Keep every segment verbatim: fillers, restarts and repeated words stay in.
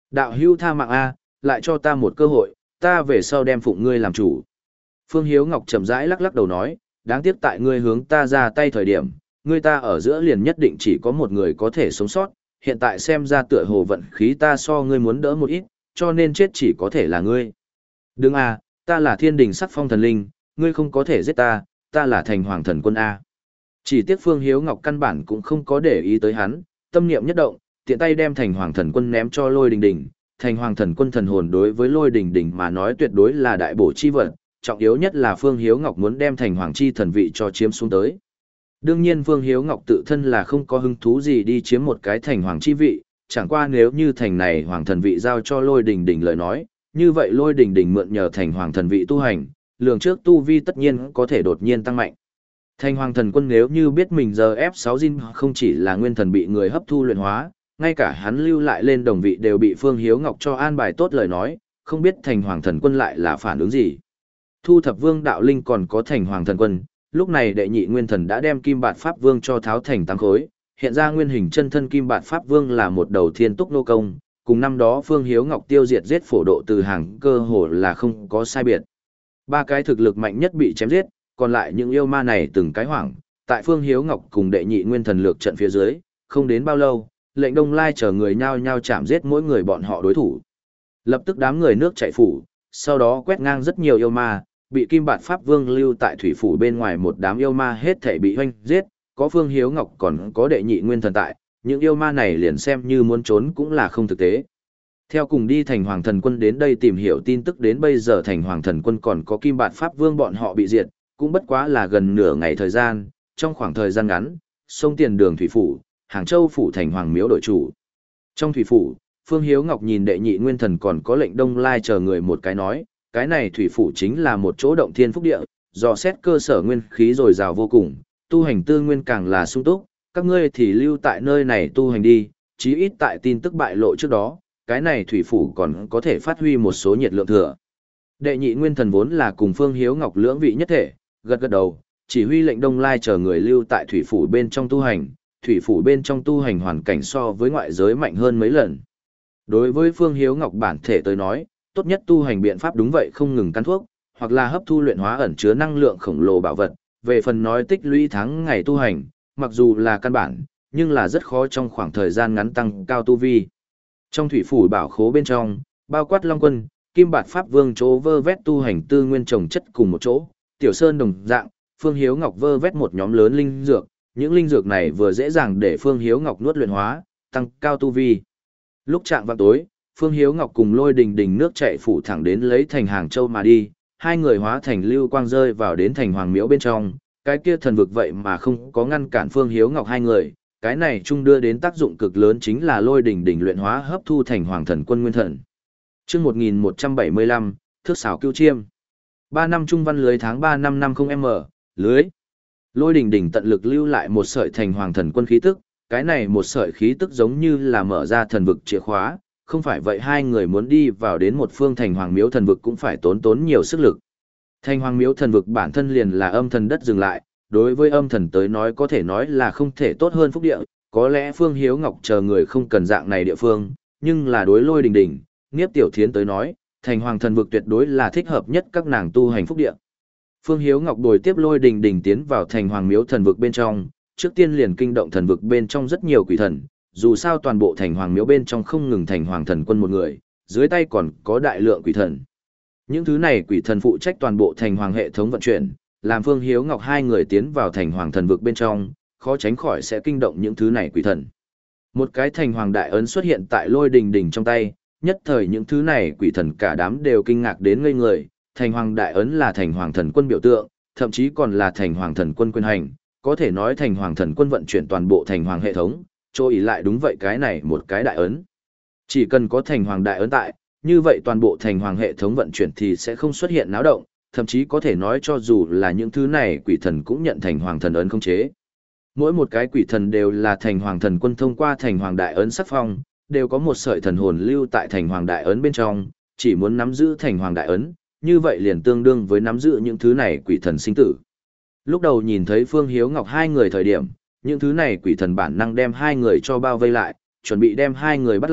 Đạo hữu tha mạng A, lại cho ta một cơ hội, ta về sau đem phụng ngươi làm chủ. Phương Hiếu Ngọc chậm rãi lắc lắc đầu nói, đáng tiếc tại ngươi hướng ta ra tay thời điểm, ngươi ta ở giữa liền nhất định chỉ có một người có thể sống sót, hiện tại xem ra tựa hồ vận khí ta so ngươi muốn đỡ một ít, cho nên chết chỉ có thể là ngươi. Đừng a, ta là thiên đình sắc phong thần linh, ngươi không có thể giết ta, ta là thành hoàng thần quân a. Chỉ tiếc Phương Hiếu Ngọc căn bản cũng không có để ý tới hắn, tâm niệm nhất động, tiện tay đem thành hoàng thần quân ném cho Lôi Đình Đình. Thành hoàng thần quân thần hồn đối với Lôi Đình Đình mà nói tuyệt đối là đại bổ chi vật, trọng yếu nhất là Phương Hiếu Ngọc muốn đem thành hoàng chi thần vị cho chiếm xuống tới. Đương nhiên Phương Hiếu Ngọc tự thân là không có hứng thú gì đi chiếm một cái thành hoàng chi vị, chẳng qua nếu như thành này hoàng thần vị giao cho Lôi Đình Đình lời nói, như vậy Lôi Đình Đình mượn nhờ thành hoàng thần vị tu hành, lường trước tu vi tất nhiên có thể đột nhiên tăng mạnh. Thành hoàng thần quân nếu như biết mình giờ ép sáu Jin không chỉ là nguyên thần bị người hấp thu luyện hóa, ngay cả hắn lưu lại lên đồng vị đều bị Phương Hiếu Ngọc cho an bài tốt lời nói, không biết thành hoàng thần quân lại là phản ứng gì. Thu thập vương đạo linh còn có thành hoàng thần quân, lúc này đệ nhị nguyên thần đã đem kim bạt pháp vương cho tháo thành tám khối, hiện ra nguyên hình chân thân kim bạt pháp vương là một đầu thiên túc nô công, cùng năm đó Phương Hiếu Ngọc tiêu diệt giết phổ độ từ hàng cơ hồ là không có sai biệt. Ba cái thực lực mạnh nhất bị chém giết, còn lại những yêu ma này từng cái hoảng, tại Phương Hiếu Ngọc cùng đệ nhị nguyên thần lược trận phía dưới, không đến bao lâu, lệnh Đông Lai chờ người nhao nhao chạm giết mỗi người bọn họ đối thủ. Lập tức đám người nước chạy phủ, sau đó quét ngang rất nhiều yêu ma, bị Kim Bạt Pháp Vương lưu tại thủy phủ bên ngoài một đám yêu ma hết thảy bị hoanh giết, có Phương Hiếu Ngọc còn có đệ nhị nguyên thần tại, những yêu ma này liền xem như muốn trốn cũng là không thực tế. Theo cùng đi thành hoàng thần quân đến đây tìm hiểu tin tức đến bây giờ thành hoàng thần quân còn có Kim Bạt Pháp Vương bọn họ bị diệt, cũng bất quá là gần nửa ngày thời gian, trong khoảng thời gian ngắn, sông tiền đường thủy phủ, Hàng Châu phủ thành hoàng miếu đổi chủ. Trong thủy phủ, Phương Hiếu Ngọc nhìn đệ nhị nguyên thần còn có lệnh Đông Lai chờ người một cái nói, cái này thủy phủ chính là một chỗ động thiên phúc địa, do xét cơ sở nguyên khí dồi dào vô cùng, tu hành tư nguyên càng là sung túc, các ngươi thì lưu tại nơi này tu hành đi, chí ít tại tin tức bại lộ trước đó, cái này thủy phủ còn có thể phát huy một số nhiệt lượng thừa. Đệ nhị nguyên thần vốn là cùng Phương Hiếu Ngọc lưỡng vị nhất thể, gật gật đầu, chỉ huy lệnh Đông Lai chờ người lưu tại thủy phủ bên trong tu hành, thủy phủ bên trong tu hành hoàn cảnh so với ngoại giới mạnh hơn mấy lần. Đối với Phương Hiếu Ngọc bản thể tới nói, tốt nhất tu hành biện pháp đúng vậy không ngừng căn thuốc, hoặc là hấp thu luyện hóa ẩn chứa năng lượng khổng lồ bảo vật, về phần nói tích lũy tháng ngày tu hành, mặc dù là căn bản, nhưng là rất khó trong khoảng thời gian ngắn tăng cao tu vi. Trong thủy phủ bảo khố bên trong, bao quát Long Quân, Kim Bạt Pháp Vương chỗ vơ vét tu hành tư nguyên trồng chất cùng một chỗ, Tiểu Sơn đồng dạng, Phương Hiếu Ngọc vơ vét một nhóm lớn linh dược, những linh dược này vừa dễ dàng để Phương Hiếu Ngọc nuốt luyện hóa, tăng cao tu vi. Lúc chạm vào tối, Phương Hiếu Ngọc cùng Lôi Đình Đình nước chạy phủ thẳng đến lấy thành Hàng Châu mà đi, hai người hóa thành lưu quang rơi vào đến thành Hoàng Miếu bên trong, cái kia thần vực vậy mà không có ngăn cản Phương Hiếu Ngọc hai người, cái này chung đưa đến tác dụng cực lớn chính là Lôi Đình Đình luyện hóa hấp thu thành Hoàng Thần Quân Nguyên Thần. Chương một nghìn một trăm bảy mươi lăm, Thước Sảo Cưu Chiêm. ba năm trung văn lưới tháng ba năm năm không m, lưới. Lôi Đình Đình tận lực lưu lại một sợi thành Hoàng Thần Quân khí tức, cái này một sợi khí tức giống như là mở ra thần vực chìa khóa, không phải vậy hai người muốn đi vào đến một phương thành Hoàng Miếu thần vực cũng phải tốn tốn nhiều sức lực. Thành Hoàng Miếu thần vực bản thân liền là âm thần đất dừng lại, đối với âm thần tới nói có thể nói là không thể tốt hơn phúc địa, có lẽ Phương Hiếu Ngọc chờ người không cần dạng này địa phương, nhưng là đối Lôi Đình Đình, Niếp Tiểu Thiến tới nói, thành Hoàng thần vực tuyệt đối là thích hợp nhất các nàng tu hành phúc địa. Phương Hiếu Ngọc bồi tiếp Lôi Đình Đình tiến vào thành Hoàng Miếu thần vực bên trong, trước tiên liền kinh động thần vực bên trong rất nhiều quỷ thần, dù sao toàn bộ thành Hoàng Miếu bên trong không ngừng thành Hoàng thần quân một người, dưới tay còn có đại lượng quỷ thần. Những thứ này quỷ thần phụ trách toàn bộ thành Hoàng hệ thống vận chuyển, làm Phương Hiếu Ngọc hai người tiến vào thành Hoàng thần vực bên trong, khó tránh khỏi sẽ kinh động những thứ này quỷ thần. Một cái thành Hoàng đại ấn xuất hiện tại Lôi Đình Đình trong tay, nhất thời những thứ này quỷ thần cả đám đều kinh ngạc đến ngây người, thành Hoàng đại ấn là thành Hoàng thần quân biểu tượng, thậm chí còn là thành Hoàng thần quân quyền hành, có thể nói thành Hoàng thần quân vận chuyển toàn bộ thành Hoàng hệ thống, chỗ ý lại đúng vậy cái này một cái đại ấn. Chỉ cần có thành Hoàng đại ấn tại, như vậy toàn bộ thành Hoàng hệ thống vận chuyển thì sẽ không xuất hiện náo động, thậm chí có thể nói cho dù là những thứ này quỷ thần cũng nhận thành Hoàng thần ấn không chế. Mỗi một cái quỷ thần đều là thành Hoàng thần quân thông qua thành Hoàng đại ấn sắc phong, đều có một sợi thần hồn lưu tại thành Hoàng đại ấn bên trong, chỉ muốn nắm giữ thành Hoàng đại ấn, như vậy liền tương đương với nắm giữ những thứ này quỷ thần sinh tử. Lúc đầu nhìn thấy Phương Hiếu Ngọc hai người thời điểm, những thứ này quỷ thần bản năng đem hai người cho bao vây lại, chuẩn bị đem hai người bắt lại,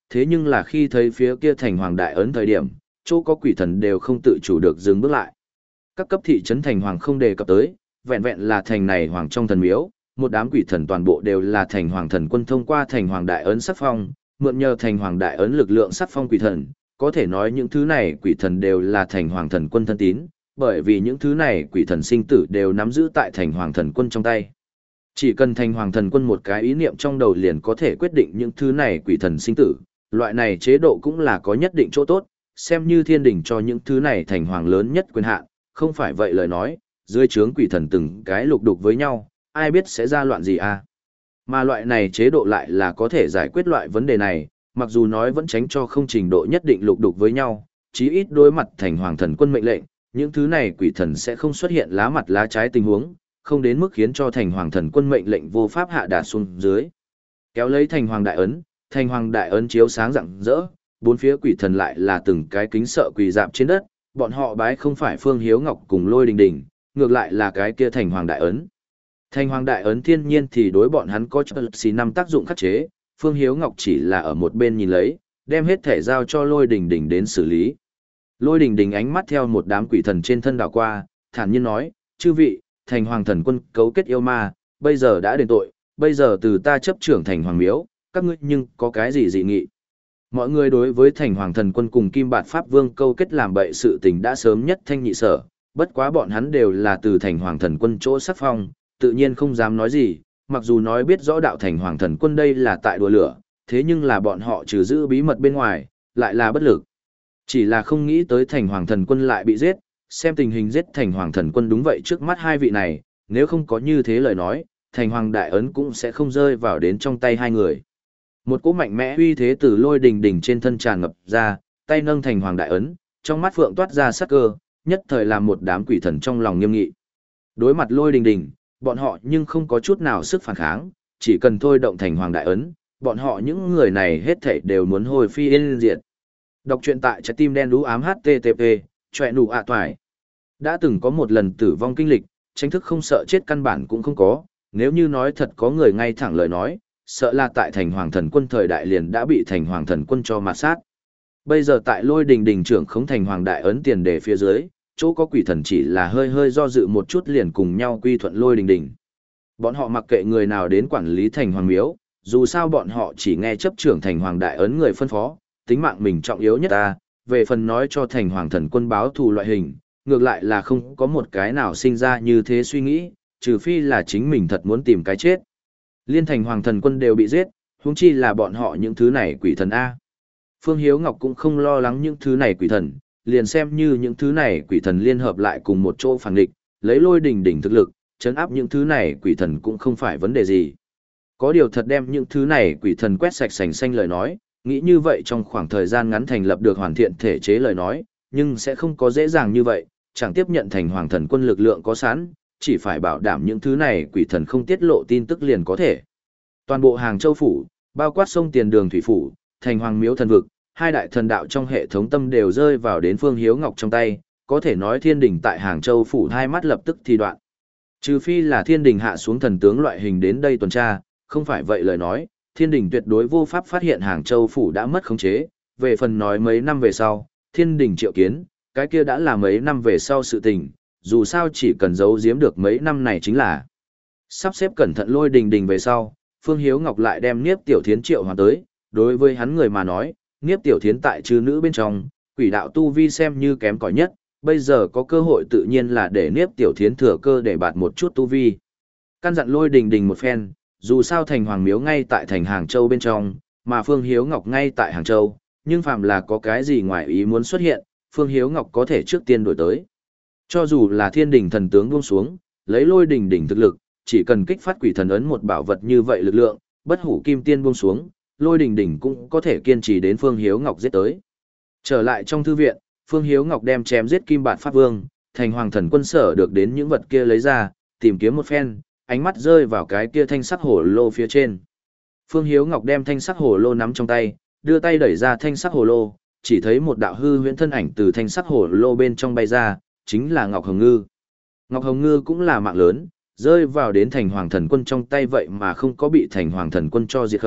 thế nhưng là khi thấy phía kia thành hoàng đại ấn thời điểm, chỗ có quỷ thần đều không tự chủ được dừng bước lại. Các cấp thị trấn thành hoàng không đề cập tới, vẹn vẹn là thành này hoàng trong thần miếu, một đám quỷ thần toàn bộ đều là thành hoàng thần quân thông qua thành hoàng đại ấn sắc phong, mượn nhờ thành hoàng đại ấn lực lượng sắc phong quỷ thần, có thể nói những thứ này quỷ thần đều là thành hoàng thần quân thân tín, bởi vì những thứ này quỷ thần sinh tử đều nắm giữ tại thành hoàng thần quân trong tay. Chỉ cần thành hoàng thần quân một cái ý niệm trong đầu liền có thể quyết định những thứ này quỷ thần sinh tử, loại này chế độ cũng là có nhất định chỗ tốt, xem như thiên đình cho những thứ này thành hoàng lớn nhất quyền hạn, không phải vậy lời nói, dưới trướng quỷ thần từng cái lục đục với nhau, ai biết sẽ ra loạn gì à. Mà loại này chế độ lại là có thể giải quyết loại vấn đề này, mặc dù nói vẫn tránh cho không trình độ nhất định lục đục với nhau, chí ít đối mặt thành hoàng thần quân mệnh lệnh, những thứ này quỷ thần sẽ không xuất hiện lá mặt lá trái tình huống, không đến mức khiến cho thành hoàng thần quân mệnh lệnh vô pháp hạ đạt xuống dưới. Kéo lấy thành hoàng đại ấn, thành hoàng đại ấn chiếu sáng rạng rỡ, bốn phía quỷ thần lại là từng cái kính sợ quỳ dạp trên đất, bọn họ bái không phải Phương Hiếu Ngọc cùng Lôi Đình Đình, ngược lại là cái kia thành hoàng đại ấn. Thành hoàng đại ấn thiên nhiên thì đối bọn hắn có chút xí năm tác dụng khắc chế, Phương Hiếu Ngọc chỉ là ở một bên nhìn lấy, đem hết thể giao cho Lôi Đình Đình đến xử lý. Lôi Đình Đình ánh mắt theo một đám quỷ thần trên thân đảo qua, thản nhiên nói, chư vị, thành hoàng thần quân cấu kết yêu ma, bây giờ đã đền tội, bây giờ từ ta chấp trưởng thành hoàng miếu, các ngươi nhưng có cái gì dị nghị? Mọi người đối với thành hoàng thần quân cùng Kim Bạt Pháp Vương câu kết làm bậy sự tình đã sớm nhất thanh nhị sở, bất quá bọn hắn đều là từ thành hoàng thần quân chỗ sắc phong, tự nhiên không dám nói gì, mặc dù nói biết rõ đạo thành hoàng thần quân đây là tại đùa lửa, thế nhưng là bọn họ trừ giữ bí mật bên ngoài, lại là bất lực. Chỉ là không nghĩ tới thành hoàng thần quân lại bị giết, xem tình hình giết thành hoàng thần quân đúng vậy trước mắt hai vị này, nếu không có như thế lời nói, thành hoàng đại ấn cũng sẽ không rơi vào đến trong tay hai người. Một cỗ mạnh mẽ uy thế từ Lôi Đình Đình trên thân tràn ngập ra, tay nâng thành hoàng đại ấn, trong mắt phượng toát ra sắc cơ, nhất thời làm một đám quỷ thần trong lòng nghiêm nghị. Đối mặt Lôi Đình Đình, bọn họ nhưng không có chút nào sức phản kháng, chỉ cần thôi động thành hoàng đại ấn, bọn họ những người này hết thảy đều muốn hồi phi yên diệt. Đọc truyện tại trái tim đen đú ám hát tê tê pê, chọe nụ ạ toài. Đã từng có một lần tử vong kinh lịch, tranh thức không sợ chết căn bản cũng không có, nếu như nói thật có người ngay thẳng lời nói, sợ là tại thành hoàng thần quân thời đại liền đã bị thành hoàng thần quân cho mạt sát. Bây giờ tại Lôi Đình Đình trưởng khống thành hoàng đại ấn tiền đề phía dưới, chỗ có quỷ thần chỉ là hơi hơi do dự một chút liền cùng nhau quy thuận Lôi Đình Đình. Bọn họ mặc kệ người nào đến quản lý thành hoàng miếu, dù sao bọn họ chỉ nghe chấp trưởng thành hoàng đại ấn người phân phó, tính mạng mình trọng yếu nhất ta, về phần nói cho thành hoàng thần quân báo thù loại hình, ngược lại là không có một cái nào sinh ra như thế suy nghĩ, trừ phi là chính mình thật muốn tìm cái chết. Liên thành hoàng thần quân đều bị giết, huống chi là bọn họ những thứ này quỷ thần A. Phương Hiếu Ngọc cũng không lo lắng những thứ này quỷ thần, liền xem như những thứ này quỷ thần liên hợp lại cùng một chỗ phản địch, lấy Lôi Đình Đình thực lực, chấn áp những thứ này quỷ thần cũng không phải vấn đề gì. Có điều thật đem những thứ này quỷ thần quét sạch sành xanh lời nói, nghĩ như vậy trong khoảng thời gian ngắn thành lập được hoàn thiện thể chế lời nói, nhưng sẽ không có dễ dàng như vậy, chẳng tiếp nhận thành hoàng thần quân lực lượng có sẵn, chỉ phải bảo đảm những thứ này quỷ thần không tiết lộ tin tức liền có thể. Toàn bộ Hàng Châu phủ, bao quát sông Tiền Đường thủy phủ, thành hoàng miếu thần vực, hai đại thần đạo trong hệ thống tâm đều rơi vào đến Phương Hiếu Ngọc trong tay, có thể nói thiên đình tại Hàng Châu phủ hai mắt lập tức thì đoạn. Trừ phi là thiên đình hạ xuống thần tướng loại hình đến đây tuần tra, không phải vậy lời nói, thiên đình tuyệt đối vô pháp phát hiện Hàng Châu phủ đã mất khống chế, về phần nói mấy năm về sau, thiên đình triệu kiến, cái kia đã là mấy năm về sau sự tình, dù sao chỉ cần giấu giếm được mấy năm này chính là. Sắp xếp cẩn thận Lôi Đình Đình về sau, Phương Hiếu Ngọc lại đem Niếp Tiểu Thiến triệu hoàn tới, đối với hắn người mà nói, Niếp Tiểu Thiến tại trừ nữ bên trong, quỷ đạo tu vi xem như kém cỏi nhất, bây giờ có cơ hội tự nhiên là để Niếp Tiểu Thiến thừa cơ để bạt một chút tu vi. Căn dặn Lôi Đình Đình một phen, dù sao thành hoàng miếu ngay tại thành Hàng Châu bên trong, mà Phương Hiếu Ngọc ngay tại Hàng Châu, nhưng phàm là có cái gì ngoài ý muốn xuất hiện, Phương Hiếu Ngọc có thể trước tiên đổi tới. Cho dù là thiên đình thần tướng buông xuống, lấy Lôi Đình Đình thực lực, chỉ cần kích phát quỷ thần ấn một bảo vật như vậy lực lượng, bất hủ kim tiên buông xuống, Lôi Đình Đình cũng có thể kiên trì đến Phương Hiếu Ngọc giết tới. Trở lại trong thư viện, Phương Hiếu Ngọc đem chém giết Kim Bạt Pháp Vương, thành hoàng thần quân sở được đến những vật kia lấy ra, tìm kiếm một phen, ánh mắt rơi vào cái kia thanh sắc hồ lô phía trên. Phương Hiếu Ngọc đem thanh sắc hồ lô nắm trong tay, đưa tay đẩy ra thanh sắc hồ lô, chỉ thấy một đạo hư huyễn thân ảnh từ thanh sắc hồ lô bên trong bay ra, chính là Ngọc Hồng Ngư. Ngọc Hồng Ngư cũng là mạng lớn, rơi vào đến thành hoàng thần quân trong tay vậy mà không có bị thành hoàng thần quân cho diệt khẩu,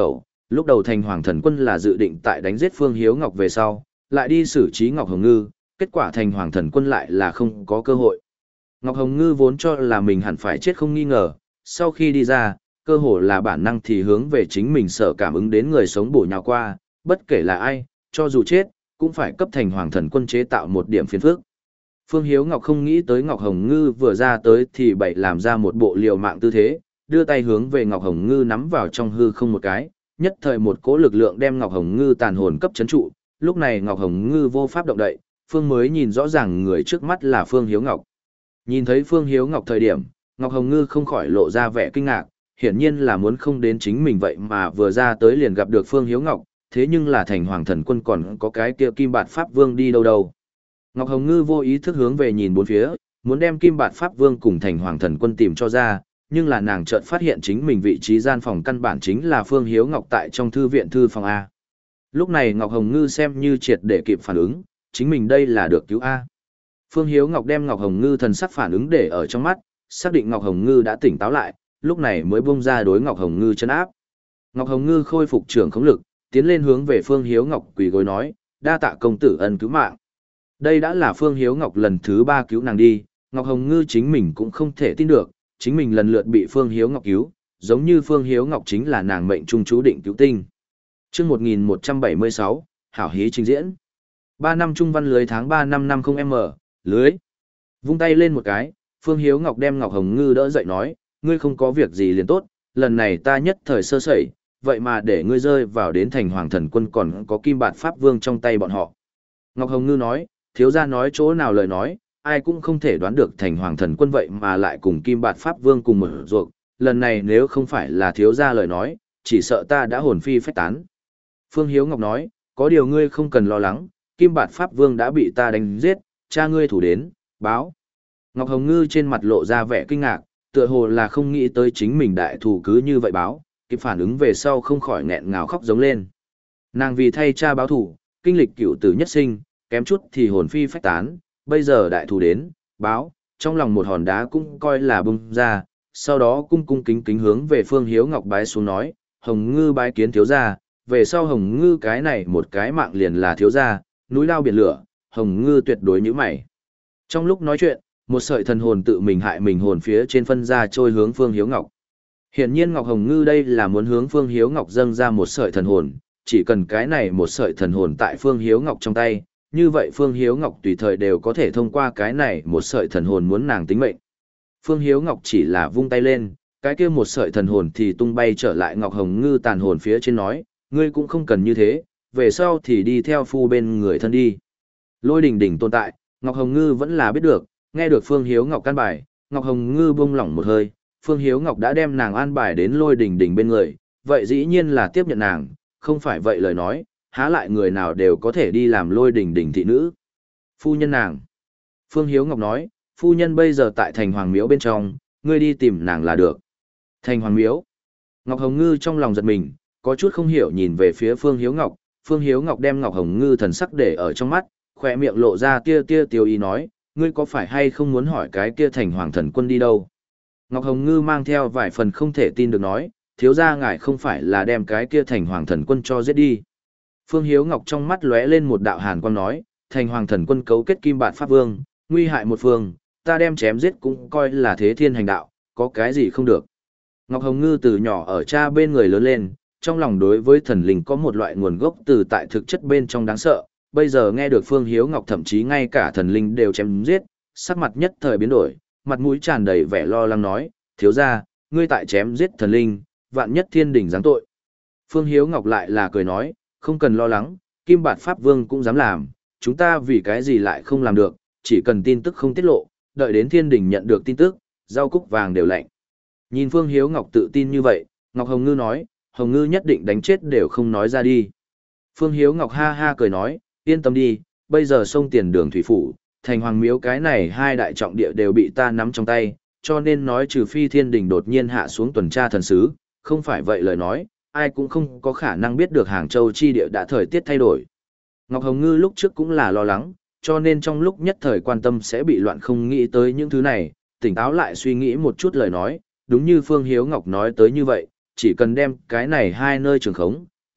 Lúc đầu thành hoàng thần quân là dự định tại đánh giết Phương Hiếu Ngọc về sau, lại đi xử trí Ngọc Hồng Ngư, kết quả thành hoàng thần quân lại là không có cơ hội. Ngọc Hồng Ngư vốn cho là mình hẳn phải chết không nghi ngờ, sau khi đi ra, cơ hồ là bản năng thì hướng về chính mình sợ cảm ứng đến người sống bổ nhào qua, bất kể là ai, cho dù chết, cũng phải cấp thành hoàng thần quân chế tạo một điểm phiền phức. Phương Hiếu Ngọc không nghĩ tới Ngọc Hồng Ngư vừa ra tới thì bậy làm ra một bộ liều mạng tư thế, đưa tay hướng về Ngọc Hồng Ngư nắm vào trong hư không một cái, nhất thời một cỗ lực lượng đem Ngọc Hồng Ngư tàn hồn cấp chấn trụ, lúc này Ngọc Hồng Ngư vô pháp động đậy, Phương mới nhìn rõ ràng người trước mắt là Phương Hiếu Ngọc. Nhìn thấy Phương Hiếu Ngọc thời điểm, Ngọc Hồng Ngư không khỏi lộ ra vẻ kinh ngạc, hiển nhiên là muốn không đến chính mình vậy mà vừa ra tới liền gặp được Phương Hiếu Ngọc, thế nhưng là thành hoàng thần quân còn có cái kia Kim Bạt Pháp Vương đi đâu đâu. Ngọc Hồng Ngư vô ý thức hướng về nhìn bốn phía, muốn đem Kim Bạt Pháp Vương cùng thành hoàng thần quân tìm cho ra, nhưng là nàng chợt phát hiện chính mình vị trí gian phòng căn bản chính là Phương Hiếu Ngọc tại trong thư viện thư phòng A. Lúc này Ngọc Hồng Ngư xem như triệt để kịp phản ứng, chính mình đây là được cứu A. Phương Hiếu Ngọc đem Ngọc Hồng Ngư thần sắc phản ứng để ở trong mắt, xác định Ngọc Hồng Ngư đã tỉnh táo lại, lúc này mới buông ra đối Ngọc Hồng Ngư chân áp. Ngọc Hồng Ngư khôi phục trưởng khống lực, tiến lên hướng về Phương Hiếu Ngọc quỳ gối nói, đa tạ công tử ân cứu mạng. Đây đã là Phương Hiếu Ngọc lần thứ ba cứu nàng đi, Ngọc Hồng Ngư chính mình cũng không thể tin được, chính mình lần lượt bị Phương Hiếu Ngọc cứu, giống như Phương Hiếu Ngọc chính là nàng mệnh trung chú định cứu tinh. Chương một nghìn một trăm bảy mươi sáu, hảo hí trình diễn. Ba năm trung văn lưới tháng ba năm năm không m, lưới. Vung tay lên một cái, Phương Hiếu Ngọc đem Ngọc Hồng Ngư đỡ dậy nói, ngươi không có việc gì liền tốt, lần này ta nhất thời sơ sẩy, vậy mà để ngươi rơi vào đến thành hoàng thần quân còn có Kim Bạt Pháp Vương trong tay bọn họ. Ngọc Hồng Ngư nói, thiếu gia nói chỗ nào lời nói, ai cũng không thể đoán được thành hoàng thần quân vậy mà lại cùng Kim Bạt Pháp Vương cùng một ruột, lần này nếu không phải là thiếu gia lời nói, chỉ sợ ta đã hồn phi phách tán. Phương Hiếu Ngọc nói, có điều ngươi không cần lo lắng, Kim Bạt Pháp Vương đã bị ta đánh giết, cha ngươi thủ đến, báo. Ngọc Hồng Ngư trên mặt lộ ra vẻ kinh ngạc, tựa hồ là không nghĩ tới chính mình đại thủ cứ như vậy báo, kịp phản ứng về sau không khỏi nghẹn ngào khóc giống lên. Nàng vì thay cha báo thủ, kinh lịch cựu tử nhất sinh, kém chút thì hồn phi phách tán, bây giờ đại thủ đến, báo, trong lòng một hòn đá cũng coi là bung ra, sau đó cung cung kính kính hướng về Phương Hiếu Ngọc bái xuống nói, Hồng Ngư bái kiến thiếu gia, về sau Hồng Ngư cái này một cái mạng liền là thiếu gia, núi lao biển lửa, Hồng Ngư tuyệt đối như mày. Trong lúc nói chuyện, một sợi thần hồn tự mình hại mình hồn phía trên phân ra trôi hướng Phương Hiếu Ngọc. Hiển nhiên Ngọc Hồng Ngư đây là muốn hướng Phương Hiếu Ngọc dâng ra một sợi thần hồn, chỉ cần cái này một sợi thần hồn tại Phương Hiếu Ngọc trong tay, như vậy Phương Hiếu Ngọc tùy thời đều có thể thông qua cái này một sợi thần hồn muốn nàng tính mệnh. Phương Hiếu Ngọc chỉ là vung tay lên, cái kia một sợi thần hồn thì tung bay trở lại Ngọc Hồng Ngư tàn hồn phía trên nói, ngươi cũng không cần như thế, về sau thì đi theo phu bên người thân đi. Lôi đỉnh đỉnh tồn tại, Ngọc Hồng Ngư vẫn là biết được, nghe được Phương Hiếu Ngọc căn bài, Ngọc Hồng Ngư buông lỏng một hơi, Phương Hiếu Ngọc đã đem nàng an bài đến lôi đỉnh đỉnh bên người, vậy dĩ nhiên là tiếp nhận nàng, không phải vậy lời nói, há lại người nào đều có thể đi làm lôi đỉnh đỉnh thị nữ. Phu nhân nàng. Phương Hiếu Ngọc nói, phu nhân bây giờ tại thành hoàng miếu bên trong, ngươi đi tìm nàng là được. Thành hoàng miếu. Ngọc Hồng Ngư trong lòng giật mình, có chút không hiểu nhìn về phía Phương Hiếu Ngọc, Phương Hiếu Ngọc đem Ngọc Hồng Ngư thần sắc để ở trong mắt, khỏe miệng lộ ra tia tia tiêu ý nói, ngươi có phải hay không muốn hỏi cái kia thành hoàng thần quân đi đâu? Ngọc Hồng Ngư mang theo vài phần không thể tin được nói, thiếu gia ngài không phải là đem cái kia thành hoàng thần quân cho giết đi. Phương Hiếu Ngọc trong mắt lóe lên một đạo hàn quang nói, thành hoàng thần quân cấu kết Kim Bạt Pháp Vương, nguy hại một phương, ta đem chém giết cũng coi là thế thiên hành đạo, có cái gì không được. Ngọc Hồng Ngư từ nhỏ ở cha bên người lớn lên, trong lòng đối với thần linh có một loại nguồn gốc từ tại thực chất bên trong đáng sợ, bây giờ nghe được Phương Hiếu Ngọc thậm chí ngay cả thần linh đều chém giết, sắc mặt nhất thời biến đổi, mặt mũi tràn đầy vẻ lo lắng nói, thiếu gia, ngươi tại chém giết thần linh, vạn nhất thiên đình giáng tội. Phương Hiếu Ngọc lại là cười nói, không cần lo lắng, Kim Bạt Pháp Vương cũng dám làm, chúng ta vì cái gì lại không làm được, chỉ cần tin tức không tiết lộ, đợi đến thiên đình nhận được tin tức, rau cúc vàng đều lạnh. Nhìn Phương Hiếu Ngọc tự tin như vậy, Ngọc Hồng Ngư nói, Hồng Ngư nhất định đánh chết đều không nói ra đi. Phương Hiếu Ngọc ha ha cười nói, yên tâm đi, bây giờ sông tiền đường thủy phủ, thành hoàng miếu cái này hai đại trọng địa đều bị ta nắm trong tay, cho nên nói trừ phi thiên đình đột nhiên hạ xuống tuần tra thần sứ, không phải vậy lời nói, ai cũng không có khả năng biết được Hàng Châu chi địa đã thời tiết thay đổi. Ngọc Hồng Ngư lúc trước cũng là lo lắng, cho nên trong lúc nhất thời quan tâm sẽ bị loạn không nghĩ tới những thứ này, tỉnh táo lại suy nghĩ một chút lời nói, đúng như Phương Hiếu Ngọc nói tới như vậy, chỉ cần đem cái này hai nơi trường khống,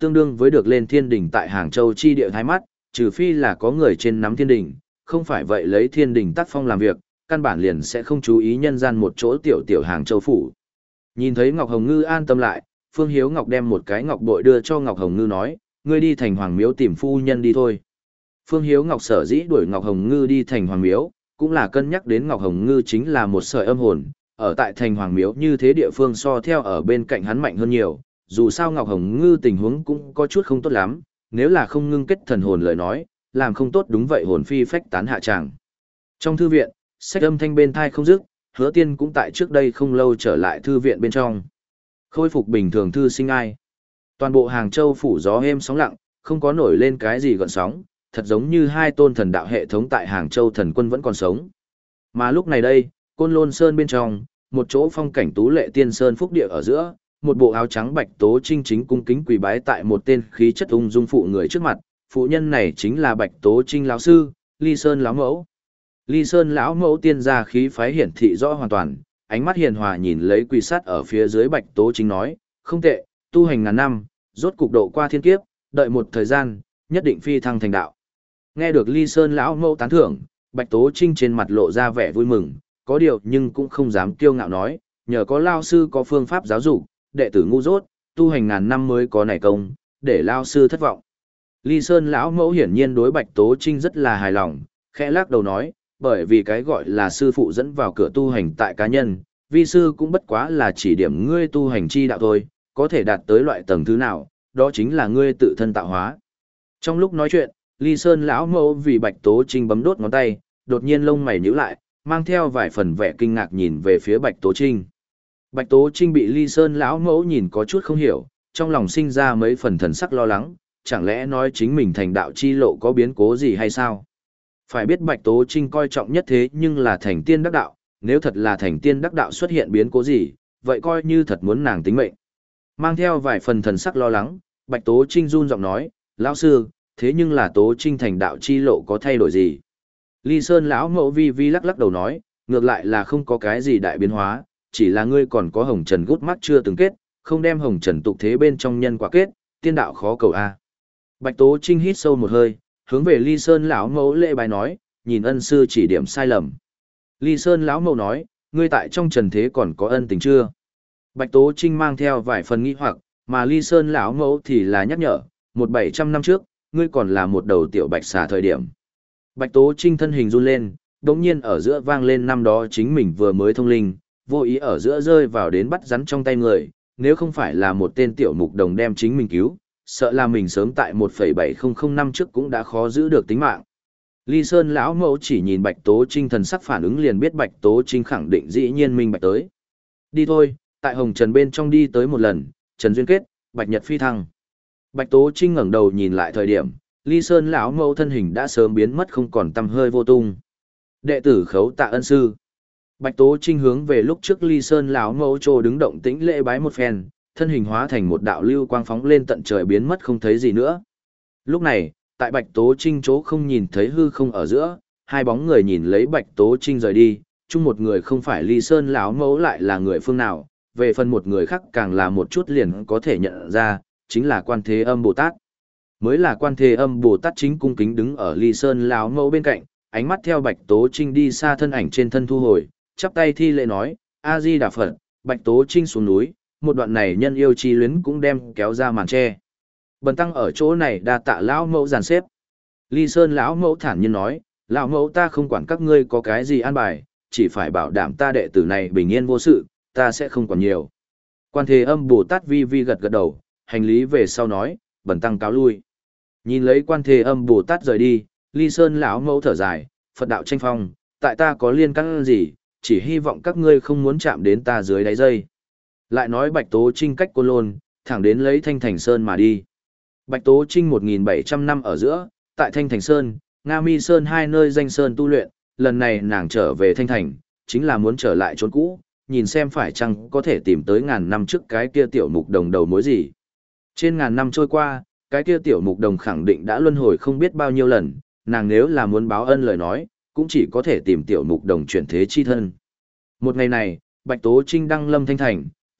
tương đương với được lên thiên đỉnh tại Hàng Châu chi địa thái mắt, trừ phi là có người trên nắm thiên đỉnh, không phải vậy lấy thiên đỉnh tác phong làm việc, căn bản liền sẽ không chú ý nhân gian một chỗ tiểu tiểu Hàng Châu phủ. Nhìn thấy Ngọc Hồng Ngư an tâm lại, Phương Hiếu Ngọc đem một cái ngọc bội đưa cho Ngọc Hồng Ngư nói, ngươi đi thành Hoàng Miếu tìm phu nhân đi thôi. Phương Hiếu Ngọc sở dĩ đuổi Ngọc Hồng Ngư đi thành Hoàng Miếu, cũng là cân nhắc đến Ngọc Hồng Ngư chính là một sợi âm hồn, ở tại thành Hoàng Miếu như thế địa phương so theo ở bên cạnh hắn mạnh hơn nhiều, dù sao Ngọc Hồng Ngư tình huống cũng có chút không tốt lắm, nếu là không ngưng kết thần hồn lời nói, làm không tốt đúng vậy hồn phi phách tán hạ tràng. Trong thư viện, sách âm thanh bên thai không dứt, Hứa Tiên cũng tại trước đây không lâu trở lại thư viện bên trong. Khôi phục bình thường thư sinh ai. Toàn bộ Hàng Châu phủ gió êm sóng lặng, không có nổi lên cái gì gợn sóng, thật giống như hai tôn thần đạo hệ thống tại Hàng Châu thần quân vẫn còn sống. Mà lúc này đây, Côn Lôn Sơn bên trong, một chỗ phong cảnh tú lệ tiên sơn phúc địa ở giữa, một bộ áo trắng Bạch Tố Trinh chính cung kính quỳ bái tại một tên khí chất ung dung phụ người trước mặt, phụ nhân này chính là Bạch Tố Trinh lão sư, Ly Sơn lão mẫu. Ly Sơn lão mẫu tiên gia khí phái hiển thị rõ hoàn toàn, ánh mắt hiền hòa nhìn lấy quỳ sát ở phía dưới Bạch Tố Trinh nói, không tệ, tu hành ngàn năm, rốt cục độ qua thiên kiếp, đợi một thời gian, nhất định phi thăng thành đạo. Nghe được Ly Sơn lão mẫu tán thưởng, Bạch Tố Trinh trên mặt lộ ra vẻ vui mừng, có điều nhưng cũng không dám kiêu ngạo nói, nhờ có lao sư có phương pháp giáo dục, đệ tử ngu dốt, tu hành ngàn năm mới có nảy công, để lao sư thất vọng. Ly Sơn lão mẫu hiển nhiên đối Bạch Tố Trinh rất là hài lòng, khẽ lắc đầu nói, bởi vì cái gọi là sư phụ dẫn vào cửa tu hành tại cá nhân, vi sư cũng bất quá là chỉ điểm ngươi tu hành chi đạo thôi, có thể đạt tới loại tầng thứ nào, đó chính là ngươi tự thân tạo hóa. Trong lúc nói chuyện, Ly Sơn lão mẫu vì Bạch Tố Trinh bấm đốt ngón tay, đột nhiên lông mày nhíu lại, mang theo vài phần vẻ kinh ngạc nhìn về phía Bạch Tố Trinh. Bạch Tố Trinh bị Ly Sơn lão mẫu nhìn có chút không hiểu, trong lòng sinh ra mấy phần thần sắc lo lắng, chẳng lẽ nói chính mình thành đạo chi lộ có biến cố gì hay sao? Phải biết Bạch Tố Trinh coi trọng nhất thế nhưng là thành tiên đắc đạo, nếu thật là thành tiên đắc đạo xuất hiện biến cố gì, vậy coi như thật muốn nàng tính mệnh. Mang theo vài phần thần sắc lo lắng, Bạch Tố Trinh run giọng nói, lão sư, thế nhưng là Tố Trinh thành đạo chi lộ có thay đổi gì? Ly Sơn lão mẫu vi vi lắc lắc đầu nói, ngược lại là không có cái gì đại biến hóa, chỉ là ngươi còn có hồng trần gút mắt chưa từng kết, không đem hồng trần tục thế bên trong nhân quả kết, tiên đạo khó cầu a. Bạch Tố Trinh hít sâu một hơi, hướng về Ly Sơn lão mẫu lễ bài nói, nhìn ân sư chỉ điểm sai lầm. Ly Sơn lão mẫu nói, ngươi tại trong trần thế còn có ân tình chưa? Bạch Tố Trinh mang theo vài phần nghi hoặc, mà Ly Sơn lão mẫu thì là nhắc nhở, một bảy trăm năm trước, ngươi còn là một đầu tiểu bạch xà thời điểm. Bạch Tố Trinh thân hình run lên, đột nhiên ở giữa vang lên năm đó chính mình vừa mới thông linh, vô ý ở giữa rơi vào đến bắt rắn trong tay người, nếu không phải là một tên tiểu mục đồng đem chính mình cứu, sợ là mình sớm tại một phẩy bảy không không năm trước cũng đã khó giữ được tính mạng. Ly Sơn lão mẫu chỉ nhìn Bạch Tố Trinh thần sắc phản ứng liền biết Bạch Tố Trinh khẳng định dĩ nhiên minh bạch tới. Đi thôi, tại hồng trần bên trong đi tới một lần, trần duyên kết, bạch nhật phi thăng. Bạch Tố Trinh ngẩng đầu nhìn lại thời điểm, Ly Sơn lão mẫu thân hình đã sớm biến mất không còn tăm hơi vô tung. Đệ tử khấu tạ ân sư. Bạch Tố Trinh hướng về lúc trước Ly Sơn lão mẫu trô đứng động tĩnh lễ bái một phen, thân hình hóa thành một đạo lưu quang phóng lên tận trời biến mất không thấy gì nữa. Lúc này, tại Bạch Tố Trinh chỗ không nhìn thấy hư không ở giữa, hai bóng người nhìn lấy Bạch Tố Trinh rời đi, chung một người không phải Ly Sơn lão mẫu lại là người phương nào, về phần một người khác càng là một chút liền có thể nhận ra, chính là Quan Thế Âm Bồ Tát. Mới là Quan Thế Âm Bồ Tát chính cung kính đứng ở Ly Sơn lão mẫu bên cạnh, ánh mắt theo Bạch Tố Trinh đi xa thân ảnh trên thân thu hồi, chắp tay thi lễ nói, A Di Đà Phật, Bạch Tố Trinh xuống núi, một đoạn này nhân yêu chi luyến cũng đem kéo ra màn che. Bần tăng ở chỗ này đa tạ lão mẫu dàn xếp. Ly Sơn lão mẫu thản nhiên nói, lão mẫu ta không quản các ngươi có cái gì an bài, chỉ phải bảo đảm ta đệ tử này bình yên vô sự, ta sẽ không quản nhiều. Quan Thế Âm Bồ Tát vi vi gật gật đầu, hành lý về sau nói, bần tăng cáo lui. Nhìn lấy Quan Thế Âm Bồ Tát rời đi, Ly Sơn lão mẫu thở dài, Phật đạo tranh phong, tại ta có liên căn gì, chỉ hy vọng các ngươi không muốn chạm đến ta dưới đáy dây. Lại nói Bạch Tố Trinh cách Côn Lôn, thẳng đến lấy Thanh Thành Sơn mà đi. Bạch Tố Trinh một nghìn bảy trăm năm ở giữa, tại Thanh Thành Sơn, Nga Mi Sơn hai nơi danh sơn tu luyện, lần này nàng trở về Thanh Thành, chính là muốn trở lại chốn cũ, nhìn xem phải chăng có thể tìm tới ngàn năm trước cái kia tiểu mục đồng đầu mối gì. Trên ngàn năm trôi qua, cái kia tiểu mục đồng khẳng định đã luân hồi không biết bao nhiêu lần, nàng nếu là muốn báo ân lời nói, cũng chỉ có thể tìm tiểu mục đồng chuyển thế chi thân. Một ngày này, Bạch Tố Trinh đăng lâm Thanh Thành,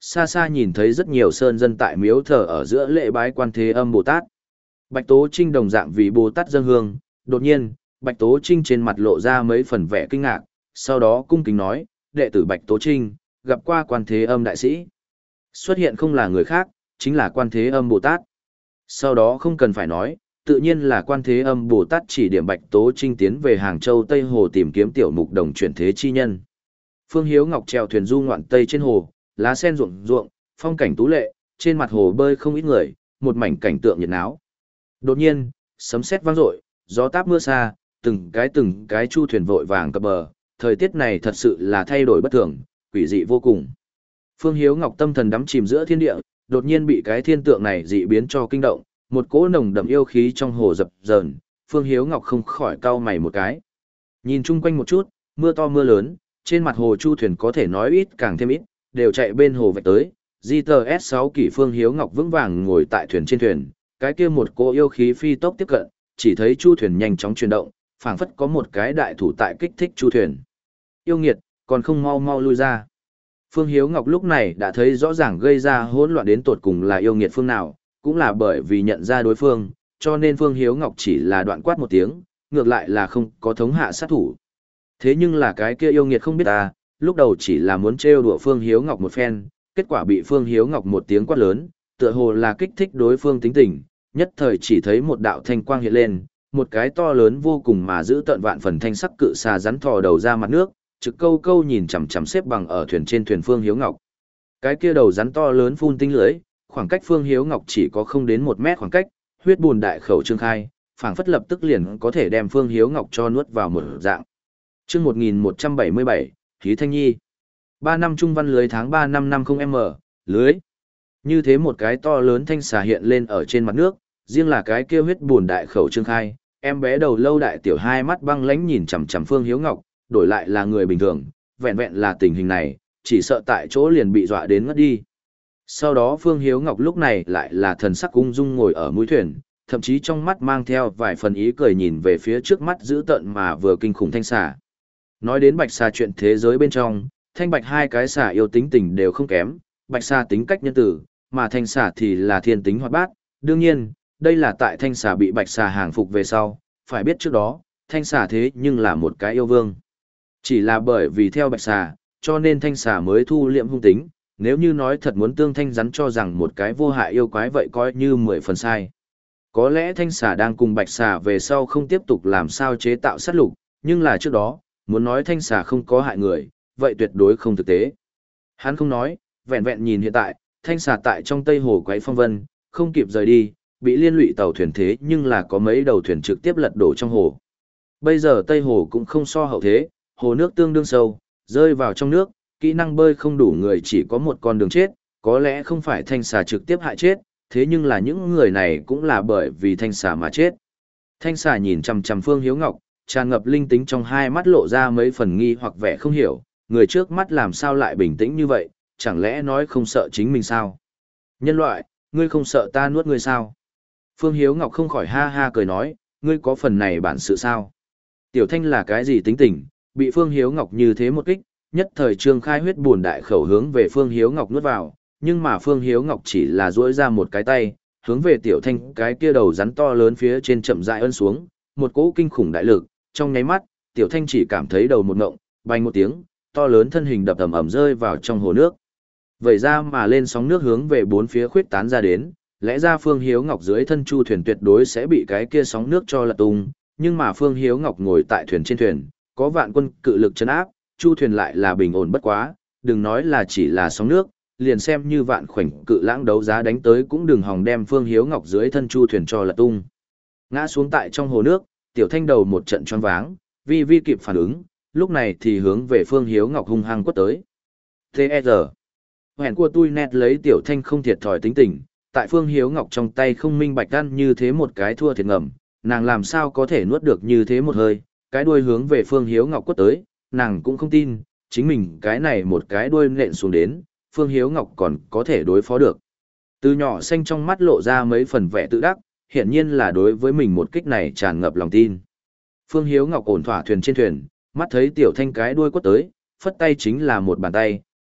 xa xa nhìn thấy rất nhiều sơn dân tại miếu thờ ở giữa lễ bái Quan Thế Âm Bồ Tát. Bạch Tố Trinh đồng dạng vì Bồ Tát dâng hương, đột nhiên, Bạch Tố Trinh trên mặt lộ ra mấy phần vẻ kinh ngạc, sau đó cung kính nói, đệ tử Bạch Tố Trinh, gặp qua Quan Thế Âm đại sĩ. Xuất hiện không là người khác, chính là Quan Thế Âm Bồ Tát. Sau đó không cần phải nói, tự nhiên là Quan Thế Âm Bồ Tát chỉ điểm Bạch Tố Trinh tiến về Hàng Châu Tây Hồ tìm kiếm tiểu mục đồng chuyển thế chi nhân. Phương Hiếu Ngọc chèo thuyền du ngoạn Tây trên hồ, lá sen ruộng ruộng, phong cảnh tú lệ, trên mặt hồ bơi không ít người, một mảnh cảnh tượng nhiệt náo. Đột nhiên, sấm sét vang dội, gió táp mưa xa, từng cái từng cái chu thuyền vội vàng cập bờ, thời tiết này thật sự là thay đổi bất thường, quỷ dị vô cùng. Phương Hiếu Ngọc tâm thần đắm chìm giữa thiên địa, đột nhiên bị cái thiên tượng này dị biến cho kinh động, một cỗ nồng đậm yêu khí trong hồ dập dờn, Phương Hiếu Ngọc không khỏi cau mày một cái. Nhìn chung quanh một chút, mưa to mưa lớn, trên mặt hồ chu thuyền có thể nói ít càng thêm ít, đều chạy bên hồ vạch tới. giê tê ét sáu kỷ Phương Hiếu Ngọc vững vàng ngồi tại thuyền trên thuyền, cái kia một cỗ yêu khí phi tốc tiếp cận, chỉ thấy chu thuyền nhanh chóng chuyển động, phảng phất có một cái đại thủ tại kích thích chu thuyền. Yêu nghiệt, còn không mau mau lui ra. Phương Hiếu Ngọc lúc này đã thấy rõ ràng gây ra hỗn loạn đến tột cùng là yêu nghiệt phương nào, cũng là bởi vì nhận ra đối phương, cho nên Phương Hiếu Ngọc chỉ là đoạn quát một tiếng, ngược lại là không có thống hạ sát thủ. Thế nhưng là cái kia yêu nghiệt không biết ta, lúc đầu chỉ là muốn trêu đùa Phương Hiếu Ngọc một phen, kết quả bị Phương Hiếu Ngọc một tiếng quát lớn, tựa hồ là kích thích đối phương tính tình, nhất thời chỉ thấy một đạo thanh quang hiện lên, một cái to lớn vô cùng mà giữ tận vạn phần thanh sắc cự xà rắn thò đầu ra mặt nước, trực câu câu nhìn chằm chằm xếp bằng ở thuyền trên thuyền Phương Hiếu Ngọc. Cái kia đầu rắn to lớn phun tinh lưới, khoảng cách Phương Hiếu Ngọc chỉ có không đến một mét khoảng cách, huyết bùn đại khẩu trương khai, phảng phất lập tức liền có thể đem Phương Hiếu Ngọc cho nuốt vào một dạng. Chương một nghìn một trăm bảy mươi bảy, Khí Thanh Nhi. Ba năm trung văn lưới tháng ba năm năm không m, lưới. Như thế một cái to lớn thanh xà hiện lên ở trên mặt nước, riêng là cái kia huyết bùn đại khẩu trương khai, em bé đầu lâu đại tiểu hai mắt băng lãnh nhìn chằm chằm Phương Hiếu Ngọc, đổi lại là người bình thường, vẹn vẹn là tình hình này, chỉ sợ tại chỗ liền bị dọa đến ngất đi. Sau đó Phương Hiếu Ngọc lúc này lại là thần sắc ung dung ngồi ở mũi thuyền, thậm chí trong mắt mang theo vài phần ý cười nhìn về phía trước mắt dữ tợn mà vừa kinh khủng thanh xà. Nói đến bạch xà chuyện thế giới bên trong, thanh bạch hai cái xà yêu tính tình đều không kém, bạch xà tính cách nhân tử, mà thanh xà thì là thiên tính hoạt bát. Đương nhiên, đây là tại thanh xà bị bạch xà hàng phục về sau, phải biết trước đó, thanh xà thế nhưng là một cái yêu vương. Chỉ là bởi vì theo bạch xà, cho nên thanh xà mới thu liệm hung tính, nếu như nói thật muốn tương thanh rắn cho rằng một cái vô hại yêu quái vậy coi như mười phần sai. Có lẽ thanh xà đang cùng bạch xà về sau không tiếp tục làm sao chế tạo sát lục, nhưng là trước đó, muốn nói thanh xà không có hại người, vậy tuyệt đối không thực tế. Hắn không nói, vẹn vẹn nhìn hiện tại, thanh xà tại trong Tây Hồ quấy phong vân, không kịp rời đi, bị liên lụy tàu thuyền thế nhưng là có mấy đầu thuyền trực tiếp lật đổ trong hồ. Bây giờ Tây Hồ cũng không so hậu thế, hồ nước tương đương sâu, rơi vào trong nước, kỹ năng bơi không đủ người chỉ có một con đường chết, có lẽ không phải thanh xà trực tiếp hại chết, thế nhưng là những người này cũng là bởi vì thanh xà mà chết. Thanh xà nhìn chằm chằm Phương Hiếu Ngọc, tràn ngập linh tính trong hai mắt lộ ra mấy phần nghi hoặc vẻ không hiểu, người trước mắt làm sao lại bình tĩnh như vậy, chẳng lẽ nói không sợ chính mình sao? Nhân loại, ngươi không sợ ta nuốt ngươi sao? Phương Hiếu Ngọc không khỏi ha ha cười nói, ngươi có phần này bản sự sao? Tiểu Thanh là cái gì tính tình, bị Phương Hiếu Ngọc như thế một kích, nhất thời trương khai huyết buồn đại khẩu hướng về Phương Hiếu Ngọc nuốt vào, nhưng mà Phương Hiếu Ngọc chỉ là duỗi ra một cái tay, hướng về Tiểu Thanh cái kia đầu rắn to lớn phía trên chậm rãi ấn xuống, một cỗ kinh khủng đại lực, trong nháy mắt, Tiểu Thanh chỉ cảm thấy đầu một ngộng, bành một tiếng, to lớn thân hình đập ầm ầm rơi vào trong hồ nước. Vẩy ra mà lên sóng nước hướng về bốn phía khuyết tán ra đến, lẽ ra Phương Hiếu Ngọc dưới thân chu thuyền tuyệt đối sẽ bị cái kia sóng nước cho lật tung, nhưng mà Phương Hiếu Ngọc ngồi tại thuyền trên thuyền, có vạn quân cự lực chấn áp, chu thuyền lại là bình ổn bất quá, đừng nói là chỉ là sóng nước, liền xem như vạn khoảnh cự lãng đấu giá đánh tới cũng đừng hòng đem Phương Hiếu Ngọc dưới thân chu thuyền cho lật tung. Ngã xuống tại trong hồ nước, Tiểu Thanh đầu một trận choáng váng, vi vi kịp phản ứng, lúc này thì hướng về Phương Hiếu Ngọc hung hăng quất tới. tê e rờ. Hẹn của tôi nét lấy Tiểu Thanh không thiệt thòi tính tình, tại Phương Hiếu Ngọc trong tay không minh bạch ăn như thế một cái thua thiệt ngầm, nàng làm sao có thể nuốt được như thế một hơi, cái đuôi hướng về Phương Hiếu Ngọc quất tới, nàng cũng không tin, chính mình cái này một cái đuôi nện xuống đến, Phương Hiếu Ngọc còn có thể đối phó được. Từ nhỏ xanh trong mắt lộ ra mấy phần vẻ tự đắc, hiển nhiên là đối với mình một kích này tràn ngập lòng tin. Phương Hiếu Ngọc ổn thỏa thuyền trên thuyền, mắt thấy Tiểu Thanh cái đuôi quất tới, phất tay chính là một bàn tay,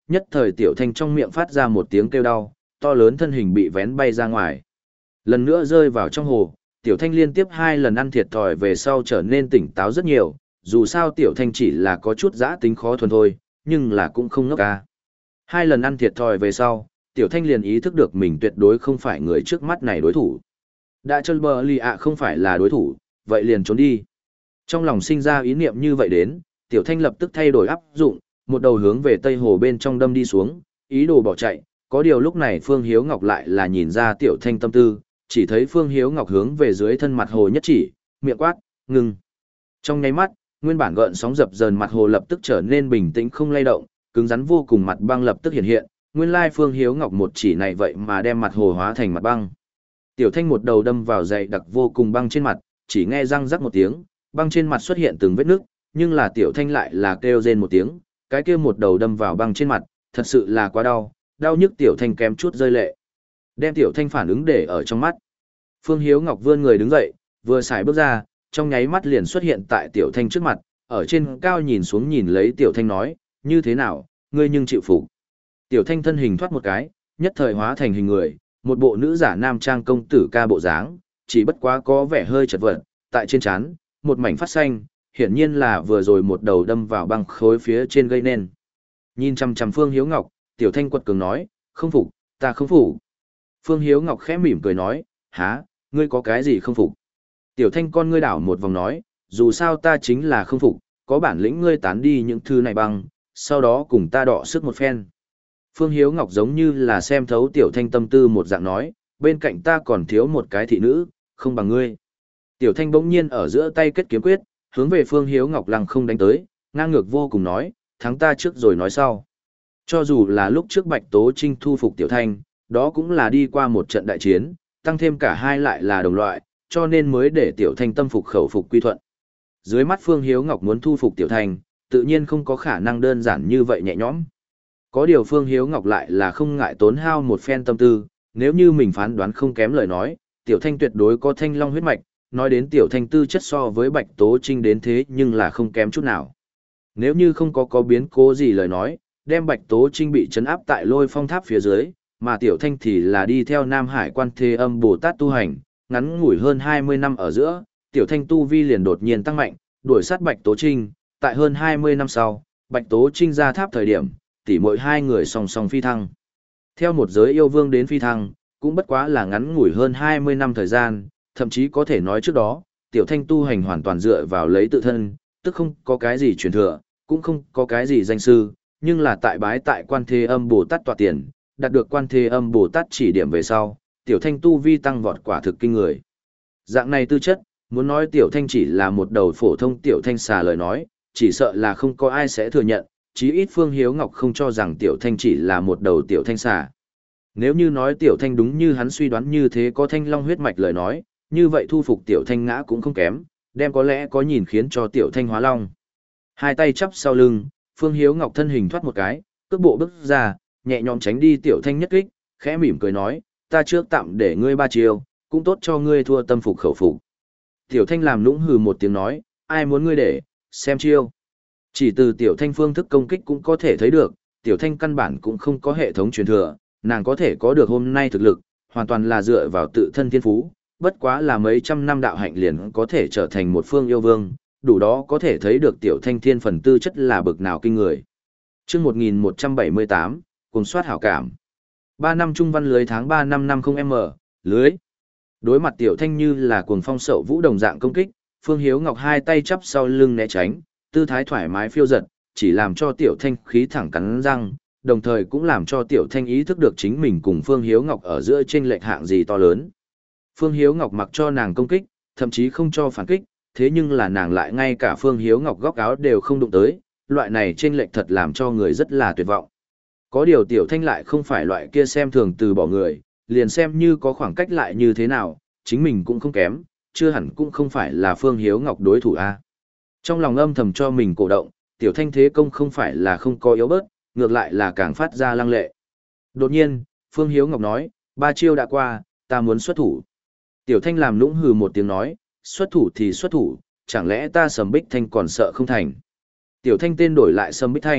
nhất thời Tiểu Thanh trong miệng phát ra một tiếng kêu đau, to lớn thân hình bị vén bay ra ngoài. Lần nữa rơi vào trong hồ, Tiểu Thanh liên tiếp hai lần ăn thiệt thòi về sau trở nên tỉnh táo rất nhiều, dù sao Tiểu Thanh chỉ là có chút giã tính khó thuần thôi, nhưng là cũng không ngốc ca. Hai lần ăn thiệt thòi về sau, Tiểu Thanh liền ý thức được mình tuyệt đối không phải người trước mắt này đối thủ. Đã chân bờ lì ạ không phải là đối thủ, vậy liền trốn đi. Trong lòng sinh ra ý niệm như vậy đến, Tiểu Thanh lập tức thay đổi áp dụng, một đầu hướng về tây hồ bên trong đâm đi xuống, ý đồ bỏ chạy. Có điều lúc này Phương Hiếu Ngọc lại là nhìn ra Tiểu Thanh tâm tư, chỉ thấy Phương Hiếu Ngọc hướng về dưới thân mặt hồ nhất chỉ, miệng quát, ngừng. Trong nháy mắt, nguyên bản gợn sóng dập dờn mặt hồ lập tức trở nên bình tĩnh không lay động, cứng rắn vô cùng mặt băng lập tức hiện hiện, nguyên lai Phương Hiếu Ngọc một chỉ này vậy mà đem mặt hồ hóa thành mặt băng. Tiểu Thanh một đầu đâm vào dày đặc vô cùng băng trên mặt, chỉ nghe răng rắc một tiếng, băng trên mặt xuất hiện từng vết nước, nhưng là Tiểu Thanh lại là kêu rên một tiếng, cái kia một đầu đâm vào băng trên mặt, thật sự là quá đau, đau nhức Tiểu Thanh kém chút rơi lệ. Đem Tiểu Thanh phản ứng để ở trong mắt. Phương Hiếu Ngọc vươn người đứng dậy, vừa xài bước ra, trong nháy mắt liền xuất hiện tại Tiểu Thanh trước mặt, ở trên cao nhìn xuống nhìn lấy Tiểu Thanh nói, như thế nào, ngươi nhưng chịu phục. Tiểu Thanh thân hình thoát một cái, nhất thời hóa thành hình người, một bộ nữ giả nam trang công tử ca bộ dáng, chỉ bất quá có vẻ hơi chật vật, tại trên trán, một mảnh phát xanh, hiển nhiên là vừa rồi một đầu đâm vào băng khối phía trên gây nên. Nhìn chằm chằm Phương Hiếu Ngọc, Tiểu Thanh quật cường nói, không phục, ta không phục. Phương Hiếu Ngọc khẽ mỉm cười nói, há, ngươi có cái gì không phục? Tiểu Thanh con ngươi đảo một vòng nói, dù sao ta chính là không phục, có bản lĩnh ngươi tán đi những thứ này băng, sau đó cùng ta đọ sức một phen. Phương Hiếu Ngọc giống như là xem thấu Tiểu Thanh tâm tư một dạng nói, bên cạnh ta còn thiếu một cái thị nữ, không bằng ngươi. Tiểu Thanh bỗng nhiên ở giữa tay kết kiếm quyết, hướng về Phương Hiếu Ngọc lăng không đánh tới, ngang ngược vô cùng nói, thắng ta trước rồi nói sau. Cho dù là lúc trước Bạch Tố Trinh thu phục Tiểu Thanh, đó cũng là đi qua một trận đại chiến, tăng thêm cả hai lại là đồng loại, cho nên mới để Tiểu Thanh tâm phục khẩu phục quy thuận. Dưới mắt Phương Hiếu Ngọc muốn thu phục Tiểu Thanh, tự nhiên không có khả năng đơn giản như vậy nhẹ nhõm. Có điều Phương Hiếu Ngọc lại là không ngại tốn hao một phen tâm tư, nếu như mình phán đoán không kém lời nói, Tiểu Thanh tuyệt đối có thanh long huyết mạch, nói đến Tiểu Thanh tư chất so với Bạch Tố Trinh đến thế nhưng là không kém chút nào. Nếu như không có có biến cố gì lời nói, đem Bạch Tố Trinh bị trấn áp tại Lôi Phong Tháp phía dưới, mà Tiểu Thanh thì là đi theo Nam Hải Quan Thế Âm Bồ Tát tu hành, ngắn ngủi hơn hai mươi năm ở giữa, Tiểu Thanh tu vi liền đột nhiên tăng mạnh, đuổi sát Bạch Tố Trinh, tại hơn hai mươi năm sau, Bạch Tố Trinh ra tháp thời điểm, tỷ muội hai người song song phi thăng. Theo một giới yêu vương đến phi thăng, cũng bất quá là ngắn ngủi hơn hai mươi năm thời gian, thậm chí có thể nói trước đó, Tiểu Thanh tu hành hoàn toàn dựa vào lấy tự thân, tức không có cái gì truyền thừa, cũng không có cái gì danh sư, nhưng là tại bái tại Quan Thế Âm Bồ Tát tọa tiền, đạt được Quan Thế Âm Bồ Tát chỉ điểm về sau, Tiểu Thanh tu vi tăng vọt quả thực kinh người. Dạng này tư chất, muốn nói Tiểu Thanh chỉ là một đầu phổ thông Tiểu Thanh xà lời nói, chỉ sợ là không có ai sẽ thừa nhận, chí ít Phương Hiếu Ngọc không cho rằng Tiểu Thanh chỉ là một đầu Tiểu Thanh xà. Nếu như nói Tiểu Thanh đúng như hắn suy đoán như thế có thanh long huyết mạch lời nói, như vậy thu phục Tiểu Thanh ngã cũng không kém, đem có lẽ có nhìn khiến cho Tiểu Thanh hóa long. Hai tay chắp sau lưng, Phương Hiếu Ngọc thân hình thoát một cái, cước bộ bước ra, nhẹ nhõm tránh đi Tiểu Thanh nhất kích, khẽ mỉm cười nói, ta trước tạm để ngươi ba chiêu, cũng tốt cho ngươi thua tâm phục khẩu phục. Tiểu Thanh làm nũng hừ một tiếng nói, ai muốn ngươi để, xem chiêu. Chỉ từ Tiểu Thanh phương thức công kích cũng có thể thấy được, Tiểu Thanh căn bản cũng không có hệ thống truyền thừa, nàng có thể có được hôm nay thực lực, hoàn toàn là dựa vào tự thân thiên phú, bất quá là mấy trăm năm đạo hạnh liền có thể trở thành một phương yêu vương, đủ đó có thể thấy được Tiểu Thanh thiên phần tư chất là bực nào kinh người. Chương một nghìn một trăm bảy mươi tám, cùng soát hảo cảm. ba năm trung văn lưới tháng ba năm năm không m, lưới. Đối mặt Tiểu Thanh như là cuồng phong sậu vũ đồng dạng công kích, Phương Hiếu Ngọc hai tay chắp sau lưng né tránh, tư thái thoải mái phiêu giật, chỉ làm cho Tiểu Thanh khí thẳng cắn răng, đồng thời cũng làm cho Tiểu Thanh ý thức được chính mình cùng Phương Hiếu Ngọc ở giữa chênh lệch hạng gì to lớn. Phương Hiếu Ngọc mặc cho nàng công kích, thậm chí không cho phản kích, thế nhưng là nàng lại ngay cả Phương Hiếu Ngọc góc áo đều không đụng tới, loại này chênh lệch thật làm cho người rất là tuyệt vọng. Có điều Tiểu Thanh lại không phải loại kia xem thường từ bỏ người, liền xem như có khoảng cách lại như thế nào, chính mình cũng không kém, chưa hẳn cũng không phải là Phương Hiếu Ngọc đối thủ a. Trong lòng âm thầm cho mình cổ động, Tiểu Thanh thế công không phải là không có yếu bớt, ngược lại là càng phát ra lăng lệ. Đột nhiên, Phương Hiếu Ngọc nói, ba chiêu đã qua, ta muốn xuất thủ. Tiểu Thanh làm nũng hừ một tiếng nói, xuất thủ thì xuất thủ, chẳng lẽ ta Sầm Bích Thanh còn sợ không thành. Tiểu Thanh tên đổi lại Sầm Bích Thanh,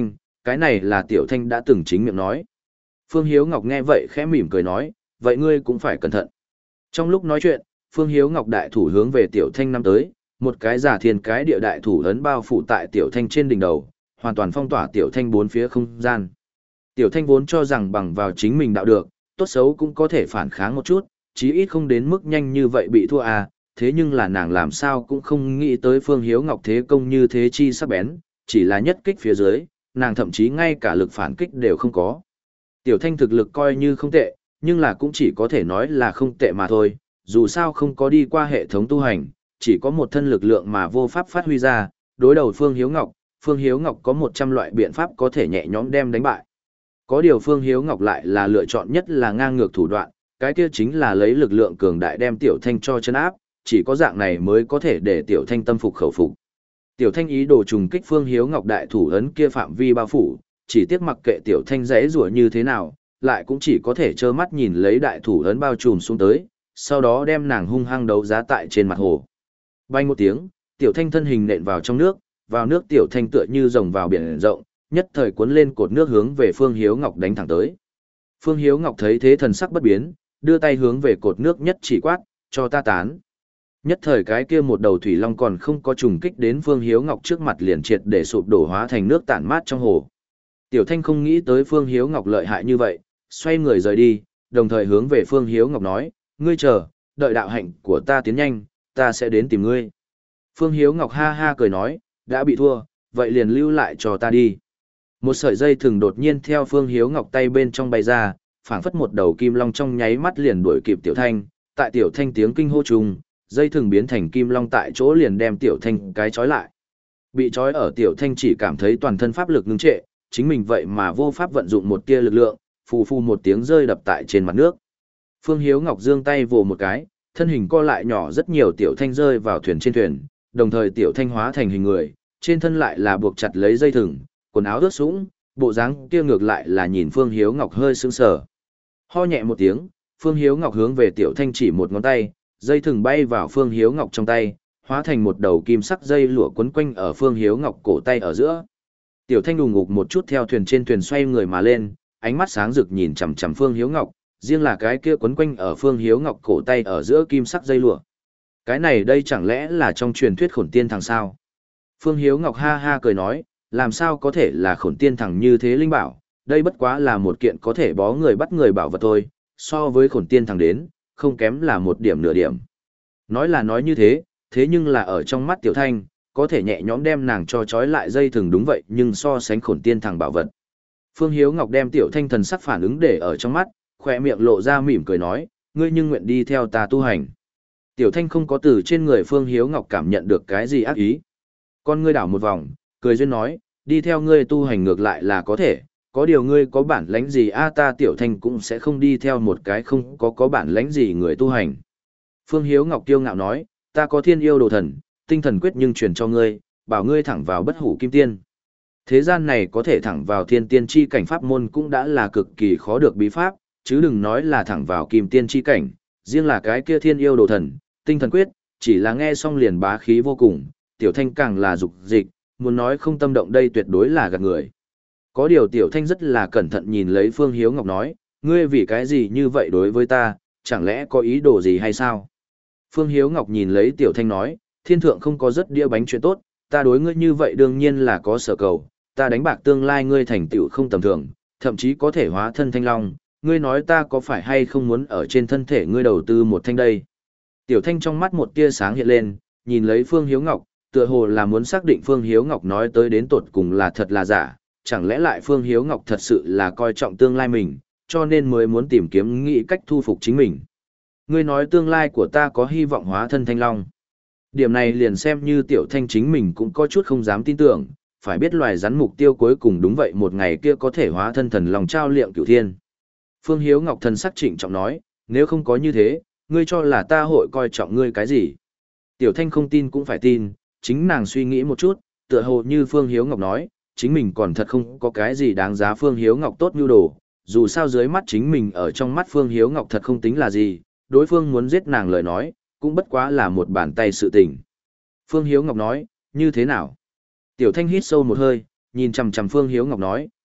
cái này là Tiểu Thanh đã từng chính miệng nói. Phương Hiếu Ngọc nghe vậy khẽ mỉm cười nói, vậy ngươi cũng phải cẩn thận. Trong lúc nói chuyện, Phương Hiếu Ngọc đại thủ hướng về Tiểu Thanh năm tới, một cái giả thiên cái địa đại thủ ấn bao phủ tại Tiểu Thanh trên đỉnh đầu, hoàn toàn phong tỏa Tiểu Thanh bốn phía không gian. Tiểu Thanh vốn cho rằng bằng vào chính mình đạo được, tốt xấu cũng có thể phản kháng một chút, chí ít không đến mức nhanh như vậy bị thua à, thế nhưng là nàng làm sao cũng không nghĩ tới Phương Hiếu Ngọc thế công như thế chi sắc bén, chỉ là nhất kích phía dưới, nàng thậm chí ngay cả lực phản kích đều không có. Tiểu Thanh thực lực coi như không tệ, nhưng là cũng chỉ có thể nói là không tệ mà thôi, dù sao không có đi qua hệ thống tu hành, chỉ có một thân lực lượng mà vô pháp phát huy ra, đối đầu Phương Hiếu Ngọc, Phương Hiếu Ngọc có một trăm loại biện pháp có thể nhẹ nhõm đem đánh bại. Có điều Phương Hiếu Ngọc lại là lựa chọn nhất là ngang ngược thủ đoạn, cái kia chính là lấy lực lượng cường đại đem Tiểu Thanh cho chân áp, chỉ có dạng này mới có thể để Tiểu Thanh tâm phục khẩu phục. Tiểu Thanh ý đồ trùng kích Phương Hiếu Ngọc đại thủ ấn kia phạm vi bao phủ, chỉ tiếc mặc kệ Tiểu Thanh giãy giụa như thế nào, lại cũng chỉ có thể trơ mắt nhìn lấy đại thủ ấn bao trùm xuống tới, sau đó đem nàng hung hăng đấu giá tại trên mặt hồ. Bay một tiếng, Tiểu Thanh thân hình nện vào trong nước, vào nước Tiểu Thanh tựa như rồng vào biển rộng, nhất thời cuốn lên cột nước hướng về Phương Hiếu Ngọc đánh thẳng tới. Phương Hiếu Ngọc thấy thế thần sắc bất biến, đưa tay hướng về cột nước nhất chỉ quát, cho ta tán. Nhất thời cái kia một đầu thủy long còn không có trùng kích đến Phương Hiếu Ngọc trước mặt liền triệt để sụp đổ hóa thành nước tản mát trong hồ. Tiểu Thanh không nghĩ tới Phương Hiếu Ngọc lợi hại như vậy, xoay người rời đi, đồng thời hướng về Phương Hiếu Ngọc nói, ngươi chờ, đợi đạo hạnh của ta tiến nhanh, ta sẽ đến tìm ngươi. Phương Hiếu Ngọc ha ha cười nói, đã bị thua, vậy liền lưu lại cho ta đi. Một sợi dây thừng đột nhiên theo Phương Hiếu Ngọc tay bên trong bay ra, phảng phất một đầu kim long trong nháy mắt liền đuổi kịp Tiểu Thanh, tại Tiểu Thanh tiếng kinh hô trùng, dây thừng biến thành kim long tại chỗ liền đem Tiểu Thanh cái trói lại. Bị trói ở Tiểu Thanh chỉ cảm thấy toàn thân pháp lực ngưng trệ, chính mình vậy mà vô pháp vận dụng một tia lực lượng, phù phù một tiếng rơi đập tại trên mặt nước. Phương Hiếu Ngọc giương tay vồ một cái, thân hình co lại nhỏ rất nhiều Tiểu Thanh rơi vào thuyền trên thuyền, đồng thời Tiểu Thanh hóa thành hình người, trên thân lại là buộc chặt lấy dây thừng, quần áo ướt sũng, bộ dáng kia ngược lại là nhìn Phương Hiếu Ngọc hơi sững sờ. Ho nhẹ một tiếng, Phương Hiếu Ngọc hướng về Tiểu Thanh chỉ một ngón tay, dây thừng bay vào Phương Hiếu Ngọc trong tay, hóa thành một đầu kim sắc dây lụa quấn quanh ở Phương Hiếu Ngọc cổ tay ở giữa. Tiểu Thanh đùng ngục một chút theo thuyền trên thuyền xoay người mà lên, ánh mắt sáng rực nhìn chằm chằm Phương Hiếu Ngọc, riêng là cái kia quấn quanh ở Phương Hiếu Ngọc cổ tay ở giữa kim sắc dây lụa. Cái này đây chẳng lẽ là trong truyền thuyết Khổn Tiên Thằng sao? Phương Hiếu Ngọc ha ha cười nói, làm sao có thể là Khổn Tiên Thằng như thế linh bảo, đây bất quá là một kiện có thể bó người bắt người bảo vật thôi, so với Khổn Tiên Thằng đến, không kém là một điểm nửa điểm. Nói là nói như thế, thế nhưng là ở trong mắt Tiểu Thanh, có thể nhẹ nhõm đem nàng cho trói lại dây thừng đúng vậy nhưng so sánh Khổn Tiên Thằng bảo vật. Phương Hiếu Ngọc đem Tiểu Thanh thần sắc phản ứng để ở trong mắt, khỏe miệng lộ ra mỉm cười nói, ngươi nhưng nguyện đi theo ta tu hành. Tiểu Thanh không có từ trên người Phương Hiếu Ngọc cảm nhận được cái gì ác ý. Con ngươi đảo một vòng, cười duyên nói, đi theo ngươi tu hành ngược lại là có thể, có điều ngươi có bản lãnh gì a ta Tiểu Thanh cũng sẽ không đi theo một cái không có có bản lãnh gì người tu hành. Phương Hiếu Ngọc kiêu ngạo nói, ta có thiên yêu đồ thần, tinh thần quyết nhưng truyền cho ngươi, bảo ngươi thẳng vào bất hủ kim tiên. Thế gian này có thể thẳng vào thiên tiên chi cảnh pháp môn cũng đã là cực kỳ khó được bí pháp, chứ đừng nói là thẳng vào kim tiên chi cảnh, riêng là cái kia thiên yêu đồ thần, tinh thần quyết, chỉ là nghe xong liền bá khí vô cùng, Tiểu Thanh càng là dục dịch, muốn nói không tâm động đây tuyệt đối là gạt người. Có điều Tiểu Thanh rất là cẩn thận nhìn lấy Phương Hiếu Ngọc nói, ngươi vì cái gì như vậy đối với ta, chẳng lẽ có ý đồ gì hay sao? Phương Hiếu Ngọc nhìn lấy Tiểu Thanh nói, thiên thượng không có rất đĩa bánh chuyện tốt, ta đối ngươi như vậy đương nhiên là có sở cầu, ta đánh bạc tương lai ngươi thành tựu không tầm thường, thậm chí có thể hóa thân thanh long, ngươi nói ta có phải hay không muốn ở trên thân thể ngươi đầu tư một thanh đây? Tiểu Thanh trong mắt một tia sáng hiện lên, nhìn lấy Phương Hiếu Ngọc, tựa hồ là muốn xác định Phương Hiếu Ngọc nói tới đến tột cùng là thật là giả, chẳng lẽ lại Phương Hiếu Ngọc thật sự là coi trọng tương lai mình, cho nên mới muốn tìm kiếm nghĩ cách thu phục chính mình. Ngươi nói tương lai của ta có hy vọng hóa thân thanh long. Điểm này liền xem như Tiểu Thanh chính mình cũng có chút không dám tin tưởng, phải biết loài rắn mục tiêu cuối cùng đúng vậy một ngày kia có thể hóa thân thần lòng trao liệm cửu thiên. Phương Hiếu Ngọc thần sắc trịnh trọng nói, nếu không có như thế, ngươi cho là ta hội coi trọng ngươi cái gì? Tiểu Thanh không tin cũng phải tin, chính nàng suy nghĩ một chút, tựa hồ như Phương Hiếu Ngọc nói, chính mình còn thật không có cái gì đáng giá Phương Hiếu Ngọc tốt như đồ, dù sao dưới mắt chính mình ở trong mắt Phương Hiếu Ngọc thật không tính là gì, đối phương muốn giết nàng lời nói, cũng bất quá là một bàn tay sự tình. Phương Hiếu Ngọc nói, như thế nào? Tiểu Thanh hít sâu một hơi, nhìn chằm chằm Phương Hiếu Ngọc nói,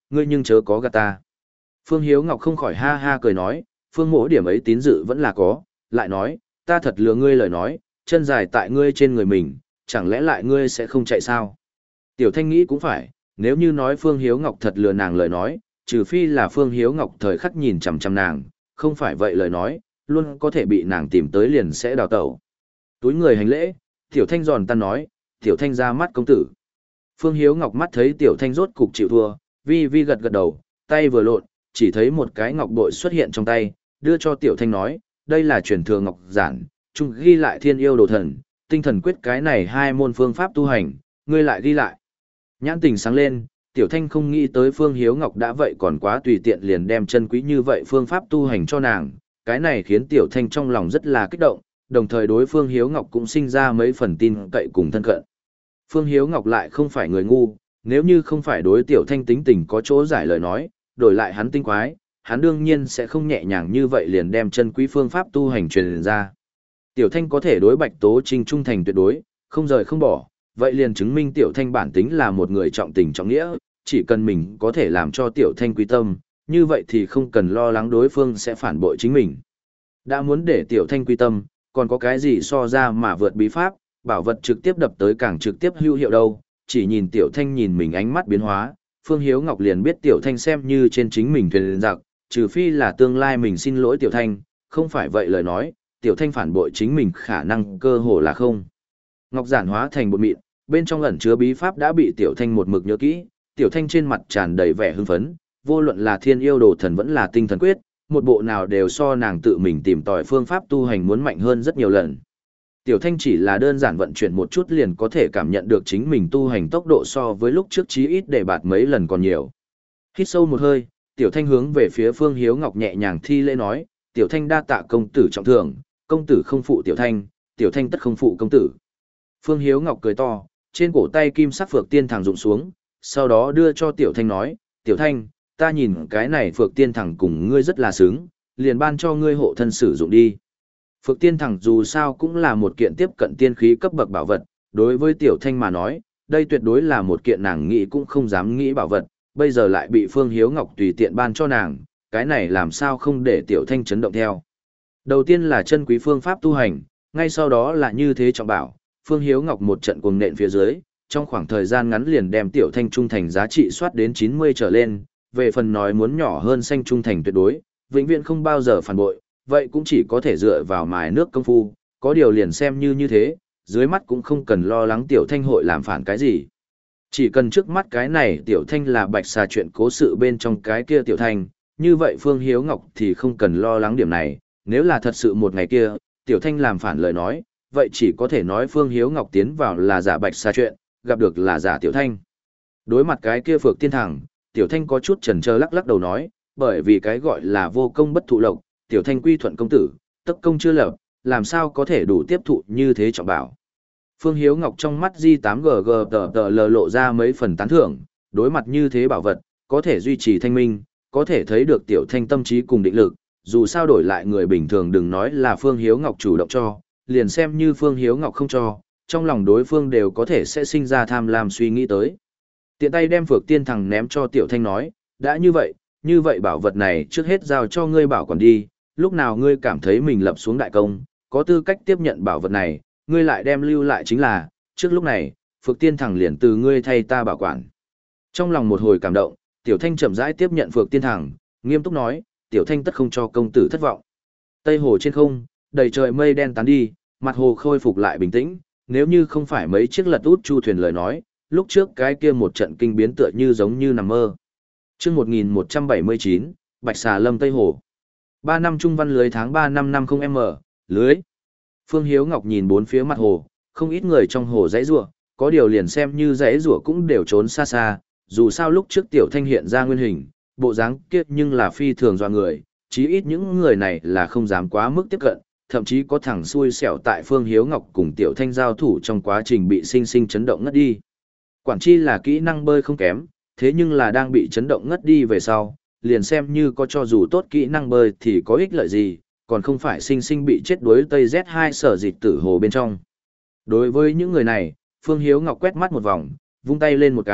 ngươi nhưng chớ có gạt ta. Phương Hiếu Ngọc không khỏi ha ha cười nói, Phương mỗ điểm ấy tín dự vẫn là có, lại nói, ta thật lừa ngươi lời nói, chân dài tại ngươi trên người mình, chẳng lẽ lại ngươi sẽ không chạy sao? Tiểu Thanh nghĩ cũng phải, nếu như nói Phương Hiếu Ngọc thật lừa nàng lời nói, trừ phi là Phương Hiếu Ngọc thời khắc nhìn chằm chằm nàng, không phải vậy lời nói, luôn có thể bị nàng tìm tới liền sẽ đào tẩu. Túi người hành lễ, Tiểu Thanh giòn tan nói, Tiểu Thanh ra mắt công tử. Phương Hiếu Ngọc mắt thấy Tiểu Thanh rốt cục chịu thua, vi vi gật gật đầu, tay vừa lộn, chỉ thấy một cái ngọc bội xuất hiện trong tay, đưa cho Tiểu Thanh nói, đây là truyền thừa ngọc giản, chung ghi lại thiên yêu đồ thần, tinh thần quyết cái này hai môn phương pháp tu hành, ngươi lại ghi lại. Nhãn tình sáng lên, Tiểu Thanh không nghĩ tới Phương Hiếu Ngọc đã vậy còn quá tùy tiện liền đem chân quý như vậy phương pháp tu hành cho nàng, cái này khiến Tiểu Thanh trong lòng rất là kích động, đồng thời đối Phương Hiếu Ngọc cũng sinh ra mấy phần tin cậy cùng thân cận. Phương Hiếu Ngọc lại không phải người ngu, nếu như không phải đối Tiểu Thanh tính tình có chỗ giải lời nói, đổi lại hắn tinh quái, hắn đương nhiên sẽ không nhẹ nhàng như vậy liền đem chân quý phương pháp tu hành truyền ra. Tiểu Thanh có thể đối Bạch Tố Trinh trung thành tuyệt đối, không rời không bỏ, vậy liền chứng minh Tiểu Thanh bản tính là một người trọng tình trọng nghĩa, chỉ cần mình có thể làm cho Tiểu Thanh quy tâm, như vậy thì không cần lo lắng đối phương sẽ phản bội chính mình. Đã muốn để Tiểu Thanh quy tâm, còn có cái gì so ra mà vượt bí pháp, bảo vật trực tiếp đập tới càng trực tiếp hữu hiệu đâu, chỉ nhìn Tiểu Thanh nhìn mình ánh mắt biến hóa, Phương Hiếu Ngọc liền biết Tiểu Thanh xem như trên chính mình thuyền giặc, trừ phi là tương lai mình xin lỗi Tiểu Thanh, không phải vậy lời nói, Tiểu Thanh phản bội chính mình khả năng cơ hồ là không. Ngọc giản hóa thành bột mịn, bên trong ẩn chứa bí pháp đã bị Tiểu Thanh một mực nhớ kỹ, Tiểu Thanh trên mặt tràn đầy vẻ hưng phấn, vô luận là thiên yêu đồ thần vẫn là tinh thần quyết, một bộ nào đều so nàng tự mình tìm tòi phương pháp tu hành muốn mạnh hơn rất nhiều lần. Tiểu Thanh chỉ là đơn giản vận chuyển một chút liền có thể cảm nhận được chính mình tu hành tốc độ so với lúc trước chí ít để bạt mấy lần còn nhiều. Hít sâu một hơi, Tiểu Thanh hướng về phía Phương Hiếu Ngọc nhẹ nhàng thi lễ nói, Tiểu Thanh đa tạ công tử trọng thưởng, công tử không phụ Tiểu Thanh, Tiểu Thanh tất không phụ công tử. Phương Hiếu Ngọc cười to, trên cổ tay kim sắc phược tiên thẳng rụng xuống, sau đó đưa cho Tiểu Thanh nói, Tiểu Thanh, ta nhìn cái này phược tiên thẳng cùng ngươi rất là sướng, liền ban cho ngươi hộ thân sử dụng đi. Phược tiên thẳng dù sao cũng là một kiện tiếp cận tiên khí cấp bậc bảo vật, đối với Tiểu Thanh mà nói, đây tuyệt đối là một kiện nàng nghĩ cũng không dám nghĩ bảo vật, bây giờ lại bị Phương Hiếu Ngọc tùy tiện ban cho nàng, cái này làm sao không để Tiểu Thanh chấn động theo. Đầu tiên là chân quý phương pháp tu hành, ngay sau đó là như thế trọng bảo, Phương Hiếu Ngọc một trận cuồng nện phía dưới, trong khoảng thời gian ngắn liền đem Tiểu Thanh trung thành giá trị soát đến chín mươi trở lên, về phần nói muốn nhỏ hơn xanh trung thành tuyệt đối, vĩnh viễn không bao giờ phản bội, vậy cũng chỉ có thể dựa vào mài nước công phu, có điều liền xem như như thế, dưới mắt cũng không cần lo lắng Tiểu Thanh hội làm phản cái gì. Chỉ cần trước mắt cái này Tiểu Thanh là bạch xà chuyện cố sự bên trong cái kia Tiểu Thanh, như vậy Phương Hiếu Ngọc thì không cần lo lắng điểm này, nếu là thật sự một ngày kia, Tiểu Thanh làm phản lời nói, vậy chỉ có thể nói Phương Hiếu Ngọc tiến vào là giả bạch xà chuyện, gặp được là giả Tiểu Thanh. Đối mặt cái kia phược tiên thẳng, Tiểu Thanh có chút chần chờ lắc lắc đầu nói, bởi vì cái gọi là vô công bất thụ lộc, Tiểu Thanh quy thuận công tử, tất công chưa lập, làm sao có thể đủ tiếp thụ như thế trọng bảo. Phương Hiếu Ngọc trong mắt G tám G G tờ tờ lờ lộ ra mấy phần tán thưởng, đối mặt như thế bảo vật, có thể duy trì thanh minh, có thể thấy được Tiểu Thanh tâm trí cùng định lực, dù sao đổi lại người bình thường đừng nói là Phương Hiếu Ngọc chủ động cho, liền xem như Phương Hiếu Ngọc không cho, trong lòng đối phương đều có thể sẽ sinh ra tham lam suy nghĩ tới. Tiện tay đem phược tiên thằng ném cho Tiểu Thanh nói, đã như vậy, như vậy bảo vật này trước hết giao cho ngươi bảo quản đi, lúc nào ngươi cảm thấy mình lập xuống đại công, có tư cách tiếp nhận bảo vật này, ngươi lại đem lưu lại chính là, trước lúc này, phược tiên thằng liền từ ngươi thay ta bảo quản. Trong lòng một hồi cảm động, Tiểu Thanh chậm rãi tiếp nhận phược tiên thằng, nghiêm túc nói, Tiểu Thanh tất không cho công tử thất vọng. Tây hồ trên không, đầy trời mây đen tán đi, mặt hồ khôi phục lại bình tĩnh, nếu như không phải mấy chiếc lật út chu thuyền lời nói, lúc trước cái kia một trận kinh biến tựa như giống như nằm mơ. Chương một nghìn một trăm bảy mươi chín, Bạch Xà Lâm Tây Hồ. Ba năm trung văn lưới tháng ba năm năm không m, lưới. Phương Hiếu Ngọc nhìn bốn phía mặt hồ, không ít người trong hồ dãy rủa, có điều liền xem như dãy rủa cũng đều trốn xa xa, dù sao lúc trước Tiểu Thanh hiện ra nguyên hình, bộ dáng kiết nhưng là phi thường dọa người, chí ít những người này là không dám quá mức tiếp cận, thậm chí có thằng xui xẻo tại Phương Hiếu Ngọc cùng Tiểu Thanh giao thủ trong quá trình bị sinh sinh chấn động ngất đi. Quản chi là kỹ năng bơi không kém, thế nhưng là đang bị chấn động ngất đi về sau, liền xem như có cho dù tốt kỹ năng bơi thì có ích lợi gì, còn không phải sinh sinh bị chết đuối Tây Z hai sở dịch tử hồ bên trong. Đối với những người này, Phương Hiếu Ngọc quét mắt một vòng, vung tay lên một cái,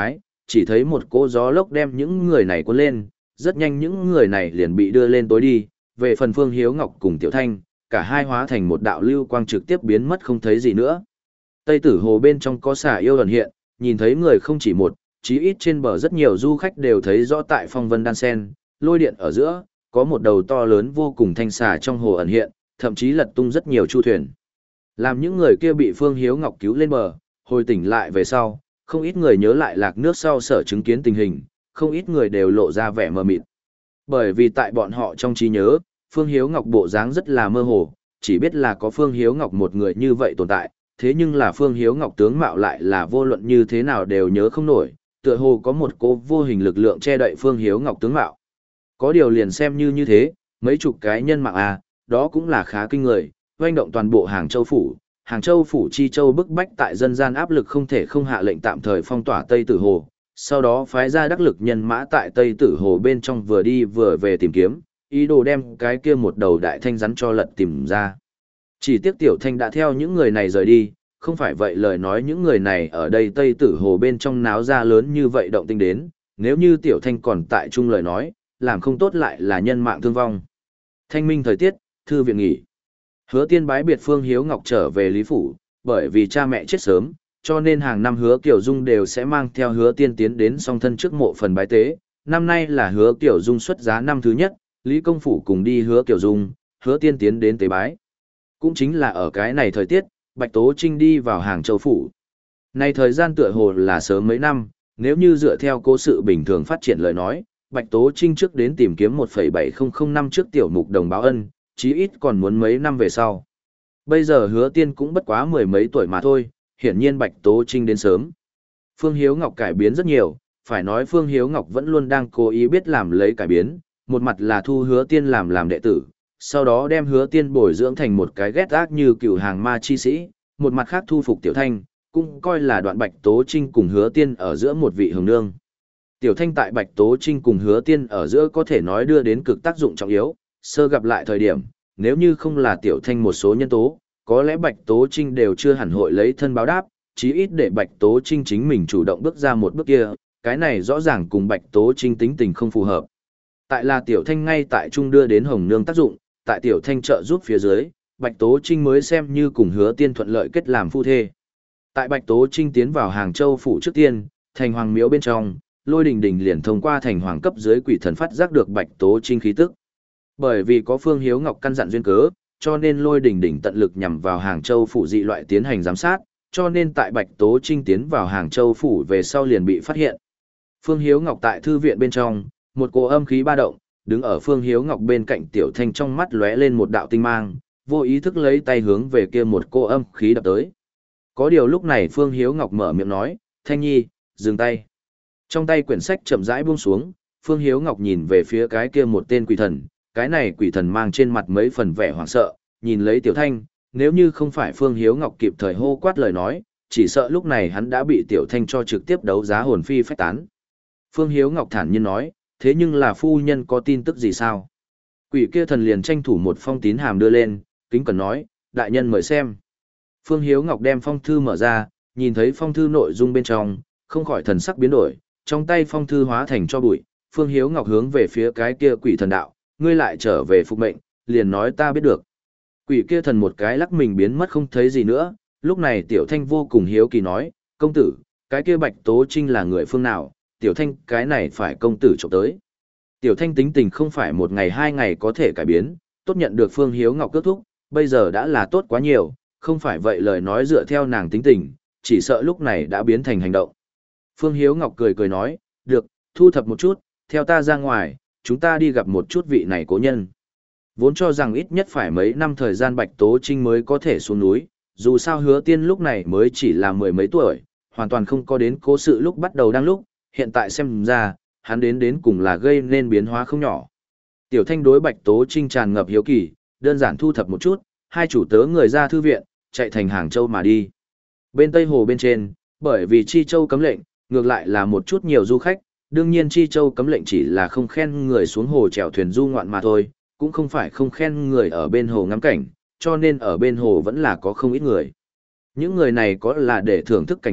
chỉ thấy một cỗ gió lốc đem những người này cuốn lên, rất nhanh những người này liền bị đưa lên tối đi, về phần Phương Hiếu Ngọc cùng Tiểu Thanh, cả hai hóa thành một đạo lưu quang trực tiếp biến mất không thấy gì nữa. Tây Tử Hồ bên trong có xà yêu ẩn hiện, nhìn thấy người không chỉ một, chí ít trên bờ rất nhiều du khách đều thấy rõ tại phong vân đan sen, lôi điện ở giữa, có một đầu to lớn vô cùng thanh xà trong hồ ẩn hiện, thậm chí lật tung rất nhiều chu thuyền. Làm những người kia bị Phương Hiếu Ngọc cứu lên bờ, hồi tỉnh lại về sau, không ít người nhớ lại lạc nước sau sở chứng kiến tình hình, không ít người đều lộ ra vẻ mờ mịt. Bởi vì tại bọn họ trong trí nhớ, Phương Hiếu Ngọc bộ dáng rất là mơ hồ, chỉ biết là có Phương Hiếu Ngọc một người như vậy tồn tại, thế nhưng là Phương Hiếu Ngọc tướng mạo lại là vô luận như thế nào đều nhớ không nổi, tựa hồ có một cố vô hình lực lượng che đậy Phương Hiếu Ngọc tướng mạo. Có điều liền xem như như thế, mấy chục cái nhân mạng à, đó cũng là khá kinh người, oanh động toàn bộ Hàng Châu phủ. Hàng Châu phủ Chi Châu bức bách tại dân gian áp lực không thể không hạ lệnh tạm thời phong tỏa Tây Tử Hồ, sau đó phái ra đắc lực nhân mã tại Tây Tử Hồ bên trong vừa đi vừa về tìm kiếm, ý đồ đem cái kia một đầu đại thanh rắn cho lật tìm ra. Chỉ tiếc Tiểu Thanh đã theo những người này rời đi, không phải vậy lời nói những người này ở đây Tây Tử Hồ bên trong náo ra lớn như vậy động tinh đến, nếu như Tiểu Thanh còn tại chung lời nói, làm không tốt lại là nhân mạng thương vong. Thanh minh thời tiết, thư viện nghỉ. Hứa Tiên bái biệt Phương Hiếu Ngọc trở về Lý Phủ, bởi vì cha mẹ chết sớm, cho nên hàng năm Hứa Kiểu Dung đều sẽ mang theo Hứa Tiên tiến đến song thân trước mộ phần bái tế. Năm nay là Hứa Kiểu Dung xuất giá năm thứ nhất, Lý Công Phủ cùng đi Hứa Kiểu Dung, Hứa Tiên tiến đến tế bái. Cũng chính là ở cái này thời tiết, Bạch Tố Trinh đi vào Hàng Châu Phủ. Này thời gian tựa hồ là sớm mấy năm, nếu như dựa theo cố sự bình thường phát triển lời nói, Bạch Tố Trinh trước đến tìm kiếm một phẩy bảy không không năm trước tiểu mục đồng báo ân, chí ít còn muốn mấy năm về sau. Bây giờ Hứa Tiên cũng bất quá mười mấy tuổi mà thôi, hiển nhiên Bạch Tố Trinh đến sớm. Phương Hiếu Ngọc cải biến rất nhiều, phải nói Phương Hiếu Ngọc vẫn luôn đang cố ý biết làm lấy cải biến, một mặt là thu Hứa Tiên làm làm đệ tử, sau đó đem Hứa Tiên bồi dưỡng thành một cái ghét ác như cựu hàng ma chi sĩ, một mặt khác thu phục Tiểu Thanh, cũng coi là đoạn Bạch Tố Trinh cùng Hứa Tiên ở giữa một vị hồng nương. Tiểu Thanh tại Bạch Tố Trinh cùng Hứa Tiên ở giữa có thể nói đưa đến cực tác dụng trọng yếu, sơ gặp lại thời điểm, nếu như không là Tiểu Thanh một số nhân tố, có lẽ Bạch Tố Trinh đều chưa hẳn hội lấy thân báo đáp, chí ít để Bạch Tố Trinh chính mình chủ động bước ra một bước kia, cái này rõ ràng cùng Bạch Tố Trinh tính tình không phù hợp. Tại là Tiểu Thanh ngay tại trung đưa đến hồng nương tác dụng, tại Tiểu Thanh trợ giúp phía dưới, Bạch Tố Trinh mới xem như cùng Hứa Tiên thuận lợi kết làm phu thê. Tại Bạch Tố Trinh tiến vào Hàng Châu phủ trước tiên, thành hoàng miếu bên trong, Lôi Đình Đình liền thông qua thành hoàng cấp dưới quỷ thần phát giác được Bạch Tố Trinh khí tức. Bởi vì có Phương Hiếu Ngọc căn dặn duyên cớ, cho nên Lôi Đình Đình tận lực nhằm vào Hàng Châu phủ dị loại tiến hành giám sát, cho nên tại Bạch Tố Trinh tiến vào Hàng Châu phủ về sau liền bị phát hiện. Phương Hiếu Ngọc tại thư viện bên trong, một cỗ âm khí ba động, đứng ở Phương Hiếu Ngọc bên cạnh Tiểu Thanh trong mắt lóe lên một đạo tinh mang, vô ý thức lấy tay hướng về kia một cỗ âm khí đập tới. Có điều lúc này Phương Hiếu Ngọc mở miệng nói, "Thanh Nhi, dừng tay." Trong tay quyển sách chậm rãi buông xuống, Phương Hiếu Ngọc nhìn về phía cái kia một tên quỷ thần, cái này quỷ thần mang trên mặt mấy phần vẻ hoảng sợ, nhìn lấy Tiểu Thanh, nếu như không phải Phương Hiếu Ngọc kịp thời hô quát lời nói, chỉ sợ lúc này hắn đã bị Tiểu Thanh cho trực tiếp đấu giá hồn phi phách tán. Phương Hiếu Ngọc thản nhiên nói, "Thế nhưng là phu nhân có tin tức gì sao?" Quỷ kia thần liền tranh thủ một phong tín hàm đưa lên, kính cẩn nói, "Đại nhân mời xem." Phương Hiếu Ngọc đem phong thư mở ra, nhìn thấy phong thư nội dung bên trong, không khỏi thần sắc biến đổi, trong tay phong thư hóa thành cho bụi. Phương Hiếu Ngọc hướng về phía cái kia quỷ thần đạo, "Ngươi lại trở về phục mệnh, liền nói ta biết được." Quỷ kia thần một cái lắc mình biến mất không thấy gì nữa, lúc này Tiểu Thanh vô cùng hiếu kỳ nói, "Công tử, cái kia Bạch Tố Trinh là người phương nào?" Tiểu Thanh, cái này phải công tử trộm tới. Tiểu Thanh tính tình không phải một ngày hai ngày có thể cải biến, tốt nhận được Phương Hiếu Ngọc kết thúc, bây giờ đã là tốt quá nhiều, không phải vậy lời nói dựa theo nàng tính tình, chỉ sợ lúc này đã biến thành hành động. Phương Hiếu Ngọc cười cười nói, "Được, thu thập một chút, theo ta ra ngoài, chúng ta đi gặp một chút vị này cố nhân." Vốn cho rằng ít nhất phải mấy năm thời gian Bạch Tố Trinh mới có thể xuống núi, dù sao Hứa Tiên lúc này mới chỉ là mười mấy tuổi, hoàn toàn không có đến cố sự lúc bắt đầu đang lúc, hiện tại xem ra, hắn đến đến cùng là gây nên biến hóa không nhỏ. Tiểu Thanh đối Bạch Tố Trinh tràn ngập hiếu kỳ, đơn giản thu thập một chút, hai chủ tớ người ra thư viện, chạy thành Hàng Châu mà đi. Bên Tây Hồ bên trên, bởi vì Chi Châu cấm lệnh, ngược lại là một chút nhiều du khách, đương nhiên Chi Châu cấm lệnh chỉ là không khen người xuống hồ chèo thuyền du ngoạn mà thôi, cũng không phải không khen người ở bên hồ ngắm cảnh, cho nên ở bên hồ vẫn là có không ít người. Những người này có là để thưởng thức cảnh đẹp,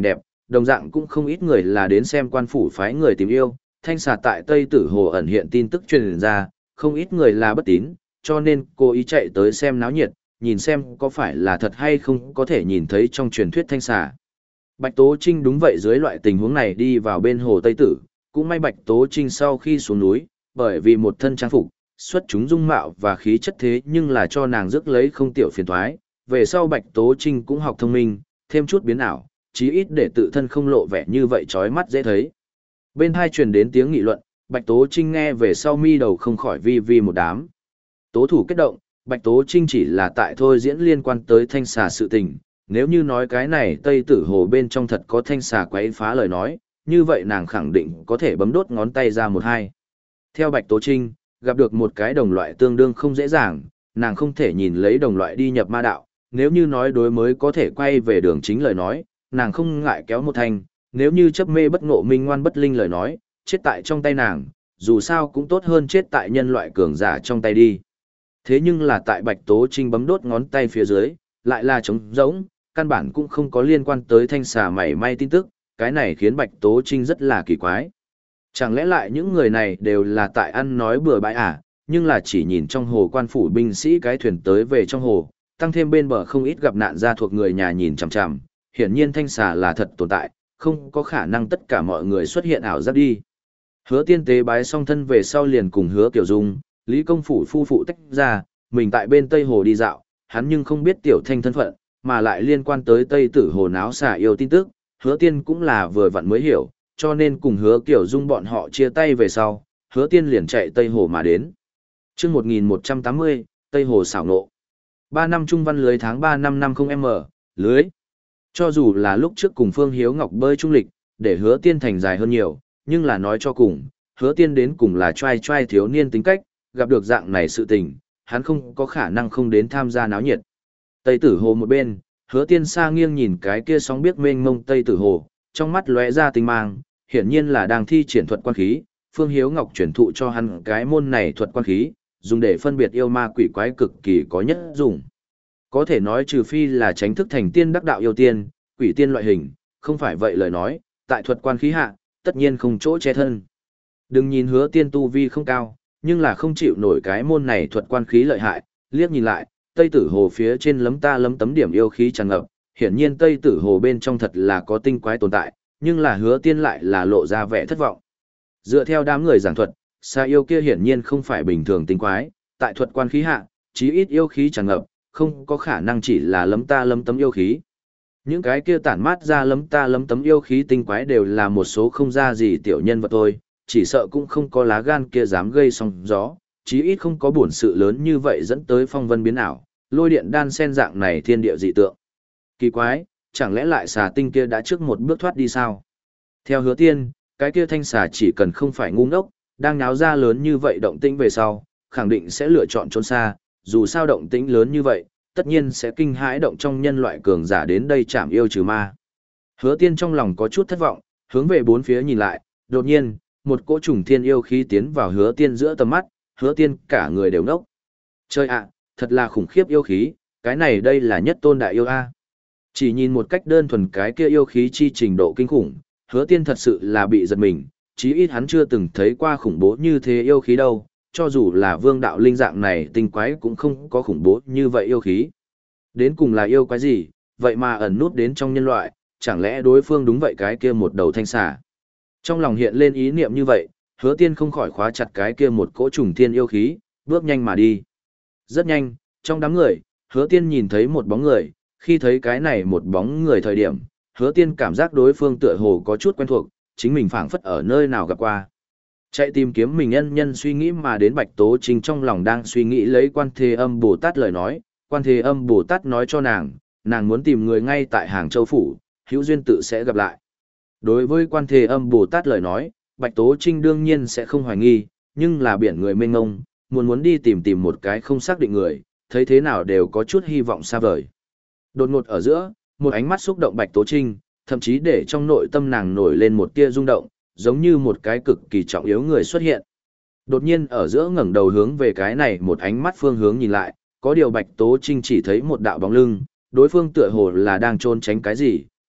Đồng dạng cũng không ít người là đến xem quan phủ phái người tìm yêu, thanh xà tại Tây Tử Hồ ẩn hiện tin tức truyền ra, không ít người là bất tín, cho nên cô ý chạy tới xem náo nhiệt, nhìn xem có phải là thật hay không có thể nhìn thấy trong truyền thuyết thanh xà. Bạch Tố Trinh đúng vậy dưới loại tình huống này đi vào bên hồ Tây Tử, cũng may Bạch Tố Trinh sau khi xuống núi, bởi vì một thân trang phục, xuất chúng dung mạo và khí chất thế nhưng là cho nàng rước lấy không tiểu phiền toái, về sau Bạch Tố Trinh cũng học thông minh, thêm chút biến ảo, chí ít để tự thân không lộ vẻ như vậy chói mắt dễ thấy. Bên hai truyền đến tiếng nghị luận, Bạch Tố Trinh nghe về sau mi đầu không khỏi vi vi một đám. Tố thủ kết động, Bạch Tố Trinh chỉ là tại thôi diễn liên quan tới thanh xà sự tình, nếu như nói cái này Tây Tử Hồ bên trong thật có thanh xà quấy phá lời nói, như vậy nàng khẳng định có thể bấm đốt ngón tay ra một hai. Theo Bạch Tố Trinh, gặp được một cái đồng loại tương đương không dễ dàng, nàng không thể nhìn lấy đồng loại đi nhập ma đạo, nếu như nói đối mới có thể quay về đường chính lời nói, nàng không ngại kéo một thanh, nếu như chấp mê bất ngộ minh ngoan bất linh lời nói, chết tại trong tay nàng, dù sao cũng tốt hơn chết tại nhân loại cường giả trong tay đi. Thế nhưng là tại Bạch Tố Trinh bấm đốt ngón tay phía dưới, lại là trống rỗng, căn bản cũng không có liên quan tới thanh xà mảy may tin tức, cái này khiến Bạch Tố Trinh rất là kỳ quái. Chẳng lẽ lại những người này đều là tại ăn nói bừa bãi à, nhưng là chỉ nhìn trong hồ quan phủ binh sĩ cái thuyền tới về trong hồ, tăng thêm bên bờ không ít gặp nạn gia thuộc người nhà nhìn chằm chằm, hiển nhiên thanh xà là thật tồn tại, không có khả năng tất cả mọi người xuất hiện ảo giác đi. Hứa Tiên tế bái xong thân về sau liền cùng Hứa Kiểu Dung, Lý Công Phủ phu phụ tách ra, mình tại bên Tây Hồ đi dạo, hắn nhưng không biết Tiểu Thanh thân phận, mà lại liên quan tới Tây Tử Hồ náo xà yêu tin tức, Hứa Tiên cũng là vừa vặn mới hiểu, cho nên cùng Hứa Kiểu Dung bọn họ chia tay về sau, Hứa Tiên liền chạy Tây Hồ mà đến. Chương một nghìn một trăm tám mươi, Tây Hồ xảo nộ. ba năm trung văn lưới tháng ba năm năm không m, lưới. Cho dù là lúc trước cùng Phương Hiếu Ngọc bơi trung lịch, để Hứa Tiên thành dài hơn nhiều, nhưng là nói cho cùng, Hứa Tiên đến cùng là trai trai thiếu niên tính cách, gặp được dạng này sự tình, hắn không có khả năng không đến tham gia náo nhiệt. Tây Tử Hồ một bên, Hứa Tiên xa nghiêng nhìn cái kia sóng biếc mênh mông Tây Tử Hồ, trong mắt lóe ra tinh mang, hiển nhiên là đang thi triển thuật quan khí, Phương Hiếu Ngọc chuyển thụ cho hắn cái môn này thuật quan khí, dùng để phân biệt yêu ma quỷ quái cực kỳ có nhất dùng. Có thể nói trừ phi là tránh thức thành tiên đắc đạo yêu tiên, quỷ tiên loại hình, không phải vậy lời nói, tại thuật quan khí hạ, tất nhiên không chỗ che thân. Đừng nhìn Hứa Tiên tu vi không cao, nhưng là không chịu nổi cái môn này thuật quan khí lợi hại, liếc nhìn lại, Tây Tử Hồ phía trên lấm ta lấm tấm điểm yêu khí tràn ngập, hiển nhiên Tây Tử Hồ bên trong thật là có tinh quái tồn tại, nhưng là Hứa Tiên lại là lộ ra vẻ thất vọng. Dựa theo đám người giảng thuật, xa yêu kia hiển nhiên không phải bình thường tinh quái, tại thuật quan khí hạ, chí ít yêu khí tràn ngập, không có khả năng chỉ là lấm ta lấm tấm yêu khí. Những cái kia tản mát ra lấm ta lấm tấm yêu khí tinh quái đều là một số không ra gì tiểu nhân vật thôi, chỉ sợ cũng không có lá gan kia dám gây sóng gió, chí ít không có bổn sự lớn như vậy dẫn tới phong vân biến ảo, lôi điện đan sen dạng này thiên địa dị tượng. Kỳ quái, chẳng lẽ lại xà tinh kia đã trước một bước thoát đi sao? Theo Hứa Tiên, cái kia thanh xà chỉ cần không phải ngu ngốc, đang náo ra lớn như vậy động tĩnh về sau, khẳng định sẽ lựa chọn trốn xa, dù sao động tĩnh lớn như vậy, tất nhiên sẽ kinh hãi động trong nhân loại cường giả đến đây chạm yêu trừ ma. Hứa Tiên trong lòng có chút thất vọng, hướng về bốn phía nhìn lại, đột nhiên, một cỗ trùng thiên yêu khí tiến vào Hứa Tiên giữa tầm mắt, Hứa Tiên cả người đều ngốc. Chơi ạ, thật là khủng khiếp yêu khí, cái này đây là nhất tôn đại yêu a. Chỉ nhìn một cách đơn thuần cái kia yêu khí chi trình độ kinh khủng, Hứa Tiên thật sự là bị giật mình, chí ít hắn chưa từng thấy qua khủng bố như thế yêu khí đâu, cho dù là vương đạo linh dạng này tinh quái cũng không có khủng bố như vậy yêu khí. Đến cùng là yêu quái gì, vậy mà ẩn nút đến trong nhân loại, chẳng lẽ đối phương đúng vậy cái kia một đầu thanh xà. Trong lòng hiện lên ý niệm như vậy, Hứa Tiên không khỏi khóa chặt cái kia một cỗ trùng thiên yêu khí, bước nhanh mà đi. Rất nhanh, trong đám người, Hứa Tiên nhìn thấy một bóng người, khi thấy cái này một bóng người thời điểm, Hứa Tiên cảm giác đối phương tựa hồ có chút quen thuộc, chính mình phảng phất ở nơi nào gặp qua. Chạy tìm kiếm mình nhân nhân suy nghĩ mà đến Bạch Tố Trinh trong lòng đang suy nghĩ lấy Quan Thế Âm Bồ Tát lời nói, Quan Thế Âm Bồ Tát nói cho nàng, nàng muốn tìm người ngay tại Hàng Châu Phủ, hữu duyên tự sẽ gặp lại. Đối với Quan Thế Âm Bồ Tát lời nói, Bạch Tố Trinh đương nhiên sẽ không hoài nghi, nhưng là biển người mênh mông, muốn muốn đi tìm tìm một cái không xác định người, thấy thế nào đều có chút hy vọng xa vời. Đột ngột ở giữa, một ánh mắt xúc động Bạch Tố Trinh, thậm chí để trong nội tâm nàng nổi lên một tia rung động, giống như một cái cực kỳ trọng yếu người xuất hiện. Đột nhiên ở giữa ngẩng đầu hướng về cái này một ánh mắt phương hướng nhìn lại, có điều Bạch Tố Trinh chỉ thấy một đạo bóng lưng, đối phương tựa hồ là đang trốn tránh cái gì,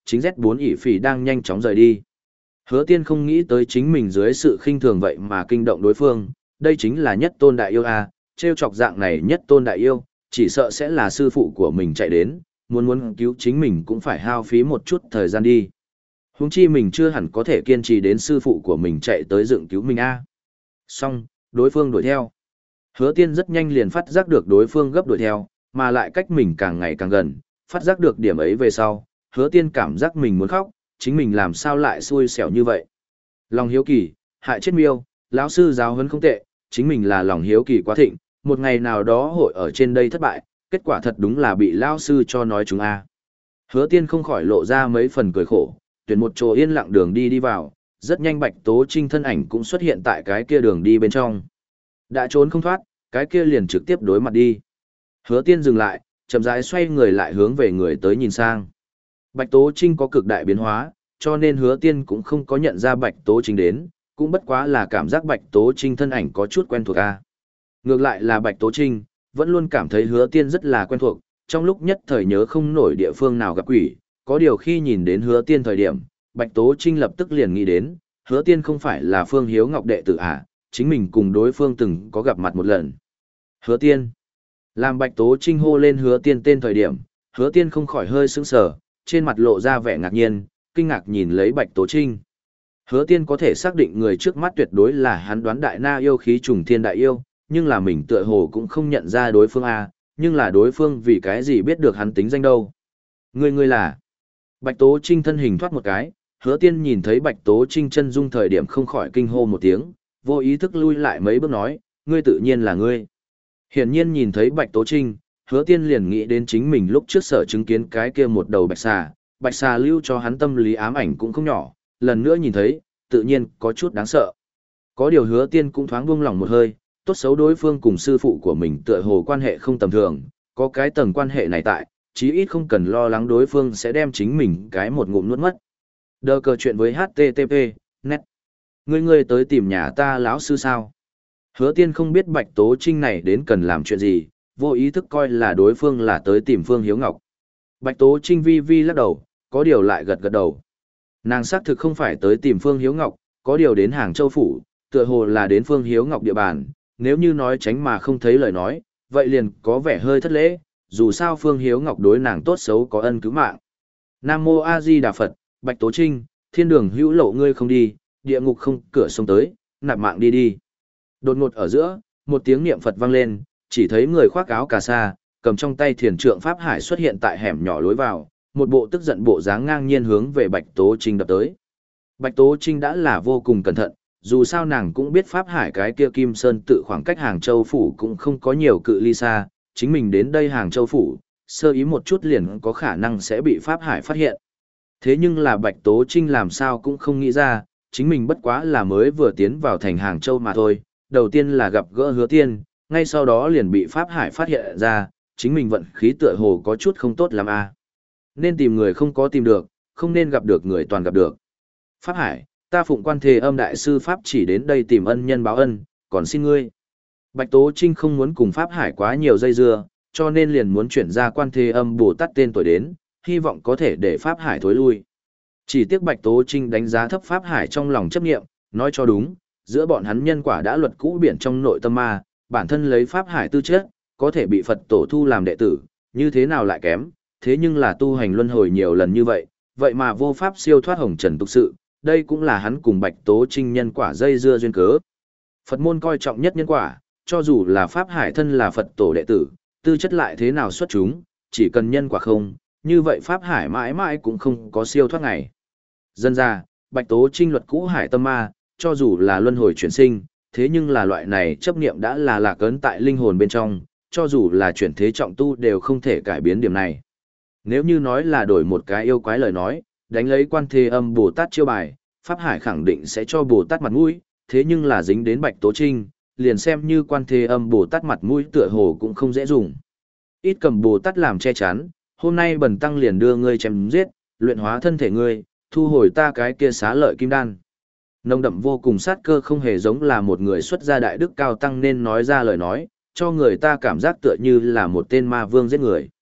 chính Z bốn ỷ phỉ đang nhanh chóng rời đi. Hứa Tiên không nghĩ tới chính mình dưới sự khinh thường vậy mà kinh động đối phương, đây chính là nhất tôn đại yêu a, trêu chọc dạng này nhất tôn đại yêu, chỉ sợ sẽ là sư phụ của mình chạy đến, muốn muốn cứu chính mình cũng phải hao phí một chút thời gian đi. Huống chi mình chưa hẳn có thể kiên trì đến sư phụ của mình chạy tới dựng cứu mình a. Xong, đối phương đuổi theo. Hứa Tiên rất nhanh liền phát giác được đối phương gấp đuổi theo, mà lại cách mình càng ngày càng gần, phát giác được điểm ấy về sau, Hứa Tiên cảm giác mình muốn khóc, chính mình làm sao lại xui xẻo như vậy. Lòng hiếu kỳ, hại chết miêu, lão sư giáo huấn không tệ, chính mình là lòng hiếu kỳ quá thịnh, một ngày nào đó hội ở trên đây thất bại, kết quả thật đúng là bị lão sư cho nói chúng a. Hứa Tiên không khỏi lộ ra mấy phần cười khổ, tuyển một chỗ yên lặng đường đi đi vào, rất nhanh Bạch Tố Trinh thân ảnh cũng xuất hiện tại cái kia đường đi bên trong. Đã trốn không thoát, cái kia liền trực tiếp đối mặt đi. Hứa Tiên dừng lại, chậm rãi xoay người lại hướng về người tới nhìn sang. Bạch Tố Trinh có cực đại biến hóa, cho nên Hứa Tiên cũng không có nhận ra Bạch Tố Trinh đến, cũng bất quá là cảm giác Bạch Tố Trinh thân ảnh có chút quen thuộc a. Ngược lại là Bạch Tố Trinh, vẫn luôn cảm thấy Hứa Tiên rất là quen thuộc, trong lúc nhất thời nhớ không nổi địa phương nào gặp quỷ, có điều khi nhìn đến Hứa Tiên thời điểm, Bạch Tố Trinh lập tức liền nghĩ đến, Hứa Tiên không phải là Phương Hiếu Ngọc đệ tử à, chính mình cùng đối phương từng có gặp mặt một lần. Hứa Tiên. Làm Bạch Tố Trinh hô lên Hứa Tiên tên thời điểm, Hứa Tiên không khỏi hơi sững sờ, trên mặt lộ ra vẻ ngạc nhiên, kinh ngạc nhìn lấy Bạch Tố Trinh. Hứa Tiên có thể xác định người trước mắt tuyệt đối là hắn đoán đại na yêu khí trùng thiên đại yêu, nhưng là mình tựa hồ cũng không nhận ra đối phương a, nhưng là đối phương vì cái gì biết được hắn tính danh đâu. Người người là. Bạch Tố Trinh thân hình thoát một cái, Hứa Tiên nhìn thấy Bạch Tố Trinh chân dung thời điểm không khỏi kinh hô một tiếng, vô ý thức lui lại mấy bước nói, ngươi tự nhiên là ngươi. Hiển nhiên nhìn thấy Bạch Tố Trinh, Hứa Tiên liền nghĩ đến chính mình lúc trước sở chứng kiến cái kia một đầu bạch xà, bạch xà lưu cho hắn tâm lý ám ảnh cũng không nhỏ, lần nữa nhìn thấy, tự nhiên có chút đáng sợ. Có điều Hứa Tiên cũng thoáng buông lỏng một hơi, tốt xấu đối phương cùng sư phụ của mình tựa hồ quan hệ không tầm thường, có cái tầng quan hệ này tại, chí ít không cần lo lắng đối phương sẽ đem chính mình cái một ngụm nuốt mất. Đờ cờ chuyện với hát tê tê pê, net. Ngươi ngươi tới tìm nhà ta lão sư sao? Hứa Tiên không biết Bạch Tố Trinh này đến cần làm chuyện gì, vô ý thức coi là đối phương là tới tìm Phương Hiếu Ngọc. Bạch Tố Trinh vi vi lắc đầu, có điều lại gật gật đầu. Nàng xác thực không phải tới tìm Phương Hiếu Ngọc, có điều đến Hàng Châu Phủ, tựa hồ là đến Phương Hiếu Ngọc địa bàn, nếu như nói tránh mà không thấy lời nói, vậy liền có vẻ hơi thất lễ, dù sao Phương Hiếu Ngọc đối nàng tốt xấu có ân cứu mạng. Nam Mô A Di Đà Phật, Bạch Tố Trinh, thiên đường hữu lộ ngươi không đi, địa ngục không cửa sông tới, nạp mạng đi đi. Đột ngột ở giữa, một tiếng niệm Phật vang lên, chỉ thấy người khoác áo cà sa, cầm trong tay thiền trượng Pháp Hải xuất hiện tại hẻm nhỏ lối vào, một bộ tức giận bộ dáng ngang nhiên hướng về Bạch Tố Trinh đập tới. Bạch Tố Trinh đã là vô cùng cẩn thận, dù sao nàng cũng biết Pháp Hải cái kia Kim Sơn tự khoảng cách Hàng Châu Phủ cũng không có nhiều cự ly xa, chính mình đến đây Hàng Châu Phủ, sơ ý một chút liền có khả năng sẽ bị Pháp Hải phát hiện. Thế nhưng là Bạch Tố Trinh làm sao cũng không nghĩ ra, chính mình bất quá là mới vừa tiến vào thành Hàng Châu mà thôi, đầu tiên là gặp gỡ Hứa Tiên, ngay sau đó liền bị Pháp Hải phát hiện ra, chính mình vận khí tựa hồ có chút không tốt lắm a. Nên tìm người không có tìm được, không nên gặp được người toàn gặp được. Pháp Hải, ta phụng Quan Thế Âm đại sư Pháp chỉ đến đây tìm ân nhân báo ân, còn xin ngươi. Bạch Tố Trinh không muốn cùng Pháp Hải quá nhiều dây dưa, cho nên liền muốn chuyển ra Quan Thế Âm Bồ Tát tên tuổi đến, hy vọng có thể để Pháp Hải thối lui. Chỉ tiếc Bạch Tố Trinh đánh giá thấp Pháp Hải trong lòng chấp nghiệm, nói cho đúng, giữa bọn hắn nhân quả đã luật cũ biển trong nội tâm ma, bản thân lấy Pháp Hải tư chất, có thể bị Phật tổ thu làm đệ tử, như thế nào lại kém, thế nhưng là tu hành luân hồi nhiều lần như vậy, vậy mà vô pháp siêu thoát hồng trần tục sự, đây cũng là hắn cùng Bạch Tố Trinh nhân quả dây dưa duyên cớ. Phật môn coi trọng nhất nhân quả, cho dù là Pháp Hải thân là Phật tổ đệ tử, tư chất lại thế nào xuất chúng, chỉ cần nhân quả không, như vậy Pháp Hải mãi mãi cũng không có siêu thoát ngày. Dân ra, Bạch Tố Trinh luật cũ hải tâm ma, cho dù là luân hồi chuyển sinh, thế nhưng là loại này chấp niệm đã là lạc ấn tại linh hồn bên trong, cho dù là chuyển thế trọng tu đều không thể cải biến điểm này. Nếu như nói là đổi một cái yêu quái lời nói, đánh lấy Quan Thế Âm Bồ Tát chiêu bài, Pháp Hải khẳng định sẽ cho Bồ Tát mặt mũi, thế nhưng là dính đến Bạch Tố Trinh, liền xem như Quan Thế Âm Bồ Tát mặt mũi tựa hồ cũng không dễ dùng. Ít cầm Bồ Tát làm che chắn, hôm nay bần tăng liền đưa ngươi chém giết, luyện hóa thân thể ngươi, thu hồi ta cái kia xá lợi kim đan. Nồng đậm vô cùng sát cơ không hề giống là một người xuất gia đại đức cao tăng nên nói ra lời nói, cho người ta cảm giác tựa như là một tên ma vương giết người.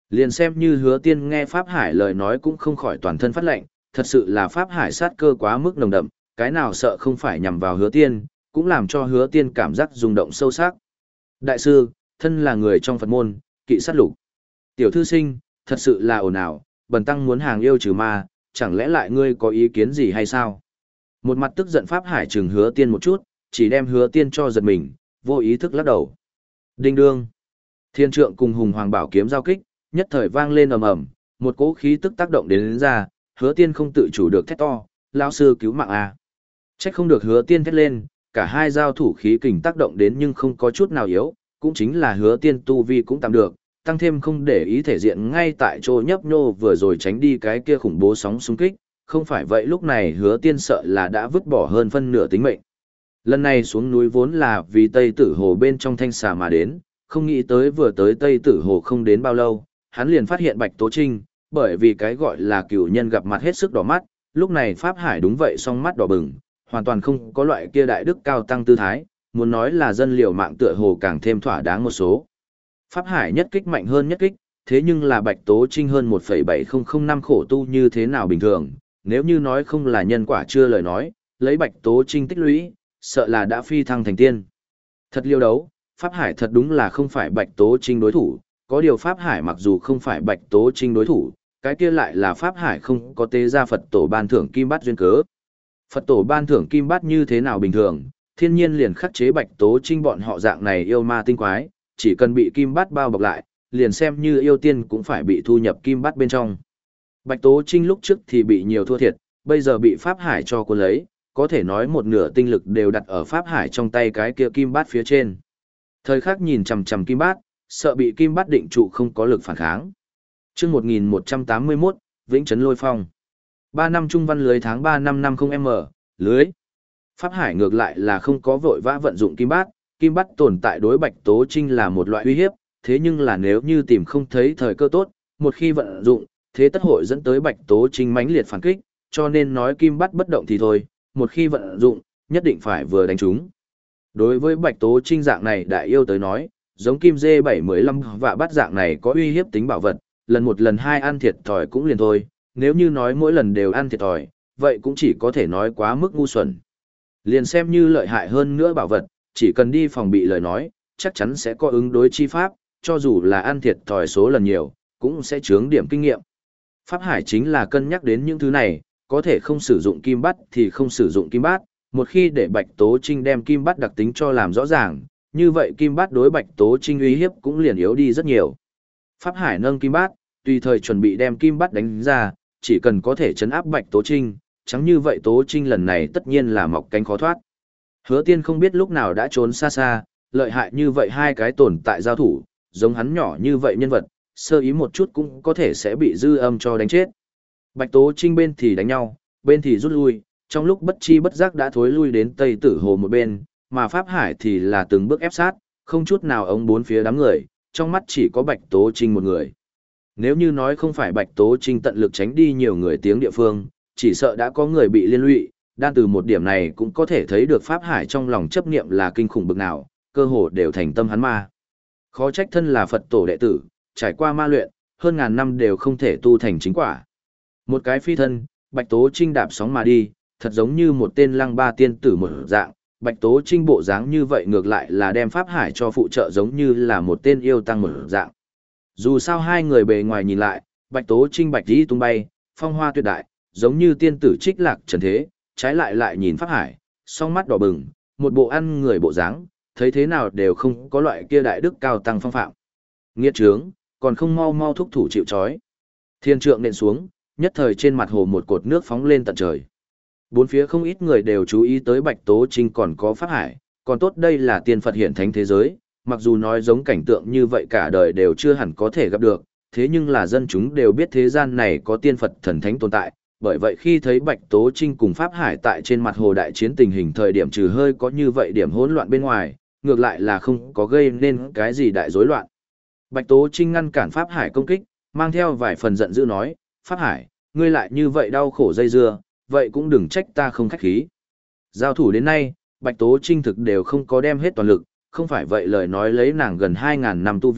Liền xem như hứa tiên nghe Pháp Hải lời nói cũng không khỏi toàn thân phát lệnh, thật sự là Pháp Hải sát cơ quá mức nồng đậm, cái nào sợ không phải nhằm vào hứa tiên, cũng làm cho hứa tiên cảm giác rung động sâu sắc. Đại sư, thân là người trong Phật môn, kỵ sát lục. Tiểu thư sinh, thật sự là ồn ào, bần tăng muốn hàng yêu trừ ma, chẳng lẽ lại ngươi có ý kiến gì hay sao? Một mặt tức giận Pháp Hải trừng hứa tiên một chút, chỉ đem hứa tiên cho giật mình, vô ý thức lắc đầu. Đinh đương. Thiên trượng cùng hùng hoàng bảo kiếm giao kích, nhất thời vang lên ầm ầm, một cỗ khí tức tác động đến, đến ra, hứa tiên không tự chủ được thét to, lao sư cứu mạng a. Trách không được hứa tiên thét lên, cả hai giao thủ khí kình tác động đến nhưng không có chút nào yếu, cũng chính là hứa tiên tu vi cũng tạm được, tăng thêm không để ý thể diện ngay tại chỗ nhấp nhô vừa rồi tránh đi cái kia khủng bố sóng xung kích, không phải vậy lúc này hứa tiên sợ là đã vứt bỏ hơn phân nửa tính mệnh. Lần này xuống núi vốn là vì Tây Tử Hồ bên trong thanh xà mà đến, không nghĩ tới vừa tới Tây Tử Hồ không đến bao lâu, hắn liền phát hiện Bạch Tố Trinh, bởi vì cái gọi là cửu nhân gặp mặt hết sức đỏ mắt, lúc này Pháp Hải đúng vậy song mắt đỏ bừng, hoàn toàn không có loại kia đại đức cao tăng tư thái, muốn nói là dân liều mạng tựa hồ càng thêm thỏa đáng một số. Pháp Hải nhất kích mạnh hơn nhất kích, thế nhưng là Bạch Tố Trinh hơn một phẩy bảy không không năm khổ tu như thế nào bình thường, nếu như nói không là nhân quả chưa lời nói, lấy Bạch Tố Trinh tích lũy, sợ là đã phi thăng thành tiên. Thật liêu đấu, Pháp Hải thật đúng là không phải Bạch Tố Trinh đối thủ, có điều Pháp Hải mặc dù không phải Bạch Tố Trinh đối thủ, cái kia lại là Pháp Hải không có tế ra Phật tổ ban thưởng kim bát duyên cớ. Phật tổ ban thưởng kim bát như thế nào bình thường, thiên nhiên liền khắc chế Bạch Tố Trinh bọn họ dạng này yêu ma tinh quái, chỉ cần bị kim bát bao bọc lại, liền xem như yêu tiên cũng phải bị thu nhập kim bát bên trong. Bạch Tố Trinh lúc trước thì bị nhiều thua thiệt, bây giờ bị Pháp Hải cho cô lấy, có thể nói một nửa tinh lực đều đặt ở Pháp Hải trong tay cái kia kim bát phía trên. Thời khắc nhìn chằm chằm kim bát, sợ bị kim bát định trụ không có lực phản kháng. Chương một nghìn một trăm tám mươi mốt, Vĩnh Trấn Lôi Phong. ba năm trung văn lưới tháng ba năm năm không m, lưới. Pháp Hải ngược lại là không có vội vã vận dụng kim bát, kim bát tồn tại đối Bạch Tố Trinh là một loại uy hiếp, thế nhưng là nếu như tìm không thấy thời cơ tốt, một khi vận dụng, thế tất hội dẫn tới Bạch Tố Trinh mãnh liệt phản kích, cho nên nói kim bát bất động thì thôi, một khi vận dụng, nhất định phải vừa đánh trúng. Đối với Bạch Tố Trinh dạng này đại yêu tới nói, giống kim dê bảy mươi lăm và bắt dạng này có uy hiếp tính bảo vật, lần một lần hai ăn thiệt thòi cũng liền thôi, nếu như nói mỗi lần đều ăn thiệt thòi, vậy cũng chỉ có thể nói quá mức ngu xuẩn. Liền xem như lợi hại hơn nữa bảo vật, chỉ cần đi phòng bị lời nói, chắc chắn sẽ có ứng đối chi pháp, cho dù là ăn thiệt thòi số lần nhiều, cũng sẽ chướng điểm kinh nghiệm. Pháp Hải chính là cân nhắc đến những thứ này, có thể không sử dụng kim bát thì không sử dụng kim bát, một khi để Bạch Tố Trinh đem kim bát đặc tính cho làm rõ ràng, như vậy kim bát đối Bạch Tố Trinh uy hiếp cũng liền yếu đi rất nhiều. Pháp Hải nâng kim bát, tùy thời chuẩn bị đem kim bát đánh ra, chỉ cần có thể chấn áp Bạch Tố Trinh, chẳng như vậy Tố Trinh lần này tất nhiên là mọc cánh khó thoát. Hứa Tiên không biết lúc nào đã trốn xa xa, lợi hại như vậy hai cái tồn tại giao thủ, giống hắn nhỏ như vậy nhân vật, sơ ý một chút cũng có thể sẽ bị dư âm cho đánh chết. Bạch Tố Trinh bên thì đánh nhau, bên thì rút lui, trong lúc bất chi bất giác đã thối lui đến Tây Tử Hồ một bên, mà Pháp Hải thì là từng bước ép sát, không chút nào ống bốn phía đám người, trong mắt chỉ có Bạch Tố Trinh một người. Nếu như nói không phải Bạch Tố Trinh tận lực tránh đi nhiều người tiếng địa phương, chỉ sợ đã có người bị liên lụy, đan từ một điểm này cũng có thể thấy được Pháp Hải trong lòng chấp niệm là kinh khủng bực nào, cơ hồ đều thành tâm hắn ma. Khó trách thân là Phật tổ đệ tử, trải qua ma luyện, hơn ngàn năm đều không thể tu thành chính quả. Một cái phi thân, Bạch Tố Trinh đạp sóng mà đi, thật giống như một tên lăng ba tiên tử một dạng, Bạch Tố Trinh bộ dáng như vậy ngược lại là đem Pháp Hải cho phụ trợ giống như là một tên yêu tăng một dạng. Dù sao hai người bề ngoài nhìn lại, Bạch Tố Trinh bạch đi tung bay, phong hoa tuyệt đại, giống như tiên tử trích lạc trần thế, trái lại lại nhìn Pháp Hải, song mắt đỏ bừng, một bộ ăn người bộ dáng, thấy thế nào đều không có loại kia đại đức cao tăng phong phạm. Nghiệt trướng, còn không mau mau thúc thủ chịu trói. Thiên trượng nện xuống, nhất thời trên mặt hồ một cột nước phóng lên tận trời. Bốn phía không ít người đều chú ý tới Bạch Tố Trinh còn có Pháp Hải, còn tốt đây là tiên Phật hiện thánh thế giới, mặc dù nói giống cảnh tượng như vậy cả đời đều chưa hẳn có thể gặp được, thế nhưng là dân chúng đều biết thế gian này có tiên Phật thần thánh tồn tại, bởi vậy khi thấy Bạch Tố Trinh cùng Pháp Hải tại trên mặt hồ đại chiến tình hình thời điểm trừ hơi có như vậy điểm hỗn loạn bên ngoài, ngược lại là không có gây nên cái gì đại rối loạn. Bạch Tố Trinh ngăn cản Pháp Hải công kích, mang theo vài phần giận dữ nói, Pháp Hải, ngươi lại như vậy đau khổ dây dưa, vậy cũng đừng trách ta không khách khí. Giao thủ đến nay, Bạch Tố Trinh thực đều không có đem hết toàn lực, không phải vậy lời nói lấy nàng gần hai ngàn năm tu vi,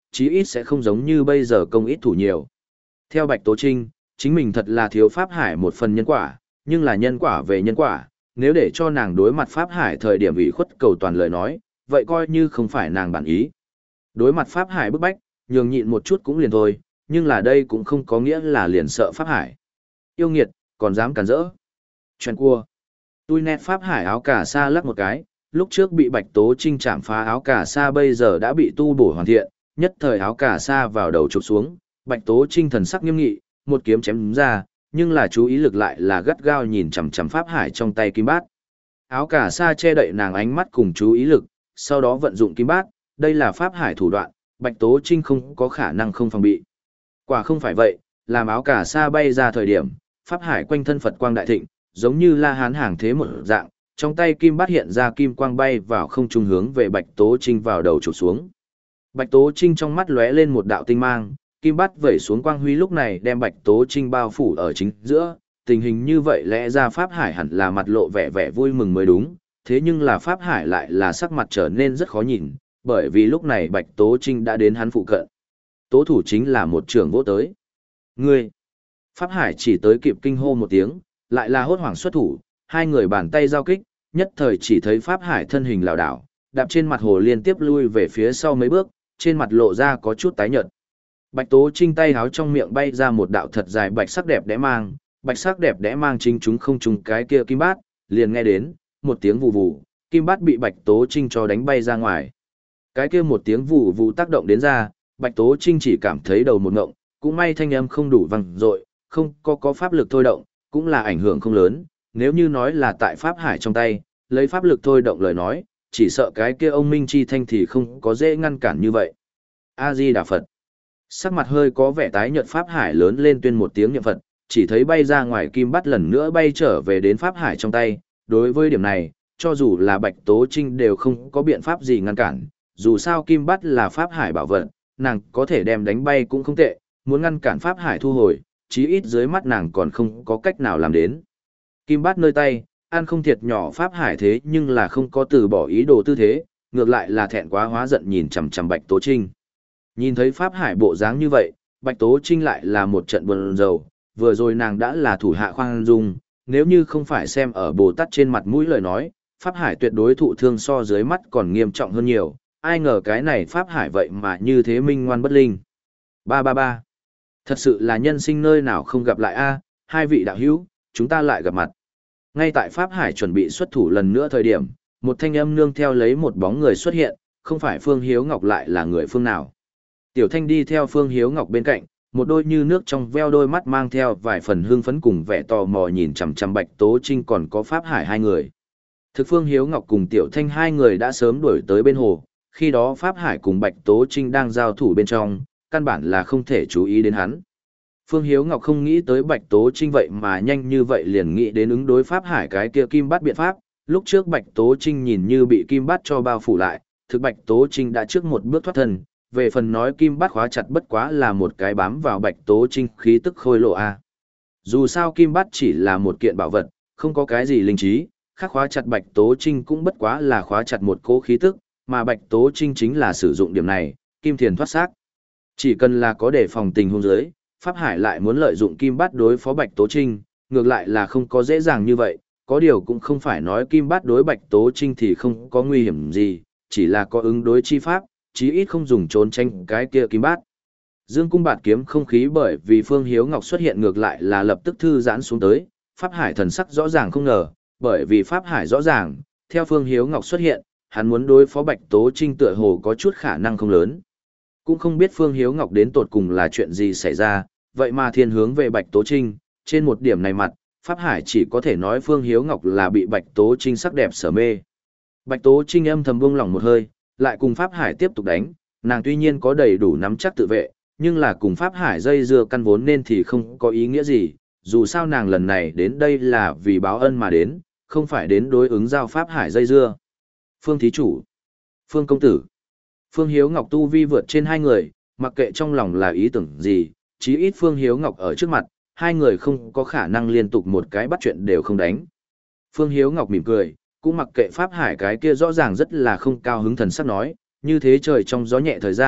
chí ít sẽ không giống như bây giờ công ít thủ nhiều. Theo Bạch Tố Trinh, chính mình thật là thiếu Pháp Hải một phần nhân quả, nhưng là nhân quả về nhân quả, nếu để cho nàng đối mặt Pháp Hải thời điểm ủy khuất cầu toàn lời nói, vậy coi như không phải nàng bản ý. Đối mặt Pháp Hải bức bách, nhường nhịn một chút cũng liền thôi, nhưng là đây cũng không có nghĩa là liền sợ Pháp Hải. Yêu nghiệt, còn dám cản rỡ. Chuyện cua. Tui nét Pháp Hải áo cà sa lắc một cái, lúc trước bị Bạch Tố Trinh chạm phá áo cà sa bây giờ đã bị tu bổ hoàn thiện, nhất thời áo cà sa vào đầu chụp xuống, Bạch Tố Trinh thần sắc nghiêm nghị, một kiếm chém ra, nhưng là chú ý lực lại là gắt gao nhìn chằm chằm Pháp Hải trong tay kim bát. Áo cà sa che đậy nàng ánh mắt cùng chú ý lực, sau đó vận dụng kim bát, đây là Pháp Hải thủ đoạn, Bạch Tố Trinh không có khả năng không phòng bị. Quả không phải vậy, làm áo cà sa bay ra thời điểm, Pháp Hải quanh thân Phật quang đại thịnh, giống như La Hán hàng thế một dạng, trong tay kim bát hiện ra kim quang bay vào không trung hướng về Bạch Tố Trinh vào đầu chụp xuống. Bạch Tố Trinh trong mắt lóe lên một đạo tinh mang, kim bát vẩy xuống quang huy lúc này đem Bạch Tố Trinh bao phủ ở chính giữa, tình hình như vậy lẽ ra Pháp Hải hẳn là mặt lộ vẻ vẻ vui mừng mới đúng, thế nhưng là Pháp Hải lại là sắc mặt trở nên rất khó nhìn, bởi vì lúc này Bạch Tố Trinh đã đến hắn phụ cận. Tố thủ chính là một trường vỗ tới. Ngươi! Pháp Hải chỉ tới kịp kinh hô một tiếng, lại là hốt hoảng xuất thủ, hai người bàn tay giao kích, nhất thời chỉ thấy Pháp Hải thân hình lảo đảo, đạp trên mặt hồ liên tiếp lui về phía sau mấy bước, trên mặt lộ ra có chút tái nhợt. Bạch Tố Trinh tay háo trong miệng bay ra một đạo thật dài bạch sắc đẹp đẽ mang, bạch sắc đẹp đẽ mang chính chúng không trúng cái kia kim bát, liền nghe đến một tiếng vù vù, kim bát bị Bạch Tố Trinh cho đánh bay ra ngoài. Cái kia một tiếng vù vù tác động đến ra, Bạch Tố Trinh chỉ cảm thấy đầu một ngộng, cũng may thanh âm không đủ vang dội, không có có pháp lực thôi động, cũng là ảnh hưởng không lớn, nếu như nói là tại Pháp Hải trong tay, lấy pháp lực thôi động lời nói, chỉ sợ cái kia ông Minh Chi Thanh thì không có dễ ngăn cản như vậy. A-di-đà Phật. Sắc mặt hơi có vẻ tái nhợt Pháp Hải lớn lên tuyên một tiếng niệm Phật, chỉ thấy bay ra ngoài kim bắt lần nữa bay trở về đến Pháp Hải trong tay, đối với điểm này, cho dù là Bạch Tố Trinh đều không có biện pháp gì ngăn cản, dù sao kim bắt là Pháp Hải bảo vật, nàng có thể đem đánh bay cũng không tệ, muốn ngăn cản Pháp Hải thu hồi, chí ít dưới mắt nàng còn không có cách nào làm đến. Kim bát nơi tay, ăn không thiệt nhỏ Pháp Hải thế nhưng là không có từ bỏ ý đồ tư thế, ngược lại là thẹn quá hóa giận nhìn chằm chằm Bạch Tố Trinh. Nhìn thấy Pháp Hải bộ dáng như vậy, Bạch Tố Trinh lại là một trận buồn rầu, vừa rồi nàng đã là thủ hạ khoan dung, nếu như không phải xem ở Bồ Tát trên mặt mũi lời nói, Pháp Hải tuyệt đối thụ thương so dưới mắt còn nghiêm trọng hơn nhiều, ai ngờ cái này Pháp Hải vậy mà như thế minh ngoan bất linh. Ba ba ba. Thật sự là nhân sinh nơi nào không gặp lại a, hai vị đạo hữu, chúng ta lại gặp mặt. Ngay tại Pháp Hải chuẩn bị xuất thủ lần nữa thời điểm, một thanh âm nương theo lấy một bóng người xuất hiện, không phải Phương Hiếu Ngọc lại là người phương nào. Tiểu Thanh đi theo Phương Hiếu Ngọc bên cạnh, một đôi như nước trong veo đôi mắt mang theo vài phần hương phấn cùng vẻ tò mò nhìn chằm chằm Bạch Tố Trinh còn có Pháp Hải hai người. Thực Phương Hiếu Ngọc cùng Tiểu Thanh hai người đã sớm đuổi tới bên hồ, khi đó Pháp Hải cùng Bạch Tố Trinh đang giao thủ bên trong, căn bản là không thể chú ý đến hắn. Phương Hiếu Ngọc không nghĩ tới Bạch Tố Trinh vậy mà nhanh như vậy liền nghĩ đến ứng đối Pháp Hải cái kia kim bát biện pháp, lúc trước Bạch Tố Trinh nhìn như bị kim bát cho bao phủ lại, thực Bạch Tố Trinh đã trước một bước thoát thân, về phần nói kim bát khóa chặt bất quá là một cái bám vào Bạch Tố Trinh khí tức khôi lộ a. Dù sao kim bát chỉ là một kiện bảo vật, không có cái gì linh trí, khác khóa chặt Bạch Tố Trinh cũng bất quá là khóa chặt một cố khí tức, mà Bạch Tố Trinh chính là sử dụng điểm này, kim thiền thoát xác. Chỉ cần là có đề phòng tình huống dưới, Pháp Hải lại muốn lợi dụng kim bát đối phó Bạch Tố Trinh, ngược lại là không có dễ dàng như vậy, có điều cũng không phải nói kim bát đối Bạch Tố Trinh thì không có nguy hiểm gì, chỉ là có ứng đối chi pháp, chí ít không dùng trốn tránh cái kia kim bát. Dương cung bạt kiếm không khí bởi vì Phương Hiếu Ngọc xuất hiện ngược lại là lập tức thư giãn xuống tới, Pháp Hải thần sắc rõ ràng không ngờ, bởi vì Pháp Hải rõ ràng, theo Phương Hiếu Ngọc xuất hiện, hắn muốn đối phó Bạch Tố Trinh tựa hồ có chút khả năng không lớn. Cũng không biết Phương Hiếu Ngọc đến tột cùng là chuyện gì xảy ra, vậy mà thiên hướng về Bạch Tố Trinh, trên một điểm này mặt, Pháp Hải chỉ có thể nói Phương Hiếu Ngọc là bị Bạch Tố Trinh sắc đẹp sở mê. Bạch Tố Trinh âm thầm buông lỏng một hơi, lại cùng Pháp Hải tiếp tục đánh, nàng tuy nhiên có đầy đủ nắm chắc tự vệ, nhưng là cùng Pháp Hải dây dưa căn vốn nên thì không có ý nghĩa gì, dù sao nàng lần này đến đây là vì báo ân mà đến, không phải đến đối ứng giao Pháp Hải dây dưa. Phương Thí Chủ, Phương Công Tử, Phương Hiếu Ngọc tu vi vượt trên hai người, mặc kệ trong lòng là ý tưởng gì, chí ít Phương Hiếu Ngọc ở trước mặt, hai người không có khả năng liên tục một cái bắt chuyện đều không đánh. Phương Hiếu Ngọc mỉm cười, cũng mặc kệ Pháp Hải cái kia rõ ràng rất là không cao hứng thần sắc nói, như thế trời trong gió nhẹ thời gian,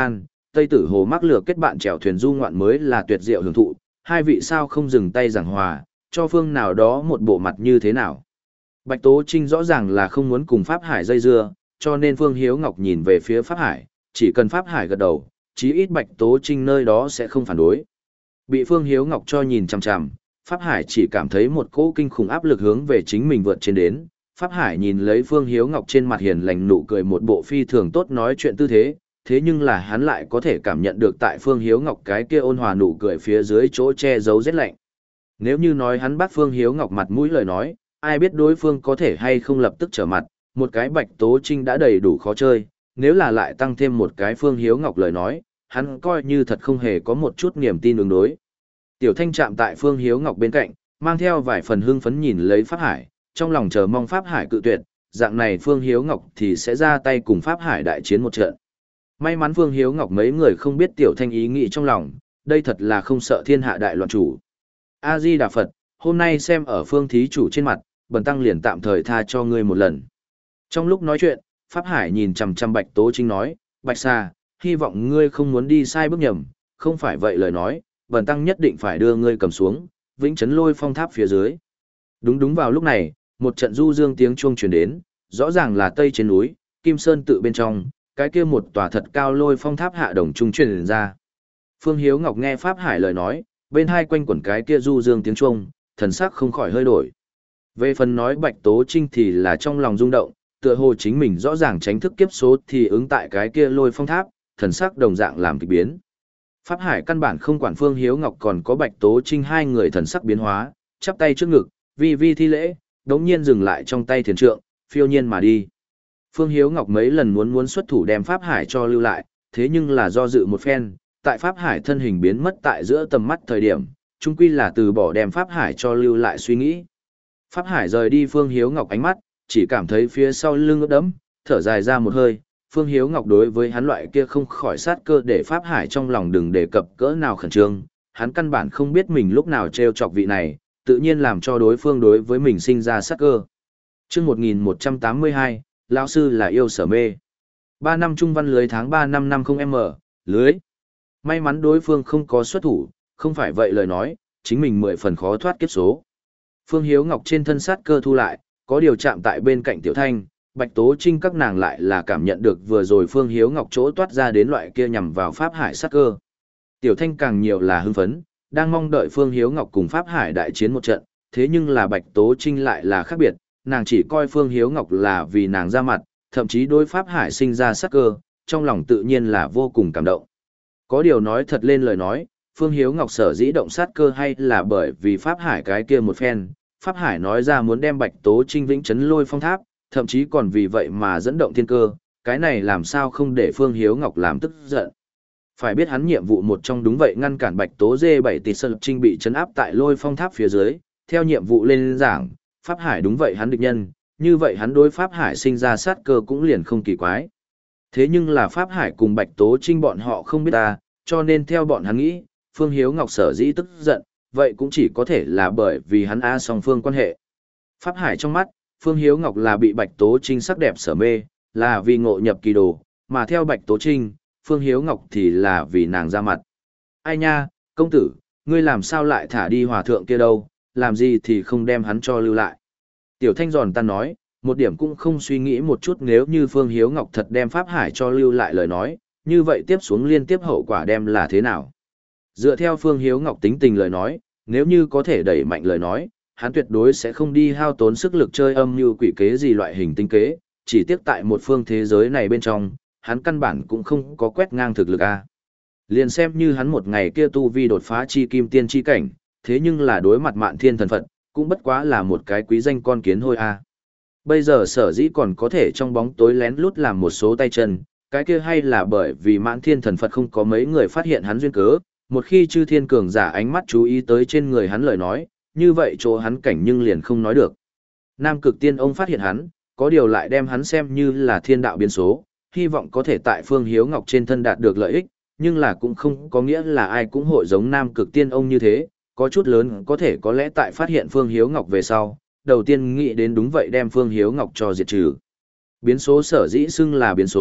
Tây Tử Hồ mắc lừa kết bạn chèo thuyền du ngoạn mới là tuyệt diệu hưởng thụ, hai vị sao không dừng tay giảng hòa, cho phương nào đó một bộ mặt như thế nào. Bạch Tố Trinh rõ ràng là không muốn cùng Pháp Hải dây dưa, cho nên Phương Hiếu Ngọc nhìn về phía Pháp Hải, chỉ cần Pháp Hải gật đầu, chí ít Bạch Tố Trinh nơi đó sẽ không phản đối. Bị Phương Hiếu Ngọc cho nhìn chằm chằm, Pháp Hải chỉ cảm thấy một cỗ kinh khủng áp lực hướng về chính mình vượt trên đến. Pháp Hải nhìn lấy Phương Hiếu Ngọc trên mặt hiền lành nụ cười một bộ phi thường tốt nói chuyện tư thế, thế nhưng là hắn lại có thể cảm nhận được tại Phương Hiếu Ngọc cái kia ôn hòa nụ cười phía dưới chỗ che giấu rét lạnh. Nếu như nói hắn bắt Phương Hiếu Ngọc mặt mũi lời nói, ai biết đối phương có thể hay không lập tức trở mặt, một cái Bạch Tố Trinh đã đầy đủ khó chơi, nếu là lại tăng thêm một cái Phương Hiếu Ngọc lời nói, hắn coi như thật không hề có một chút niềm tin ứng đối. Tiểu Thanh chạm tại Phương Hiếu Ngọc bên cạnh, mang theo vài phần hưng phấn nhìn lấy Pháp Hải, trong lòng chờ mong Pháp Hải cự tuyệt, dạng này Phương Hiếu Ngọc thì sẽ ra tay cùng Pháp Hải đại chiến một trận. May mắn Phương Hiếu Ngọc mấy người không biết Tiểu Thanh ý nghĩ trong lòng, đây thật là không sợ thiên hạ đại loạn chủ. A-di Đà Phật, hôm nay xem ở Phương thí chủ trên mặt, bần tăng liền tạm thời tha cho ngươi một lần. Trong lúc nói chuyện, Pháp Hải nhìn chằm chằm Bạch Tố Trinh nói, Bạch Sa, hy vọng ngươi không muốn đi sai bước nhầm, không phải vậy lời nói, bần tăng nhất định phải đưa ngươi cầm xuống, vĩnh chấn lôi phong tháp phía dưới. Đúng đúng vào lúc này, một trận du dương tiếng chuông truyền đến, rõ ràng là tây trên núi, Kim Sơn tự bên trong, cái kia một tòa thật cao lôi phong tháp hạ đồng trung truyền ra. Phương Hiếu Ngọc nghe Pháp Hải lời nói, bên hai quanh quẩn cái kia du dương tiếng chuông, thần sắc không khỏi hơi đổi. Về phần nói Bạch Tố Trinh thì là trong lòng rung động, tựa hồ chính mình rõ ràng tránh thức kiếp số thì ứng tại cái kia lôi phong tháp, thần sắc đồng dạng làm kịch biến. Pháp Hải căn bản không quản Phương Hiếu Ngọc còn có Bạch Tố Trinh hai người thần sắc biến hóa, chắp tay trước ngực, vi vi thi lễ, đống nhiên dừng lại trong tay thiền trượng, phiêu nhiên mà đi. Phương Hiếu Ngọc mấy lần muốn muốn xuất thủ đem Pháp Hải cho lưu lại, thế nhưng là do dự một phen, tại Pháp Hải thân hình biến mất tại giữa tầm mắt thời điểm, chung quy là từ bỏ đem Pháp Hải cho lưu lại suy nghĩ. Pháp Hải rời đi Phương Hiếu Ngọc ánh mắt, chỉ cảm thấy phía sau lưng ướt đẫm, thở dài ra một hơi. Phương Hiếu Ngọc đối với hắn loại kia không khỏi sát cơ để Pháp Hải trong lòng đừng đề cập cỡ nào khẩn trương, hắn căn bản không biết mình lúc nào trêu chọc vị này, tự nhiên làm cho đối phương đối với mình sinh ra sát cơ. Chương một nghìn một trăm tám mươi hai, lão sư là yêu sở mê. Ba năm trung văn lưới tháng ba năm năm không m, lưới. May mắn đối phương không có xuất thủ, không phải vậy lời nói, chính mình mười phần khó thoát kiếp số. Phương Hiếu Ngọc trên thân sát cơ thu lại, có điều chạm tại bên cạnh Tiểu Thanh, Bạch Tố Trinh các nàng lại là cảm nhận được vừa rồi Phương Hiếu Ngọc chỗ toát ra đến loại kia nhằm vào Pháp Hải sát cơ. Tiểu Thanh càng nhiều là hưng phấn, đang mong đợi Phương Hiếu Ngọc cùng Pháp Hải đại chiến một trận, thế nhưng là Bạch Tố Trinh lại là khác biệt, nàng chỉ coi Phương Hiếu Ngọc là vì nàng ra mặt, thậm chí đối Pháp Hải sinh ra sát cơ, trong lòng tự nhiên là vô cùng cảm động. Có điều nói thật lên lời nói, Phương Hiếu Ngọc sở dĩ động sát cơ hay là bởi vì Pháp Hải cái kia một phen, Pháp Hải nói ra muốn đem Bạch Tố Trinh vĩnh chấn lôi phong tháp, thậm chí còn vì vậy mà dẫn động thiên cơ, cái này làm sao không để Phương Hiếu Ngọc làm tức giận. Phải biết hắn nhiệm vụ một trong đúng vậy ngăn cản Bạch Tố dê bảy tỷ Sơn Trinh bị chấn áp tại lôi phong tháp phía dưới, theo nhiệm vụ lên giảng, Pháp Hải đúng vậy hắn địch nhân, như vậy hắn đối Pháp Hải sinh ra sát cơ cũng liền không kỳ quái. Thế nhưng là Pháp Hải cùng Bạch Tố Trinh bọn họ không biết ta, cho nên theo bọn hắn nghĩ, Phương Hiếu Ngọc sở dĩ tức giận, vậy cũng chỉ có thể là bởi vì hắn A song phương quan hệ. Pháp Hải trong mắt, Phương Hiếu Ngọc là bị Bạch Tố Trinh sắc đẹp sở mê, là vì ngộ nhập kỳ đồ, mà theo Bạch Tố Trinh, Phương Hiếu Ngọc thì là vì nàng ra mặt. Ai nha, công tử, ngươi làm sao lại thả đi hòa thượng kia đâu, làm gì thì không đem hắn cho lưu lại. Tiểu Thanh giòn tan nói, một điểm cũng không suy nghĩ một chút nếu như Phương Hiếu Ngọc thật đem Pháp Hải cho lưu lại lời nói, như vậy tiếp xuống liên tiếp hậu quả đem là thế nào. Dựa theo Phương Hiếu Ngọc tính tình lời nói, nếu như có thể đẩy mạnh lời nói, hắn tuyệt đối sẽ không đi hao tốn sức lực chơi âm như quỷ kế gì loại hình tinh kế, chỉ tiếc tại một phương thế giới này bên trong, hắn căn bản cũng không có quét ngang thực lực a. Liền xem như hắn một ngày kia tu vi đột phá chi kim tiên chi cảnh, thế nhưng là đối mặt Mạn Thiên thần Phật, cũng bất quá là một cái quý danh con kiến hôi a. Bây giờ sở dĩ còn có thể trong bóng tối lén lút làm một số tay chân, cái kia hay là bởi vì Mạn Thiên thần Phật không có mấy người phát hiện hắn duyên cớ, một khi chư thiên cường giả ánh mắt chú ý tới trên người hắn lời nói, như vậy chỗ hắn cảnh nhưng liền không nói được. Nam Cực Tiên ông phát hiện hắn, có điều lại đem hắn xem như là thiên đạo biến số, hy vọng có thể tại Phương Hiếu Ngọc trên thân đạt được lợi ích, nhưng là cũng không có nghĩa là ai cũng hội giống Nam Cực Tiên ông như thế, có chút lớn có thể có lẽ tại phát hiện Phương Hiếu Ngọc về sau, đầu tiên nghĩ đến đúng vậy đem Phương Hiếu Ngọc cho diệt trừ. Biến số sở dĩ xưng là biến số,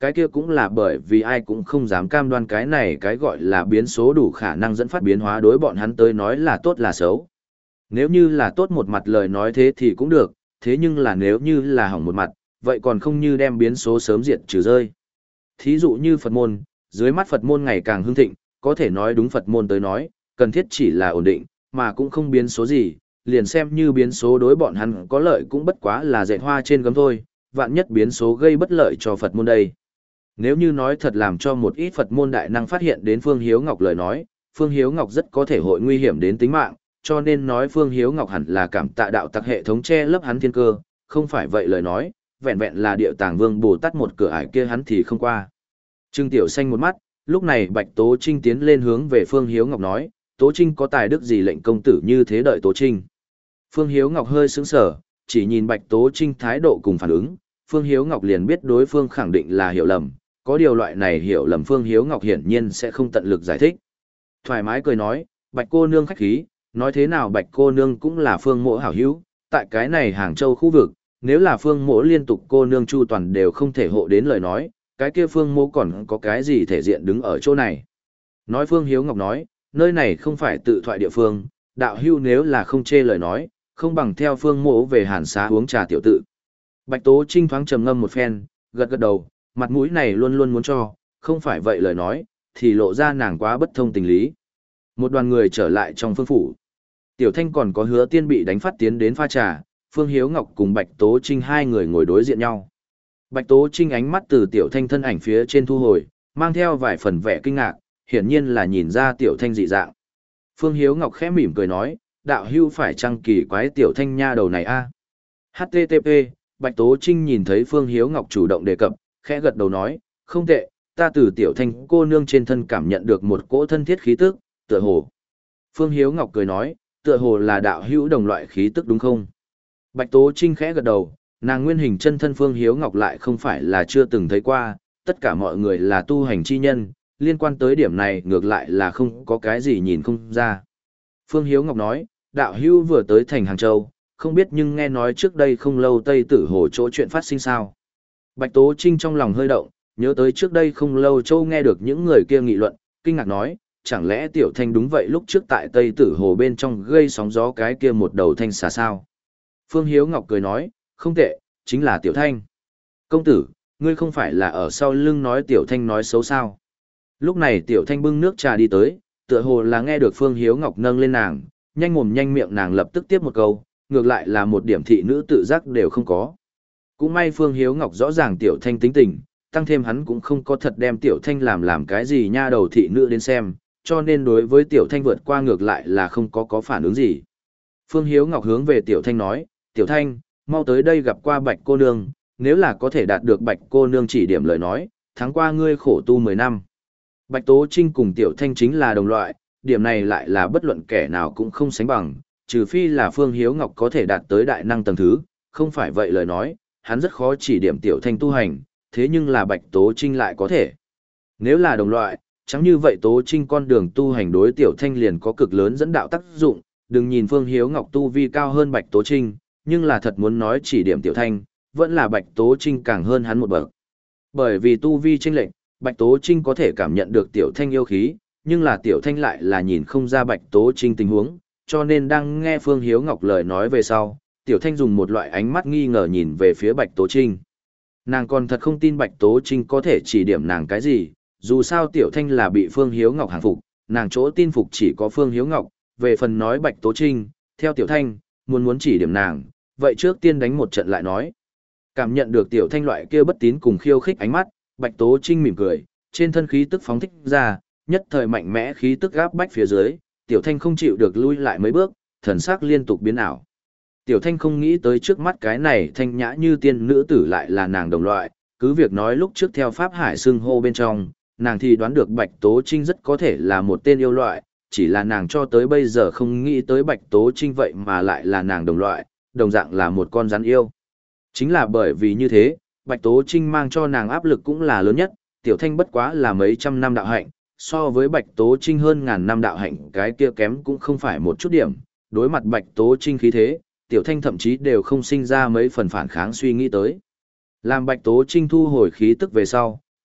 cái kia cũng là bởi vì ai cũng không dám cam đoan cái này cái gọi là biến số đủ khả năng dẫn phát biến hóa đối bọn hắn tới nói là tốt là xấu. Nếu như là tốt một mặt lời nói thế thì cũng được, thế nhưng là nếu như là hỏng một mặt, vậy còn không như đem biến số sớm diệt trừ rơi. Thí dụ như Phật môn, dưới mắt Phật môn ngày càng hưng thịnh, có thể nói đúng Phật môn tới nói, cần thiết chỉ là ổn định, mà cũng không biến số gì, liền xem như biến số đối bọn hắn có lợi cũng bất quá là dệt hoa trên gấm thôi, vạn nhất biến số gây bất lợi cho Phật môn đây. Nếu như nói thật làm cho một ít Phật môn đại năng phát hiện đến Phương Hiếu Ngọc lời nói, Phương Hiếu Ngọc rất có thể hội nguy hiểm đến tính mạng, cho nên nói Phương Hiếu Ngọc hẳn là cảm tạ đạo tặc hệ thống che lấp hắn thiên cơ, không phải vậy lời nói, vẹn vẹn là Điệu Tàng Vương Bồ Tát một cửa ải kia hắn thì không qua. Trương Tiểu Xanh một mắt, lúc này Bạch Tố Trinh tiến lên hướng về Phương Hiếu Ngọc nói, Tố Trinh có tài đức gì lệnh công tử như thế đợi Tố Trinh. Phương Hiếu Ngọc hơi sững sờ, chỉ nhìn Bạch Tố Trinh thái độ cùng phản ứng, Phương Hiếu Ngọc liền biết đối phương khẳng định là hiểu lầm, có điều loại này hiểu lầm Phương Hiếu Ngọc hiển nhiên sẽ không tận lực giải thích. Thoải mái cười nói, Bạch cô nương khách khí, nói thế nào Bạch cô nương cũng là Phương Mỗ hảo hữu, tại cái này Hàng Châu khu vực, nếu là Phương Mỗ liên tục cô nương chu toàn đều không thể hộ đến lời nói, cái kia Phương Mỗ còn có cái gì thể diện đứng ở chỗ này. Nói Phương Hiếu Ngọc nói, nơi này không phải tự thoại địa phương, đạo hưu nếu là không chê lời nói, không bằng theo Phương Mỗ về Hàn Xá uống trà tiểu tự. Bạch Tố Trinh thoáng trầm ngâm một phen, gật gật đầu, mặt mũi này luôn luôn muốn cho, không phải vậy lời nói, thì lộ ra nàng quá bất thông tình lý. Một đoàn người trở lại trong phương phủ. Tiểu Thanh còn có Hứa Tiên bị đánh phát tiến đến pha trà, Phương Hiếu Ngọc cùng Bạch Tố Trinh hai người ngồi đối diện nhau. Bạch Tố Trinh ánh mắt từ Tiểu Thanh thân ảnh phía trên thu hồi, mang theo vài phần vẻ kinh ngạc, hiển nhiên là nhìn ra Tiểu Thanh dị dạng. Phương Hiếu Ngọc khẽ mỉm cười nói, đạo hưu phải chăng kỳ quái Tiểu Thanh nha đầu này a? hát tê tê pê, Bạch Tố Trinh nhìn thấy Phương Hiếu Ngọc chủ động đề cập, khẽ gật đầu nói, không tệ, ta từ Tiểu Thanh cô nương trên thân cảm nhận được một cỗ thân thiết khí tức, tựa hồ. Phương Hiếu Ngọc cười nói, tựa hồ là đạo hữu đồng loại khí tức đúng không? Bạch Tố Trinh khẽ gật đầu, nàng nguyên hình chân thân Phương Hiếu Ngọc lại không phải là chưa từng thấy qua, tất cả mọi người là tu hành chi nhân, liên quan tới điểm này ngược lại là không có cái gì nhìn không ra. Phương Hiếu Ngọc nói, đạo hữu vừa tới thành Hàng Châu, không biết nhưng nghe nói trước đây không lâu Tây Tử Hồ chỗ chuyện phát sinh sao. Bạch Tố Trinh trong lòng hơi động, nhớ tới trước đây không lâu Châu nghe được những người kia nghị luận, kinh ngạc nói, chẳng lẽ Tiểu Thanh đúng vậy lúc trước tại Tây Tử Hồ bên trong gây sóng gió cái kia một đầu thanh xà sao? Phương Hiếu Ngọc cười nói, không tệ, chính là Tiểu Thanh. Công tử, ngươi không phải là ở sau lưng nói Tiểu Thanh nói xấu sao? Lúc này Tiểu Thanh bưng nước trà đi tới, tựa hồ là nghe được Phương Hiếu Ngọc nâng lên nàng, nhanh mồm nhanh miệng nàng lập tức tiếp một câu, ngược lại là một điểm thị nữ tự giác đều không có. Cũng may Phương Hiếu Ngọc rõ ràng Tiểu Thanh tính tình, tăng thêm hắn cũng không có thật đem Tiểu Thanh làm làm cái gì nha đầu thị nữ đến xem, cho nên đối với Tiểu Thanh vượt qua ngược lại là không có có phản ứng gì. Phương Hiếu Ngọc hướng về Tiểu Thanh nói, Tiểu Thanh, mau tới đây gặp qua Bạch cô nương, nếu là có thể đạt được Bạch cô nương chỉ điểm lời nói, tháng qua ngươi khổ tu mười năm. Bạch Tố Trinh cùng Tiểu Thanh chính là đồng loại, điểm này lại là bất luận kẻ nào cũng không sánh bằng, trừ phi là Phương Hiếu Ngọc có thể đạt tới đại năng tầng thứ, không phải vậy lời nói, hắn rất khó chỉ điểm Tiểu Thanh tu hành, thế nhưng là Bạch Tố Trinh lại có thể. Nếu là đồng loại, chẳng như vậy Tố Trinh con đường tu hành đối Tiểu Thanh liền có cực lớn dẫn đạo tác dụng, đừng nhìn Phương Hiếu Ngọc tu vi cao hơn Bạch Tố Trinh, nhưng là thật muốn nói chỉ điểm Tiểu Thanh, vẫn là Bạch Tố Trinh càng hơn hắn một bậc. Bởi vì tu vi chênh lệch, Bạch Tố Trinh có thể cảm nhận được Tiểu Thanh yêu khí, nhưng là Tiểu Thanh lại là nhìn không ra Bạch Tố Trinh tình huống, cho nên đang nghe Phương Hiếu Ngọc lời nói về sau, Tiểu Thanh dùng một loại ánh mắt nghi ngờ nhìn về phía Bạch Tố Trinh. Nàng còn thật không tin Bạch Tố Trinh có thể chỉ điểm nàng cái gì, dù sao Tiểu Thanh là bị Phương Hiếu Ngọc hàng phục, nàng chỗ tin phục chỉ có Phương Hiếu Ngọc, về phần nói Bạch Tố Trinh, theo Tiểu Thanh, muốn muốn chỉ điểm nàng, vậy trước tiên đánh một trận lại nói. Cảm nhận được Tiểu Thanh loại kia bất tín cùng khiêu khích ánh mắt, Bạch Tố Trinh mỉm cười, trên thân khí tức phóng thích ra, nhất thời mạnh mẽ khí tức gáp bách phía dưới, Tiểu Thanh không chịu được lui lại mấy bước, thần sắc liên tục biến ảo. Tiểu Thanh không nghĩ tới trước mắt cái này thanh nhã như tiên nữ tử lại là nàng đồng loại, cứ việc nói lúc trước theo Pháp Hải xưng hô bên trong, nàng thì đoán được Bạch Tố Trinh rất có thể là một tên yêu loại, chỉ là nàng cho tới bây giờ không nghĩ tới Bạch Tố Trinh vậy mà lại là nàng đồng loại, đồng dạng là một con rắn yêu. Chính là bởi vì như thế, Bạch Tố Trinh mang cho nàng áp lực cũng là lớn nhất, Tiểu Thanh bất quá là mấy trăm năm đạo hạnh, so với Bạch Tố Trinh hơn ngàn năm đạo hạnh cái kia kém cũng không phải một chút điểm, đối mặt Bạch Tố Trinh khí thế, Tiểu Thanh thậm chí đều không sinh ra mấy phần phản kháng suy nghĩ tới. Làm Bạch Tố Trinh thu hồi khí tức về sau,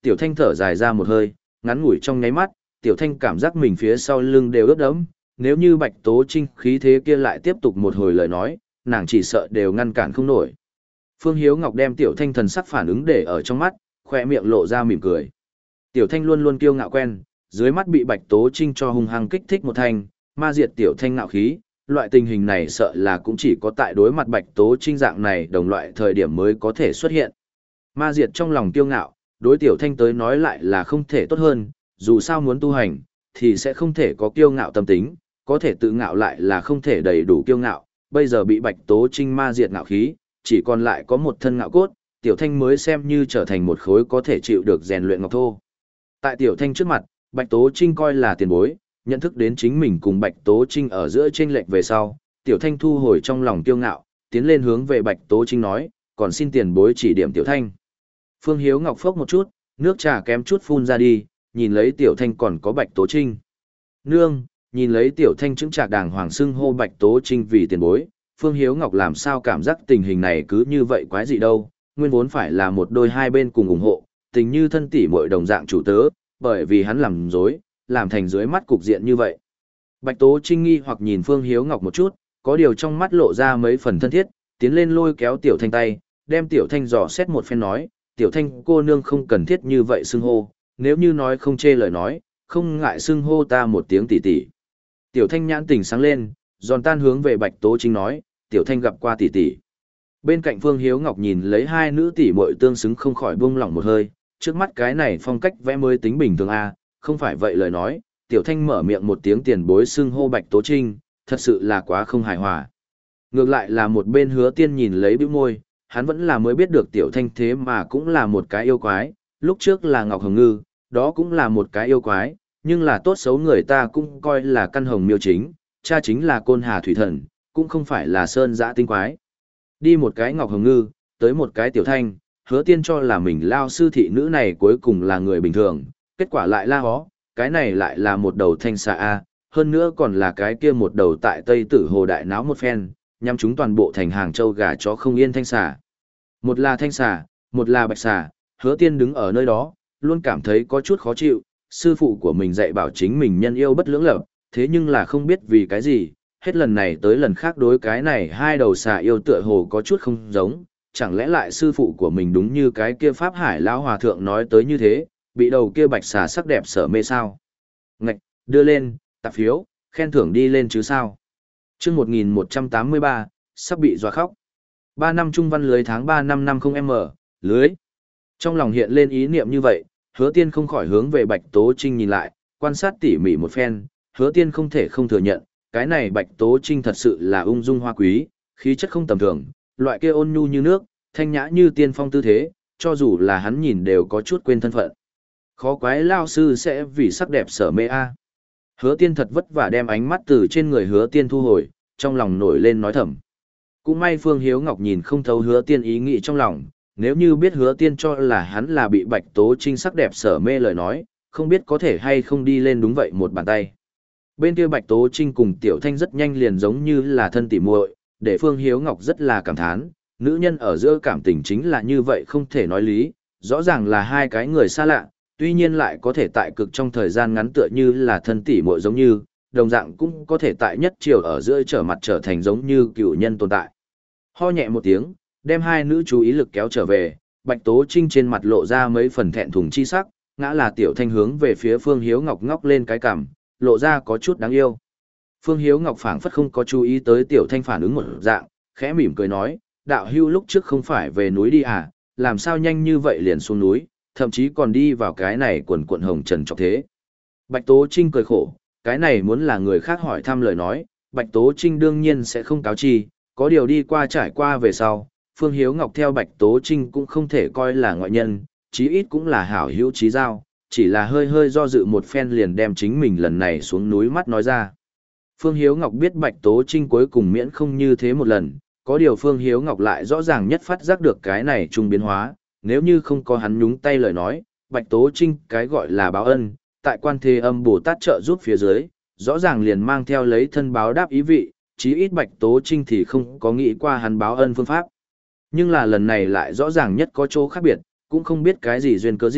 Tiểu Thanh thở dài ra một hơi, ngắn ngủi trong nháy mắt, Tiểu Thanh cảm giác mình phía sau lưng đều ướt đẫm, nếu như Bạch Tố Trinh khí thế kia lại tiếp tục một hồi lời nói, nàng chỉ sợ đều ngăn cản không nổi. Phương Hiếu Ngọc đem Tiểu Thanh thần sắc phản ứng để ở trong mắt, khoe miệng lộ ra mỉm cười. Tiểu Thanh luôn luôn kiêu ngạo quen, dưới mắt bị Bạch Tố Trinh cho hung hăng kích thích một thanh, ma diệt Tiểu Thanh ngạo khí, loại tình hình này sợ là cũng chỉ có tại đối mặt Bạch Tố Trinh dạng này đồng loại thời điểm mới có thể xuất hiện. Ma diệt trong lòng kiêu ngạo, đối Tiểu Thanh tới nói lại là không thể tốt hơn, dù sao muốn tu hành, thì sẽ không thể có kiêu ngạo tâm tính, có thể tự ngạo lại là không thể đầy đủ kiêu ngạo, bây giờ bị Bạch Tố Trinh ma diệt ngạo khí, chỉ còn lại có một thân ngạo cốt, Tiểu Thanh mới xem như trở thành một khối có thể chịu được rèn luyện ngọc thô. Tại Tiểu Thanh trước mặt, Bạch Tố Trinh coi là tiền bối, nhận thức đến chính mình cùng Bạch Tố Trinh ở giữa chênh lệch về sau, Tiểu Thanh thu hồi trong lòng kiêu ngạo, tiến lên hướng về Bạch Tố Trinh nói, còn xin tiền bối chỉ điểm Tiểu Thanh. Phương Hiếu Ngọc phốc một chút, nước trà kém chút phun ra đi, nhìn lấy Tiểu Thanh còn có Bạch Tố Trinh. Nương, nhìn lấy Tiểu Thanh chứng trạc đàng hoàng xưng hô Bạch Tố Trinh vì tiền bối, Phương Hiếu Ngọc làm sao cảm giác tình hình này cứ như vậy quái gì đâu, nguyên vốn phải là một đôi hai bên cùng ủng hộ, tình như thân tỷ muội đồng dạng chủ tớ, bởi vì hắn làm dối, làm thành dưới mắt cục diện như vậy. Bạch Tố Trinh nghi hoặc nhìn Phương Hiếu Ngọc một chút, có điều trong mắt lộ ra mấy phần thân thiết, tiến lên lôi kéo Tiểu Thanh tay, đem Tiểu Thanh dò xét một phen nói, Tiểu Thanh cô nương không cần thiết như vậy xưng hô, nếu như nói không chê lời nói, không ngại xưng hô ta một tiếng tỷ tỷ. Tiểu Thanh nhãn tỉnh sáng lên, giòn tan hướng về Bạch Tố Trinh nói, Tiểu Thanh gặp qua tỷ tỷ. Bên cạnh Phương Hiếu Ngọc nhìn lấy hai nữ tỷ muội tương xứng không khỏi buông lỏng một hơi, trước mắt cái này phong cách vẽ mới tính bình thường a, không phải vậy lời nói, Tiểu Thanh mở miệng một tiếng tiền bối xưng hô Bạch Tố Trinh, thật sự là quá không hài hòa. Ngược lại là một bên Hứa Tiên nhìn lấy bĩu môi, hắn vẫn là mới biết được Tiểu Thanh thế mà cũng là một cái yêu quái, lúc trước là Ngọc Hồng Ngư, đó cũng là một cái yêu quái, nhưng là tốt xấu người ta cũng coi là căn hồng miêu chính, cha chính là Côn Hà Thủy Thần, cũng không phải là sơn dã tinh quái. Đi một cái Ngọc Hồng Ngư, tới một cái Tiểu Thanh, Hứa Tiên cho là mình lao sư thị nữ này cuối cùng là người bình thường, kết quả lại la hó, cái này lại là một đầu thanh xà A, hơn nữa còn là cái kia một đầu tại Tây Tử Hồ Đại náo một phen, nhằm chúng toàn bộ thành hàng châu gà chó không yên thanh xà. Một là thanh xà, một là bạch xà, Hứa Tiên đứng ở nơi đó, luôn cảm thấy có chút khó chịu, sư phụ của mình dạy bảo chính mình nhân yêu bất lưỡng lập, thế nhưng là không biết vì cái gì, hết lần này tới lần khác đối cái này hai đầu xà yêu tựa hồ có chút không giống, chẳng lẽ lại sư phụ của mình đúng như cái kia Pháp Hải lão hòa thượng nói tới như thế, bị đầu kia bạch xà sắc đẹp sở mê sao. Ngạch, đưa lên, tạp phiếu, khen thưởng đi lên chứ sao. chương một nghìn một trăm tám mươi ba, sắp bị dọa khóc. ba năm trung văn lưới tháng ba năm năm không m, lưới. Trong lòng hiện lên ý niệm như vậy, Hứa Tiên không khỏi hướng về Bạch Tố Trinh nhìn lại, quan sát tỉ mỉ một phen, Hứa Tiên không thể không thừa nhận, cái này Bạch Tố Trinh thật sự là ung dung hoa quý, khí chất không tầm thường, loại kia ôn nhu như nước, thanh nhã như tiên phong tư thế, cho dù là hắn nhìn đều có chút quên thân phận. Khó quái lao sư sẽ vì sắc đẹp sở mê a. Hứa Tiên thật vất vả đem ánh mắt từ trên người Hứa Tiên thu hồi, trong lòng nổi lên nói thầm. Cũng may Phương Hiếu Ngọc nhìn không thấu Hứa Tiên ý nghĩ trong lòng, nếu như biết Hứa Tiên cho là hắn là bị Bạch Tố Trinh sắc đẹp sở mê lời nói, không biết có thể hay không đi lên đúng vậy một bàn tay. Bên kia Bạch Tố Trinh cùng Tiểu Thanh rất nhanh liền giống như là thân tỉ muội, để Phương Hiếu Ngọc rất là cảm thán, nữ nhân ở giữa cảm tình chính là như vậy không thể nói lý, rõ ràng là hai cái người xa lạ, tuy nhiên lại có thể tại cực trong thời gian ngắn tựa như là thân tỉ muội giống như, đồng dạng cũng có thể tại nhất chiều ở giữa trở mặt trở thành giống như cựu nhân tồn tại. Ho nhẹ một tiếng, đem hai nữ chú ý lực kéo trở về, Bạch Tố Trinh trên mặt lộ ra mấy phần thẹn thùng chi sắc, ngã là Tiểu Thanh hướng về phía Phương Hiếu Ngọc ngóc lên cái cằm, lộ ra có chút đáng yêu. Phương Hiếu Ngọc phảng phất không có chú ý tới Tiểu Thanh phản ứng một dạng, khẽ mỉm cười nói, đạo hưu lúc trước không phải về núi đi à, làm sao nhanh như vậy liền xuống núi, thậm chí còn đi vào cái này quần quận hồng trần trọc thế. Bạch Tố Trinh cười khổ, cái này muốn là người khác hỏi thăm lời nói, Bạch Tố Trinh đương nhiên sẽ không cáo chi, có điều đi qua trải qua về sau, Phương Hiếu Ngọc theo Bạch Tố Trinh cũng không thể coi là ngoại nhân, chí ít cũng là hảo hữu chí giao, chỉ là hơi hơi do dự một phen liền đem chính mình lần này xuống núi mắt nói ra. Phương Hiếu Ngọc biết Bạch Tố Trinh cuối cùng miễn không như thế một lần, có điều Phương Hiếu Ngọc lại rõ ràng nhất phát giác được cái này trung biến hóa, nếu như không có hắn nhúng tay lời nói, Bạch Tố Trinh cái gọi là báo ân, tại Quan Thế Âm Bồ Tát trợ giúp phía dưới, rõ ràng liền mang theo lấy thân báo đáp ý vị, chí ít Bạch Tố Trinh thì không có nghĩ qua hắn báo ân phương pháp. Nhưng là lần này lại rõ ràng nhất có chỗ khác biệt, cũng không biết cái gì duyên cớ gì,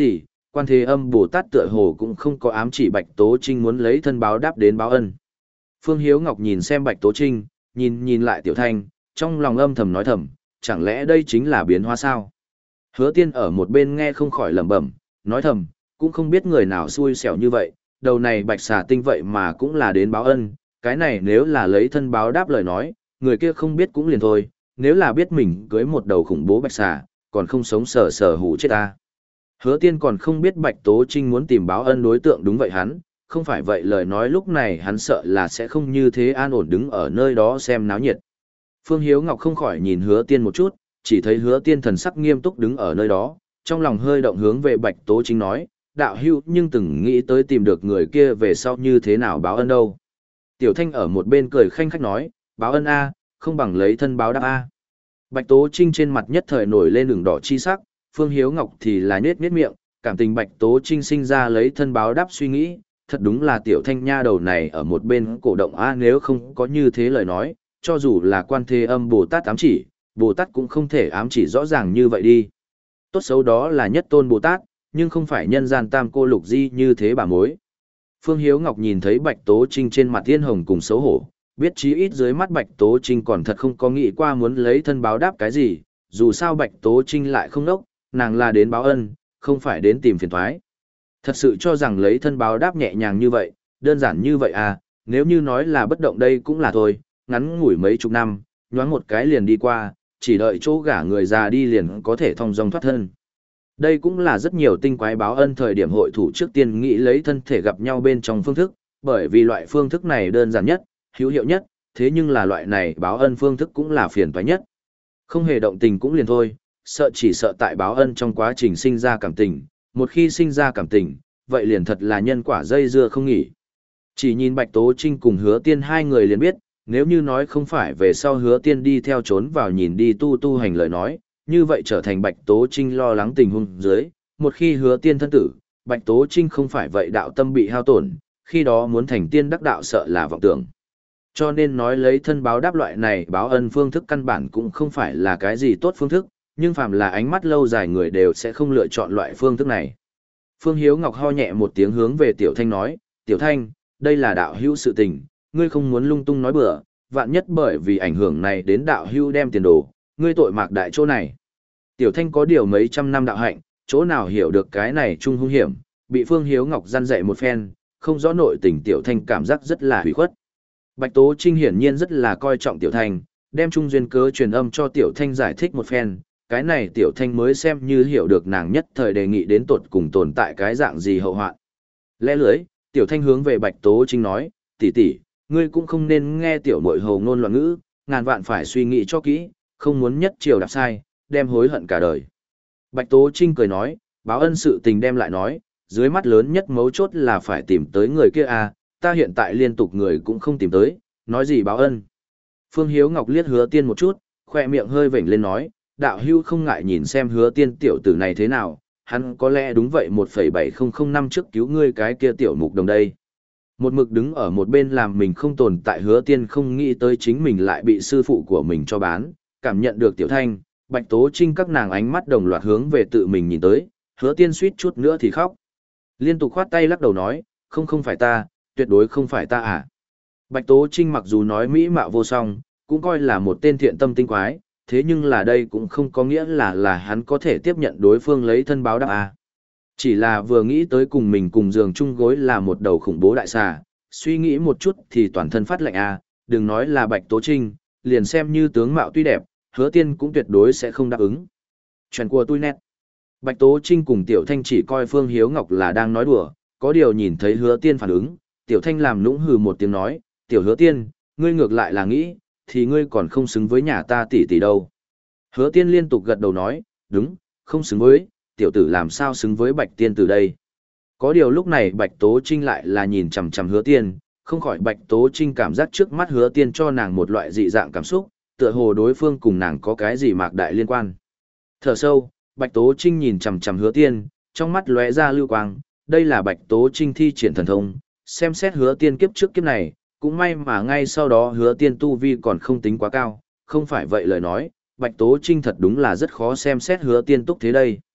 Quan Thế Âm Bồ Tát tựa hồ cũng không có ám chỉ Bạch Tố Trinh muốn lấy thân báo đáp đến báo ân. Phương Hiếu Ngọc nhìn xem Bạch Tố Trinh, nhìn nhìn lại Tiểu Thanh, trong lòng âm thầm nói thầm, chẳng lẽ đây chính là biến hóa sao? Hứa Tiên ở một bên nghe không khỏi lẩm bẩm, nói thầm, cũng không biết người nào xui xẻo như vậy, đầu này Bạch Xà Tinh vậy mà cũng là đến báo ân, cái này nếu là lấy thân báo đáp lời nói, người kia không biết cũng liền thôi, nếu là biết mình cưới một đầu khủng bố Bạch Xà, còn không sống sờ sờ hủ chết ta. Hứa Tiên còn không biết Bạch Tố Trinh muốn tìm báo ân đối tượng đúng vậy hắn, không phải vậy lời nói lúc này hắn sợ là sẽ không như thế an ổn đứng ở nơi đó xem náo nhiệt. Phương Hiếu Ngọc không khỏi nhìn Hứa Tiên một chút, chỉ thấy Hứa Tiên thần sắc nghiêm túc đứng ở nơi đó, trong lòng hơi động hướng về Bạch Tố Trinh nói, đạo hữu nhưng từng nghĩ tới tìm được người kia về sau như thế nào báo ân đâu. Tiểu Thanh ở một bên cười khanh khách nói, báo ân A, không bằng lấy thân báo đáp A. Bạch Tố Trinh trên mặt nhất thời nổi lên đường đỏ chi sắc, Phương Hiếu Ngọc thì là nhết nhết miệng, cảm tình Bạch Tố Trinh sinh ra lấy thân báo đáp suy nghĩ, thật đúng là Tiểu Thanh nha đầu này ở một bên cổ động A, nếu không có như thế lời nói, cho dù là Quan Thế Âm Bồ Tát ám chỉ, Bồ Tát cũng không thể ám chỉ rõ ràng như vậy đi. Tốt xấu đó là nhất tôn Bồ Tát, nhưng không phải nhân gian tam cô lục di như thế bà mối. Phương Hiếu Ngọc nhìn thấy Bạch Tố Trinh trên mặt thiên hồng cùng xấu hổ, biết chí ít dưới mắt Bạch Tố Trinh còn thật không có nghĩ qua muốn lấy thân báo đáp cái gì, dù sao Bạch Tố Trinh lại không đốc, nàng là đến báo ân, không phải đến tìm phiền toái. Thật sự cho rằng lấy thân báo đáp nhẹ nhàng như vậy, đơn giản như vậy à, nếu như nói là bất động đây cũng là thôi, ngắn ngủi mấy chục năm, nhoáng một cái liền đi qua, chỉ đợi chỗ gả người già đi liền có thể thong dong thoát thân. Đây cũng là rất nhiều tinh quái báo ân thời điểm hội thủ trước tiên nghĩ lấy thân thể gặp nhau bên trong phương thức, bởi vì loại phương thức này đơn giản nhất, hữu hiệu nhất, thế nhưng là loại này báo ân phương thức cũng là phiền toái nhất. Không hề động tình cũng liền thôi, sợ chỉ sợ tại báo ân trong quá trình sinh ra cảm tình, một khi sinh ra cảm tình, vậy liền thật là nhân quả dây dưa không nghỉ. Chỉ nhìn Bạch Tố Trinh cùng Hứa Tiên hai người liền biết, nếu như nói không phải về sau Hứa Tiên đi theo trốn vào nhìn đi tu tu hành lời nói, như vậy trở thành Bạch Tố Trinh lo lắng tình huống dưới, một khi Hứa Tiên thân tử, Bạch Tố Trinh không phải vậy đạo tâm bị hao tổn, khi đó muốn thành tiên đắc đạo sợ là vọng tưởng. Cho nên nói lấy thân báo đáp loại này báo ân phương thức căn bản cũng không phải là cái gì tốt phương thức, nhưng phàm là ánh mắt lâu dài người đều sẽ không lựa chọn loại phương thức này. Phương Hiếu Ngọc ho nhẹ một tiếng hướng về Tiểu Thanh nói, Tiểu Thanh, đây là đạo hữu sự tình, ngươi không muốn lung tung nói bừa, vạn nhất bởi vì ảnh hưởng này đến đạo hữu đem tiền đồ, ngươi tội mạc đại chỗ này. Tiểu Thanh có điều mấy trăm năm đạo hạnh, chỗ nào hiểu được cái này chung hung hiểm, bị Phương Hiếu Ngọc gian dạy một phen, không rõ nội tình Tiểu Thanh cảm giác rất là hủy khuất. Bạch Tố Trinh hiển nhiên rất là coi trọng Tiểu Thanh, đem trung duyên cớ truyền âm cho Tiểu Thanh giải thích một phen, cái này Tiểu Thanh mới xem như hiểu được nàng nhất thời đề nghị đến tột cùng tồn tại cái dạng gì hậu hoạn. Lẽ lưới, Tiểu Thanh hướng về Bạch Tố Trinh nói, tỷ tỷ, ngươi cũng không nên nghe tiểu muội hồ ngôn loạn ngữ, ngàn vạn phải suy nghĩ cho kỹ, không muốn nhất chiều đạp sai, đem hối hận cả đời. Bạch Tố Trinh cười nói, báo ân sự tình đem lại nói, dưới mắt lớn nhất mấu chốt là phải tìm tới người kia à, ta hiện tại liên tục người cũng không tìm tới, nói gì báo ân. Phương Hiếu Ngọc liếc Hứa Tiên một chút, khoe miệng hơi vểnh lên nói, đạo hưu không ngại nhìn xem Hứa Tiên tiểu tử này thế nào, hắn có lẽ đúng vậy một phẩy bảy không không năm trước cứu ngươi cái kia tiểu mục đồng đây. Một mực đứng ở một bên làm mình không tồn tại Hứa Tiên không nghĩ tới chính mình lại bị sư phụ của mình cho bán, cảm nhận được Tiểu Thanh, Bạch Tố Trinh các nàng ánh mắt đồng loạt hướng về tự mình nhìn tới, Hứa Tiên suýt chút nữa thì khóc. Liên tục khoát tay lắc đầu nói, không không phải ta, tuyệt đối không phải ta à. Bạch Tố Trinh mặc dù nói mỹ mạo vô song, cũng coi là một tên thiện tâm tinh quái, thế nhưng là đây cũng không có nghĩa là là hắn có thể tiếp nhận đối phương lấy thân báo đáp à. Chỉ là vừa nghĩ tới cùng mình cùng giường chung gối là một đầu khủng bố đại xà, suy nghĩ một chút thì toàn thân phát lạnh à, đừng nói là Bạch Tố Trinh, liền xem như tướng mạo tuy đẹp, Hứa Tiên cũng tuyệt đối sẽ không đáp ứng. Chuyện của tôi nét. Bạch Tố Trinh cùng Tiểu Thanh chỉ coi Phương Hiếu Ngọc là đang nói đùa, có điều nhìn thấy Hứa Tiên phản ứng, Tiểu Thanh làm nũng hừ một tiếng nói, Tiểu Hứa Tiên, ngươi ngược lại là nghĩ, thì ngươi còn không xứng với nhà ta tỷ tỷ đâu. Hứa Tiên liên tục gật đầu nói, đúng, không xứng với, tiểu tử làm sao xứng với Bạch Tiên từ đây. Có điều lúc này Bạch Tố Trinh lại là nhìn chằm chằm Hứa Tiên, không khỏi Bạch Tố Trinh cảm giác trước mắt Hứa Tiên cho nàng một loại dị dạng cảm xúc, tựa hồ đối phương cùng nàng có cái gì mạc đại liên quan. Thở sâu, Bạch Tố Trinh nhìn chằm chằm Hứa Tiên, trong mắt lóe ra lưu quang, đây là Bạch Tố Trinh thi triển thần thông, xem xét Hứa Tiên kiếp trước kiếp này, cũng may mà ngay sau đó Hứa Tiên tu vi còn không tính quá cao, không phải vậy lời nói, Bạch Tố Trinh thật đúng là rất khó xem xét Hứa Tiên túc thế đây.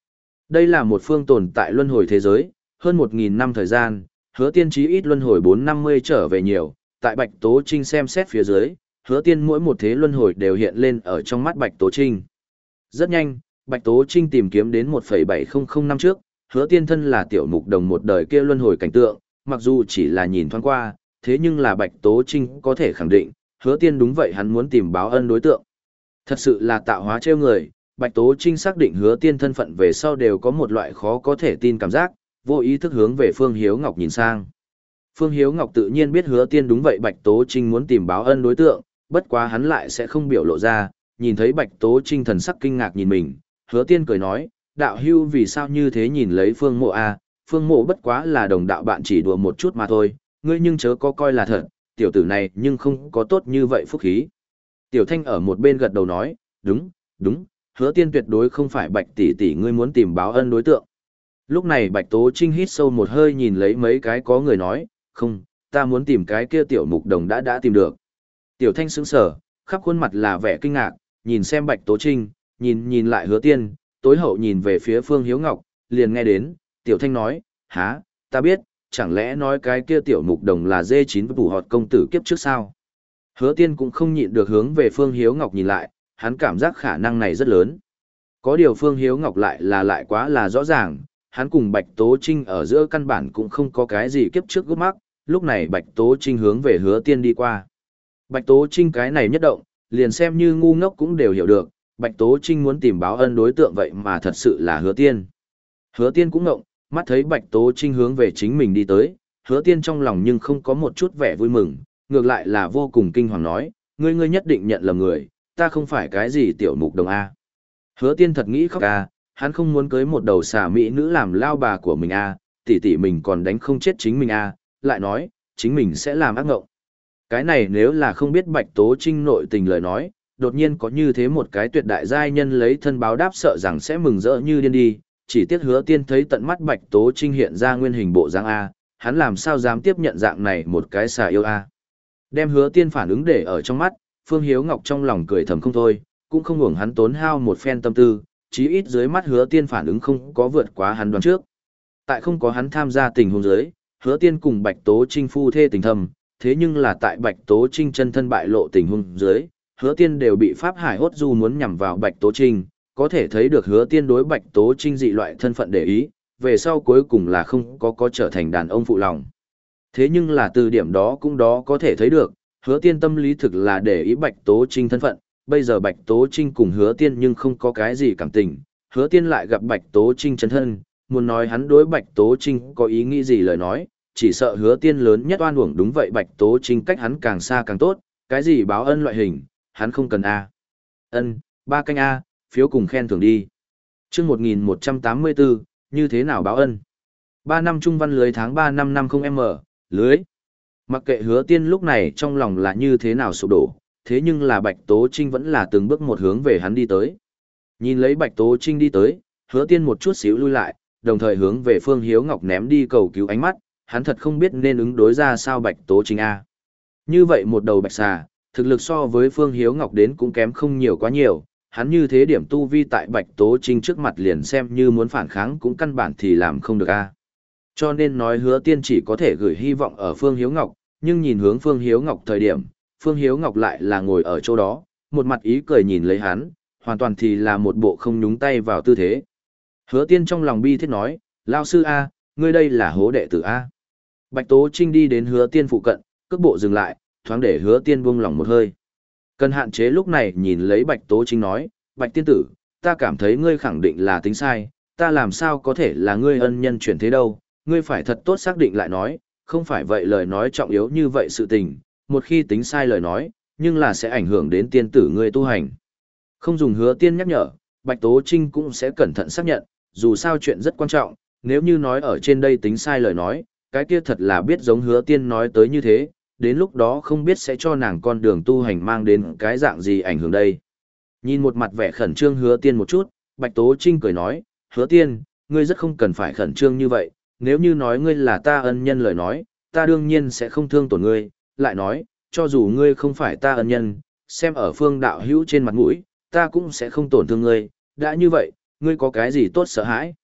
Đây là một phương tồn tại luân hồi thế giới, hơn một nghìn năm thời gian, hứa tiên chí ít luân hồi bốn năm mươi trở về nhiều, tại Bạch Tố Trinh xem xét phía dưới, hứa tiên mỗi một thế luân hồi đều hiện lên ở trong mắt Bạch Tố Trinh. Rất nhanh, Bạch Tố Trinh tìm kiếm đến một phẩy bảy không không năm trước, hứa tiên thân là tiểu mục đồng một đời kia luân hồi cảnh tượng, mặc dù chỉ là nhìn thoáng qua, thế nhưng là Bạch Tố Trinh có thể khẳng định, hứa tiên đúng vậy hắn muốn tìm báo ân đối tượng. Thật sự là tạo hóa trêu người, Bạch Tố Trinh xác định hứa tiên thân phận về sau đều có một loại khó có thể tin cảm giác, vô ý thức hướng về Phương Hiếu Ngọc nhìn sang. Phương Hiếu Ngọc tự nhiên biết hứa tiên đúng vậy Bạch Tố Trinh muốn tìm báo ân đối tượng, bất quá hắn lại sẽ không biểu lộ ra, nhìn thấy Bạch Tố Trinh thần sắc kinh ngạc nhìn mình, hứa tiên cười nói, đạo hưu vì sao như thế nhìn lấy Phương Mộ a, Phương Mộ bất quá là đồng đạo bạn chỉ đùa một chút mà thôi, ngươi nhưng chớ có coi là thật, tiểu tử này nhưng không có tốt như vậy phúc khí. Tiểu Thanh ở một bên gật đầu nói, đúng, đúng, hứa tiên tuyệt đối không phải Bạch tỷ tỷ ngươi muốn tìm báo ân đối tượng. Lúc này Bạch Tố Trinh hít sâu một hơi nhìn lấy mấy cái có người nói, không, ta muốn tìm cái kia tiểu mục đồng đã đã tìm được. Tiểu Thanh sững sờ, khắp khuôn mặt là vẻ kinh ngạc, nhìn xem Bạch Tố Trinh, nhìn nhìn lại hứa tiên, tối hậu nhìn về phía Phương Hiếu Ngọc, liền nghe đến, Tiểu Thanh nói, há, ta biết, chẳng lẽ nói cái kia tiểu mục đồng là dê chín với bù họt công tử kiếp trước sao? Hứa tiên cũng không nhịn được hướng về Phương Hiếu Ngọc nhìn lại, hắn cảm giác khả năng này rất lớn. Có điều Phương Hiếu Ngọc lại là lại quá là rõ ràng, hắn cùng Bạch Tố Trinh ở giữa căn bản cũng không có cái gì kiếp trước gút mắc, lúc này Bạch Tố Trinh hướng về hứa tiên đi qua. Bạch Tố Trinh cái này nhất động, liền xem như ngu ngốc cũng đều hiểu được, Bạch Tố Trinh muốn tìm báo ân đối tượng vậy mà thật sự là hứa tiên. Hứa tiên cũng ngộng, mắt thấy Bạch Tố Trinh hướng về chính mình đi tới, hứa tiên trong lòng nhưng không có một chút vẻ vui mừng, ngược lại là vô cùng kinh hoàng nói, ngươi ngươi nhất định nhận lầm người, ta không phải cái gì tiểu mục đồng A. Hứa tiên thật nghĩ khóc A, hắn không muốn cưới một đầu xà mỹ nữ làm lao bà của mình A, tỷ tỷ mình còn đánh không chết chính mình A, lại nói, chính mình sẽ làm ác ngộng. Cái này nếu là không biết Bạch Tố Trinh nội tình lời nói, đột nhiên có như thế một cái tuyệt đại giai nhân lấy thân báo đáp sợ rằng sẽ mừng rỡ như điên đi, chỉ tiếc hứa tiên thấy tận mắt Bạch Tố Trinh hiện ra nguyên hình bộ dáng A, hắn làm sao dám tiếp nhận dạng này một cái xà yêu A. Đem hứa tiên phản ứng để ở trong mắt, Phương Hiếu Ngọc trong lòng cười thầm không thôi, cũng không hưởng hắn tốn hao một phen tâm tư, chí ít dưới mắt hứa tiên phản ứng không có vượt quá hắn đoán trước. Tại không có hắn tham gia tình huống dưới, hứa tiên cùng Bạch Tố Trinh phu thê tình thầm, thế nhưng là tại Bạch Tố Trinh chân thân bại lộ tình huống dưới, hứa tiên đều bị Pháp Hải hốt du muốn nhằm vào Bạch Tố Trinh, có thể thấy được hứa tiên đối Bạch Tố Trinh dị loại thân phận để ý, về sau cuối cùng là không có có trở thành đàn ông phụ lòng. Thế nhưng là từ điểm đó cũng đó có thể thấy được, hứa tiên tâm lý thực là để ý Bạch Tố Trinh thân phận, bây giờ Bạch Tố Trinh cùng hứa tiên nhưng không có cái gì cảm tình, hứa tiên lại gặp Bạch Tố Trinh chân thân, muốn nói hắn đối Bạch Tố Trinh có ý nghĩ gì lời nói, chỉ sợ hứa tiên lớn nhất oan uổng đúng vậy Bạch Tố Trinh cách hắn càng xa càng tốt, cái gì báo ân loại hình, hắn không cần A. Ân, ba canh A, phiếu cùng khen thưởng đi. chương một nghìn một trăm tám mươi bốn, như thế nào báo ân? ba năm trung văn lưới tháng ba năm năm không m, lưới. Mặc kệ hứa tiên lúc này trong lòng là như thế nào sụp đổ, thế nhưng là Bạch Tố Trinh vẫn là từng bước một hướng về hắn đi tới. Nhìn lấy Bạch Tố Trinh đi tới, hứa tiên một chút xíu lui lại, đồng thời hướng về Phương Hiếu Ngọc ném đi cầu cứu ánh mắt, hắn thật không biết nên ứng đối ra sao Bạch Tố Trinh A. Như vậy một đầu bạch xà, thực lực so với Phương Hiếu Ngọc đến cũng kém không nhiều quá nhiều, hắn như thế điểm tu vi tại Bạch Tố Trinh trước mặt liền xem như muốn phản kháng cũng căn bản thì làm không được A. Cho nên nói hứa tiên chỉ có thể gửi hy vọng ở Phương Hiếu Ngọc, nhưng nhìn hướng Phương Hiếu Ngọc thời điểm, Phương Hiếu Ngọc lại là ngồi ở chỗ đó, một mặt ý cười nhìn lấy hắn, hoàn toàn thì là một bộ không nhúng tay vào tư thế. Hứa tiên trong lòng bi thiết nói, lao sư A, ngươi đây là hố đệ tử A. Bạch Tố Trinh đi đến hứa tiên phụ cận, cước bộ dừng lại, thoáng để hứa tiên buông lỏng một hơi. Cần hạn chế lúc này nhìn lấy Bạch Tố Trinh nói, Bạch tiên tử, ta cảm thấy ngươi khẳng định là tính sai, ta làm sao có thể là ngươi ân nhân chuyển thế đâu, ngươi phải thật tốt xác định lại nói, không phải vậy lời nói trọng yếu như vậy sự tình, một khi tính sai lời nói, nhưng là sẽ ảnh hưởng đến tiên tử ngươi tu hành. Không dùng hứa tiên nhắc nhở, Bạch Tố Trinh cũng sẽ cẩn thận xác nhận, dù sao chuyện rất quan trọng, nếu như nói ở trên đây tính sai lời nói, cái kia thật là biết giống hứa tiên nói tới như thế, đến lúc đó không biết sẽ cho nàng con đường tu hành mang đến cái dạng gì ảnh hưởng đây. Nhìn một mặt vẻ khẩn trương hứa tiên một chút, Bạch Tố Trinh cười nói, hứa tiên, ngươi rất không cần phải khẩn trương như vậy, nếu như nói ngươi là ta ân nhân lời nói, ta đương nhiên sẽ không thương tổn ngươi, lại nói, cho dù ngươi không phải ta ân nhân, xem ở phương đạo hữu trên mặt mũi, ta cũng sẽ không tổn thương ngươi, đã như vậy, ngươi có cái gì tốt sợ hãi.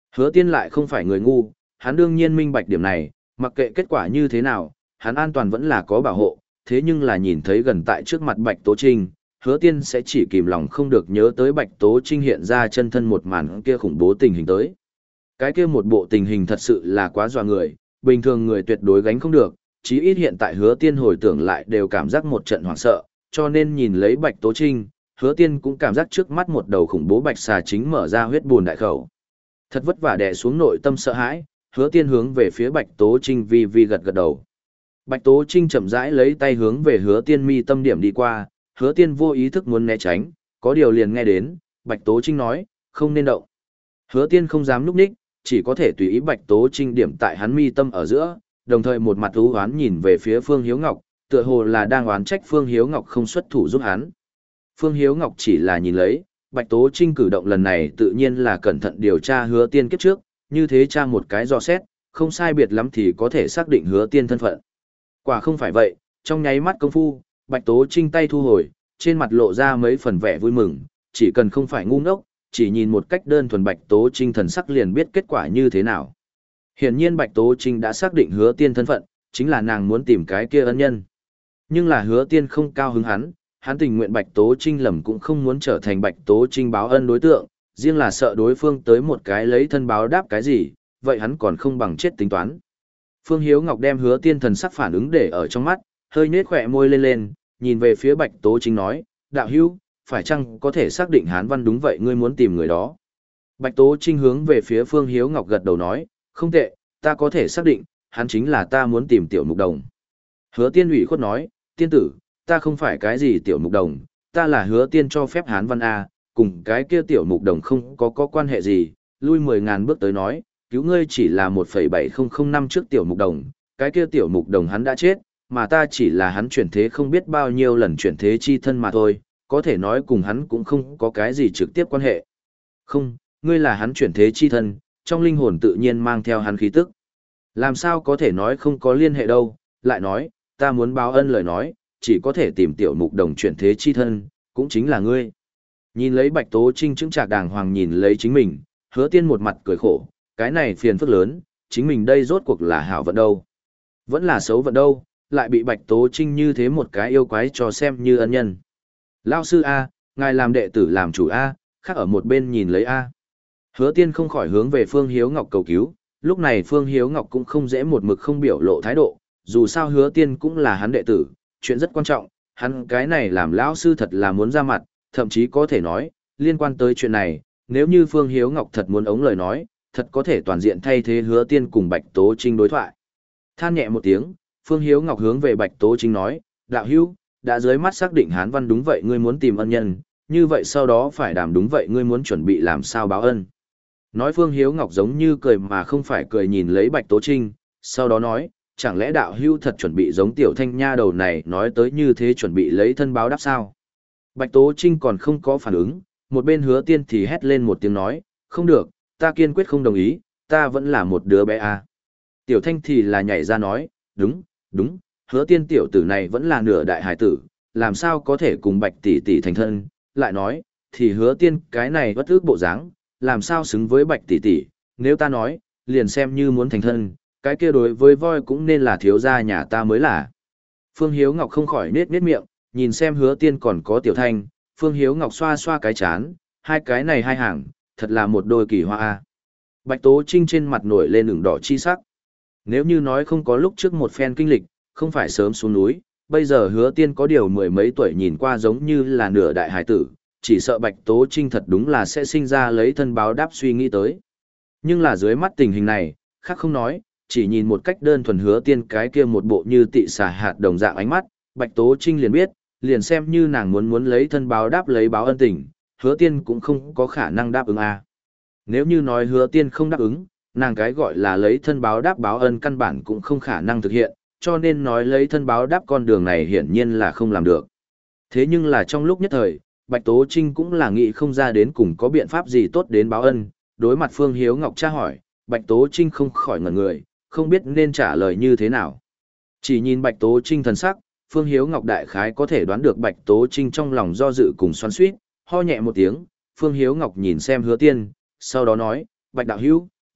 Hứa Tiên lại không phải người ngu, hắn đương nhiên minh bạch điểm này, mặc kệ kết quả như thế nào, hắn an toàn vẫn là có bảo hộ, thế nhưng là nhìn thấy gần tại trước mặt Bạch Tố Trinh, Hứa Tiên sẽ chỉ kìm lòng không được nhớ tới Bạch Tố Trinh hiện ra chân thân một màn kia khủng bố tình hình tới. Cái kia một bộ tình hình thật sự là quá dọa người, bình thường người tuyệt đối gánh không được, chí ít hiện tại Hứa Tiên hồi tưởng lại đều cảm giác một trận hoảng sợ, cho nên nhìn lấy Bạch Tố Trinh, Hứa Tiên cũng cảm giác trước mắt một đầu khủng bố bạch xà chính mở ra huyết buồn đại khẩu. Thật vất vả đè xuống nội tâm sợ hãi, Hứa Tiên hướng về phía Bạch Tố Trinh vi vi gật gật đầu. Bạch Tố Trinh chậm rãi lấy tay hướng về Hứa Tiên mi tâm điểm đi qua, Hứa Tiên vô ý thức muốn né tránh, có điều liền nghe đến, Bạch Tố Trinh nói, không nên động. Hứa Tiên không dám núp ních, chỉ có thể tùy ý Bạch Tố Trinh điểm tại hắn mi tâm ở giữa, đồng thời một mặt u hoán nhìn về phía Phương Hiếu Ngọc, tựa hồ là đang oán trách Phương Hiếu Ngọc không xuất thủ giúp hắn. Phương Hiếu Ngọc chỉ là nhìn lấy, Bạch Tố Trinh cử động lần này tự nhiên là cẩn thận điều tra Hứa Tiên kiếp trước, như thế tra một cái dò xét, không sai biệt lắm thì có thể xác định Hứa Tiên thân phận. Quả không phải vậy, trong nháy mắt công phu, Bạch Tố Trinh tay thu hồi, trên mặt lộ ra mấy phần vẻ vui mừng, chỉ cần không phải ngu ngốc, chỉ nhìn một cách đơn thuần Bạch Tố Trinh thần sắc liền biết kết quả như thế nào. Hiển nhiên Bạch Tố Trinh đã xác định Hứa Tiên thân phận, chính là nàng muốn tìm cái kia ân nhân. Nhưng là Hứa Tiên không cao hứng hắn, hắn tình nguyện Bạch Tố Trinh lầm cũng không muốn trở thành Bạch Tố Trinh báo ân đối tượng, riêng là sợ đối phương tới một cái lấy thân báo đáp cái gì, vậy hắn còn không bằng chết tính toán. Phương Hiếu Ngọc đem Hứa Tiên thần sắc phản ứng để ở trong mắt, hơi nhếch khỏe môi lên lên, nhìn về phía Bạch Tố Trinh nói, đạo hữu, phải chăng có thể xác định Hán Văn đúng vậy ngươi muốn tìm người đó? Bạch Tố Trinh hướng về phía Phương Hiếu Ngọc gật đầu nói, không tệ, ta có thể xác định, hắn chính là ta muốn tìm tiểu mục đồng. Hứa Tiên ủy khuất nói, tiên tử, ta không phải cái gì tiểu mục đồng, ta là Hứa Tiên cho phép Hán Văn A, cùng cái kia tiểu mục đồng không có có quan hệ gì, lui mười ngàn bước tới nói, cứu ngươi chỉ là một phẩy bảy không không năm trước tiểu mục đồng, cái kia tiểu mục đồng hắn đã chết, mà ta chỉ là hắn chuyển thế không biết bao nhiêu lần chuyển thế chi thân mà thôi, có thể nói cùng hắn cũng không có cái gì trực tiếp quan hệ. Không, ngươi là hắn chuyển thế chi thân, trong linh hồn tự nhiên mang theo hắn khí tức. Làm sao có thể nói không có liên hệ đâu, lại nói, ta muốn báo ân lời nói, chỉ có thể tìm tiểu mục đồng chuyển thế chi thân, cũng chính là ngươi. Nhìn lấy Bạch Tố Trinh chứng trạc đàng hoàng nhìn lấy chính mình, Hứa Tiên một mặt cười khổ, cái này phiền phức lớn, chính mình đây rốt cuộc là hảo vận đâu. Vẫn là xấu vận đâu, lại bị Bạch Tố Trinh như thế một cái yêu quái cho xem như ân nhân. Lao sư A, ngài làm đệ tử làm chủ A, khác ở một bên nhìn lấy A. Hứa Tiên không khỏi hướng về Phương Hiếu Ngọc cầu cứu, lúc này Phương Hiếu Ngọc cũng không dễ một mực không biểu lộ thái độ, dù sao Hứa Tiên cũng là hắn đệ tử, chuyện rất quan trọng, hắn cái này làm lão sư thật là muốn ra mặt, thậm chí có thể nói, liên quan tới chuyện này, nếu như Phương Hiếu Ngọc thật muốn ống lời nói, thật có thể toàn diện thay thế Hứa Tiên cùng Bạch Tố Trinh đối thoại. Than nhẹ một tiếng, Phương Hiếu Ngọc hướng về Bạch Tố Trinh nói, đạo hữu, đã dưới mắt xác định Hán Văn đúng vậy ngươi muốn tìm ân nhân, như vậy sau đó phải đảm đúng vậy ngươi muốn chuẩn bị làm sao báo ân. Nói Phương Hiếu Ngọc giống như cười mà không phải cười nhìn lấy Bạch Tố Trinh, sau đó nói, chẳng lẽ đạo hữu thật chuẩn bị giống tiểu thanh nha đầu này nói tới như thế chuẩn bị lấy thân báo đáp sao? Bạch Tố Trinh còn không có phản ứng, một bên Hứa Tiên thì hét lên một tiếng nói, không được, ta kiên quyết không đồng ý, ta vẫn là một đứa bé à. Tiểu thanh thì là nhảy ra nói, đúng, đúng, Hứa Tiên tiểu tử này vẫn là nửa đại hải tử, làm sao có thể cùng Bạch tỷ tỷ thành thân, lại nói, thì Hứa Tiên cái này bất ước bộ dáng, làm sao xứng với Bạch tỷ tỷ, nếu ta nói, liền xem như muốn thành thân, cái kia đối với voi cũng nên là thiếu gia nhà ta mới là. Phương Hiếu Ngọc không khỏi nết nết miệng, nhìn xem Hứa Tiên còn có tiểu thanh, Phương Hiếu Ngọc xoa xoa cái chán, hai cái này hai hàng, thật là một đôi kỳ hoa a. Bạch Tố Trinh trên mặt nổi lên ửng đỏ chi sắc. Nếu như nói không có lúc trước một phen kinh lịch, không phải sớm xuống núi, bây giờ Hứa Tiên có điều mười mấy tuổi nhìn qua giống như là nửa đại hải tử, chỉ sợ Bạch Tố Trinh thật đúng là sẽ sinh ra lấy thân báo đáp suy nghĩ tới. Nhưng là dưới mắt tình hình này, khác không nói, chỉ nhìn một cách đơn thuần Hứa Tiên cái kia một bộ như tị xà hạt đồng dạng ánh mắt, Bạch Tố Trinh liền biết, liền xem như nàng muốn muốn lấy thân báo đáp lấy báo ân tình, Hứa Tiên cũng không có khả năng đáp ứng a. Nếu như nói Hứa Tiên không đáp ứng, nàng cái gọi là lấy thân báo đáp báo ân căn bản cũng không khả năng thực hiện, cho nên nói lấy thân báo đáp con đường này hiển nhiên là không làm được. Thế nhưng là trong lúc nhất thời, Bạch Tố Trinh cũng là nghĩ không ra đến cùng có biện pháp gì tốt đến báo ân, đối mặt Phương Hiếu Ngọc tra hỏi, Bạch Tố Trinh không khỏi ngẩn người, không biết nên trả lời như thế nào. Chỉ nhìn Bạch Tố Trinh thần sắc, Phương Hiếu Ngọc đại khái có thể đoán được Bạch Tố Trinh trong lòng do dự cùng xoắn xuýt, ho nhẹ một tiếng, Phương Hiếu Ngọc nhìn xem Hứa Tiên, sau đó nói, Bạch đạo hữu,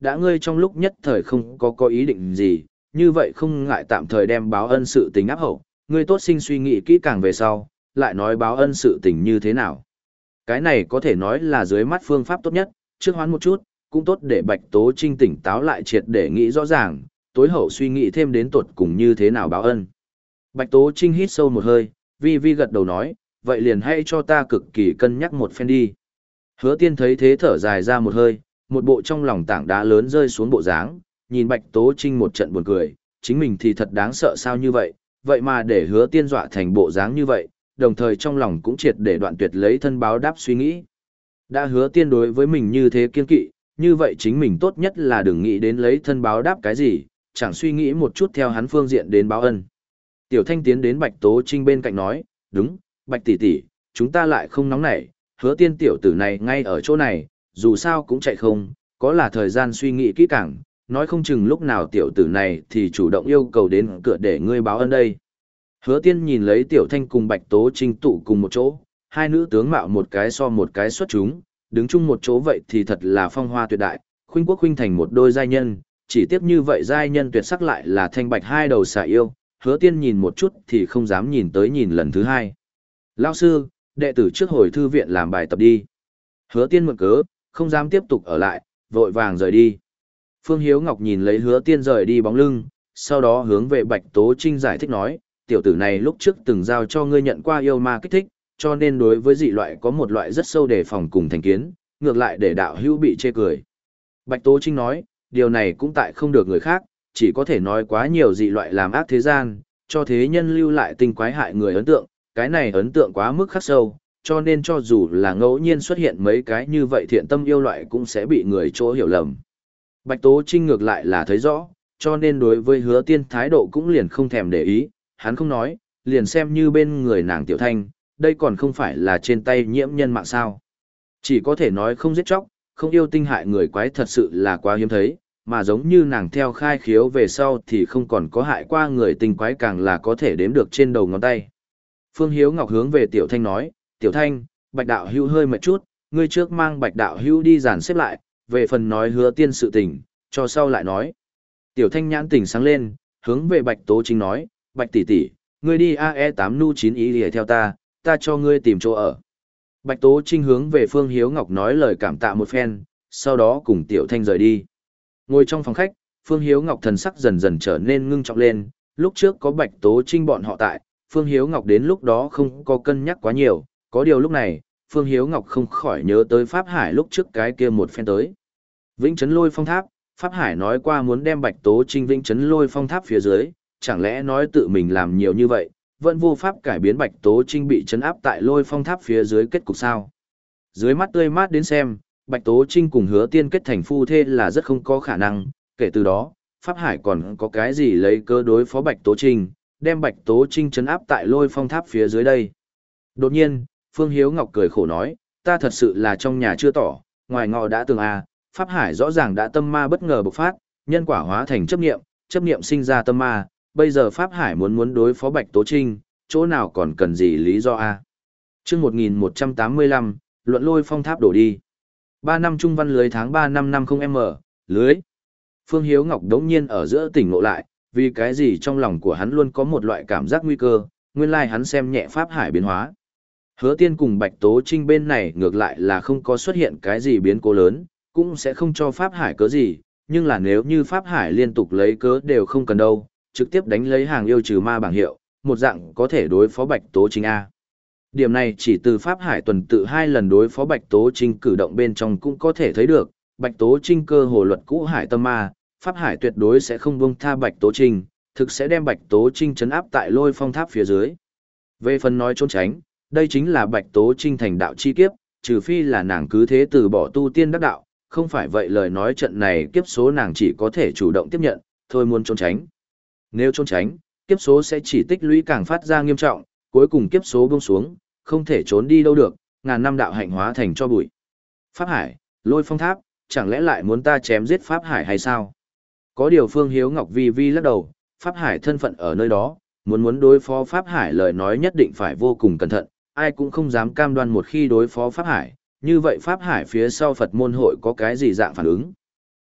đã ngươi trong lúc nhất thời không có có ý định gì, như vậy không ngại tạm thời đem báo ân sự tình áp hậu, ngươi tốt sinh suy nghĩ kỹ càng về sau, lại nói báo ân sự tình như thế nào. Cái này có thể nói là dưới mắt phương pháp tốt nhất, trước hoán một chút, cũng tốt để Bạch Tố Trinh tỉnh táo lại triệt để nghĩ rõ ràng, tối hậu suy nghĩ thêm đến tuột cùng như thế nào báo ân. Bạch Tố Trinh hít sâu một hơi, vi vi gật đầu nói, vậy liền hãy cho ta cực kỳ cân nhắc một phen đi. Hứa Tiên thấy thế thở dài ra một hơi, một bộ trong lòng tảng đá lớn rơi xuống bộ dáng, nhìn Bạch Tố Trinh một trận buồn cười, chính mình thì thật đáng sợ sao như vậy, vậy mà để Hứa Tiên dọa thành bộ dáng như vậy, đồng thời trong lòng cũng triệt để đoạn tuyệt lấy thân báo đáp suy nghĩ. Đã Hứa Tiên đối với mình như thế kiên kỵ, như vậy chính mình tốt nhất là đừng nghĩ đến lấy thân báo đáp cái gì, chẳng suy nghĩ một chút theo hắn phương diện đến báo ân. Tiểu Thanh tiến đến Bạch Tố Trinh bên cạnh nói, đúng, Bạch tỷ tỷ, chúng ta lại không nóng nảy, Hứa Tiên tiểu tử này ngay ở chỗ này, dù sao cũng chạy không, có là thời gian suy nghĩ kỹ càng, nói không chừng lúc nào tiểu tử này thì chủ động yêu cầu đến cửa để ngươi báo ân đây. Hứa Tiên nhìn lấy Tiểu Thanh cùng Bạch Tố Trinh tụ cùng một chỗ, hai nữ tướng mạo một cái so một cái xuất chúng, đứng chung một chỗ vậy thì thật là phong hoa tuyệt đại, khuynh quốc khuynh thành một đôi giai nhân, chỉ tiếp như vậy giai nhân tuyệt sắc lại là thanh bạch hai đầu xà yêu, Hứa Tiên nhìn một chút thì không dám nhìn tới nhìn lần thứ hai. Lão sư, đệ tử trước hồi thư viện làm bài tập đi. Hứa Tiên mượn cớ, không dám tiếp tục ở lại, vội vàng rời đi. Phương Hiếu Ngọc nhìn lấy Hứa Tiên rời đi bóng lưng, sau đó hướng về Bạch Tố Trinh giải thích nói, tiểu tử này lúc trước từng giao cho ngươi nhận qua yêu ma kích thích, cho nên đối với dị loại có một loại rất sâu đề phòng cùng thành kiến, ngược lại để đạo hữu bị chê cười. Bạch Tố Trinh nói, điều này cũng tại không được người khác, chỉ có thể nói quá nhiều dị loại làm ác thế gian, cho thế nhân lưu lại tinh quái hại người ấn tượng, cái này ấn tượng quá mức khắc sâu, cho nên cho dù là ngẫu nhiên xuất hiện mấy cái như vậy thiện tâm yêu loại cũng sẽ bị người chỗ hiểu lầm. Bạch Tố Trinh ngược lại là thấy rõ, cho nên đối với Hứa Tiên thái độ cũng liền không thèm để ý, hắn không nói, liền xem như bên người nàng Tiểu Thanh, đây còn không phải là trên tay nhiễm nhân mạng sao. Chỉ có thể nói không giết chóc, không yêu tinh hại người quái thật sự là quá hiếm thấy, mà giống như nàng theo khai khiếu về sau thì không còn có hại qua người tinh quái càng là có thể đếm được trên đầu ngón tay. Phương Hiếu Ngọc hướng về Tiểu Thanh nói, Tiểu Thanh, Bạch đạo hữu hơi mệt chút, ngươi trước mang Bạch đạo hữu đi dàn xếp lại, về phần nói Hứa Tiên sự tình, cho sau lại nói. Tiểu Thanh nhãn tỉnh sáng lên, hướng về Bạch Tố Trinh nói, Bạch tỷ tỷ, ngươi đi a e tám nu chín ý để theo ta, ta cho ngươi tìm chỗ ở. Bạch Tố Trinh hướng về Phương Hiếu Ngọc nói lời cảm tạ một phen, sau đó cùng Tiểu Thanh rời đi. Ngồi trong phòng khách, Phương Hiếu Ngọc thần sắc dần dần trở nên ngưng trọng lên, lúc trước có Bạch Tố Trinh bọn họ tại, Phương Hiếu Ngọc đến lúc đó không có cân nhắc quá nhiều, có điều lúc này, Phương Hiếu Ngọc không khỏi nhớ tới Pháp Hải lúc trước cái kia một phen tới. Vĩnh Chấn Lôi Phong Tháp, Pháp Hải nói qua muốn đem Bạch Tố Trinh Vĩnh Chấn Lôi Phong Tháp phía dưới, chẳng lẽ nói tự mình làm nhiều như vậy, vẫn vô pháp cải biến Bạch Tố Trinh bị chấn áp tại Lôi Phong Tháp phía dưới kết cục sao? Dưới mắt tươi mát đến xem, Bạch Tố Trinh cùng Hứa Tiên kết thành phu thê là rất không có khả năng, kể từ đó, Pháp Hải còn có cái gì lấy cơ đối phó Bạch Tố Trinh, đem Bạch Tố Trinh chấn áp tại Lôi Phong Tháp phía dưới đây. Đột nhiên, Phương Hiếu Ngọc cười khổ nói, ta thật sự là trong nhà chưa tỏ, ngoài ngọ đã tường à, Pháp Hải rõ ràng đã tâm ma bất ngờ bộc phát, nhân quả hóa thành chấp niệm, chấp niệm sinh ra tâm ma, bây giờ Pháp Hải muốn muốn đối phó Bạch Tố Trinh, chỗ nào còn cần gì lý do a? À? Chương một nghìn một trăm tám mươi lăm, luận Lôi Phong Tháp đổ đi. ba năm trung văn lưới tháng ba năm năm không m, lưới. Phương Hiếu Ngọc đống nhiên ở giữa tỉnh ngộ lại, vì cái gì trong lòng của hắn luôn có một loại cảm giác nguy cơ, nguyên lai hắn xem nhẹ Pháp Hải biến hóa. Hứa Tiên cùng Bạch Tố Trinh bên này ngược lại là không có xuất hiện cái gì biến cố lớn, cũng sẽ không cho Pháp Hải cớ gì, nhưng là nếu như Pháp Hải liên tục lấy cớ đều không cần đâu, trực tiếp đánh lấy hàng yêu trừ ma bảng hiệu, một dạng có thể đối phó Bạch Tố Trinh A. Điểm này chỉ từ Pháp Hải tuần tự hai lần đối phó Bạch Tố Trinh cử động bên trong cũng có thể thấy được, Bạch Tố Trinh cơ hồ luật cũ hải tâm ma, Pháp Hải tuyệt đối sẽ không buông tha Bạch Tố Trinh, thực sẽ đem Bạch Tố Trinh trấn áp tại Lôi Phong Tháp phía dưới. Về phần nói trốn tránh, đây chính là Bạch Tố Trinh thành đạo chi kiếp, trừ phi là nàng cứ thế từ bỏ tu tiên đắc đạo, không phải vậy lời nói trận này kiếp số nàng chỉ có thể chủ động tiếp nhận, thôi muốn trốn tránh. Nếu trốn tránh, kiếp số sẽ chỉ tích lũy càng phát ra nghiêm trọng, cuối cùng kiếp số buông xuống, không thể trốn đi đâu được, ngàn năm đạo hạnh hóa thành cho bụi. Pháp Hải, Lôi Phong Tháp, chẳng lẽ lại muốn ta chém giết Pháp Hải hay sao? Có điều Phương Hiếu Ngọc vi vi lắc đầu, Pháp Hải thân phận ở nơi đó, muốn muốn đối phó Pháp Hải lời nói nhất định phải vô cùng cẩn thận, ai cũng không dám cam đoan một khi đối phó Pháp Hải, như vậy Pháp Hải phía sau Phật môn hội có cái gì dạng phản ứng.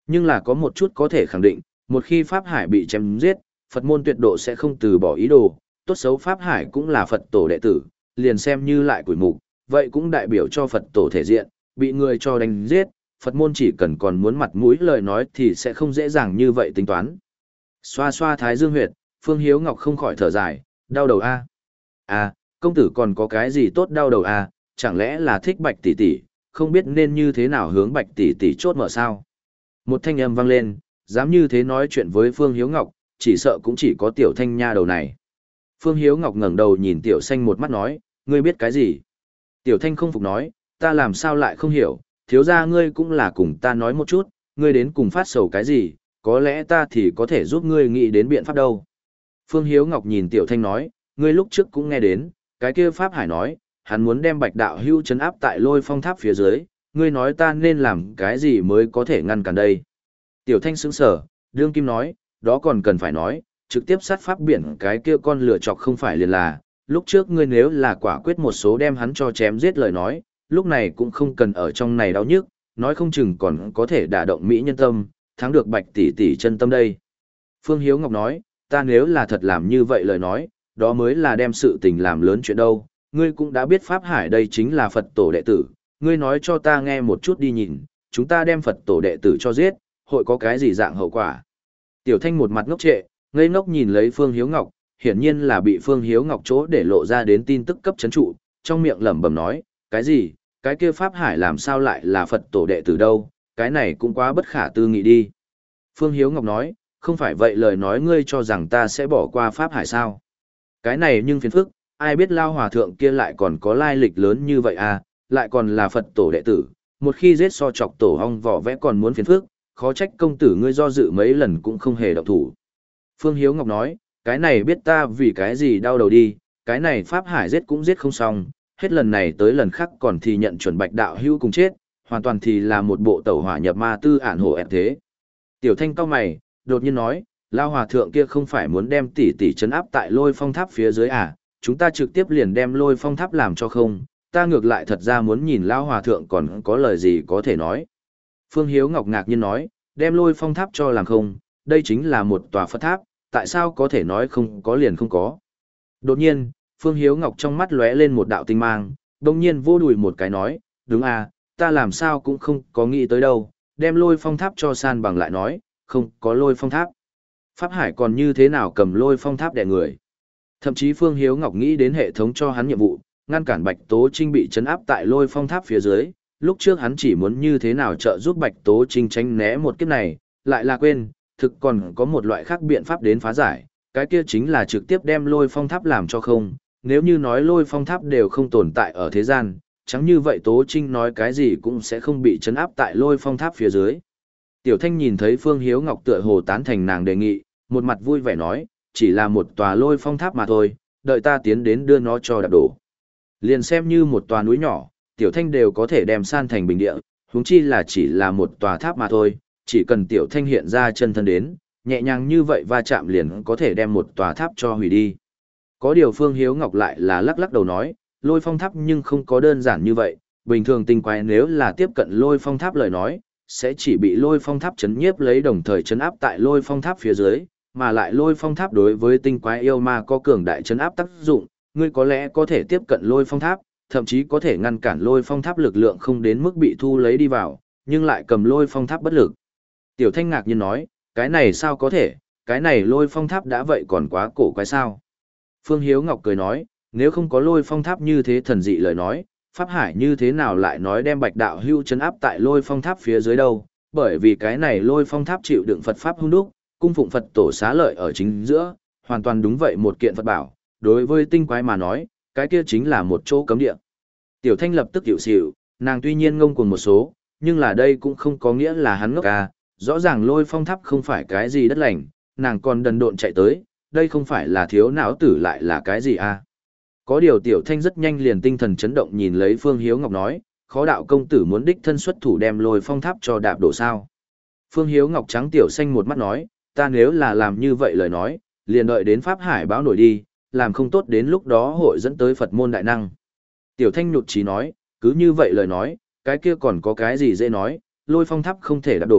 Nhưng là có một chút có thể khẳng định, một khi Pháp Hải bị chém giết, Phật môn tuyệt độ sẽ không từ bỏ ý đồ, tốt xấu Pháp Hải cũng là Phật tổ đệ tử, liền xem như lại quỷ mục, vậy cũng đại biểu cho Phật tổ thể diện, bị người cho đánh giết, Phật môn chỉ cần còn muốn mặt mũi lời nói thì sẽ không dễ dàng như vậy tính toán. Xoa xoa thái dương huyệt, Phương Hiếu Ngọc không khỏi thở dài, đau đầu a. À, công tử còn có cái gì tốt đau đầu a, chẳng lẽ là thích Bạch tỷ tỷ, không biết nên như thế nào hướng Bạch tỷ tỷ chốt mở sao? Một thanh âm vang lên, dám như thế nói chuyện với Phương Hiếu Ngọc, chỉ sợ cũng chỉ có tiểu thanh nha đầu này. Phương Hiếu Ngọc ngẩng đầu nhìn tiểu xanh một mắt nói, ngươi biết cái gì? Tiểu thanh không phục nói, ta làm sao lại không hiểu, thiếu gia ngươi cũng là cùng ta nói một chút, ngươi đến cùng phát sầu cái gì, có lẽ ta thì có thể giúp ngươi nghĩ đến biện pháp đâu. Phương Hiếu Ngọc nhìn tiểu thanh nói, ngươi lúc trước cũng nghe đến, cái kia Pháp Hải nói, hắn muốn đem Bạch đạo hưu trấn áp tại Lôi Phong tháp phía dưới, ngươi nói ta nên làm cái gì mới có thể ngăn cản đây. Tiểu thanh sững sở, đương kim nói, đó còn cần phải nói, trực tiếp sát pháp biển cái kia con lửa chọc không phải liền là, lúc trước ngươi nếu là quả quyết một số đem hắn cho chém giết lời nói, lúc này cũng không cần ở trong này đau nhức, nói không chừng còn có thể đả động Mỹ nhân tâm, thắng được Bạch tỷ tỷ chân tâm đây. Phương Hiếu Ngọc nói, ta nếu là thật làm như vậy lời nói, đó mới là đem sự tình làm lớn chuyện đâu, ngươi cũng đã biết Pháp Hải đây chính là Phật tổ đệ tử, ngươi nói cho ta nghe một chút đi nhìn, chúng ta đem Phật tổ đệ tử cho giết, hội có cái gì dạng hậu quả. Tiểu thanh một mặt ngốc trệ, ngây ngốc nhìn lấy Phương Hiếu Ngọc, hiển nhiên là bị Phương Hiếu Ngọc chỗ để lộ ra đến tin tức cấp chấn trụ, trong miệng lẩm bẩm nói, cái gì, cái kia Pháp Hải làm sao lại là Phật tổ đệ tử đâu, cái này cũng quá bất khả tư nghị đi. Phương Hiếu Ngọc nói, không phải vậy lời nói ngươi cho rằng ta sẽ bỏ qua Pháp Hải sao. Cái này nhưng phiền phức, ai biết Lao Hòa Thượng kia lại còn có lai lịch lớn như vậy à, lại còn là Phật tổ đệ tử, một khi giết so chọc tổ hong vỏ vẽ còn muốn phiền phức, khó trách công tử ngươi do dự mấy lần cũng không hề động thủ. Phương Hiếu Ngọc nói, cái này biết ta vì cái gì đau đầu đi, cái này Pháp Hải giết cũng giết không xong, hết lần này tới lần khác còn thì nhận chuẩn Bạch đạo hưu cùng chết, hoàn toàn thì là một bộ tẩu hỏa nhập ma tư ản hổ ép thế. Tiểu thanh cao mày, đột nhiên nói, Lao Hòa Thượng kia không phải muốn đem tỷ tỷ trấn áp tại Lôi Phong tháp phía dưới à, chúng ta trực tiếp liền đem Lôi Phong tháp làm cho không, ta ngược lại thật ra muốn nhìn Lao Hòa Thượng còn có lời gì có thể nói. Phương Hiếu Ngọc ngạc nhiên nói, đem Lôi Phong tháp cho làm không, đây chính là một tòa Phật tháp, tại sao có thể nói không có liền không có. Đột nhiên, Phương Hiếu Ngọc trong mắt lóe lên một đạo tinh mang, đồng nhiên vô đùi một cái nói, đúng à, ta làm sao cũng không có nghĩ tới đâu, đem Lôi Phong tháp cho san bằng lại nói, không có Lôi Phong tháp. Pháp Hải còn như thế nào cầm Lôi Phong tháp đè người. Thậm chí Phương Hiếu Ngọc nghĩ đến hệ thống cho hắn nhiệm vụ, ngăn cản Bạch Tố Trinh bị trấn áp tại Lôi Phong tháp phía dưới, lúc trước hắn chỉ muốn như thế nào trợ giúp Bạch Tố Trinh tránh né một kiếp này, lại là quên, thực còn có một loại khác biện pháp đến phá giải, cái kia chính là trực tiếp đem Lôi Phong tháp làm cho không, nếu như nói Lôi Phong tháp đều không tồn tại ở thế gian, chẳng như vậy Tố Trinh nói cái gì cũng sẽ không bị trấn áp tại Lôi Phong tháp phía dưới. Tiểu Thanh nhìn thấy Phương Hiếu Ngọc tựa hồ tán thành nàng đề nghị, một mặt vui vẻ nói, chỉ là một tòa Lôi Phong tháp mà thôi, đợi ta tiến đến đưa nó cho đạp đổ. Liền xem như một tòa núi nhỏ, Tiểu Thanh đều có thể đem san thành bình địa, huống chi là chỉ là một tòa tháp mà thôi, chỉ cần Tiểu Thanh hiện ra chân thân đến, nhẹ nhàng như vậy va chạm liền có thể đem một tòa tháp cho hủy đi. Có điều Phương Hiếu Ngọc lại là lắc lắc đầu nói, Lôi Phong tháp nhưng không có đơn giản như vậy, bình thường tinh quái nếu là tiếp cận Lôi Phong tháp lời nói, sẽ chỉ bị Lôi Phong tháp chấn nhiếp lấy đồng thời chấn áp tại Lôi Phong tháp phía dưới, mà lại Lôi Phong tháp đối với tinh quái yêu ma có cường đại chấn áp tác dụng, ngươi có lẽ có thể tiếp cận Lôi Phong tháp, thậm chí có thể ngăn cản Lôi Phong tháp lực lượng không đến mức bị thu lấy đi vào, nhưng lại cầm Lôi Phong tháp bất lực. Tiểu Thanh ngạc nhiên nói, cái này sao có thể, cái này Lôi Phong tháp đã vậy còn quá cổ quái sao? Phương Hiếu Ngọc cười nói, nếu không có Lôi Phong tháp như thế thần dị lời nói, Pháp Hải như thế nào lại nói đem Bạch đạo hưu trấn áp tại Lôi Phong tháp phía dưới đâu, bởi vì cái này Lôi Phong tháp chịu đựng Phật pháp hung đúc, cung phụng Phật tổ xá lợi ở chính giữa, hoàn toàn đúng vậy một kiện Phật bảo, đối với tinh quái mà nói, cái kia chính là một chỗ cấm địa. Tiểu Thanh lập tức hiểu xỉu, nàng tuy nhiên ngông cuồng một số, nhưng là đây cũng không có nghĩa là hắn ngốc ca, rõ ràng Lôi Phong tháp không phải cái gì đất lành, nàng còn đần độn chạy tới, đây không phải là thiếu não tử lại là cái gì à. Có điều Tiểu Thanh rất nhanh liền tinh thần chấn động nhìn lấy Phương Hiếu Ngọc nói, khó đạo công tử muốn đích thân xuất thủ đem Lôi Phong tháp cho đạp đổ sao. Phương Hiếu Ngọc trắng Tiểu Xanh một mắt nói, ta nếu là làm như vậy lời nói, liền đợi đến Pháp Hải báo nổi đi, làm không tốt đến lúc đó hội dẫn tới Phật môn đại năng. Tiểu Thanh nhụt chí nói, cứ như vậy lời nói, cái kia còn có cái gì dễ nói, Lôi Phong tháp không thể đạp đổ,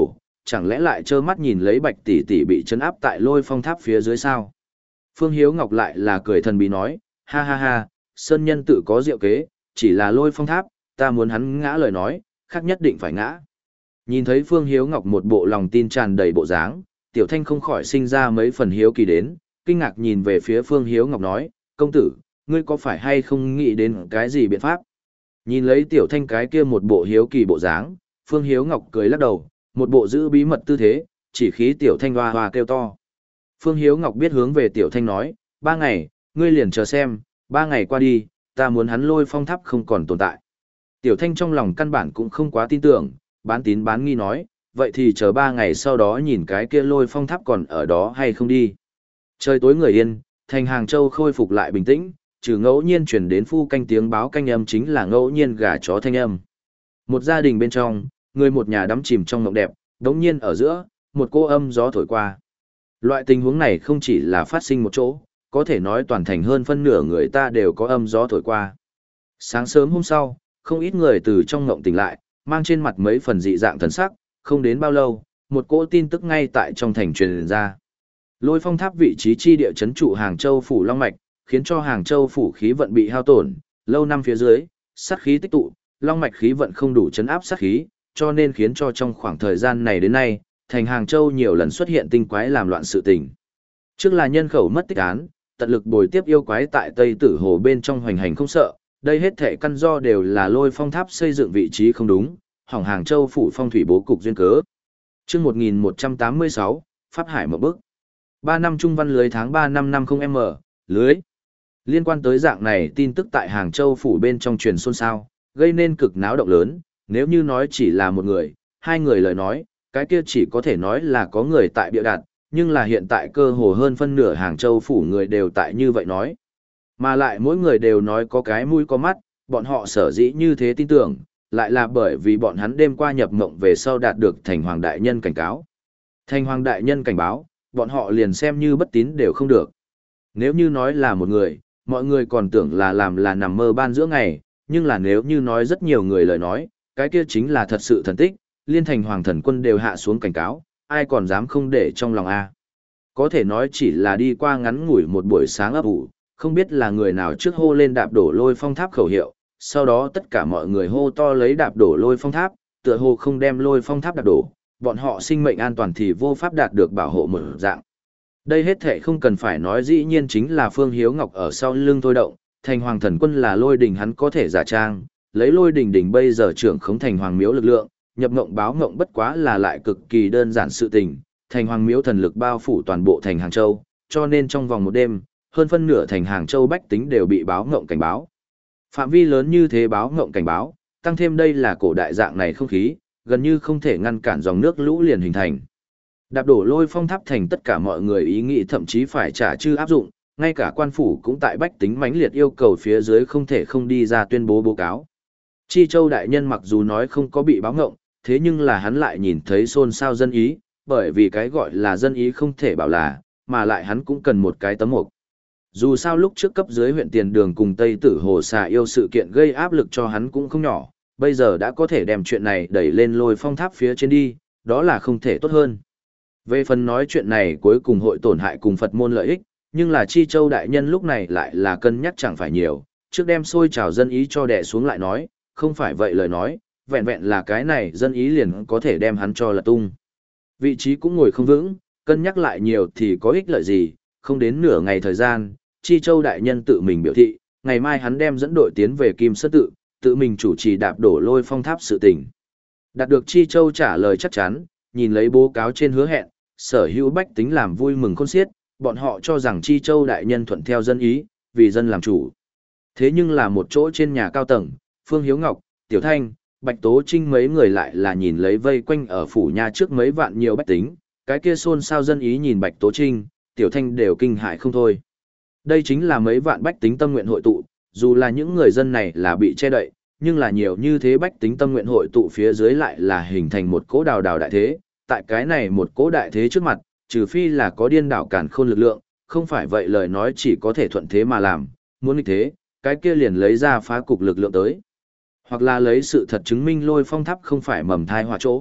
chẳng lẽ lại trơ mắt nhìn lấy Bạch tỷ tỷ bị trấn áp tại Lôi Phong Tháp phía dưới sao? Phương Hiếu Ngọc lại là cười thần bí nói, ha ha ha, Sơn Nhân tự có diệu kế, chỉ là Lôi Phong Tháp, ta muốn hắn ngã lời nói, khác nhất định phải ngã. Nhìn thấy Phương Hiếu Ngọc một bộ lòng tin tràn đầy bộ dáng, Tiểu Thanh không khỏi sinh ra mấy phần hiếu kỳ đến, kinh ngạc nhìn về phía Phương Hiếu Ngọc nói, công tử, ngươi có phải hay không nghĩ đến cái gì biện pháp? Nhìn lấy Tiểu Thanh cái kia một bộ hiếu kỳ bộ dáng, Phương Hiếu Ngọc cười lắc đầu, một bộ giữ bí mật tư thế, chỉ khí Tiểu Thanh hoa hoa kêu to. Phương Hiếu Ngọc biết hướng về Tiểu Thanh nói, ba ngày, ngươi liền chờ xem, ba ngày qua đi, ta muốn hắn Lôi Phong Tháp không còn tồn tại. Tiểu Thanh trong lòng căn bản cũng không quá tin tưởng, bán tín bán nghi nói, vậy thì chờ ba ngày sau đó nhìn cái kia Lôi Phong Tháp còn ở đó hay không đi. Trời tối người yên, thành Hàng Châu khôi phục lại bình tĩnh, trừ ngẫu nhiên chuyển đến phu canh tiếng báo canh âm chính là ngẫu nhiên gà chó thanh âm. Một gia đình bên trong, người một nhà đắm chìm trong mộng đẹp, đống nhiên ở giữa, một cô âm gió thổi qua. Loại tình huống này không chỉ là phát sinh một chỗ, có thể nói toàn thành hơn phân nửa người ta đều có âm gió thổi qua. Sáng sớm hôm sau, không ít người từ trong ngộng tỉnh lại, mang trên mặt mấy phần dị dạng thần sắc, không đến bao lâu, một cỗ tin tức ngay tại trong thành truyền ra. Lôi Phong Tháp vị trí chi địa chấn trụ Hàng Châu phủ Long Mạch, khiến cho Hàng Châu phủ khí vận bị hao tổn, lâu năm phía dưới, sát khí tích tụ, Long Mạch khí vận không đủ chấn áp sát khí, cho nên khiến cho trong khoảng thời gian này đến nay, thành Hàng Châu nhiều lần xuất hiện tinh quái làm loạn sự tình. Trước là nhân khẩu mất tích án, tận lực bồi tiếp yêu quái tại Tây Tử Hồ bên trong hoành hành không sợ, đây hết thể căn do đều là Lôi Phong Tháp xây dựng vị trí không đúng, hỏng Hàng Châu phủ phong thủy bố cục duyên cớ. Chương một nghìn một trăm tám mươi sáu, Pháp Hải một bức. ba năm trung văn lưới tháng ba năm năm không m, lưới. Liên quan tới dạng này tin tức tại Hàng Châu phủ bên trong truyền xôn xao, gây nên cực náo động lớn, nếu như nói chỉ là một người, hai người lời nói, cái kia chỉ có thể nói là có người tại bịa đặt, nhưng là hiện tại cơ hồ hơn phân nửa Hàng Châu phủ người đều tại như vậy nói. Mà lại mỗi người đều nói có cái mũi có mắt, bọn họ sở dĩ như thế tin tưởng, lại là bởi vì bọn hắn đêm qua nhập mộng về sau đạt được Thành Hoàng Đại Nhân cảnh cáo. Thành Hoàng Đại Nhân cảnh báo, bọn họ liền xem như bất tín đều không được. Nếu như nói là một người, mọi người còn tưởng là làm là nằm mơ ban giữa ngày, nhưng là nếu như nói rất nhiều người lời nói, cái kia chính là thật sự thần tích, liên thành hoàng thần quân đều hạ xuống cảnh cáo, ai còn dám không để trong lòng a. Có thể nói chỉ là đi qua ngắn ngủi một buổi sáng ấp ủ, không biết là người nào trước hô lên đạp đổ Lôi Phong Tháp khẩu hiệu, sau đó tất cả mọi người hô to lấy đạp đổ Lôi Phong Tháp, tựa hồ không đem Lôi Phong Tháp đạp đổ, bọn họ sinh mệnh an toàn thì vô pháp đạt được bảo hộ một dạng. Đây hết thể không cần phải nói dĩ nhiên chính là Phương Hiếu Ngọc ở sau lưng thôi động, thành hoàng thần quân là Lôi Đình hắn có thể giả trang, lấy Lôi Đình Đình bây giờ trưởng khống thành hoàng miếu lực lượng, nhập ngộng báo ngộng bất quá là lại cực kỳ đơn giản sự tình, thành hoàng miếu thần lực bao phủ toàn bộ thành Hàng Châu, cho nên trong vòng một đêm, hơn phân nửa thành Hàng Châu bách tính đều bị báo ngộng cảnh báo. Phạm vi lớn như thế báo ngộng cảnh báo, tăng thêm đây là cổ đại dạng này không khí, gần như không thể ngăn cản dòng nước lũ liền hình thành. Đạp đổ Lôi Phong Tháp thành tất cả mọi người ý nghĩ thậm chí phải trả chư áp dụng, ngay cả quan phủ cũng tại bách tính mãnh liệt yêu cầu phía dưới không thể không đi ra tuyên bố báo cáo. Chi Châu đại nhân mặc dù nói không có bị báo ngộng, thế nhưng là hắn lại nhìn thấy xôn xao dân ý, bởi vì cái gọi là dân ý không thể bảo là, mà lại hắn cũng cần một cái tấm mộc. Dù sao lúc trước cấp dưới huyện Tiền Đường cùng Tây Tử Hồ xà yêu sự kiện gây áp lực cho hắn cũng không nhỏ, bây giờ đã có thể đem chuyện này đẩy lên Lôi Phong Tháp phía trên đi, đó là không thể tốt hơn. Về phần nói chuyện này cuối cùng hội tổn hại cùng Phật môn lợi ích, nhưng là Chi Châu đại nhân lúc này lại là cân nhắc chẳng phải nhiều, trước đem xôi trào dân ý cho đè xuống lại nói, không phải vậy lời nói, vẹn vẹn là cái này dân ý liền có thể đem hắn cho lật tung. Vị trí cũng ngồi không vững, cân nhắc lại nhiều thì có ích lợi gì, không đến nửa ngày thời gian, Chi Châu đại nhân tự mình biểu thị, ngày mai hắn đem dẫn đội tiến về Kim Sơn Tự, tự mình chủ trì đạp đổ Lôi Phong Tháp sự tình. Đạt được Chi Châu trả lời chắc chắn, nhìn lấy báo cáo trên hứa hẹn, sở hữu bách tính làm vui mừng khôn xiết, bọn họ cho rằng Chi Châu đại nhân thuận theo dân ý, vì dân làm chủ. Thế nhưng là một chỗ trên nhà cao tầng, Phương Hiếu Ngọc, Tiểu Thanh, Bạch Tố Trinh mấy người lại là nhìn lấy vây quanh ở phủ nhà trước mấy vạn nhiều bách tính, cái kia xôn xao dân ý nhìn Bạch Tố Trinh, Tiểu Thanh đều kinh hại không thôi. Đây chính là mấy vạn bách tính tâm nguyện hội tụ, dù là những người dân này là bị che đậy, nhưng là nhiều như thế bách tính tâm nguyện hội tụ phía dưới lại là hình thành một cỗ đào đào đại thế, tại cái này một cỗ đại thế trước mặt, trừ phi là có điên đảo càn khôn lực lượng, không phải vậy lời nói chỉ có thể thuận thế mà làm, muốn như thế, cái kia liền lấy ra phá cục lực lượng tới. Hoặc là lấy sự thật chứng minh Lôi Phong Tháp không phải mầm thai họa chỗ,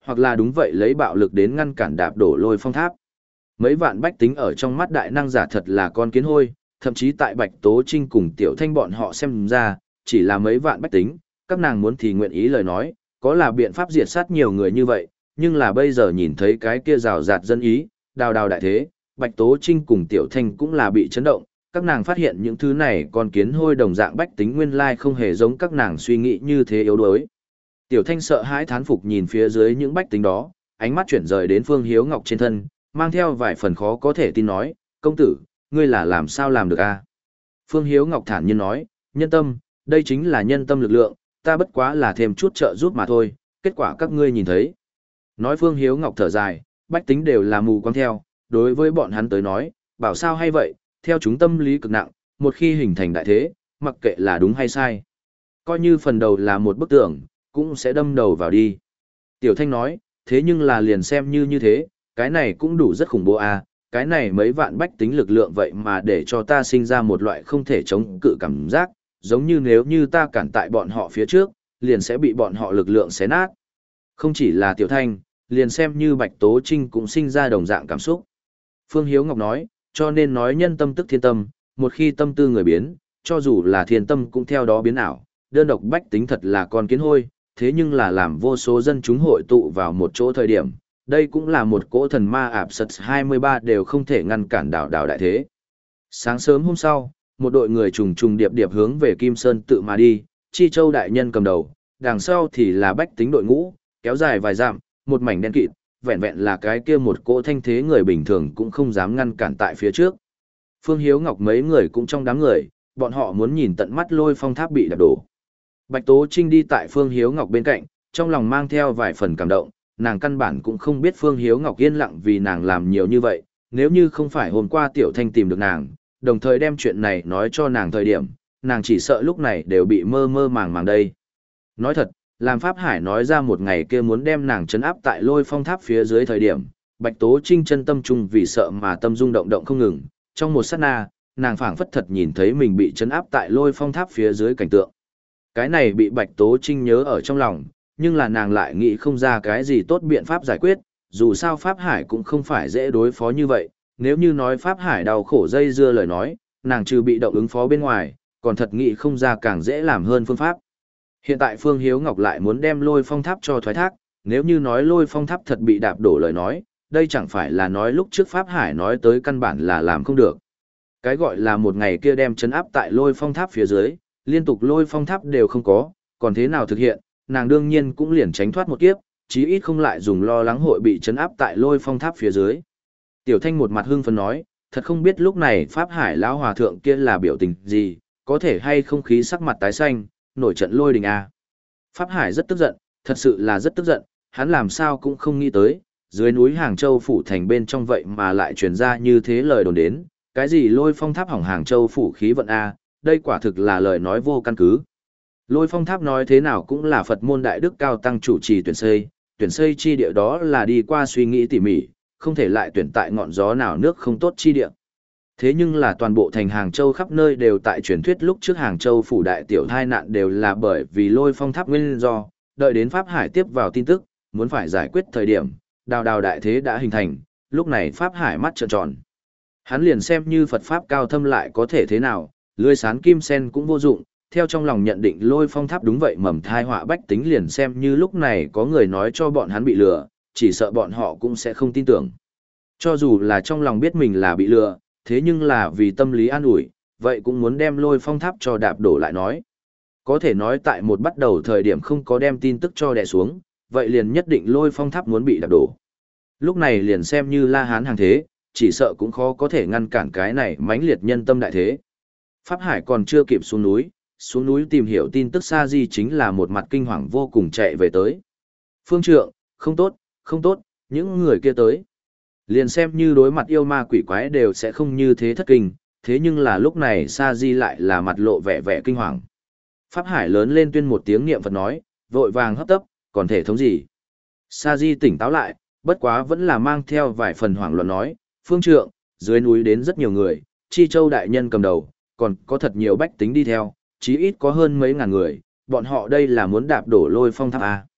hoặc là đúng vậy lấy bạo lực đến ngăn cản đạp đổ lôi phong tháp. Mấy vạn bách tính ở trong mắt đại năng giả thật là con kiến hôi, thậm chí tại Bạch Tố Trinh cùng Tiểu Thanh bọn họ xem ra, chỉ là mấy vạn bách tính, các nàng muốn thì nguyện ý lời nói, có là biện pháp diệt sát nhiều người như vậy, nhưng là bây giờ nhìn thấy cái kia rào rạt dân ý, đào đào đại thế, Bạch Tố Trinh cùng Tiểu Thanh cũng là bị chấn động, các nàng phát hiện những thứ này con kiến hôi đồng dạng bách tính nguyên lai không hề giống các nàng suy nghĩ như thế yếu đuối. Tiểu Thanh sợ hãi thán phục nhìn phía dưới những bách tính đó, ánh mắt chuyển rời đến Phương Hiếu Ngọc trên thân, mang theo vài phần khó có thể tin nói, công tử, ngươi là làm sao làm được a? Phương Hiếu Ngọc thản nhiên nói, nhân tâm, đây chính là nhân tâm lực lượng, ta bất quá là thêm chút trợ giúp mà thôi, kết quả các ngươi nhìn thấy. Nói Phương Hiếu Ngọc thở dài, bách tính đều là mù quáng theo, đối với bọn hắn tới nói, bảo sao hay vậy, theo chúng tâm lý cực nặng, một khi hình thành đại thế, mặc kệ là đúng hay sai. Coi như phần đầu là một bức tượng, cũng sẽ đâm đầu vào đi. Tiểu Thanh nói, thế nhưng là liền xem như như thế, cái này cũng đủ rất khủng bố à, cái này mấy vạn bách tính lực lượng vậy mà để cho ta sinh ra một loại không thể chống cự cảm giác, giống như nếu như ta cản tại bọn họ phía trước, liền sẽ bị bọn họ lực lượng xé nát. Không chỉ là Tiểu Thanh, liền xem như Bạch Tố Trinh cũng sinh ra đồng dạng cảm xúc. Phương Hiếu Ngọc nói, cho nên nói nhân tâm tức thiên tâm, một khi tâm tư người biến, cho dù là thiên tâm cũng theo đó biến ảo, đơn độc bách tính thật là con kiến hôi, thế nhưng là làm vô số dân chúng hội tụ vào một chỗ thời điểm, đây cũng là một cỗ thần ma ạp sật hai mươi ba đều không thể ngăn cản đảo đảo đại thế. Sáng sớm hôm sau, một đội người trùng trùng điệp điệp hướng về Kim Sơn tự mà đi, Chi Châu đại nhân cầm đầu, đằng sau thì là bách tính đội ngũ, kéo dài vài dặm, một mảnh đen kịt, vẹn vẹn là cái kia một cỗ thanh thế người bình thường cũng không dám ngăn cản tại phía trước. Phương Hiếu Ngọc mấy người cũng trong đám người, bọn họ muốn nhìn tận mắt lôi phong tháp bị đập đổ. Bạch Tố Trinh đi tại Phương Hiếu Ngọc bên cạnh, trong lòng mang theo vài phần cảm động, nàng căn bản cũng không biết Phương Hiếu Ngọc yên lặng vì nàng làm nhiều như vậy, nếu như không phải hôm qua Tiểu Thanh tìm được nàng, đồng thời đem chuyện này nói cho nàng thời điểm, nàng chỉ sợ lúc này đều bị mơ mơ màng màng đây. Nói thật, làm Pháp Hải nói ra một ngày kia muốn đem nàng trấn áp tại lôi phong tháp phía dưới thời điểm, Bạch Tố Trinh chân tâm trung vì sợ mà tâm rung động động không ngừng, trong một sát na, nàng phảng phất thật nhìn thấy mình bị trấn áp tại lôi phong tháp phía dưới cảnh tượng. Cái này bị Bạch Tố Trinh nhớ ở trong lòng, nhưng là nàng lại nghĩ không ra cái gì tốt biện pháp giải quyết, dù sao Pháp Hải cũng không phải dễ đối phó như vậy, nếu như nói Pháp Hải đau khổ dây dưa lời nói, nàng trừ bị động ứng phó bên ngoài, còn thật nghĩ không ra càng dễ làm hơn phương pháp. Hiện tại Phương Hiếu Ngọc lại muốn đem lôi phong tháp cho thoái thác, nếu như nói lôi phong tháp thật bị đạp đổ lời nói, đây chẳng phải là nói lúc trước Pháp Hải nói tới căn bản là làm không được. Cái gọi là một ngày kia đem chấn áp tại lôi phong tháp phía dưới, liên tục lôi phong tháp đều không có, còn thế nào thực hiện, nàng đương nhiên cũng liền tránh thoát một kiếp, chí ít không lại dùng lo lắng hội bị chấn áp tại lôi phong tháp phía dưới. Tiểu Thanh một mặt hưng phấn nói, thật không biết lúc này Pháp Hải lão hòa thượng kia là biểu tình gì, có thể hay không khí sắc mặt tái xanh, nổi trận lôi đình a. Pháp Hải rất tức giận, thật sự là rất tức giận, hắn làm sao cũng không nghĩ tới, dưới núi Hàng Châu phủ thành bên trong vậy mà lại truyền ra như thế lời đồn đến, cái gì lôi phong tháp hỏng Hàng Châu phủ khí vận a, đây quả thực là lời nói vô căn cứ. Lôi phong tháp nói thế nào cũng là Phật môn đại đức cao tăng chủ trì tuyển xây, tuyển xây chi địa đó là đi qua suy nghĩ tỉ mỉ, không thể lại tuyển tại ngọn gió nào nước không tốt chi địa. Thế nhưng là toàn bộ thành Hàng Châu khắp nơi đều tại truyền thuyết lúc trước Hàng Châu phủ đại tiểu thai nạn đều là bởi vì lôi phong tháp nguyên do, đợi đến Pháp Hải tiếp vào tin tức, muốn phải giải quyết thời điểm, đào đào đại thế đã hình thành, lúc này Pháp Hải mắt trợn tròn. Hắn liền xem như Phật Pháp cao thâm lại có thể thế nào, lưới sán kim sen cũng vô dụng, theo trong lòng nhận định lôi phong tháp đúng vậy mầm thai họa bách tính liền xem như lúc này có người nói cho bọn hắn bị lừa, chỉ sợ bọn họ cũng sẽ không tin tưởng. Cho dù là trong lòng biết mình là bị lừa, thế nhưng là vì tâm lý an ủi, vậy cũng muốn đem lôi phong tháp cho đạp đổ lại nói. Có thể nói tại một bắt đầu thời điểm không có đem tin tức cho đè xuống, vậy liền nhất định lôi phong tháp muốn bị đạp đổ. Lúc này liền xem như La Hán hàng thế, chỉ sợ cũng khó có thể ngăn cản cái này mãnh liệt nhân tâm đại thế. Pháp Hải còn chưa kịp xuống núi, xuống núi tìm hiểu tin tức Sa Di chính là một mặt kinh hoàng vô cùng chạy về tới. Phương trượng, không tốt, không tốt, những người kia tới. Liền xem như đối mặt yêu ma quỷ quái đều sẽ không như thế thất kinh, thế nhưng là lúc này Sa Di lại là mặt lộ vẻ vẻ kinh hoàng. Pháp Hải lớn lên tuyên một tiếng niệm Phật nói, vội vàng hấp tấp, còn thể thống gì. Sa Di tỉnh táo lại, bất quá vẫn là mang theo vài phần hoảng loạn nói, phương trượng, dưới núi đến rất nhiều người, Chi Châu đại nhân cầm đầu, còn có thật nhiều bách tính đi theo, chí ít có hơn mấy ngàn người, bọn họ đây là muốn đạp đổ lôi phong tháp A.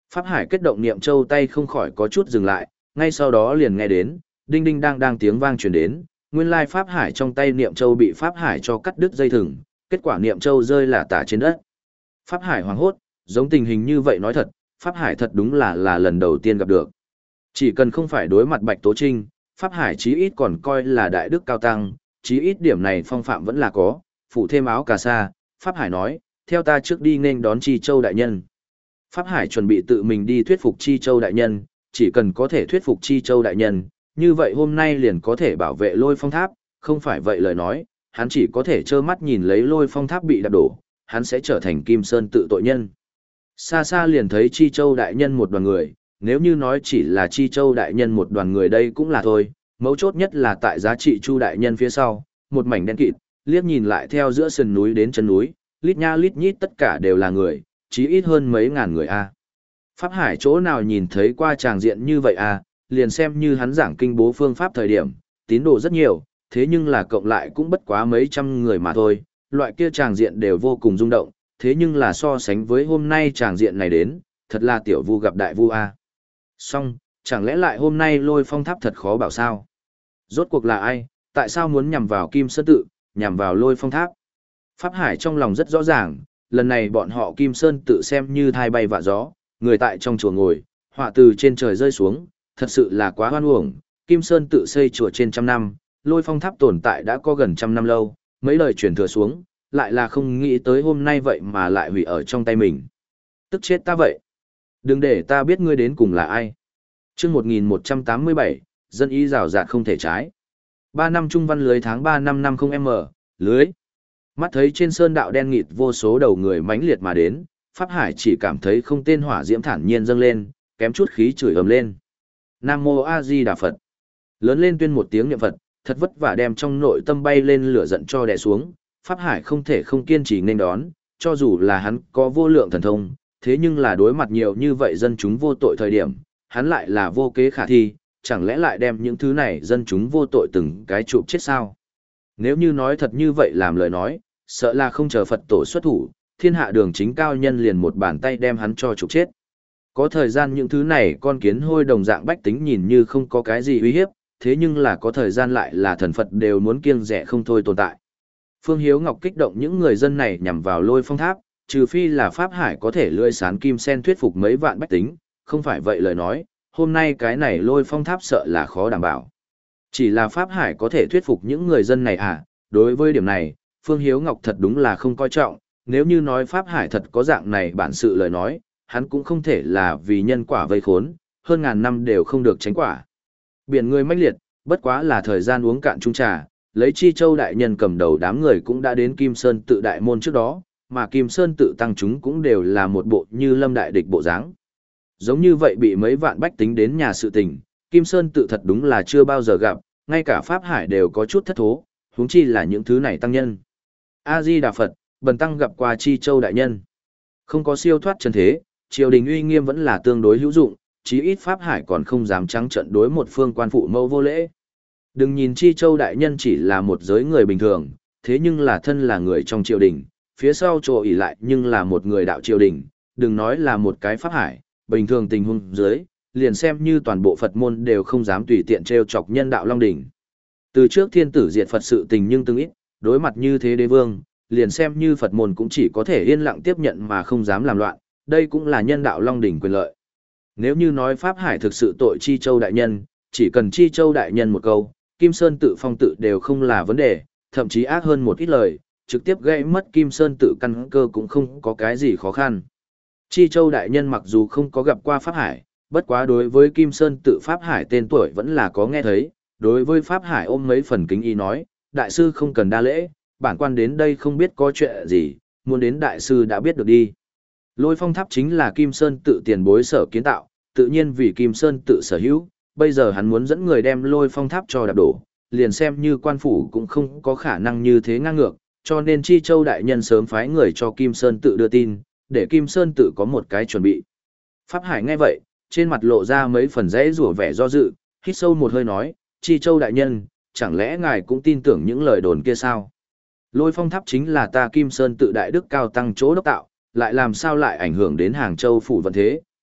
Pháp Hải kết động niệm châu tay không khỏi có chút dừng lại, ngay sau đó liền nghe đến, đinh đinh đang đang tiếng vang truyền đến, nguyên lai Pháp Hải trong tay niệm châu bị Pháp Hải cho cắt đứt dây thừng, kết quả niệm châu rơi là tả trên đất. Pháp Hải hoảng hốt, giống tình hình như vậy nói thật, Pháp Hải thật đúng là là lần đầu tiên gặp được. Chỉ cần không phải đối mặt Bạch Tố Trinh, Pháp Hải chí ít còn coi là đại đức cao tăng, chí ít điểm này phong phạm vẫn là có, phụ thêm áo cà sa, Pháp Hải nói, theo ta trước đi nên đón Chi Châu đại nhân. Pháp Hải chuẩn bị tự mình đi thuyết phục Chi Châu đại nhân, chỉ cần có thể thuyết phục Chi Châu đại nhân, như vậy hôm nay liền có thể bảo vệ Lôi Phong Tháp, không phải vậy lời nói, hắn chỉ có thể trơ mắt nhìn lấy Lôi Phong Tháp bị đập đổ, hắn sẽ trở thành Kim Sơn tự tội nhân. Xa xa liền thấy Chi Châu đại nhân một đoàn người, nếu như nói chỉ là Chi Châu đại nhân một đoàn người đây cũng là thôi, mấu chốt nhất là tại giá trị Chu đại nhân phía sau, một mảnh đen kịt, liếc nhìn lại theo giữa sườn núi đến chân núi, lít nha lít nhít tất cả đều là người, chí ít hơn mấy ngàn người a. Pháp Hải chỗ nào nhìn thấy qua tràng diện như vậy a, liền xem như hắn giảng kinh bố phương pháp thời điểm, tín đồ rất nhiều, thế nhưng là cộng lại cũng bất quá mấy trăm người mà thôi, loại kia tràng diện đều vô cùng rung động, thế nhưng là so sánh với hôm nay tràng diện này đến, thật là tiểu vu gặp đại vu a. Song, chẳng lẽ lại hôm nay Lôi Phong Tháp thật khó bảo sao? Rốt cuộc là ai, tại sao muốn nhằm vào Kim Sơn tự, nhằm vào Lôi Phong Tháp? Pháp Hải trong lòng rất rõ ràng, lần này bọn họ Kim Sơn tự xem như thai bay vạ gió, người tại trong chùa ngồi, họa từ trên trời rơi xuống, thật sự là quá hoan uổng. Kim Sơn tự xây chùa trên trăm năm, Lôi Phong Tháp tồn tại đã có gần trăm năm lâu, mấy lời truyền thừa xuống, lại là không nghĩ tới hôm nay vậy mà lại hủy ở trong tay mình. Tức chết ta vậy. Đừng để ta biết ngươi đến cùng là ai. Trước một nghìn một trăm tám mươi bảy, dân ý rào rạt không thể trái. Ba năm trung văn lưới tháng ba năm năm không m, lưới. Mắt thấy trên sơn đạo đen nghịt vô số đầu người mãnh liệt mà đến, Pháp Hải chỉ cảm thấy không tên hỏa diễm thản nhiên dâng lên, kém chút khí chửi ầm lên. Nam Mô A Di Đà Phật. Lớn lên tuyên một tiếng niệm Phật, thật vất vả đem trong nội tâm bay lên lửa giận cho đè xuống, Pháp Hải không thể không kiên trì nên đón, cho dù là hắn có vô lượng thần thông, thế nhưng là đối mặt nhiều như vậy dân chúng vô tội thời điểm, hắn lại là vô kế khả thi, chẳng lẽ lại đem những thứ này dân chúng vô tội từng cái chụp chết sao? Nếu như nói thật như vậy làm lời nói, sợ là không chờ Phật tổ xuất thủ, thiên hạ đường chính cao nhân liền một bàn tay đem hắn cho chụp chết. Có thời gian những thứ này con kiến hôi đồng dạng bách tính nhìn như không có cái gì uy hiếp, thế nhưng là có thời gian lại là thần Phật đều muốn kiêng dè không thôi tồn tại. Phương Hiếu Ngọc kích động những người dân này nhằm vào Lôi Phong Tháp, trừ phi là Pháp Hải có thể lưỡi sán kim sen thuyết phục mấy vạn bách tính, không phải vậy lời nói, hôm nay cái này Lôi Phong Tháp sợ là khó đảm bảo. Chỉ là Pháp Hải có thể thuyết phục những người dân này à, đối với điểm này, Phương Hiếu Ngọc thật đúng là không coi trọng, nếu như nói Pháp Hải thật có dạng này bản sự lời nói, hắn cũng không thể là vì nhân quả vây khốn, hơn ngàn năm đều không được tránh quả. Biển người mãnh liệt, bất quá là thời gian uống cạn chung trà, lấy Chi Châu đại nhân cầm đầu đám người cũng đã đến Kim Sơn tự đại môn trước đó, mà Kim Sơn tự tăng chúng cũng đều là một bộ như lâm đại địch bộ dáng. Giống như vậy bị mấy vạn bách tính đến nhà sự tình, Kim Sơn tự thật đúng là chưa bao giờ gặp, ngay cả Pháp Hải đều có chút thất thố, huống chi là những thứ này tăng nhân. A-di Đà Phật, bần tăng gặp qua Chi Châu đại nhân. Không có siêu thoát chân thế, triều đình uy nghiêm vẫn là tương đối hữu dụng, chí ít Pháp Hải còn không dám trắng trận đối một phương quan phụ mâu vô lễ. Đừng nhìn Chi Châu đại nhân chỉ là một giới người bình thường, thế nhưng là thân là người trong triều đình, phía sau chỗ ỷ lại nhưng là một người đạo triều đình, đừng nói là một cái Pháp Hải, bình thường tình huống dưới, liền xem như toàn bộ Phật môn đều không dám tùy tiện trêu chọc nhân đạo Long Đỉnh. Từ trước thiên tử diệt Phật sự tình nhưng từng ít, đối mặt như thế đế vương, liền xem như Phật môn cũng chỉ có thể yên lặng tiếp nhận mà không dám làm loạn, đây cũng là nhân đạo Long Đỉnh quyền lợi. Nếu như nói Pháp Hải thực sự tội Chi Châu đại nhân, chỉ cần Chi Châu đại nhân một câu, Kim Sơn tự phong tự đều không là vấn đề, thậm chí ác hơn một ít lời, trực tiếp gây mất Kim Sơn tự căn cơ cũng không có cái gì khó khăn. Chi Châu đại nhân mặc dù không có gặp qua Pháp Hải, bất quá đối với Kim Sơn tự Pháp Hải tên tuổi vẫn là có nghe thấy, đối với Pháp Hải ôm mấy phần kính ý nói, đại sư không cần đa lễ, bản quan đến đây không biết có chuyện gì, muốn đến đại sư đã biết được đi. Lôi Phong Tháp chính là Kim Sơn tự tiền bối sở kiến tạo, tự nhiên vì Kim Sơn tự sở hữu, bây giờ hắn muốn dẫn người đem Lôi Phong Tháp cho đạp đổ, liền xem như quan phủ cũng không có khả năng như thế ngang ngược, cho nên Chi Châu đại nhân sớm phái người cho Kim Sơn tự đưa tin, để Kim Sơn tự có một cái chuẩn bị. Pháp Hải nghe vậy, trên mặt lộ ra mấy phần rẽ rủa vẻ do dự, hít sâu một hơi nói, Chi Châu đại nhân, chẳng lẽ ngài cũng tin tưởng những lời đồn kia sao? Lôi Phong Tháp chính là ta Kim Sơn tự đại đức cao tăng chỗ đốc tạo, lại làm sao lại ảnh hưởng đến Hàng Châu phủ vận thế,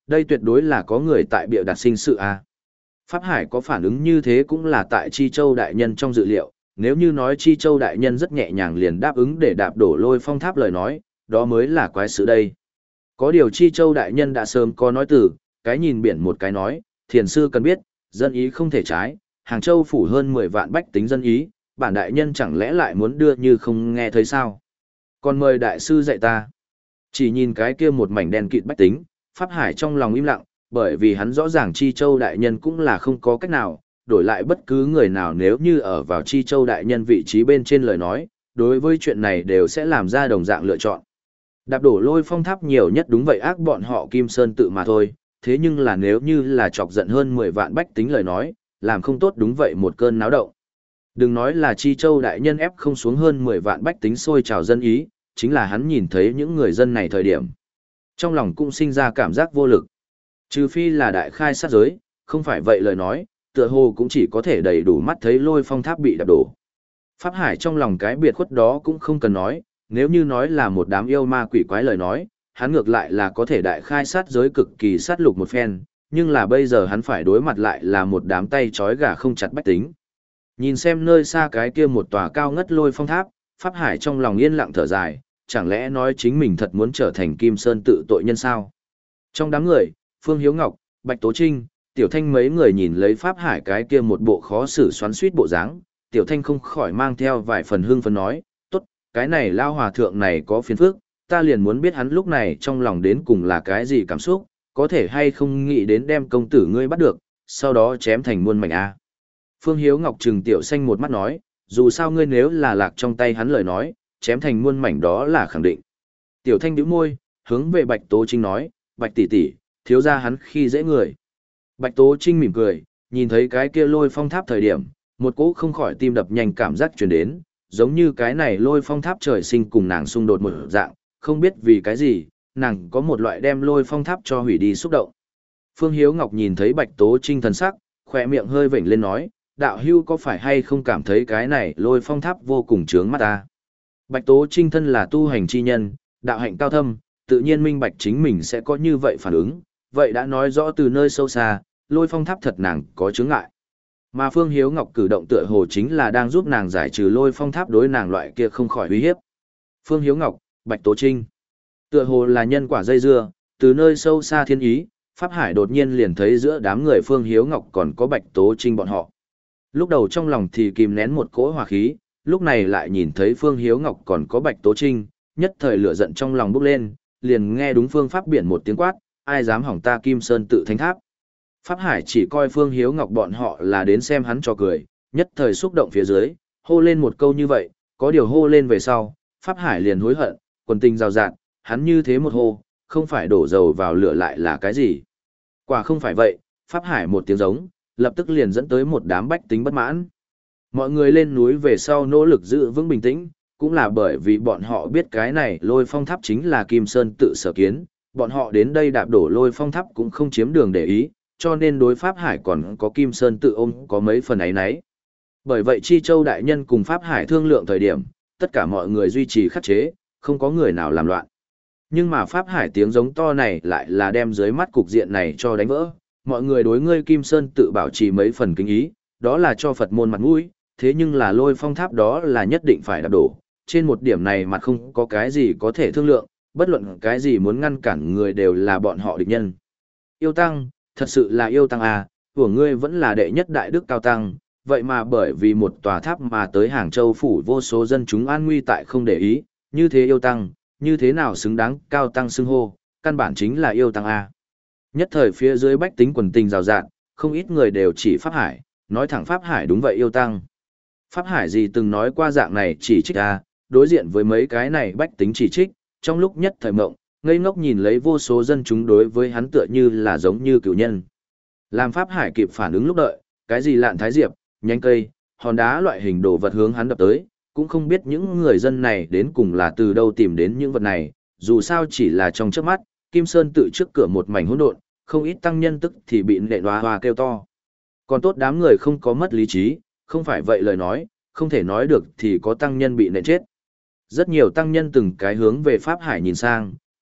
đây tuyệt đối là có người tại bịa đặt sinh sự a. Pháp Hải có phản ứng như thế cũng là tại Chi Châu đại nhân trong dự liệu, nếu như nói Chi Châu đại nhân rất nhẹ nhàng liền đáp ứng để đạp đổ Lôi Phong Tháp lời nói, đó mới là quái sự đây. Có điều Chi Châu đại nhân đã sớm có nói từ, cái nhìn biển một cái nói, thiền sư cần biết, dân ý không thể trái, Hàng Châu phủ hơn mười vạn bách tính dân ý, bản đại nhân chẳng lẽ lại muốn đưa như không nghe thấy sao? Còn mời đại sư dạy ta. Chỉ nhìn cái kia một mảnh đen kịt bách tính, Pháp Hải trong lòng im lặng, bởi vì hắn rõ ràng Chi Châu đại nhân cũng là không có cách nào, đổi lại bất cứ người nào nếu như ở vào Chi Châu đại nhân vị trí bên trên lời nói, đối với chuyện này đều sẽ làm ra đồng dạng lựa chọn. Đạp đổ Lôi Phong Tháp nhiều nhất đúng vậy ác bọn họ Kim Sơn tự mà thôi, thế nhưng là nếu như là chọc giận hơn mười vạn bách tính lời nói, làm không tốt đúng vậy một cơn náo động. Đừng nói là Chi Châu đại nhân ép không xuống hơn mười vạn bách tính sôi trào dân ý, chính là hắn nhìn thấy những người dân này thời điểm. Trong lòng cũng sinh ra cảm giác vô lực. Trừ phi là đại khai sát giới, không phải vậy lời nói, tựa hồ cũng chỉ có thể đầy đủ mắt thấy Lôi Phong Tháp bị đập đổ. Pháp Hải trong lòng cái biệt khuất đó cũng không cần nói, nếu như nói là một đám yêu ma quỷ quái lời nói, hắn ngược lại là có thể đại khai sát giới cực kỳ sát lục một phen, nhưng là bây giờ hắn phải đối mặt lại là một đám tay trói gà không chặt bách tính. Nhìn xem nơi xa cái kia một tòa cao ngất Lôi Phong Tháp, Pháp Hải trong lòng yên lặng thở dài, chẳng lẽ nói chính mình thật muốn trở thành Kim Sơn tự tội nhân sao? Trong đám người, Phương Hiếu Ngọc, Bạch Tố Trinh, Tiểu Thanh mấy người nhìn lấy Pháp Hải cái kia một bộ khó xử xoắn suýt bộ dáng, Tiểu Thanh không khỏi mang theo vài phần hương phấn nói, tốt, cái này lao hòa thượng này có phiền phức, ta liền muốn biết hắn lúc này trong lòng đến cùng là cái gì cảm xúc, có thể hay không nghĩ đến đem công tử ngươi bắt được, sau đó chém thành muôn mảnh a. Phương Hiếu Ngọc trừng Tiểu Xanh một mắt nói, dù sao ngươi nếu là lạc trong tay hắn lời nói, chém thành muôn mảnh đó là khẳng định. Tiểu Thanh nhíu môi, hướng về Bạch Tố Trinh nói, Bạch tỷ tỷ, thiếu gia hắn khi dễ người. Bạch Tố Trinh mỉm cười, nhìn thấy cái kia Lôi Phong Tháp thời điểm, một cỗ không khỏi tim đập nhanh cảm giác truyền đến, giống như cái này Lôi Phong Tháp trời sinh cùng nàng xung đột một dạng, không biết vì cái gì, nàng có một loại đem Lôi Phong Tháp cho hủy đi xúc động. Phương Hiếu Ngọc nhìn thấy Bạch Tố Trinh thần sắc, khỏe miệng hơi vểnh lên nói, đạo hưu có phải hay không cảm thấy cái này Lôi Phong Tháp vô cùng chướng mắt ta? Bạch Tố Trinh thân là tu hành chi nhân, đạo hạnh cao thâm, tự nhiên minh bạch chính mình sẽ có như vậy phản ứng, vậy đã nói rõ từ nơi sâu xa, Lôi Phong Tháp thật nàng có chướng ngại. Mà Phương Hiếu Ngọc cử động tựa hồ chính là đang giúp nàng giải trừ Lôi Phong Tháp đối nàng loại kia không khỏi uy hiếp. Phương Hiếu Ngọc, Bạch Tố Trinh, tựa hồ là nhân quả dây dưa, từ nơi sâu xa thiên ý, Pháp Hải đột nhiên liền thấy giữa đám người Phương Hiếu Ngọc còn có Bạch Tố Trinh bọn họ. Lúc đầu trong lòng thì kìm nén một cỗ hỏa khí, lúc này lại nhìn thấy Phương Hiếu Ngọc còn có Bạch Tố Trinh, nhất thời lửa giận trong lòng bốc lên, liền nghe đúng phương pháp biển một tiếng quát, ai dám hỏng ta Kim Sơn tự thánh tháp. Pháp Hải chỉ coi Phương Hiếu Ngọc bọn họ là đến xem hắn cho cười, nhất thời xúc động phía dưới, hô lên một câu như vậy, có điều hô lên về sau, Pháp Hải liền hối hận, quần tình rào rạt, hắn như thế một hô, không phải đổ dầu vào lửa lại là cái gì. Quả không phải vậy, Pháp Hải một tiếng giống, lập tức liền dẫn tới một đám bách tính bất mãn. Mọi người lên núi về sau nỗ lực giữ vững bình tĩnh, cũng là bởi vì bọn họ biết cái này Lôi Phong Tháp chính là Kim Sơn tự sở kiến, bọn họ đến đây đạp đổ Lôi Phong Tháp cũng không chiếm đường để ý, cho nên đối Pháp Hải còn có Kim Sơn tự ôm có mấy phần ấy nấy. Bởi vậy Chi Châu đại nhân cùng Pháp Hải thương lượng thời điểm, tất cả mọi người duy trì khắc chế, không có người nào làm loạn. Nhưng mà Pháp Hải tiếng giống to này lại là đem dưới mắt cục diện này cho đánh vỡ, mọi người đối ngươi Kim Sơn tự bảo trì mấy phần kính ý, đó là cho Phật môn mặt mũi, thế nhưng là Lôi Phong Tháp đó là nhất định phải đạp đổ, trên một điểm này mặt không có cái gì có thể thương lượng, bất luận cái gì muốn ngăn cản người đều là bọn họ địch nhân. Yêu Tăng, thật sự là yêu Tăng à, của ngươi vẫn là đệ nhất đại đức cao Tăng, vậy mà bởi vì một tòa tháp mà tới Hàng Châu phủ vô số dân chúng an nguy tại không để ý, như thế yêu Tăng, như thế nào xứng đáng cao Tăng xưng hô, căn bản chính là yêu Tăng à. Nhất thời phía dưới bách tính quần tình rào rạt, không ít người đều chỉ Pháp Hải, nói thẳng Pháp Hải đúng vậy yêu Tăng. Pháp Hải gì từng nói qua dạng này chỉ trích à, đối diện với mấy cái này bách tính chỉ trích, trong lúc nhất thời mộng, ngây ngốc nhìn lấy vô số dân chúng đối với hắn tựa như là giống như cựu nhân. Làm Pháp Hải kịp phản ứng lúc đợi, cái gì lạn thái diệp, nhánh cây, hòn đá loại hình đồ vật hướng hắn đập tới, cũng không biết những người dân này đến cùng là từ đâu tìm đến những vật này, dù sao chỉ là trong chớp mắt, Kim Sơn tự trước cửa một mảnh hỗn độn, không ít tăng nhân tức thì bị nện hoa hoa kêu to. Còn tốt đám người không có mất lý trí, không phải vậy lời nói, không thể nói được thì có tăng nhân bị nện chết. Rất nhiều tăng nhân từng cái hướng về Pháp Hải nhìn sang,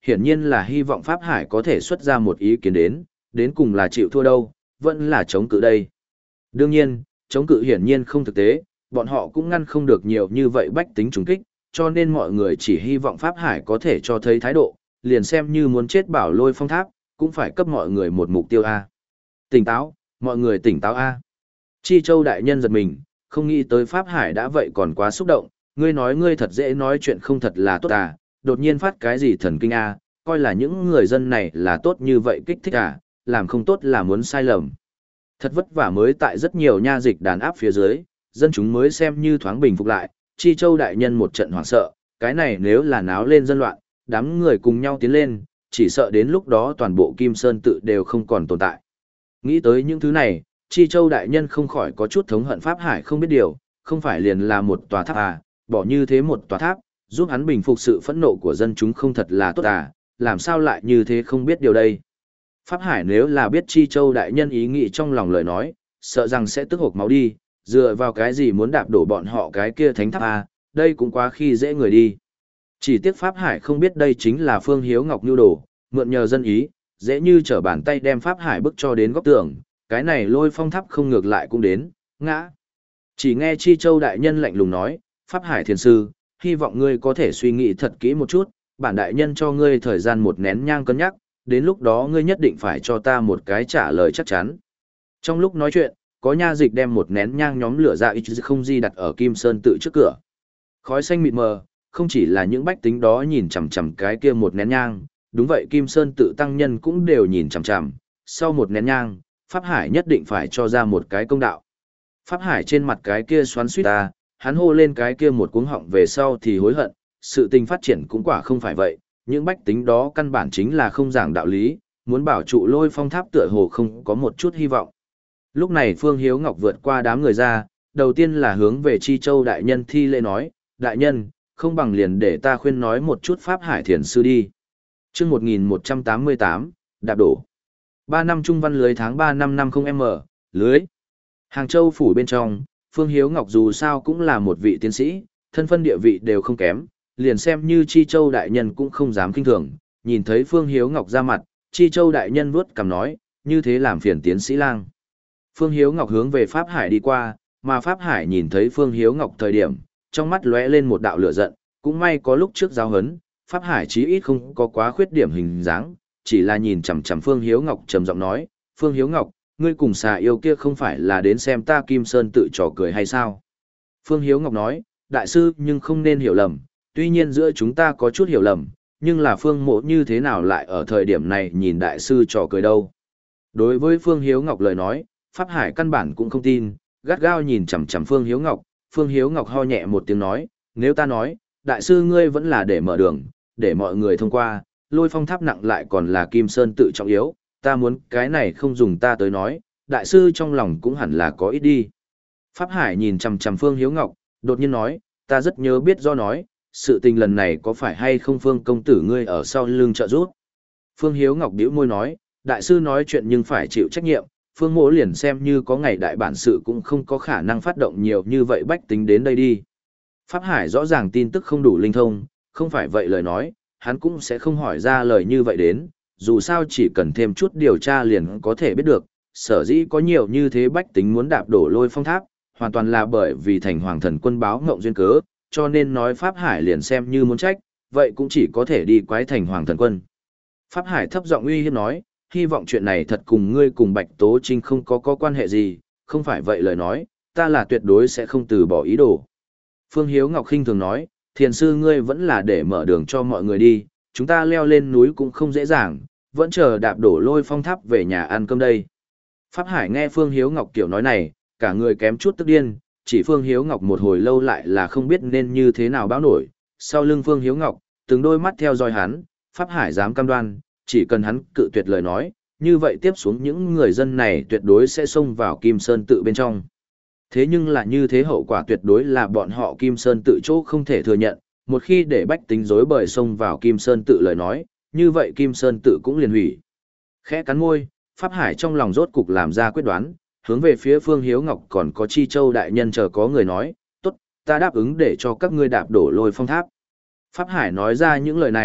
hiển nhiên là hy vọng Pháp Hải có thể xuất ra một ý kiến đến, đến cùng là chịu thua đâu, vẫn là chống cự đây. Đương nhiên, chống cự hiển nhiên không thực tế, bọn họ cũng ngăn không được nhiều như vậy bách tính trùng kích, cho nên mọi người chỉ hy vọng Pháp Hải có thể cho thấy thái độ, liền xem như muốn chết bảo Lôi Phong Tháp, cũng phải cấp mọi người một mục tiêu A. Tỉnh táo, mọi người tỉnh táo A. Chi Châu đại nhân giật mình, không nghĩ tới Pháp Hải đã vậy còn quá xúc động, ngươi nói ngươi thật dễ nói chuyện không thật là tốt à, đột nhiên phát cái gì thần kinh A, coi là những người dân này là tốt như vậy kích thích à, làm không tốt là muốn sai lầm. Thật vất vả mới tại rất nhiều nha dịch đàn áp phía dưới, dân chúng mới xem như thoáng bình phục lại, Chi Châu đại nhân một trận hoảng sợ, cái này nếu là náo lên dân loạn, đám người cùng nhau tiến lên, chỉ sợ đến lúc đó toàn bộ Kim Sơn tự đều không còn tồn tại. Nghĩ tới những thứ này, Chi Châu đại nhân không khỏi có chút thống hận Pháp Hải không biết điều, không phải liền là một tòa tháp à, bỏ như thế một tòa tháp, giúp hắn bình phục sự phẫn nộ của dân chúng không thật là tốt à, làm sao lại như thế không biết điều đây. Pháp Hải nếu là biết Chi Châu đại nhân ý nghĩ trong lòng lời nói, sợ rằng sẽ tức hộc máu đi, dựa vào cái gì muốn đạp đổ bọn họ cái kia thánh tháp à, đây cũng quá khi dễ người đi. Chỉ tiếc Pháp Hải không biết đây chính là Phương Hiếu Ngọc nhu đồ, mượn nhờ dân ý, dễ như trở bàn tay đem Pháp Hải bức cho đến góc tường, cái này Lôi Phong Tháp không ngược lại cũng đến, ngã. Chỉ nghe Chi Châu đại nhân lạnh lùng nói, Pháp Hải thiền sư, hy vọng ngươi có thể suy nghĩ thật kỹ một chút, bản đại nhân cho ngươi thời gian một nén nhang cân nhắc, đến lúc đó ngươi nhất định phải cho ta một cái trả lời chắc chắn. Trong lúc nói chuyện, có nha dịch đem một nén nhang nhóm lửa ra ít không di đặt ở Kim Sơn tự trước cửa. Khói xanh mịt mờ, không chỉ là những bách tính đó nhìn chằm chằm cái kia một nén nhang, đúng vậy Kim Sơn tự tăng nhân cũng đều nhìn chằm chằm, sau một nén nhang, Pháp Hải nhất định phải cho ra một cái công đạo. Pháp Hải trên mặt cái kia xoắn suýt ta, hắn hô lên cái kia một cuống họng về sau thì hối hận, sự tình phát triển cũng quả không phải vậy, những bách tính đó căn bản chính là không giảng đạo lý, muốn bảo trụ Lôi Phong Tháp tựa hồ không có một chút hy vọng. Lúc này Phương Hiếu Ngọc vượt qua đám người ra, đầu tiên là hướng về Chi Châu đại nhân thi lễ nói, đại nhân, không bằng liền để ta khuyên nói một chút Pháp Hải thiền sư đi. Chương một nghìn một trăm tám mươi tám, đạp đổ. Ba năm trung văn lưới tháng ba năm năm không m, lưới. Hàng Châu phủ bên trong, Phương Hiếu Ngọc dù sao cũng là một vị tiến sĩ, thân phân địa vị đều không kém, liền xem như Chi Châu đại nhân cũng không dám kinh thường, nhìn thấy Phương Hiếu Ngọc ra mặt, Chi Châu đại nhân vuốt cằm nói, như thế làm phiền tiến sĩ lang. Phương Hiếu Ngọc hướng về Pháp Hải đi qua, mà Pháp Hải nhìn thấy Phương Hiếu Ngọc thời điểm, trong mắt lóe lên một đạo lửa giận, cũng may có lúc trước giáo huấn, Pháp Hải chí ít không có quá khuyết điểm hình dáng, chỉ là nhìn chằm chằm Phương Hiếu Ngọc trầm giọng nói, Phương Hiếu Ngọc, ngươi cùng xà yêu kia không phải là đến xem ta Kim Sơn tự trò cười hay sao? Phương Hiếu Ngọc nói, đại sư nhưng không nên hiểu lầm, tuy nhiên giữa chúng ta có chút hiểu lầm, nhưng là Phương Mộ như thế nào lại ở thời điểm này nhìn đại sư trò cười đâu? Đối với Phương Hiếu Ngọc lời nói, Pháp Hải căn bản cũng không tin, gắt gao nhìn chằm chằm Phương Hiếu Ngọc, Phương Hiếu Ngọc ho nhẹ một tiếng nói, nếu ta nói, đại sư ngươi vẫn là để mở đường, để mọi người thông qua, Lôi Phong Tháp nặng lại còn là Kim Sơn tự trọng yếu, ta muốn cái này không dùng ta tới nói, đại sư trong lòng cũng hẳn là có ít đi. Pháp Hải nhìn chằm chằm Phương Hiếu Ngọc, đột nhiên nói, ta rất nhớ biết do nói, sự tình lần này có phải hay không Phương công tử ngươi ở sau lưng trợ giúp. Phương Hiếu Ngọc bĩu môi nói, đại sư nói chuyện nhưng phải chịu trách nhiệm, Phương Mỗ liền xem như có ngày đại bản sự cũng không có khả năng phát động nhiều như vậy bách tính đến đây đi. Pháp Hải rõ ràng tin tức không đủ linh thông, không phải vậy lời nói, hắn cũng sẽ không hỏi ra lời như vậy đến, dù sao chỉ cần thêm chút điều tra liền có thể biết được, sở dĩ có nhiều như thế bách tính muốn đạp đổ Lôi Phong Tháp, hoàn toàn là bởi vì thành hoàng thần quân báo ngộng duyên cớ, cho nên nói Pháp Hải liền xem như muốn trách, vậy cũng chỉ có thể đi quái thành hoàng thần quân. Pháp Hải thấp giọng uy hiếp nói, hy vọng chuyện này thật cùng ngươi cùng Bạch Tố Trinh không có có quan hệ gì, không phải vậy lời nói, ta là tuyệt đối sẽ không từ bỏ ý đồ. Phương Hiếu Ngọc khinh thường nói, thiền sư ngươi vẫn là để mở đường cho mọi người đi, chúng ta leo lên núi cũng không dễ dàng, vẫn chờ đạp đổ Lôi Phong Tháp về nhà ăn cơm đây. Pháp Hải nghe Phương Hiếu Ngọc kiểu nói này, cả người kém chút tức điên, chỉ Phương Hiếu Ngọc một hồi lâu lại là không biết nên như thế nào báo nổi, sau lưng Phương Hiếu Ngọc, từng đôi mắt theo dõi hắn, Pháp Hải dám cam đoan, chỉ cần hắn cự tuyệt lời nói, như vậy tiếp xuống những người dân này tuyệt đối sẽ xông vào Kim Sơn tự bên trong. Thế nhưng là như thế hậu quả tuyệt đối là bọn họ Kim Sơn tự chỗ không thể thừa nhận, một khi để bách tính rối bời xông vào Kim Sơn tự lời nói, như vậy Kim Sơn tự cũng liền hủy. Khẽ cắn môi, Pháp Hải trong lòng rốt cục làm ra quyết đoán, hướng về phía Phương Hiếu Ngọc còn có Chi Châu đại nhân chờ có người nói, tốt, ta đáp ứng để cho các ngươi đạp đổ Lôi Phong Tháp. Pháp Hải nói ra những lời này,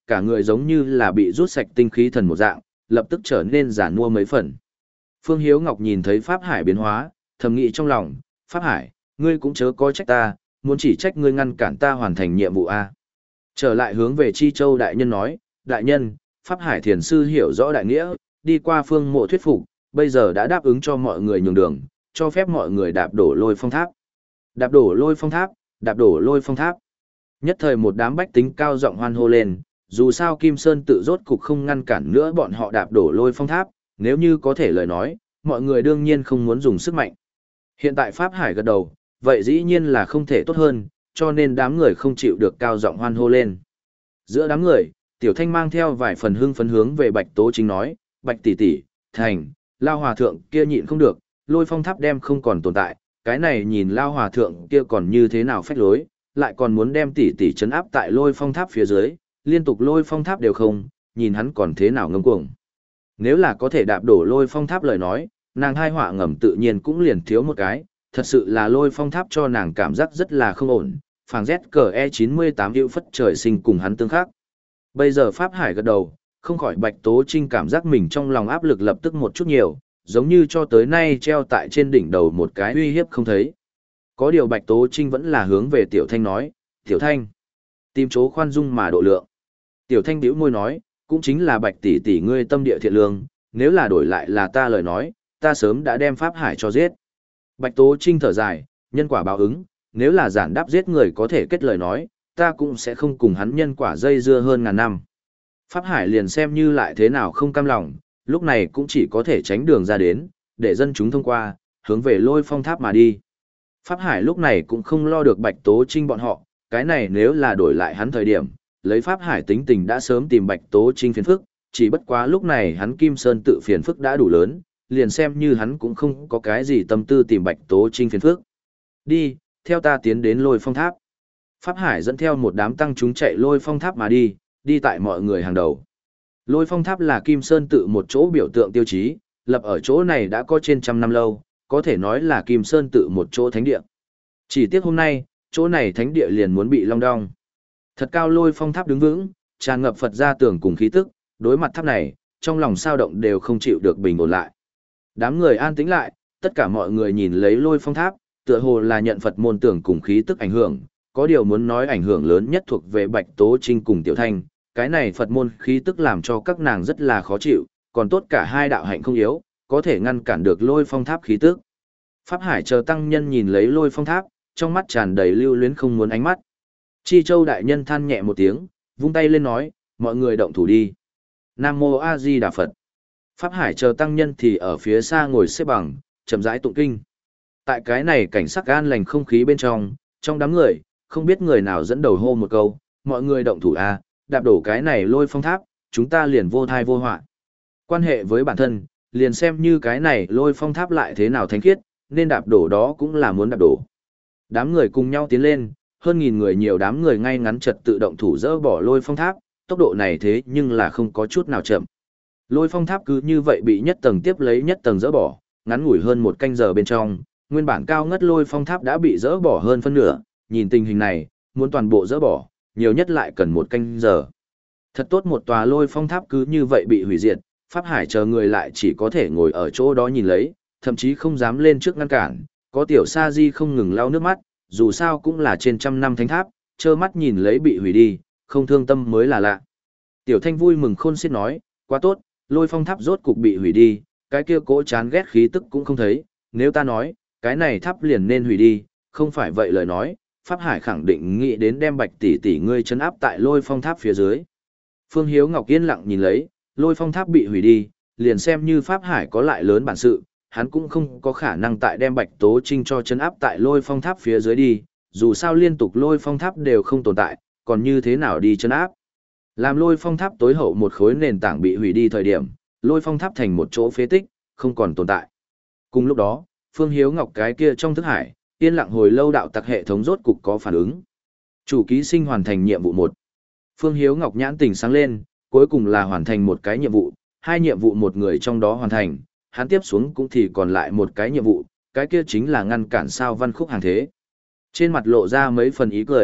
cả người giống như là bị rút sạch tinh khí thần một dạng, lập tức trở nên giản mua mấy phần. Phương Hiếu Ngọc nhìn thấy Pháp Hải biến hóa, thầm nghĩ trong lòng, Pháp Hải, ngươi cũng chớ có trách ta, muốn chỉ trách ngươi ngăn cản ta hoàn thành nhiệm vụ A. Trở lại hướng về Chi Châu đại nhân nói, đại nhân, Pháp Hải thiền sư hiểu rõ đại nghĩa, đi qua phương mộ thuyết phục, bây giờ đã đáp ứng cho mọi người nhường đường, cho phép mọi người đạp đổ lôi phong tháp. Đạp đổ lôi phong tháp, đạp đổ lôi phong tháp. Nhất thời một đám bách tính cao giọng hoan hô lên, dù sao Kim Sơn tự rốt cục không ngăn cản nữa bọn họ đạp đổ lôi phong tháp, nếu như có thể lời nói, mọi người đương nhiên không muốn dùng sức mạnh. Hiện tại Pháp Hải gật đầu, vậy dĩ nhiên là không thể tốt hơn, cho nên đám người không chịu được cao giọng hoan hô lên. Giữa đám người, Tiểu Thanh mang theo vài phần hưng phấn hướng về Bạch Tố Chính nói, Bạch tỷ tỷ, thành, Lao Hòa Thượng kia nhịn không được, lôi phong tháp đem không còn tồn tại, cái này nhìn Lao Hòa Thượng kia còn như thế nào phách lối, lại còn muốn đem tỷ tỷ trấn áp tại lôi phong tháp phía dưới, liên tục lôi phong tháp đều không, nhìn hắn còn thế nào ngông cuồng. Nếu là có thể đạp đổ lôi phong tháp lời nói, nàng hai họa ngầm tự nhiên cũng liền thiếu một cái, thật sự là lôi phong tháp cho nàng cảm giác rất là không ổn, phàng Z cờ E chín mươi tám hiệu phất trời sinh cùng hắn tương khắc. Bây giờ Pháp Hải gật đầu, không khỏi Bạch Tố Trinh cảm giác mình trong lòng áp lực lập tức một chút nhiều, giống như cho tới nay treo tại trên đỉnh đầu một cái uy hiếp không thấy. Có điều Bạch Tố Trinh vẫn là hướng về Tiểu Thanh nói, Tiểu Thanh, tìm chỗ khoan dung mà độ lượng. Tiểu Thanh bĩu môi nói, cũng chính là Bạch tỷ tỷ ngươi tâm địa thiện lương, nếu là đổi lại là ta lời nói, ta sớm đã đem Pháp Hải cho giết. Bạch Tố Trinh thở dài, nhân quả báo ứng, nếu là giản đáp giết người có thể kết lời nói, ta cũng sẽ không cùng hắn nhân quả dây dưa hơn ngàn năm. Pháp Hải liền xem như lại thế nào không cam lòng, lúc này cũng chỉ có thể tránh đường ra đến, để dân chúng thông qua, hướng về lôi phong tháp mà đi. Pháp Hải lúc này cũng không lo được Bạch Tố Trinh bọn họ, cái này nếu là đổi lại hắn thời điểm, lấy Pháp Hải tính tình đã sớm tìm Bạch Tố Trinh phiền phức, chỉ bất quá lúc này hắn Kim Sơn tự phiền phức đã đủ lớn, liền xem như hắn cũng không có cái gì tâm tư tìm Bạch Tố Trinh phiền phức. Đi, theo ta tiến đến lôi phong tháp. Pháp Hải dẫn theo một đám tăng chúng chạy lôi phong tháp mà đi, đi tại mọi người hàng đầu. Lôi phong tháp là Kim Sơn tự một chỗ biểu tượng tiêu chí, lập ở chỗ này đã có trên trăm năm lâu, có thể nói là Kim Sơn tự một chỗ thánh địa. Chỉ tiếc hôm nay, chỗ này thánh địa liền muốn bị long đong. Thật cao lôi phong tháp đứng vững, tràn ngập Phật gia tưởng cùng khí tức, đối mặt tháp này, trong lòng sao động đều không chịu được bình ổn lại. Đám người an tĩnh lại, tất cả mọi người nhìn lấy lôi phong tháp, tựa hồ là nhận Phật môn tưởng cùng khí tức ảnh hưởng, có điều muốn nói ảnh hưởng lớn nhất thuộc về Bạch Tố Trinh cùng Tiểu Thanh, cái này Phật môn khí tức làm cho các nàng rất là khó chịu, còn tốt cả hai đạo hạnh không yếu, có thể ngăn cản được lôi phong tháp khí tức. Pháp Hải chờ tăng nhân nhìn lấy lôi phong tháp, trong mắt tràn đầy lưu luyến không muốn ánh mắt. Chi Châu đại nhân than nhẹ một tiếng, vung tay lên nói, mọi người động thủ đi. Nam Mô A Di Đà Phật. Pháp Hải chờ tăng nhân thì ở phía xa ngồi xếp bằng, chậm rãi tụng kinh. Tại cái này cảnh sắc an lành không khí bên trong, trong đám người, không biết người nào dẫn đầu hô một câu, mọi người động thủ a, đạp đổ cái này lôi phong tháp, chúng ta liền vô thai vô họa. Quan hệ với bản thân, liền xem như cái này lôi phong tháp lại thế nào thánh khiết, nên đạp đổ đó cũng là muốn đạp đổ. Đám người cùng nhau tiến lên, hơn nghìn người nhiều đám người ngay ngắn trật tự động thủ dỡ bỏ lôi phong tháp, tốc độ này thế nhưng là không có chút nào chậm. Lôi phong tháp cứ như vậy bị nhất tầng tiếp lấy nhất tầng dỡ bỏ, ngắn ngủi hơn một canh giờ bên trong, nguyên bản cao ngất lôi phong tháp đã bị dỡ bỏ hơn phân nửa, nhìn tình hình này, muốn toàn bộ dỡ bỏ, nhiều nhất lại cần một canh giờ. Thật tốt một tòa lôi phong tháp cứ như vậy bị hủy diệt, Pháp Hải chờ người lại chỉ có thể ngồi ở chỗ đó nhìn lấy, thậm chí không dám lên trước ngăn cản, có tiểu sa di không ngừng lau nước mắt, dù sao cũng là trên trăm năm thánh tháp, trơ mắt nhìn lấy bị hủy đi, không thương tâm mới là lạ. Tiểu Thanh vui mừng khôn xiết nói, quá tốt, lôi phong tháp rốt cục bị hủy đi, cái kia cỗ chán ghét khí tức cũng không thấy, nếu ta nói, cái này tháp liền nên hủy đi, không phải vậy lời nói, Pháp Hải khẳng định nghĩ đến đem Bạch tỷ tỷ ngươi trấn áp tại lôi phong tháp phía dưới. Phương Hiếu Ngọc yên lặng nhìn lấy, lôi phong tháp bị hủy đi, liền xem như Pháp Hải có lại lớn bản sự, hắn cũng không có khả năng tại đem Bạch Tố Trinh cho trấn áp tại lôi phong tháp phía dưới đi, dù sao liên tục lôi phong tháp đều không tồn tại, còn như thế nào đi trấn áp. Làm lôi phong tháp tối hậu một khối nền tảng bị hủy đi thời điểm, lôi phong tháp thành một chỗ phế tích, không còn tồn tại. Cùng lúc đó, Phương Hiếu Ngọc cái kia trong thức hải, yên lặng hồi lâu đạo tặc hệ thống rốt cục có phản ứng. Chủ ký sinh hoàn thành nhiệm vụ một. Phương Hiếu Ngọc nhãn tình sáng lên, cuối cùng là hoàn thành một cái nhiệm vụ, hai nhiệm vụ một người trong đó hoàn thành, hắn tiếp xuống cũng thì còn lại một cái nhiệm vụ, cái kia chính là ngăn cản sao văn khúc hàng thế. Trên mặt lộ ra mấy phần ý cười,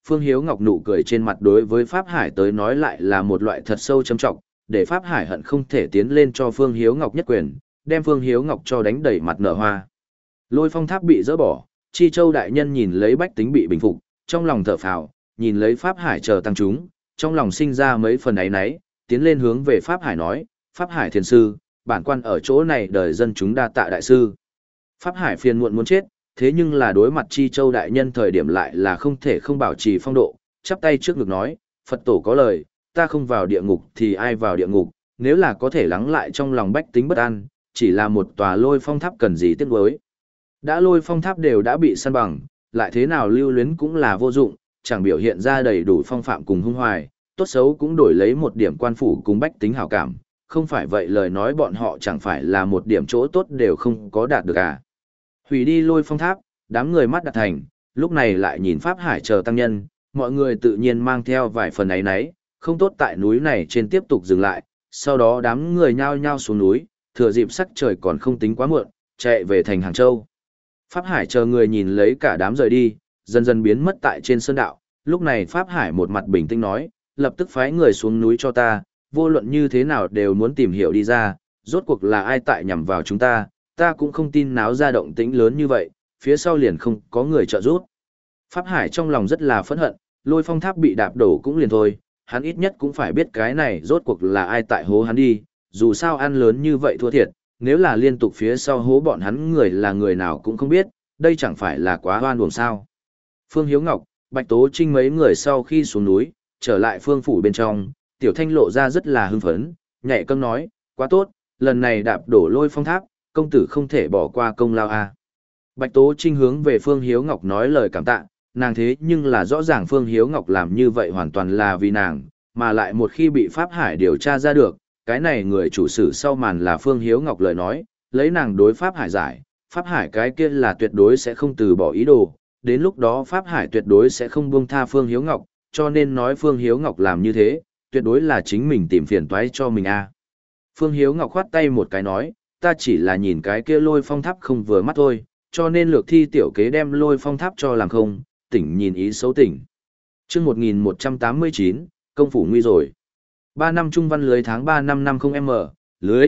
Phương Hiếu Ngọc nụ cười trên mặt đối với Pháp Hải tới nói lại là một loại thật sâu châm trọng, để Pháp Hải hận không thể tiến lên cho Phương Hiếu Ngọc nhất quyền, đem Phương Hiếu Ngọc cho đánh đầy mặt nở hoa. Lôi phong tháp bị dỡ bỏ, Chi Châu đại nhân nhìn lấy bách tính bị bình phục, trong lòng thở phào, nhìn lấy Pháp Hải chờ tăng chúng, trong lòng sinh ra mấy phần ấy nấy, tiến lên hướng về Pháp Hải nói, Pháp Hải thiền sư, bản quan ở chỗ này đời dân chúng đa tạ đại sư. Pháp Hải phiền muộn muốn chết, thế nhưng là đối mặt Chi Châu đại nhân thời điểm lại là không thể không bảo trì phong độ, chắp tay trước ngực nói, Phật tổ có lời, ta không vào địa ngục thì ai vào địa ngục, nếu là có thể lắng lại trong lòng bách tính bất an, chỉ là một tòa lôi phong tháp cần gì tiếc nuối. Đã lôi phong tháp đều đã bị săn bằng, lại thế nào lưu luyến cũng là vô dụng, chẳng biểu hiện ra đầy đủ phong phạm cùng hung hoài, tốt xấu cũng đổi lấy một điểm quan phủ cùng bách tính hảo cảm, không phải vậy lời nói bọn họ chẳng phải là một điểm chỗ tốt đều không có đạt được à. Hủy đi lôi phong tháp, đám người mắt đặt thành, lúc này lại nhìn Pháp Hải chờ tăng nhân, mọi người tự nhiên mang theo vài phần ấy nấy, không tốt tại núi này trên tiếp tục dừng lại, sau đó đám người nhao nhao xuống núi, thừa dịp sắc trời còn không tính quá muộn, chạy về thành Hàng Châu. Pháp Hải chờ người nhìn lấy cả đám rời đi, dần dần biến mất tại trên sơn đạo, lúc này Pháp Hải một mặt bình tĩnh nói, lập tức phái người xuống núi cho ta, vô luận như thế nào đều muốn tìm hiểu đi ra, rốt cuộc là ai tại nhằm vào chúng ta, ta cũng không tin náo ra động tĩnh lớn như vậy, phía sau liền không có người trợ giúp. Pháp Hải trong lòng rất là phẫn hận, lôi phong tháp bị đạp đổ cũng liền thôi, hắn ít nhất cũng phải biết cái này rốt cuộc là ai tại hố hắn đi, dù sao ăn lớn như vậy thua thiệt, nếu là liên tục phía sau hố bọn hắn người là người nào cũng không biết, đây chẳng phải là quá hoan uổng sao. Phương Hiếu Ngọc, Bạch Tố Trinh mấy người sau khi xuống núi, trở lại phương phủ bên trong, Tiểu Thanh lộ ra rất là hưng phấn, nhảy cân nói, quá tốt, lần này đạp đổ lôi phong tháp, công tử không thể bỏ qua công lao a. Bạch Tố Trinh hướng về Phương Hiếu Ngọc nói lời cảm tạ, nàng thế nhưng là rõ ràng Phương Hiếu Ngọc làm như vậy hoàn toàn là vì nàng, mà lại một khi bị Pháp Hải điều tra ra được, cái này người chủ sử sau màn là Phương Hiếu Ngọc lời nói, lấy nàng đối Pháp Hải giải, Pháp Hải cái kia là tuyệt đối sẽ không từ bỏ ý đồ, đến lúc đó Pháp Hải tuyệt đối sẽ không buông tha Phương Hiếu Ngọc, cho nên nói Phương Hiếu Ngọc làm như thế, tuyệt đối là chính mình tìm phiền toái cho mình a. Phương Hiếu Ngọc khoát tay một cái nói, ta chỉ là nhìn cái kia lôi phong tháp không vừa mắt thôi, cho nên lược thi tiểu kế đem lôi phong tháp cho làm không, tỉnh nhìn ý xấu tỉnh. Trước một nghìn một trăm tám mươi chín, công phủ nguy rồi. Ba năm trung văn lưới tháng ba năm năm không m, lưới.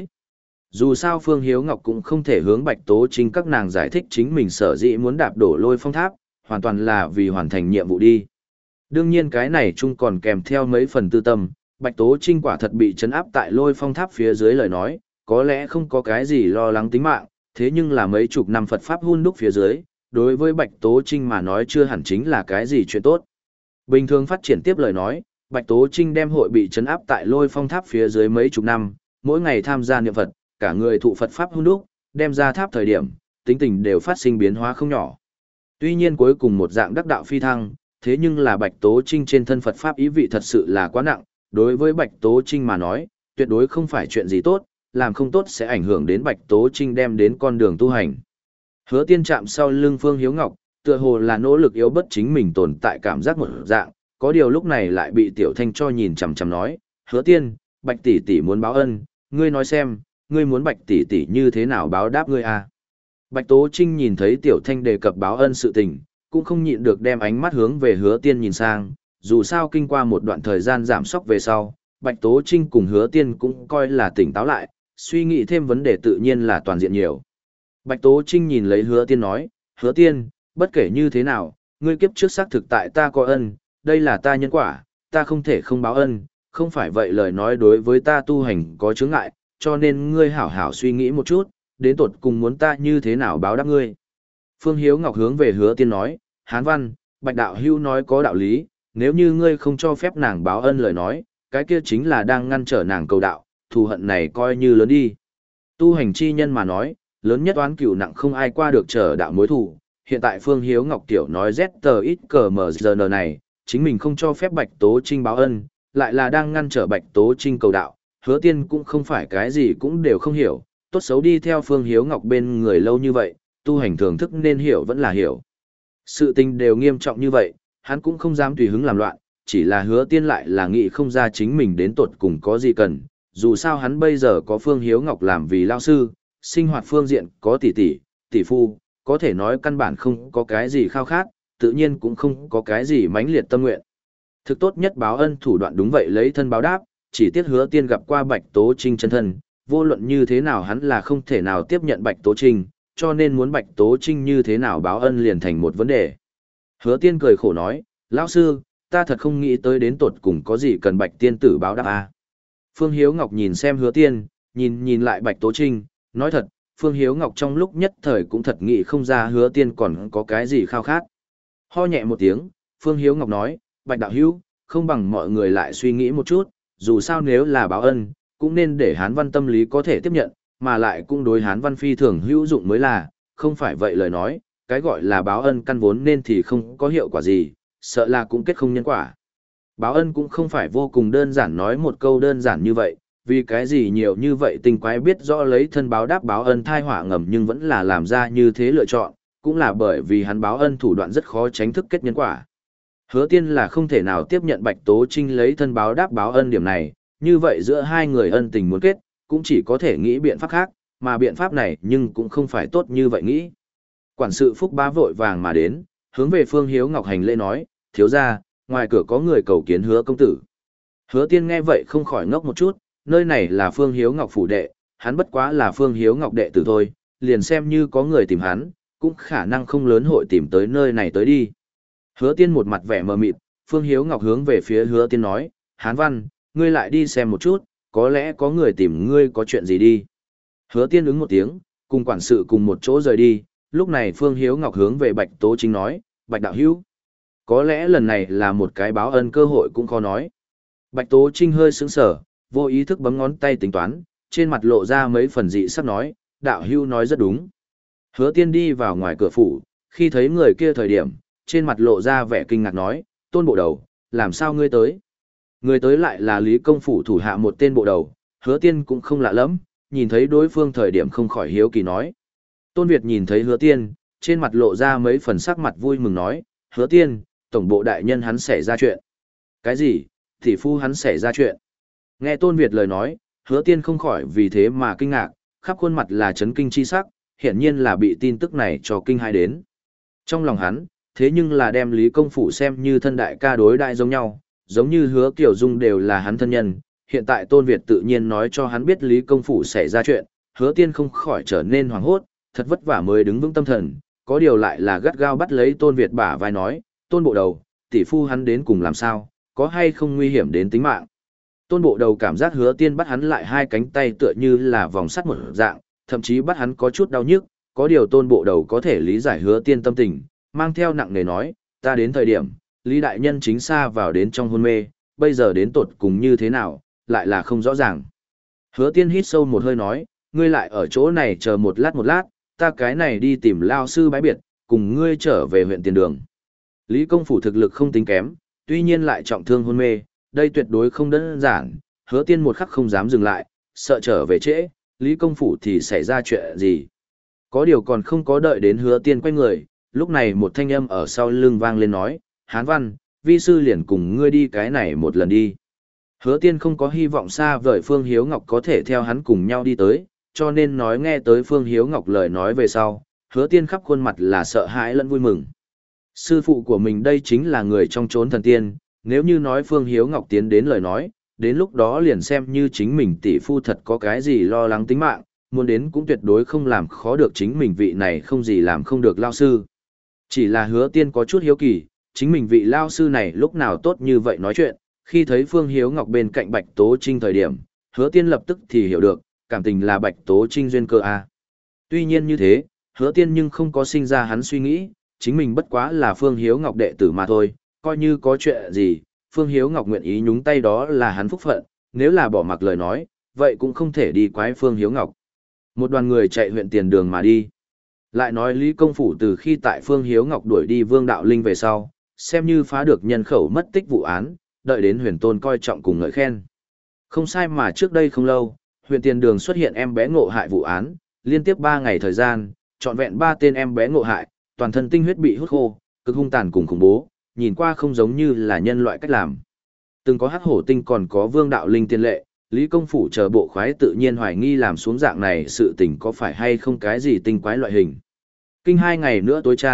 Dù sao Phương Hiếu Ngọc cũng không thể hướng Bạch Tố Trinh các nàng giải thích chính mình sở dĩ muốn đạp đổ lôi phong tháp, hoàn toàn là vì hoàn thành nhiệm vụ đi. Đương nhiên cái này chung còn kèm theo mấy phần tư tâm, Bạch Tố Trinh quả thật bị chấn áp tại lôi phong tháp phía dưới lời nói, có lẽ không có cái gì lo lắng tính mạng, thế nhưng là mấy chục năm Phật Pháp hun đúc phía dưới, đối với Bạch Tố Trinh mà nói chưa hẳn chính là cái gì chuyện tốt. Bình thường phát triển tiếp lời nói, Bạch Tố Trinh đem hội bị chấn áp tại lôi phong tháp phía dưới mấy chục năm, mỗi ngày tham gia niệm Phật, cả người thụ Phật Pháp hun đúc, đem ra tháp thời điểm, tính tình đều phát sinh biến hóa không nhỏ. Tuy nhiên cuối cùng một dạng đắc đạo phi thăng, thế nhưng là Bạch Tố Trinh trên thân Phật Pháp ý vị thật sự là quá nặng, đối với Bạch Tố Trinh mà nói, tuyệt đối không phải chuyện gì tốt, làm không tốt sẽ ảnh hưởng đến Bạch Tố Trinh đem đến con đường tu hành. Hứa Tiên chạm sau lưng Phương Hiếu Ngọc, tựa hồ là nỗ lực yếu bất chính mình tồn tại cảm giác một dạng, có điều lúc này lại bị Tiểu Thanh cho nhìn chằm chằm nói, Hứa Tiên, Bạch tỷ tỷ muốn báo ân, ngươi nói xem, ngươi muốn Bạch tỷ tỷ như thế nào báo đáp ngươi à? Bạch Tố Trinh nhìn thấy Tiểu Thanh đề cập báo ân sự tình, cũng không nhịn được đem ánh mắt hướng về Hứa Tiên nhìn sang, dù sao kinh qua một đoạn thời gian giảm sóc về sau, Bạch Tố Trinh cùng Hứa Tiên cũng coi là tỉnh táo lại, suy nghĩ thêm vấn đề tự nhiên là toàn diện nhiều. Bạch Tố Trinh nhìn lấy Hứa Tiên nói, Hứa Tiên, bất kể như thế nào, ngươi kiếp trước xác thực tại ta có ân, đây là ta nhân quả, ta không thể không báo ân, không phải vậy lời nói đối với ta tu hành có chướng ngại, cho nên ngươi hảo hảo suy nghĩ một chút, đến tột cùng muốn ta như thế nào báo đáp ngươi. Phương Hiếu Ngọc hướng về Hứa Tiên nói, Hán Văn, Bạch Đạo Hữu nói có đạo lý, nếu như ngươi không cho phép nàng báo ân lời nói, cái kia chính là đang ngăn trở nàng cầu đạo, thù hận này coi như lớn đi. Tu hành chi nhân mà nói, lớn nhất oán cửu nặng không ai qua được trở đạo mối thù. Hiện tại Phương Hiếu Ngọc Tiểu nói Z tờ ít cờ mờ giờ nờ này, chính mình không cho phép Bạch Tố Trinh báo ân, lại là đang ngăn trở Bạch Tố Trinh cầu đạo. Hứa Tiên cũng không phải cái gì cũng đều không hiểu, tốt xấu đi theo Phương Hiếu Ngọc bên người lâu như vậy, tu hành thường thức nên hiểu vẫn là hiểu. Sự tình đều nghiêm trọng như vậy, hắn cũng không dám tùy hứng làm loạn, chỉ là Hứa Tiên lại là nghĩ không ra chính mình đến tột cùng có gì cần, dù sao hắn bây giờ có Phương Hiếu Ngọc làm vì lao sư, sinh hoạt phương diện có tỷ tỷ, tỷ phu, có thể nói căn bản không có cái gì khao khát, tự nhiên cũng không có cái gì mãnh liệt tâm nguyện. Thực tốt nhất báo ân thủ đoạn đúng vậy lấy thân báo đáp, chỉ tiếc Hứa Tiên gặp qua Bạch Tố Trinh chân thân, vô luận như thế nào hắn là không thể nào tiếp nhận Bạch Tố Trinh, cho nên muốn Bạch Tố Trinh như thế nào báo ân liền thành một vấn đề. Hứa Tiên cười khổ nói, lão sư, ta thật không nghĩ tới đến tột cùng có gì cần Bạch tiên tử báo đáp à. Phương Hiếu Ngọc nhìn xem Hứa Tiên, nhìn nhìn lại Bạch Tố Trinh, nói thật, Phương Hiếu Ngọc trong lúc nhất thời cũng thật nghĩ không ra Hứa Tiên còn có cái gì khao khát. Ho nhẹ một tiếng, Phương Hiếu Ngọc nói, Bạch đạo hữu, không bằng mọi người lại suy nghĩ một chút, dù sao nếu là báo ân, cũng nên để Hán Văn tâm lý có thể tiếp nhận, mà lại cũng đối Hán Văn phi thường hữu dụng mới là, không phải vậy lời nói, cái gọi là báo ân căn vốn nên thì không có hiệu quả gì, sợ là cũng kết không nhân quả. Báo ân cũng không phải vô cùng đơn giản nói một câu đơn giản như vậy, vì cái gì nhiều như vậy tinh quái biết rõ lấy thân báo đáp báo ân thai họa ngầm nhưng vẫn là làm ra như thế lựa chọn, cũng là bởi vì hắn báo ân thủ đoạn rất khó tránh thức kết nhân quả. Hứa Tiên là không thể nào tiếp nhận Bạch Tố Trinh lấy thân báo đáp báo ân điểm này, như vậy giữa hai người ân tình muốn kết, cũng chỉ có thể nghĩ biện pháp khác, mà biện pháp này nhưng cũng không phải tốt như vậy nghĩ. Quản sự Phúc Bá vội vàng mà đến, hướng về Phương Hiếu Ngọc hành lễ nói, thiếu gia, ngoài cửa có người cầu kiến Hứa công tử. Hứa Tiên nghe vậy không khỏi ngốc một chút, nơi này là Phương Hiếu Ngọc phủ đệ, hắn bất quá là Phương Hiếu Ngọc đệ tử thôi, liền xem như có người tìm hắn, cũng khả năng không lớn hội tìm tới nơi này tới đi. Hứa Tiên một mặt vẻ mờ mịt, Phương Hiếu Ngọc hướng về phía Hứa Tiên nói, Hán Văn, ngươi lại đi xem một chút, có lẽ có người tìm ngươi có chuyện gì đi. Hứa Tiên ứng một tiếng, cùng quản sự cùng một chỗ rời đi, lúc này Phương Hiếu Ngọc hướng về Bạch Tố Trinh nói, Bạch đạo hữu, có lẽ lần này là một cái báo ân cơ hội cũng khó nói. Bạch Tố Trinh hơi sững sờ, vô ý thức bấm ngón tay tính toán, trên mặt lộ ra mấy phần dị sắc nói, đạo hữu nói rất đúng. Hứa Tiên đi vào ngoài cửa phủ, khi thấy người kia thời điểm, trên mặt lộ ra vẻ kinh ngạc nói, tôn bộ đầu, làm sao ngươi tới? Người tới lại là Lý Công Phủ thủ hạ một tên bộ đầu, Hứa Tiên cũng không lạ lắm, nhìn thấy đối phương thời điểm không khỏi hiếu kỳ nói. Tôn Việt nhìn thấy Hứa Tiên, trên mặt lộ ra mấy phần sắc mặt vui mừng nói, Hứa Tiên, tổng bộ đại nhân hắn xảy ra chuyện. Cái gì? Thị phu hắn xảy ra chuyện. Nghe Tôn Việt lời nói, Hứa Tiên không khỏi vì thế mà kinh ngạc, khắp khuôn mặt là chấn kinh chi sắc, hiển nhiên là bị tin tức này cho kinh hai đến. Trong lòng hắn, thế nhưng là đem Lý Công Phủ xem như thân đại ca đối đại giống nhau, giống như Hứa Kiều Dung đều là hắn thân nhân, hiện tại Tôn Việt tự nhiên nói cho hắn biết Lý Công Phủ xảy ra chuyện, Hứa Tiên không khỏi trở nên hoảng hốt, thật vất vả mới đứng vững tâm thần, có điều lại là gắt gao bắt lấy Tôn Việt bả vai nói, Tôn bộ đầu, tỷ phu hắn đến cùng làm sao, có hay không nguy hiểm đến tính mạng. Tôn bộ đầu cảm giác Hứa Tiên bắt hắn lại hai cánh tay tựa như là vòng sắt một dạng, thậm chí bắt hắn có chút đau nhức, có điều Tôn bộ đầu có thể lý giải Hứa Tiên tâm tình, mang theo nặng nề nói, ta đến thời điểm, Lý đại nhân chính xa vào đến trong hôn mê, bây giờ đến tột cùng như thế nào, lại là không rõ ràng. Hứa Tiên hít sâu một hơi nói, ngươi lại ở chỗ này chờ một lát một lát, ta cái này đi tìm lao sư bái biệt, cùng ngươi trở về huyện Tiền Đường. Lý Công Phủ thực lực không tính kém, tuy nhiên lại trọng thương hôn mê, đây tuyệt đối không đơn giản, Hứa Tiên một khắc không dám dừng lại, sợ trở về trễ, Lý Công Phủ thì xảy ra chuyện gì. Có điều còn không có đợi đến Hứa Tiên quay người, lúc này một thanh âm ở sau lưng vang lên nói, Hán Văn, vi sư liền cùng ngươi đi cái này một lần đi. Hứa Tiên không có hy vọng xa vời Phương Hiếu Ngọc có thể theo hắn cùng nhau đi tới, cho nên nói nghe tới Phương Hiếu Ngọc lời nói về sau, Hứa Tiên khắp khuôn mặt là sợ hãi lẫn vui mừng. Sư phụ của mình đây chính là người trong chốn thần tiên, nếu như nói Phương Hiếu Ngọc tiến đến lời nói, đến lúc đó liền xem như chính mình tỷ phu thật có cái gì lo lắng tính mạng, muốn đến cũng tuyệt đối không làm khó được chính mình vị này không gì làm không được lao sư. Chỉ là Hứa Tiên có chút hiếu kỳ, chính mình vị lao sư này lúc nào tốt như vậy nói chuyện, khi thấy Phương Hiếu Ngọc bên cạnh Bạch Tố Trinh thời điểm, Hứa Tiên lập tức thì hiểu được, cảm tình là Bạch Tố Trinh duyên cơ a. Tuy nhiên như thế, Hứa Tiên nhưng không có sinh ra hắn suy nghĩ, chính mình bất quá là Phương Hiếu Ngọc đệ tử mà thôi, coi như có chuyện gì, Phương Hiếu Ngọc nguyện ý nhúng tay đó là hắn phúc phận, nếu là bỏ mặc lời nói, vậy cũng không thể đi quái Phương Hiếu Ngọc. Một đoàn người chạy huyện Tiền Đường mà đi. Lại nói Lý Công Phủ từ khi tại Phương Hiếu Ngọc đuổi đi Vương Đạo Linh về sau, xem như phá được nhân khẩu mất tích vụ án, đợi đến Huyền Tôn coi trọng cùng ngợi khen. Không sai mà trước đây không lâu, huyện Tiền Đường xuất hiện em bé ngộ hại vụ án, liên tiếp ba ngày thời gian, trọn vẹn ba tên em bé ngộ hại, toàn thân tinh huyết bị hút khô, cực hung tàn cùng khủng bố, nhìn qua không giống như là nhân loại cách làm. Từng có Hắc Hổ Tinh còn có Vương Đạo Linh tiên lệ, Lý Công Phủ chờ bộ khoái tự nhiên hoài nghi làm xuống dạng này sự tình có phải hay không cái gì tinh quái loại hình. Kinh hai ngày nữa tối tra,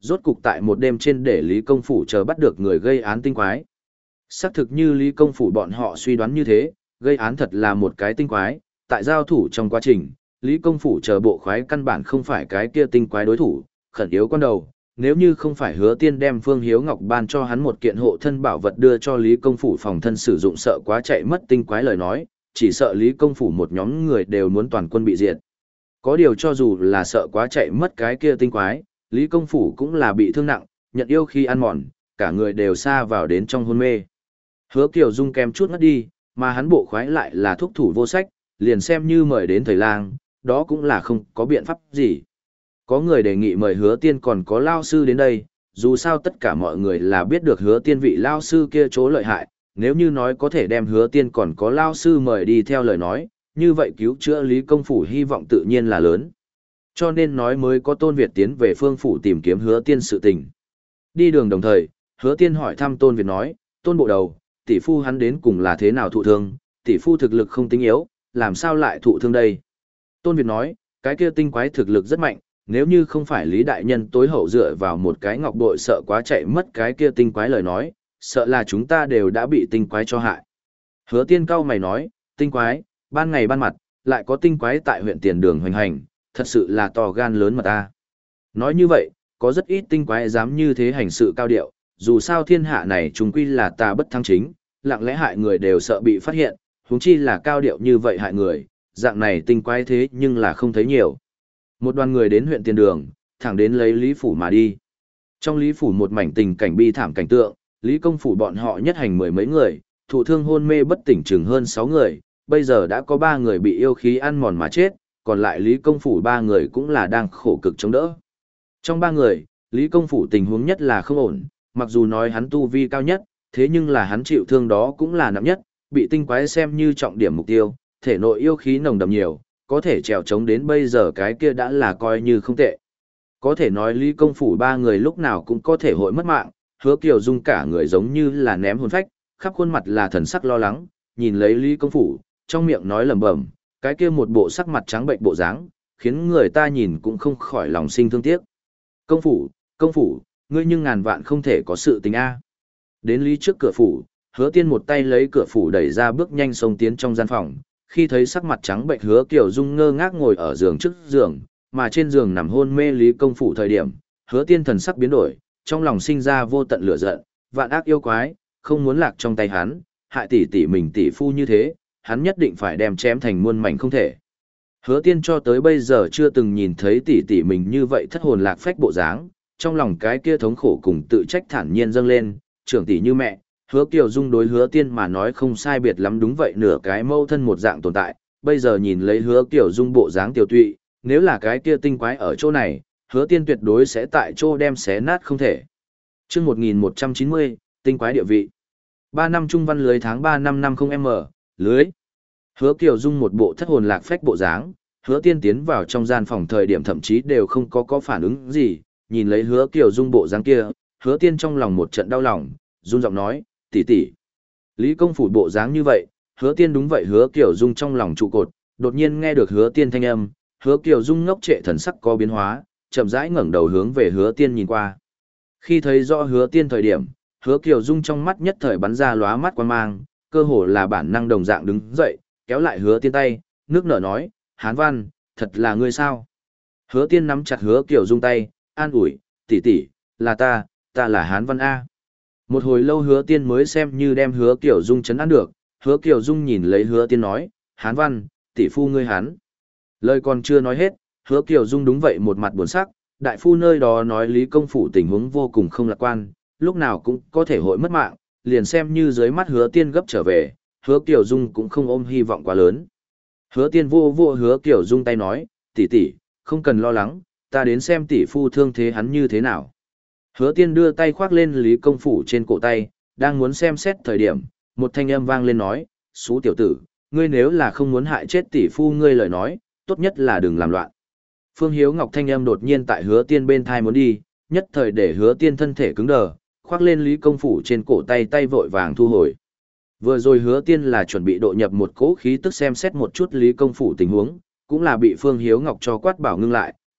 rốt cục tại một đêm trên để Lý Công Phủ chờ bắt được người gây án tinh quái. Xác thực như Lý Công Phủ bọn họ suy đoán như thế, gây án thật là một cái tinh quái, tại giao thủ trong quá trình, Lý Công Phủ chờ bộ khoái căn bản không phải cái kia tinh quái đối thủ, khẩn yếu con đầu, nếu như không phải Hứa Tiên đem Phương Hiếu Ngọc ban cho hắn một kiện hộ thân bảo vật đưa cho Lý Công Phủ phòng thân sử dụng sợ quá chạy mất tinh quái lời nói, chỉ sợ Lý Công Phủ một nhóm người đều muốn toàn quân bị diệt. Có điều cho dù là sợ quá chạy mất cái kia tinh quái, Lý Công Phủ cũng là bị thương nặng, nhận yêu khi ăn mòn, cả người đều xa vào đến trong hôn mê. Hứa Kiều Dung kém chút ngất đi, mà hắn bộ khoái lại là thúc thủ vô sách, liền xem như mời đến thầy lang, đó cũng là không có biện pháp gì. Có người đề nghị mời Hứa Tiên còn có lao sư đến đây, dù sao tất cả mọi người là biết được Hứa Tiên vị lao sư kia chỗ lợi hại, nếu như nói có thể đem Hứa Tiên còn có lao sư mời đi theo lời nói, như vậy cứu chữa Lý Công Phủ hy vọng tự nhiên là lớn. Cho nên nói mới có Tôn Việt tiến về Phương Phủ tìm kiếm Hứa Tiên sự tình. Đi đường đồng thời, Hứa Tiên hỏi thăm Tôn Việt nói, Tôn bộ đầu, tỷ phu hắn đến cùng là thế nào thụ thương, tỷ phu thực lực không tính yếu, làm sao lại thụ thương đây? Tôn Việt nói, cái kia tinh quái thực lực rất mạnh, nếu như không phải Lý Đại Nhân tối hậu dựa vào một cái ngọc bội sợ quá chạy mất cái kia tinh quái lời nói, sợ là chúng ta đều đã bị tinh quái cho hại. Hứa Tiên cao mày nói, tinh quái, ban ngày ban mặt, lại có tinh quái tại huyện Tiền Đường hoành hành, thật sự là to gan lớn mà ta. Nói như vậy, có rất ít tinh quái dám như thế hành sự cao điệu, dù sao thiên hạ này chúng quy là ta bất thắng chính, lặng lẽ hại người đều sợ bị phát hiện, huống chi là cao điệu như vậy hại người, dạng này tinh quái thế nhưng là không thấy nhiều. Một đoàn người đến huyện Tiền Đường, thẳng đến lấy Lý Phủ mà đi. Trong Lý Phủ một mảnh tình cảnh bi thảm cảnh tượng, Lý Công Phủ bọn họ nhất hành mười mấy người, thụ thương hôn mê bất tỉnh chừng hơn sáu người, bây giờ đã có ba người bị yêu khí ăn mòn mà chết, còn lại Lý Công Phủ ba người cũng là đang khổ cực chống đỡ. Trong ba người, Lý Công Phủ tình huống nhất là không ổn, mặc dù nói hắn tu vi cao nhất, thế nhưng là hắn chịu thương đó cũng là nặng nhất, bị tinh quái xem như trọng điểm mục tiêu, thể nội yêu khí nồng đậm nhiều, có thể trèo chống đến bây giờ cái kia đã là coi như không tệ. Có thể nói Lý Công Phủ ba người lúc nào cũng có thể hội mất mạng, Hứa Kiều Dung cả người giống như là ném hồn phách, khắp khuôn mặt là thần sắc lo lắng, nhìn lấy Lý Công Phủ, trong miệng nói lẩm bẩm, cái kia một bộ sắc mặt trắng bệnh bộ dáng, khiến người ta nhìn cũng không khỏi lòng sinh thương tiếc. Công Phủ, Công Phủ, ngươi nhưng ngàn vạn không thể có sự tình a. Đến Lý trước cửa phủ, Hứa Tiên một tay lấy cửa phủ đẩy ra bước nhanh xông tiến trong gian phòng, khi thấy sắc mặt trắng bệnh Hứa Kiều Dung ngơ ngác ngồi ở giường trước giường, mà trên giường nằm hôn mê Lý Công Phủ thời điểm, Hứa Tiên thần sắc biến đổi, trong lòng sinh ra vô tận lửa giận, vạn ác yêu quái, không muốn lạc trong tay hắn, hại tỷ tỷ mình tỷ phu như thế, hắn nhất định phải đem chém thành muôn mảnh không thể. Hứa Tiên cho tới bây giờ chưa từng nhìn thấy tỷ tỷ mình như vậy thất hồn lạc phách bộ dáng, trong lòng cái kia thống khổ cùng tự trách thản nhiên dâng lên, trưởng tỷ như mẹ, Hứa Kiều Dung đối Hứa Tiên mà nói không sai biệt lắm đúng vậy nửa cái mâu thân một dạng tồn tại, bây giờ nhìn lấy Hứa Kiều Dung bộ dáng tiểu tụy, nếu là cái kia tinh quái ở chỗ này, Hứa Tiên tuyệt đối sẽ tại chỗ đem xé nát không thể. Chương một nghìn một trăm chín mươi, tinh quái địa vị. ba năm trung văn lưới tháng ba năm năm không m, lưới. Hứa Kiều Dung một bộ thất hồn lạc phách bộ dáng, Hứa Tiên tiến vào trong gian phòng thời điểm thậm chí đều không có có phản ứng gì, nhìn lấy Hứa Kiều Dung bộ dáng kia, Hứa Tiên trong lòng một trận đau lòng, run giọng nói, tỷ tỷ. Lý Công Phủ bộ dáng như vậy, Hứa Tiên đúng vậy Hứa Kiều Dung trong lòng trụ cột, đột nhiên nghe được Hứa Tiên thanh âm, Hứa Kiều Dung ngốc trệ thần sắc có biến hóa, chậm rãi ngẩng đầu hướng về Hứa Tiên nhìn qua. Khi thấy rõ Hứa Tiên thời điểm, Hứa Kiều Dung trong mắt nhất thời bắn ra lóa mắt quan mang, cơ hồ là bản năng đồng dạng đứng dậy, kéo lại Hứa Tiên tay, nước nở nói, Hán Văn, thật là ngươi sao? Hứa Tiên nắm chặt Hứa Kiều Dung tay, an ủi, tỷ tỷ, là ta, ta là Hán Văn A. Một hồi lâu Hứa Tiên mới xem như đem Hứa Kiều Dung chấn an được, Hứa Kiều Dung nhìn lấy Hứa Tiên nói, Hán Văn, tỷ phu ngươi Hán. Lời còn chưa nói hết, Hứa Kiều Dung đúng vậy một mặt buồn sắc, đại phu nơi đó nói Lý Công Phủ tình huống vô cùng không lạc quan, lúc nào cũng có thể hội mất mạng, liền xem như dưới mắt Hứa Tiên gấp trở về, Hứa Kiều Dung cũng không ôm hy vọng quá lớn. Hứa Tiên vô vô Hứa Kiều Dung tay nói, tỷ tỷ, không cần lo lắng, ta đến xem tỷ phu thương thế hắn như thế nào. Hứa Tiên đưa tay khoác lên Lý Công Phủ trên cổ tay, đang muốn xem xét thời điểm, một thanh âm vang lên nói, xú tiểu tử, ngươi nếu là không muốn hại chết tỷ phu ngươi lời nói, tốt nhất là đừng làm loạn. Phương Hiếu Ngọc thanh âm đột nhiên tại Hứa Tiên bên thai muốn đi, nhất thời để Hứa Tiên thân thể cứng đờ, khoác lên Lý Công Phủ trên cổ tay tay vội vàng thu hồi. Vừa rồi Hứa Tiên là chuẩn bị độ nhập một cỗ khí tức xem xét một chút Lý Công Phủ tình huống, cũng là bị Phương Hiếu Ngọc cho quát bảo ngưng lại,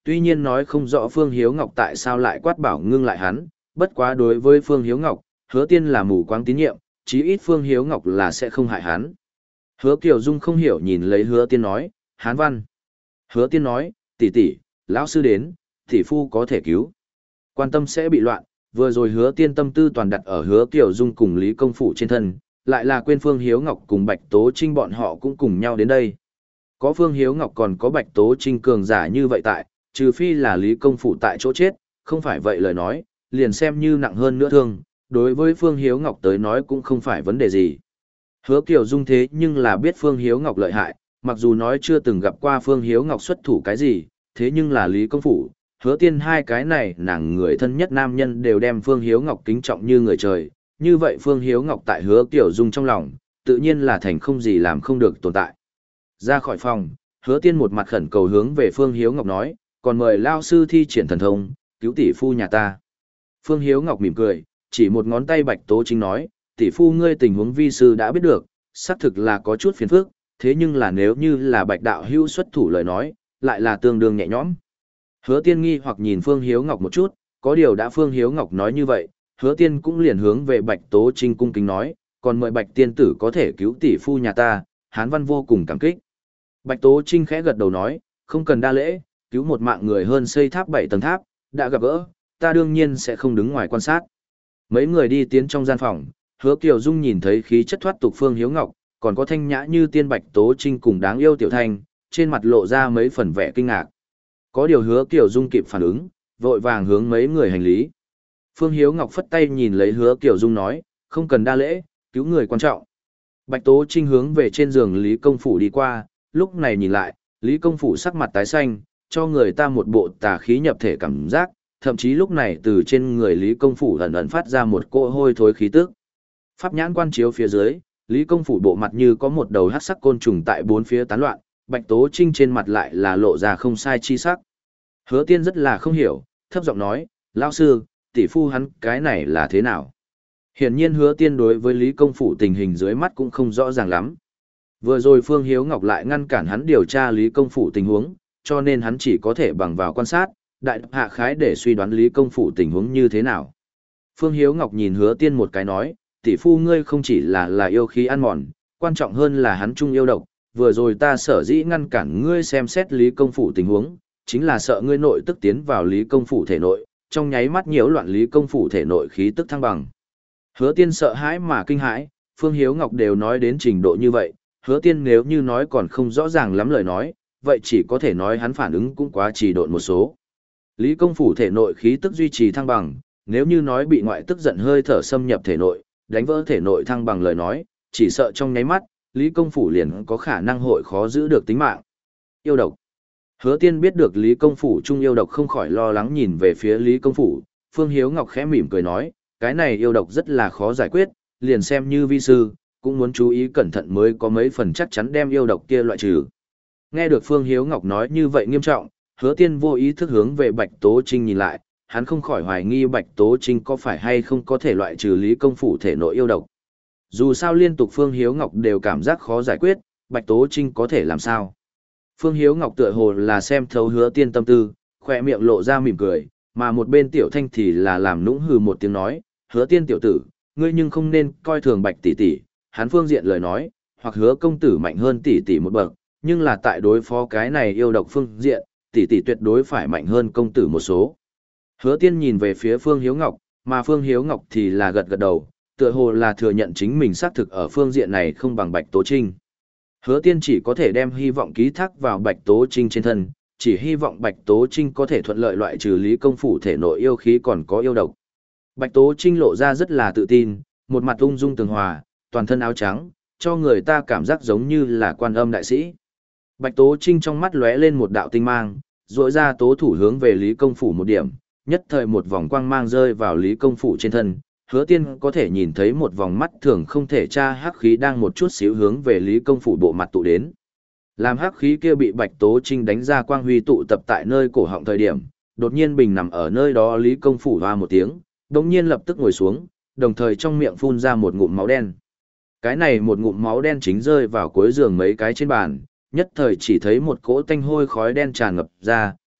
tuy nhiên nói không rõ Phương Hiếu Ngọc tại sao lại quát bảo ngưng lại hắn, bất quá đối với Phương Hiếu Ngọc, Hứa Tiên là mù quáng tín nhiệm, chí ít Phương Hiếu Ngọc là sẽ không hại hắn. Hứa Kiều Dung không hiểu nhìn lấy Hứa Tiên nói, Hán Văn. Hứa Tiên nói, tỷ tỷ, lão sư đến, tỷ phu có thể cứu. Quan tâm sẽ bị loạn, vừa rồi Hứa Tiên tâm tư toàn đặt ở Hứa Kiều Dung cùng Lý Công Phủ trên thân, lại là quên Phương Hiếu Ngọc cùng Bạch Tố Trinh bọn họ cũng cùng nhau đến đây. Có Phương Hiếu Ngọc còn có Bạch Tố Trinh cường giả như vậy tại, trừ phi là Lý Công Phủ tại chỗ chết, không phải vậy lời nói, liền xem như nặng hơn nữa thương, đối với Phương Hiếu Ngọc tới nói cũng không phải vấn đề gì. Hứa Kiều Dung thế nhưng là biết Phương Hiếu Ngọc lợi hại, mặc dù nói chưa từng gặp qua Phương Hiếu Ngọc xuất thủ cái gì, thế nhưng là Lý Công Phủ, Hứa Tiên hai cái này nàng người thân nhất nam nhân đều đem Phương Hiếu Ngọc kính trọng như người trời, như vậy Phương Hiếu Ngọc tại Hứa Kiều Dung trong lòng, tự nhiên là thành không gì làm không được tồn tại. Ra khỏi phòng, Hứa Tiên một mặt khẩn cầu hướng về Phương Hiếu Ngọc nói, còn mời lao sư thi triển thần thông, cứu tỷ phu nhà ta. Phương Hiếu Ngọc mỉm cười, chỉ một ngón tay Bạch Tố Trinh nói, tỷ phu ngươi tình huống vi sư đã biết được, xác thực là có chút phiền phức, thế nhưng là nếu như là Bạch đạo hữu xuất thủ lời nói, lại là tương đương nhẹ nhõm. Hứa Tiên nghi hoặc nhìn Phương Hiếu Ngọc một chút, có điều đã Phương Hiếu Ngọc nói như vậy, Hứa Tiên cũng liền hướng về Bạch Tố Trinh cung kính nói, còn mời Bạch tiên tử có thể cứu tỷ phu nhà ta, Hán Văn vô cùng cảm kích. Bạch Tố Trinh khẽ gật đầu nói, không cần đa lễ, cứu một mạng người hơn xây tháp bảy tầng tháp, đã gặp gỡ, ta đương nhiên sẽ không đứng ngoài quan sát. Mấy người đi tiến trong gian phòng, Hứa Kiều Dung nhìn thấy khí chất thoát tục Phương Hiếu Ngọc, còn có thanh nhã như tiên Bạch Tố Trinh cùng đáng yêu Tiểu Thanh, trên mặt lộ ra mấy phần vẻ kinh ngạc. Có điều Hứa Kiều Dung kịp phản ứng, vội vàng hướng mấy người hành lý. Phương Hiếu Ngọc phất tay nhìn lấy Hứa Kiều Dung nói, không cần đa lễ, cứu người quan trọng. Bạch Tố Trinh hướng về trên giường Lý Công Phủ đi qua, lúc này nhìn lại, Lý Công Phủ sắc mặt tái xanh, cho người ta một bộ tà khí nhập thể cảm giác, thậm chí lúc này từ trên người Lý Công Phủ ẩn ẩn phát ra một cỗ hôi thối khí tức. Pháp nhãn quan chiếu phía dưới, Lý Công Phủ bộ mặt như có một đầu hắc sắc côn trùng tại bốn phía tán loạn, Bạch Tố Trinh trên mặt lại là lộ ra không sai chi sắc. Hứa Tiên rất là không hiểu, thấp giọng nói, lão sư, tỷ phu hắn cái này là thế nào? Hiển nhiên Hứa Tiên đối với Lý Công Phủ tình hình dưới mắt cũng không rõ ràng lắm. Vừa rồi Phương Hiếu Ngọc lại ngăn cản hắn điều tra Lý Công Phủ tình huống, cho nên hắn chỉ có thể bằng vào quan sát, đại hạ khái để suy đoán Lý Công Phủ tình huống như thế nào. Phương Hiếu Ngọc nhìn Hứa Tiên một cái nói, tỷ phu ngươi không chỉ là là yêu khí ăn mòn, quan trọng hơn là hắn chung yêu độc, vừa rồi ta sở dĩ ngăn cản ngươi xem xét Lý Công Phủ tình huống, chính là sợ ngươi nội tức tiến vào Lý Công Phủ thể nội, trong nháy mắt nhiễu loạn Lý Công Phủ thể nội khí tức thăng bằng. Hứa Tiên sợ hãi mà kinh hãi, Phương Hiếu Ngọc đều nói đến trình độ như vậy, Hứa Tiên nếu như nói còn không rõ ràng lắm lời nói, vậy chỉ có thể nói hắn phản ứng cũng quá trì độn một số. Lý Công Phủ thể nội khí tức duy trì thăng bằng, nếu như nói bị ngoại tức giận hơi thở xâm nhập thể nội, đánh vỡ thể nội thăng bằng lời nói, chỉ sợ trong nháy mắt, Lý Công Phủ liền có khả năng hội khó giữ được tính mạng. Yêu độc. Hứa Tiên biết được Lý Công Phủ chung yêu độc không khỏi lo lắng nhìn về phía Lý Công Phủ, Phương Hiếu Ngọc khẽ mỉm cười nói, cái này yêu độc rất là khó giải quyết, liền xem như vi sư, cũng muốn chú ý cẩn thận mới có mấy phần chắc chắn đem yêu độc kia loại trừ. Nghe được Phương Hiếu Ngọc nói như vậy nghiêm trọng, Hứa Tiên vô ý thức hướng về Bạch Tố Trinh nhìn lại, hắn không khỏi hoài nghi Bạch Tố Trinh có phải hay không có thể loại trừ Lý Công Phủ thể nội yêu độc. Dù sao liên tục Phương Hiếu Ngọc đều cảm giác khó giải quyết, Bạch Tố Trinh có thể làm sao? Phương Hiếu Ngọc tựa hồ là xem thấu Hứa Tiên tâm tư, khỏe miệng lộ ra mỉm cười, mà một bên Tiểu Thanh thì là làm nũng hừ một tiếng nói, Hứa Tiên tiểu tử, ngươi nhưng không nên coi thường Bạch tỷ tỷ, hắn phương diện lời nói, hoặc Hứa công tử mạnh hơn tỷ tỷ một bậc, nhưng là tại đối phó cái này yêu độc phương diện, tỷ tỷ tuyệt đối phải mạnh hơn công tử một số. Hứa Tiên nhìn về phía Phương Hiếu Ngọc, mà Phương Hiếu Ngọc thì là gật gật đầu, tựa hồ là thừa nhận chính mình xác thực ở phương diện này không bằng Bạch Tố Trinh. Hứa Tiên chỉ có thể đem hy vọng ký thác vào Bạch Tố Trinh trên thân, chỉ hy vọng Bạch Tố Trinh có thể thuận lợi loại trừ Lý Công Phủ thể nội yêu khí còn có yêu độc. Bạch Tố Trinh lộ ra rất là tự tin, một mặt ung dung tường hòa, toàn thân áo trắng, cho người ta cảm giác giống như là quan âm đại sĩ. Bạch Tố Trinh trong mắt lóe lên một đạo tinh mang, rỗi ra tố thủ hướng về Lý Công Phủ một điểm, nhất thời một vòng quang mang rơi vào Lý Công Phủ trên thân. Hứa Tiên có thể nhìn thấy một vòng mắt thường không thể tra hắc khí đang một chút xíu hướng về Lý Công Phủ bộ mặt tụ đến. Làm hắc khí kia bị Bạch Tố Trinh đánh ra quang huy tụ tập tại nơi cổ họng thời điểm, đột nhiên bình nằm ở nơi đó Lý Công Phủ hoa một tiếng, đồng nhiên lập tức ngồi xuống, đồng thời trong miệng phun ra một ngụm máu đen. Cái này một ngụm máu đen chính rơi vào cuối giường mấy cái trên bàn, nhất thời chỉ thấy một cỗ tanh hôi khói đen tràn ngập ra,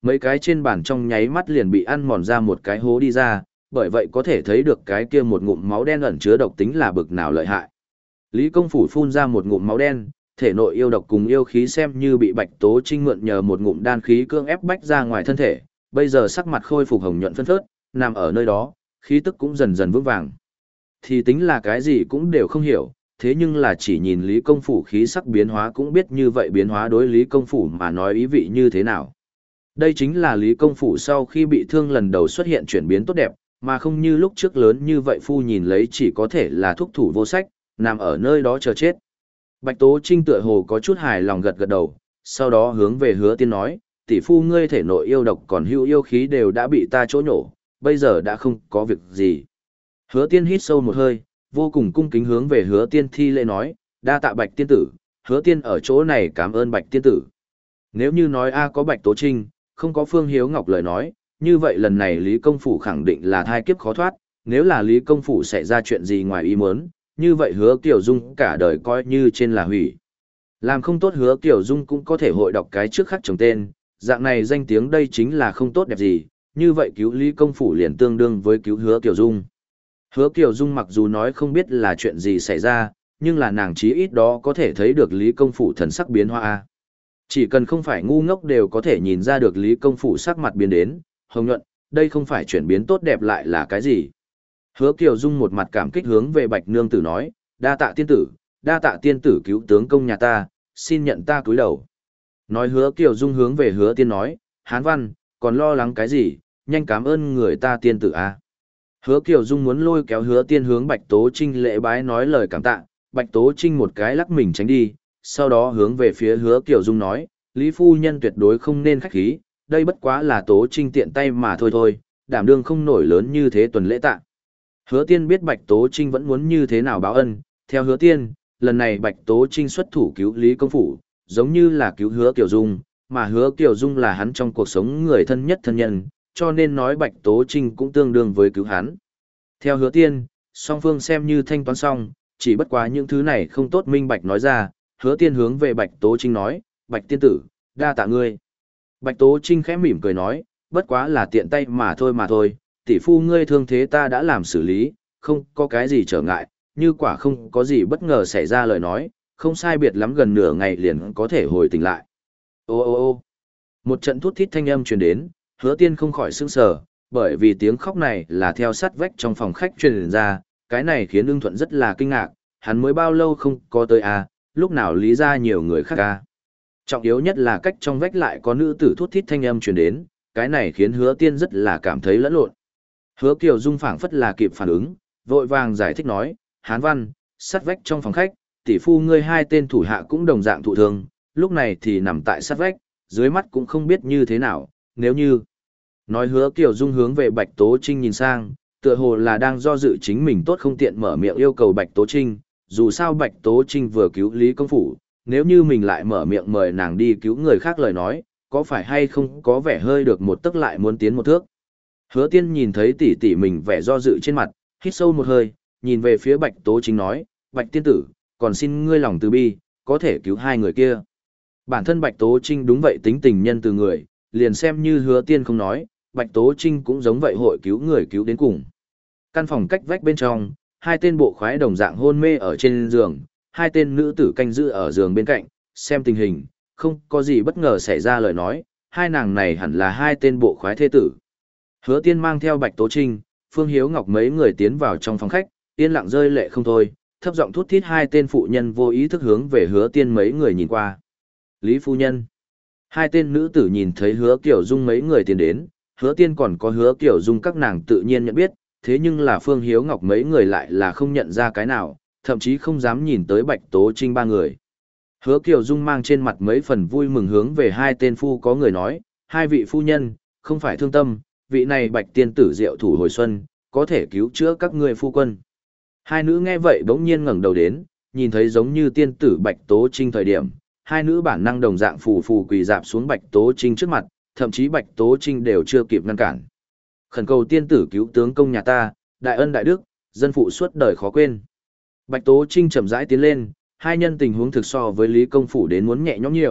Mấy cái trên bàn trong nháy mắt liền bị ăn mòn ra một cái hố đi ra, bởi vậy có thể thấy được cái kia một ngụm máu đen ẩn chứa độc tính là bực nào lợi hại. Lý Công Phủ phun ra một ngụm máu đen, thể nội yêu độc cùng yêu khí xem như bị Bạch Tố Trinh mượn nhờ một ngụm đan khí cưỡng ép bách ra ngoài thân thể, bây giờ sắc mặt khôi phục hồng nhuận phân phớt, nằm ở nơi đó, khí tức cũng dần dần vững vàng. Thì tính là cái gì cũng đều không hiểu, thế nhưng là chỉ nhìn Lý Công Phủ khí sắc biến hóa cũng biết như vậy biến hóa đối Lý Công Phủ mà nói ý vị như thế nào. Đây chính là Lý Công Phủ sau khi bị thương lần đầu xuất hiện chuyển biến tốt đẹp, mà không như lúc trước lớn như vậy phu nhìn lấy chỉ có thể là thúc thủ vô sách, nằm ở nơi đó chờ chết. Bạch Tố Trinh tựa hồ có chút hài lòng gật gật đầu, sau đó hướng về Hứa Tiên nói, tỷ phu ngươi thể nội yêu độc còn hữu yêu khí đều đã bị ta chỗ nhổ, bây giờ đã không có việc gì. Hứa Tiên hít sâu một hơi, vô cùng cung kính hướng về Hứa Tiên thi lễ nói, đa tạ Bạch tiên tử, Hứa Tiên ở chỗ này cảm ơn Bạch tiên tử. Nếu như nói a có Bạch Tố Trinh, không có Phương Hiếu Ngọc lời nói, như vậy lần này Lý Công Phủ khẳng định là thai kiếp khó thoát, nếu là Lý Công Phủ xảy ra chuyện gì ngoài ý muốn, như vậy Hứa Kiều Dung cả đời coi như trên là hủy. Làm không tốt Hứa Kiều Dung cũng có thể hội đọc cái trước khắc chồng tên, dạng này danh tiếng đây chính là không tốt đẹp gì, như vậy cứu Lý Công Phủ liền tương đương với cứu Hứa Kiều Dung. Hứa Kiều Dung mặc dù nói không biết là chuyện gì xảy ra, nhưng là nàng chí ít đó có thể thấy được Lý Công Phủ thần sắc biến hóa. Chỉ cần không phải ngu ngốc đều có thể nhìn ra được Lý Công Phủ sắc mặt biến đến, hồng nhuận, đây không phải chuyển biến tốt đẹp lại là cái gì. Hứa Kiều Dung một mặt cảm kích hướng về Bạch Nương Tử nói, đa tạ tiên tử, đa tạ tiên tử cứu tướng công nhà ta, xin nhận ta cúi đầu. Nói Hứa Kiều Dung hướng về Hứa Tiên nói, Hán Văn, còn lo lắng cái gì, nhanh cảm ơn người ta tiên tử a. Hứa Kiều Dung muốn lôi kéo Hứa Tiên hướng Bạch Tố Trinh lễ bái nói lời cảm tạ, Bạch Tố Trinh một cái lắc mình tránh đi, sau đó hướng về phía Hứa Kiều Dung nói, Lý phu nhân tuyệt đối không nên khách khí, đây bất quá là Tố Trinh tiện tay mà thôi thôi, đảm đương không nổi lớn như thế tuần lễ tạ. Hứa Tiên biết Bạch Tố Trinh vẫn muốn như thế nào báo ân, theo Hứa Tiên, lần này Bạch Tố Trinh xuất thủ cứu Lý Công Phủ, giống như là cứu Hứa Kiều Dung, mà Hứa Kiều Dung là hắn trong cuộc sống người thân nhất thân nhân, cho nên nói Bạch Tố Trinh cũng tương đương với cứu hắn. Theo Hứa Tiên, song phương xem như thanh toán xong, chỉ bất quá những thứ này không tốt minh Bạch nói ra, Hứa Tiên hướng về Bạch Tố Trinh nói, Bạch tiên tử, đa tạ ngươi. Bạch Tố Trinh khẽ mỉm cười nói, bất quá là tiện tay mà thôi mà thôi, tỷ phu ngươi thương thế ta đã làm xử lý, không có cái gì trở ngại, như quả không có gì bất ngờ xảy ra lời nói, không sai biệt lắm gần nửa ngày liền có thể hồi tỉnh lại. Ô ô ô một trận thút thít thanh âm truyền đến, Hứa Tiên không khỏi sững sờ, bởi vì tiếng khóc này là theo sát vách trong phòng khách truyền ra, cái này khiến Ưng Thuận rất là kinh ngạc, hắn mới bao lâu không có tới à, lúc nào lý ra nhiều người khác à. Trọng yếu nhất là cách trong vách lại có nữ tử thút thít thanh âm truyền đến, cái này khiến Hứa Tiên rất là cảm thấy lẫn lộn. Hứa Kiều Dung phảng phất là kịp phản ứng, vội vàng giải thích nói, Hán Văn, sát vách trong phòng khách, tỷ phu ngươi hai tên thủ hạ cũng đồng dạng thụ thương, lúc này thì nằm tại sát vách, dưới mắt cũng không biết như thế nào, nếu như... Nói Hứa Kiều Dung hướng về Bạch Tố Trinh nhìn sang, tựa hồ là đang do dự chính mình tốt không tiện mở miệng yêu cầu Bạch Tố Trinh, dù sao Bạch Tố Trinh vừa cứu Lý Công Phủ, nếu như mình lại mở miệng mời nàng đi cứu người khác lời nói, có phải hay không có vẻ hơi được một tức lại muốn tiến một thước. Hứa Tiên nhìn thấy tỷ tỷ mình vẻ do dự trên mặt, hít sâu một hơi, nhìn về phía Bạch Tố Trinh nói, Bạch tiên tử, còn xin ngươi lòng từ bi, có thể cứu hai người kia. Bản thân Bạch Tố Trinh đúng vậy tính tình nhân từ người, liền xem như Hứa Tiên không nói, Bạch Tố Trinh cũng giống vậy hội cứu người cứu đến cùng. Căn phòng cách vách bên trong, hai tên bộ khoái đồng dạng hôn mê ở trên giường, hai tên nữ tử canh giữ ở giường bên cạnh, xem tình hình, không có gì bất ngờ xảy ra lời nói, hai nàng này hẳn là hai tên bộ khoái thế tử. Hứa Tiên mang theo Bạch Tố Trinh, Phương Hiếu Ngọc mấy người tiến vào trong phòng khách, yên lặng rơi lệ không thôi, thấp giọng thút thít hai tên phụ nhân vô ý thức hướng về Hứa Tiên mấy người nhìn qua. Lý phu nhân. Hai tên nữ tử nhìn thấy Hứa Kiều Dung mấy người tiến đến, Hứa Tiên còn có Hứa Kiều Dung các nàng tự nhiên nhận biết, thế nhưng là Phương Hiếu Ngọc mấy người lại là không nhận ra cái nào, thậm chí không dám nhìn tới Bạch Tố Trinh ba người. Hứa Kiều Dung mang trên mặt mấy phần vui mừng hướng về hai tên phu có người nói, hai vị phu nhân, không phải thương tâm, vị này Bạch tiên tử diệu thủ hồi xuân, có thể cứu chữa các ngươi phu quân. Hai nữ nghe vậy bỗng nhiên ngẩng đầu đến, nhìn thấy giống như tiên tử Bạch Tố Trinh thời điểm, hai nữ bản năng đồng dạng phù phù quỳ dạp xuống Bạch Tố Trinh trước mặt, thậm chí Bạch Tố Trinh đều chưa kịp ngăn cản. Khẩn cầu tiên tử cứu tướng công nhà ta, đại ân đại đức, dân phụ suốt đời khó quên. Bạch Tố Trinh chậm rãi tiến lên, hai nhân tình huống thực so với Lý Công Phủ đến muốn nhẹ nhõm nhiều,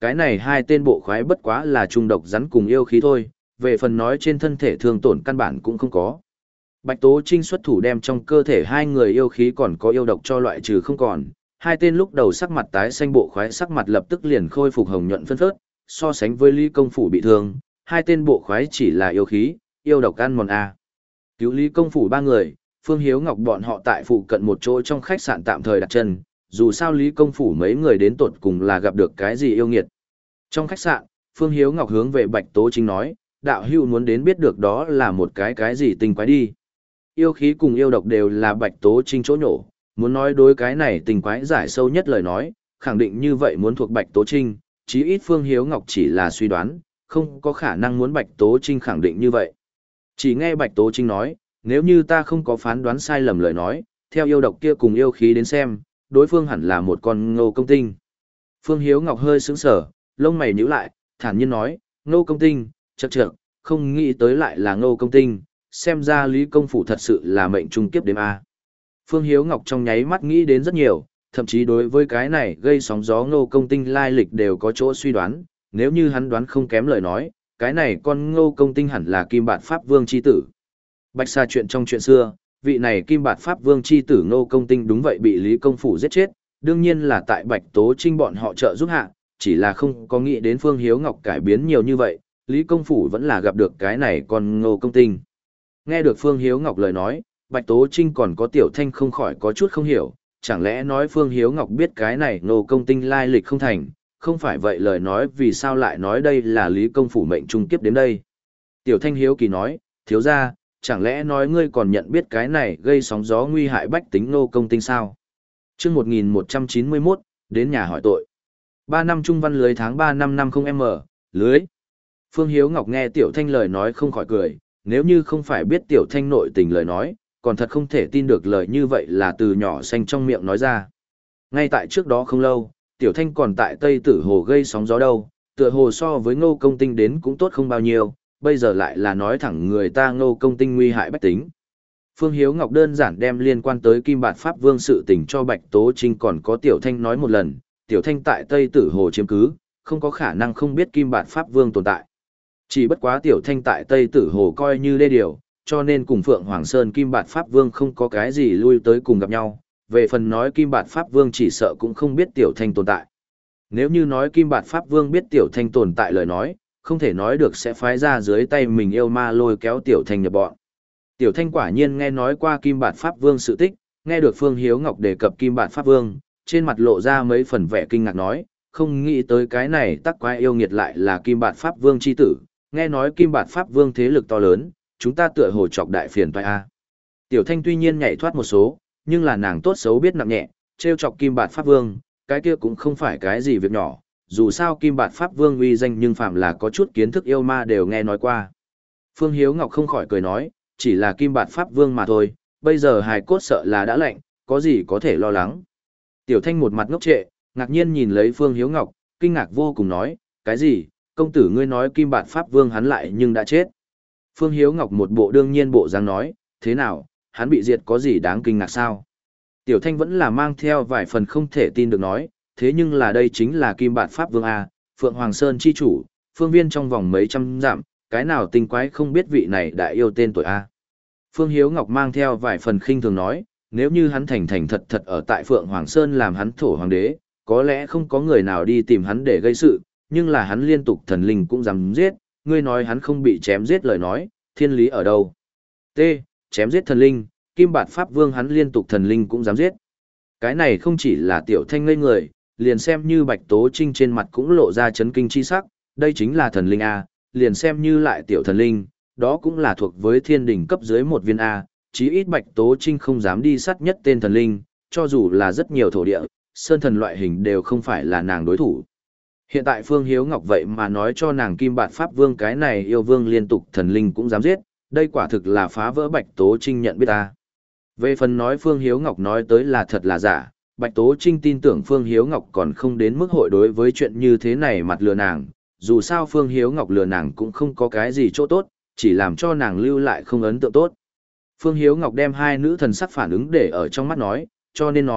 cái này hai tên bộ khoái bất quá là trung độc rắn cùng yêu khí thôi, về phần nói trên thân thể thương tổn căn bản cũng không có. Bạch Tố Trinh xuất thủ đem trong cơ thể hai người yêu khí còn có yêu độc cho loại trừ không còn, hai tên lúc đầu sắc mặt tái xanh bộ khoái sắc mặt lập tức liền khôi phục hồng nhuận phân phớt, so sánh với Lý Công Phủ bị thương, hai tên bộ khoái chỉ là yêu khí, yêu độc ăn mòn a. Cứu Lý Công Phủ ba người, Phương Hiếu Ngọc bọn họ tại phụ cận một chỗ trong khách sạn tạm thời đặt chân, dù sao Lý Công Phủ mấy người đến tột cùng là gặp được cái gì yêu nghiệt. Trong khách sạn, Phương Hiếu Ngọc hướng về Bạch Tố Trinh nói, đạo hữu muốn đến biết được đó là một cái cái gì tinh quái đi. Yêu khí cùng yêu độc đều là Bạch Tố Trinh chỗ nhổ, muốn nói đối cái này tinh quái giải sâu nhất lời nói, khẳng định như vậy muốn thuộc Bạch Tố Trinh, chí ít Phương Hiếu Ngọc chỉ là suy đoán, không có khả năng muốn Bạch Tố Trinh khẳng định như vậy. Chỉ nghe Bạch Tố Trinh nói, nếu như ta không có phán đoán sai lầm lời nói, theo yêu độc kia cùng yêu khí đến xem, đối phương hẳn là một con ngô công tinh. Phương Hiếu Ngọc hơi sững sờ, lông mày nhíu lại, thản nhiên nói, ngô công tinh, chậc chậc, không nghĩ tới lại là ngô công tinh, xem ra Lý Công Phủ thật sự là mệnh trung kiếp đêm A. Phương Hiếu Ngọc trong nháy mắt nghĩ đến rất nhiều, thậm chí đối với cái này gây sóng gió ngô công tinh lai lịch đều có chỗ suy đoán, nếu như hắn đoán không kém lời nói, cái này con ngô công tinh hẳn là Kim Bạt Pháp Vương chi tử. Bạch Sa chuyện trong chuyện xưa, vị này Kim Bạt Pháp Vương chi tử ngô công tinh đúng vậy bị Lý Công Phủ giết chết, đương nhiên là tại Bạch Tố Trinh bọn họ trợ giúp hạ, chỉ là không có nghĩ đến Phương Hiếu Ngọc cải biến nhiều như vậy, Lý Công Phủ vẫn là gặp được cái này con ngô công tinh. Nghe được Phương Hiếu Ngọc lời nói, Bạch Tố Trinh còn có Tiểu Thanh không khỏi có chút không hiểu, chẳng lẽ nói Phương Hiếu Ngọc biết cái này ngô công tinh lai lịch không thành, không phải vậy lời nói vì sao lại nói đây là Lý Công Phủ mệnh trung kiếp đến đây. Tiểu Thanh hiếu kỳ nói, thiếu ra, chẳng lẽ nói ngươi còn nhận biết cái này gây sóng gió nguy hại bách tính ngô công tinh sao? chương một nghìn một trăm chín mươi mốt, đến nhà hỏi tội. Ba năm trung văn lưới tháng ba năm năm không m, lưới. Phương Hiếu Ngọc nghe Tiểu Thanh lời nói không khỏi cười, nếu như không phải biết Tiểu Thanh nội tình lời nói, còn thật không thể tin được lời như vậy là từ nhỏ xanh trong miệng nói ra. Ngay tại trước đó không lâu, Tiểu Thanh còn tại Tây Tử Hồ gây sóng gió đâu, tựa hồ so với ngô công tinh đến cũng tốt không bao nhiêu, bây giờ lại là nói thẳng người ta ngô công tinh nguy hại bách tính. Phương Hiếu Ngọc đơn giản đem liên quan tới Kim Bạt Pháp Vương sự tình cho Bạch Tố Trinh còn có Tiểu Thanh nói một lần, Tiểu Thanh tại Tây Tử Hồ chiếm cứ, không có khả năng không biết Kim Bạt Pháp Vương tồn tại. Chỉ bất quá Tiểu Thanh tại Tây Tử Hồ coi như đê điều, cho nên cùng Phượng Hoàng Sơn Kim Bạt Pháp Vương không có cái gì lui tới cùng gặp nhau, về phần nói Kim Bạt Pháp Vương chỉ sợ cũng không biết Tiểu Thanh tồn tại. Nếu như nói Kim Bạt Pháp Vương biết Tiểu Thanh tồn tại lời nói, không thể nói được sẽ phái ra dưới tay mình yêu ma lôi kéo Tiểu Thanh nhập bọn. Tiểu Thanh quả nhiên nghe nói qua Kim Bạt Pháp Vương sự tích, nghe được Phương Hiếu Ngọc đề cập Kim Bạt Pháp Vương, trên mặt lộ ra mấy phần vẻ kinh ngạc nói, không nghĩ tới cái này tắc quái yêu nghiệt lại là Kim Bạt Pháp Vương chi tử, nghe nói Kim Bạt Pháp Vương thế lực to lớn, chúng ta tựa hồ chọc đại phiền toái a. Tiểu Thanh tuy nhiên nhảy thoát một số, nhưng là nàng tốt xấu biết nặng nhẹ, trêu chọc Kim Bạt Pháp Vương, cái kia cũng không phải cái gì việc nhỏ, dù sao Kim Bạt Pháp Vương uy danh nhưng phạm là có chút kiến thức yêu ma đều nghe nói qua. Phương Hiếu Ngọc không khỏi cười nói, chỉ là Kim Bạt Pháp Vương mà thôi, bây giờ hài cốt sợ là đã lạnh, có gì có thể lo lắng. Tiểu Thanh một mặt ngốc trệ, ngạc nhiên nhìn lấy Phương Hiếu Ngọc, kinh ngạc vô cùng nói, cái gì, công tử ngươi nói Kim Bạt Pháp Vương hắn lại nhưng đã chết. Phương Hiếu Ngọc một bộ đương nhiên bộ dáng nói, thế nào, hắn bị diệt có gì đáng kinh ngạc sao? Tiểu Thanh vẫn là mang theo vài phần không thể tin được nói, thế nhưng là đây chính là Kim Bạt Pháp Vương A, Phượng Hoàng Sơn chi chủ, phương viên trong vòng mấy trăm dặm, cái nào tinh quái không biết vị này đại yêu tên tuổi A. Phương Hiếu Ngọc mang theo vài phần khinh thường nói, nếu như hắn thành thành thật thật ở tại Phượng Hoàng Sơn làm hắn thổ hoàng đế, có lẽ không có người nào đi tìm hắn để gây sự, nhưng là hắn liên tục thần linh cũng dám giết, ngươi nói hắn không bị chém giết lời nói, thiên lý ở đâu? T. Chém giết thần linh, Kim Bạt Pháp Vương hắn liên tục thần linh cũng dám giết. Cái này không chỉ là Tiểu Thanh ngây người, liền xem như Bạch Tố Trinh trên mặt cũng lộ ra chấn kinh chi sắc, đây chính là thần linh A, liền xem như lại tiểu thần linh, đó cũng là thuộc với thiên đỉnh cấp dưới một viên A, chí ít Bạch Tố Trinh không dám đi sát nhất tên thần linh, cho dù là rất nhiều thổ địa, sơn thần loại hình đều không phải là nàng đối thủ. Hiện tại Phương Hiếu Ngọc vậy mà nói cho nàng Kim Bạt Pháp Vương cái này yêu vương liên tục thần linh cũng dám giết, đây quả thực là phá vỡ Bạch Tố Trinh nhận biết ta. Về phần nói Phương Hiếu Ngọc nói tới là thật là giả, Bạch Tố Trinh tin tưởng Phương Hiếu Ngọc còn không đến mức hội đối với chuyện như thế này mặt lừa nàng, dù sao Phương Hiếu Ngọc lừa nàng cũng không có cái gì chỗ tốt, chỉ làm cho nàng lưu lại không ấn tượng tốt. Phương Hiếu Ngọc đem hai nữ thần sắc phản ứng để ở trong mắt nói, cho nên nói,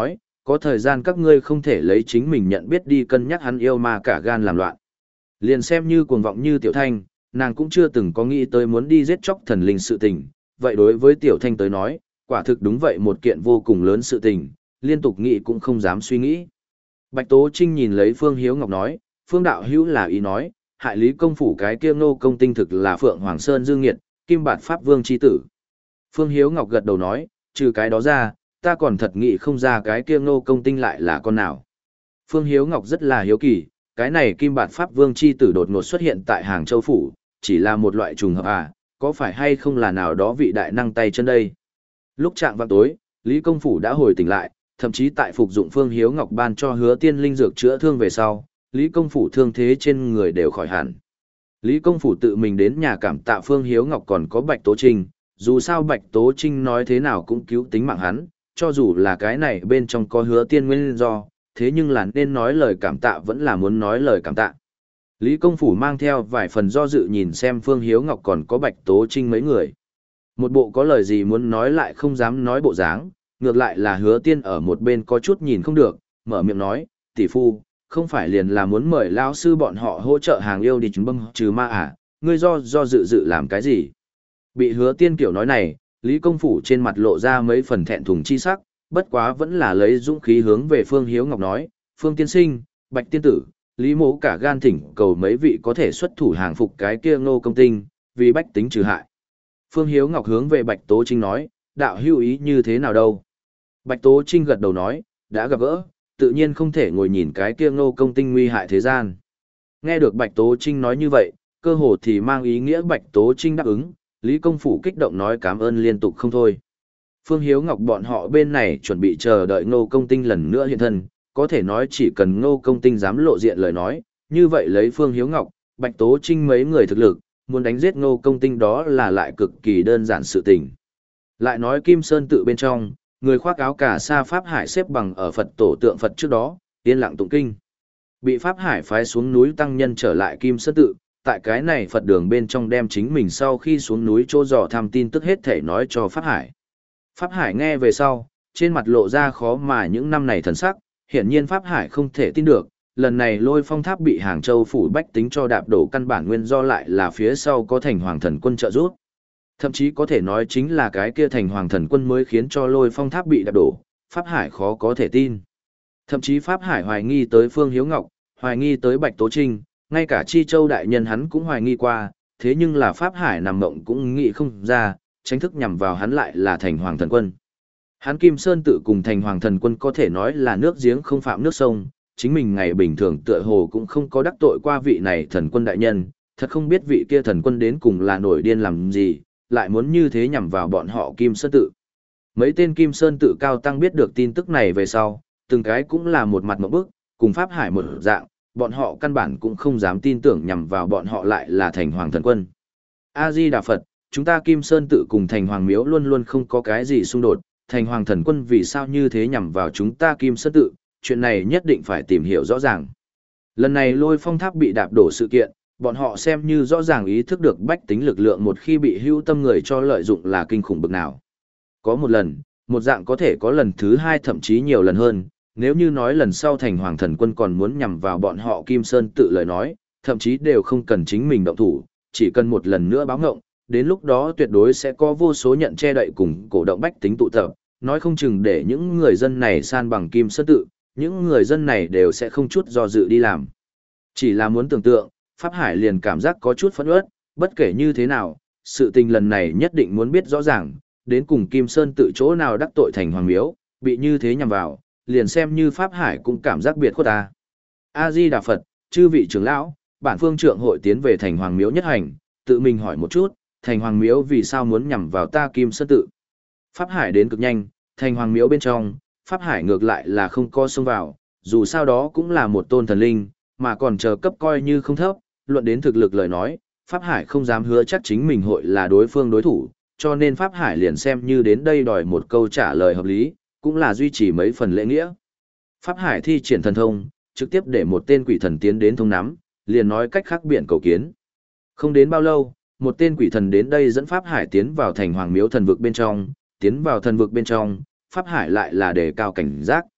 Có thời gian các ngươi không thể lấy chính mình nhận biết đi cân nhắc hắn yêu ma cả gan làm loạn. Liền xem như cuồng vọng như Tiểu Thanh, nàng cũng chưa từng có nghĩ tới muốn đi giết chóc thần linh sự tình. Vậy đối với Tiểu Thanh tới nói, quả thực đúng vậy một kiện vô cùng lớn sự tình, liên tục nghĩ cũng không dám suy nghĩ. Bạch Tố Trinh nhìn lấy Phương Hiếu Ngọc nói, Phương đạo hữu là ý nói, hại lý công phủ cái kia Ngô công tinh thực là Phượng Hoàng Sơn Dương Nghiệt, Kim Bạt Pháp Vương chi tử. Phương Hiếu Ngọc gật đầu nói, trừ cái đó ra, ta còn thật nghĩ không ra cái kia Ngô công tinh lại là con nào. Phương Hiếu Ngọc rất là hiếu kỳ, cái này Kim Bạt Pháp Vương chi tử đột ngột xuất hiện tại Hàng Châu phủ, chỉ là một loại trùng hợp à, có phải hay không là nào đó vị đại năng tay chân đây. Lúc chạng vào tối, Lý công phủ đã hồi tỉnh lại, thậm chí tại phục dụng Phương Hiếu Ngọc ban cho Hứa Tiên linh dược chữa thương về sau, Lý công phủ thương thế trên người đều khỏi hẳn. Lý công phủ tự mình đến nhà cảm tạ Phương Hiếu Ngọc còn có Bạch Tố Trinh, dù sao Bạch Tố Trinh nói thế nào cũng cứu tính mạng hắn, cho dù là cái này bên trong có Hứa Tiên nguyên do, thế nhưng là nên nói lời cảm tạ vẫn là muốn nói lời cảm tạ. Lý công phủ mang theo vài phần do dự nhìn xem Phương Hiếu Ngọc còn có Bạch Tố Trinh mấy người. Một bộ có lời gì muốn nói lại không dám nói bộ dáng, ngược lại là Hứa Tiên ở một bên có chút nhìn không được, mở miệng nói, tỷ phu, không phải liền là muốn mời lão sư bọn họ hỗ trợ hàng yêu đi chúng bâm trừ ma à, ngươi do do dự dự làm cái gì? Bị Hứa Tiên kiểu nói này, Lý công phủ trên mặt lộ ra mấy phần thẹn thùng chi sắc, bất quá vẫn là lấy dũng khí hướng về Phương Hiếu Ngọc nói, Phương tiên sinh, Bạch tiên tử, Lý mố cả gan thỉnh cầu mấy vị có thể xuất thủ hàng phục cái kia Ngô công tinh, vì bách tính trừ hại. Phương Hiếu Ngọc hướng về Bạch Tố Trinh nói, đạo hữu ý như thế nào đâu? Bạch Tố Trinh gật đầu nói, đã gặp gỡ, tự nhiên không thể ngồi nhìn cái kia Ngô công tinh nguy hại thế gian. Nghe được Bạch Tố Trinh nói như vậy, cơ hồ thì mang ý nghĩa Bạch Tố Trinh đáp ứng, Lý công phủ kích động nói cảm ơn liên tục không thôi. Phương Hiếu Ngọc bọn họ bên này chuẩn bị chờ đợi Ngô công tinh lần nữa hiện thân, có thể nói chỉ cần Ngô công tinh dám lộ diện lời nói, như vậy lấy Phương Hiếu Ngọc, Bạch Tố Trinh mấy người thực lực, muốn đánh giết Ngô công tinh đó là lại cực kỳ đơn giản sự tình. Lại nói Kim Sơn tự bên trong, người khoác áo cà sa Pháp Hải xếp bằng ở Phật tổ tượng Phật trước đó, yên lặng tụng kinh. Bị Pháp Hải phái xuống núi tăng nhân trở lại Kim Sơn tự, tại cái này Phật đường bên trong đem chính mình sau khi xuống núi chỗ dò thăm tin tức hết thể nói cho Pháp Hải. Pháp Hải nghe về sau, trên mặt lộ ra khó mà những năm này thần sắc, hiển nhiên Pháp Hải không thể tin được, lần này Lôi Phong Tháp bị Hàng Châu phủ bách tính cho đạp đổ căn bản nguyên do lại là phía sau có Thành Hoàng Thần Quân trợ giúp. Thậm chí có thể nói chính là cái kia Thành Hoàng Thần Quân mới khiến cho Lôi Phong Tháp bị đạp đổ, Pháp Hải khó có thể tin. Thậm chí Pháp Hải hoài nghi tới Phương Hiếu Ngọc, hoài nghi tới Bạch Tố Trinh, ngay cả Chi Châu đại nhân hắn cũng hoài nghi qua, thế nhưng là Pháp Hải nằm mộng cũng nghĩ không ra, tránh thức nhằm vào hắn lại là Thành Hoàng Thần Quân. Hắn Kim Sơn tự cùng Thành Hoàng Thần Quân có thể nói là nước giếng không phạm nước sông, chính mình ngày bình thường tựa hồ cũng không có đắc tội qua vị này thần quân đại nhân, thật không biết vị kia thần quân đến cùng là nổi điên làm gì, lại muốn như thế nhằm vào bọn họ Kim Sơn tự. Mấy tên Kim Sơn tự cao tăng biết được tin tức này về sau, từng cái cũng là một mặt một bức, cùng Pháp Hải một dạng, bọn họ căn bản cũng không dám tin tưởng nhằm vào bọn họ lại là Thành Hoàng Thần Quân. A-di-đà Phật, chúng ta Kim Sơn tự cùng Thành Hoàng Miếu luôn luôn không có cái gì xung đột, Thành Hoàng Thần Quân vì sao như thế nhằm vào chúng ta Kim Sơn tự, chuyện này nhất định phải tìm hiểu rõ ràng. Lần này Lôi Phong Tháp bị đạp đổ sự kiện, bọn họ xem như rõ ràng ý thức được bách tính lực lượng một khi bị hữu tâm người cho lợi dụng là kinh khủng bực nào. Có một lần, một dạng có thể có lần thứ hai thậm chí nhiều lần hơn, nếu như nói lần sau Thành Hoàng Thần Quân còn muốn nhằm vào bọn họ Kim Sơn tự lời nói, thậm chí đều không cần chính mình động thủ, chỉ cần một lần nữa báo ngộng, đến lúc đó tuyệt đối sẽ có vô số nhận che đậy cùng cổ động bách tính tụ tập, nói không chừng để những người dân này san bằng Kim Sơn tự, những người dân này đều sẽ không chút do dự đi làm. Chỉ là muốn tưởng tượng, Pháp Hải liền cảm giác có chút phẫn uất, bất kể như thế nào, sự tình lần này nhất định muốn biết rõ ràng, đến cùng Kim Sơn tự chỗ nào đắc tội Thành Hoàng Miếu, bị như thế nhằm vào, liền xem như Pháp Hải cũng cảm giác biệt khuất ta. A-di-đà Phật, chư vị trưởng lão, bản phương trượng hội tiến về Thành Hoàng Miếu nhất hành, tự mình hỏi một chút, Thành Hoàng Miếu vì sao muốn nhằm vào ta Kim Sơn tự. Pháp Hải đến cực nhanh, Thành Hoàng Miếu bên trong, Pháp Hải ngược lại là không co xông vào, dù sao đó cũng là một tôn thần linh, mà còn chờ cấp coi như không thấp, luận đến thực lực lời nói, Pháp Hải không dám hứa chắc chính mình hội là đối phương đối thủ, cho nên Pháp Hải liền xem như đến đây đòi một câu trả lời hợp lý, cũng là duy trì mấy phần lễ nghĩa. Pháp Hải thi triển thần thông, trực tiếp để một tên quỷ thần tiến đến thông nắm, liền nói cách khác biển cầu kiến. Không đến bao lâu, một tên quỷ thần đến đây dẫn Pháp Hải tiến vào Thành Hoàng Miếu thần vực bên trong, tiến vào thần vực bên trong, Pháp Hải lại là đề cao cảnh giác.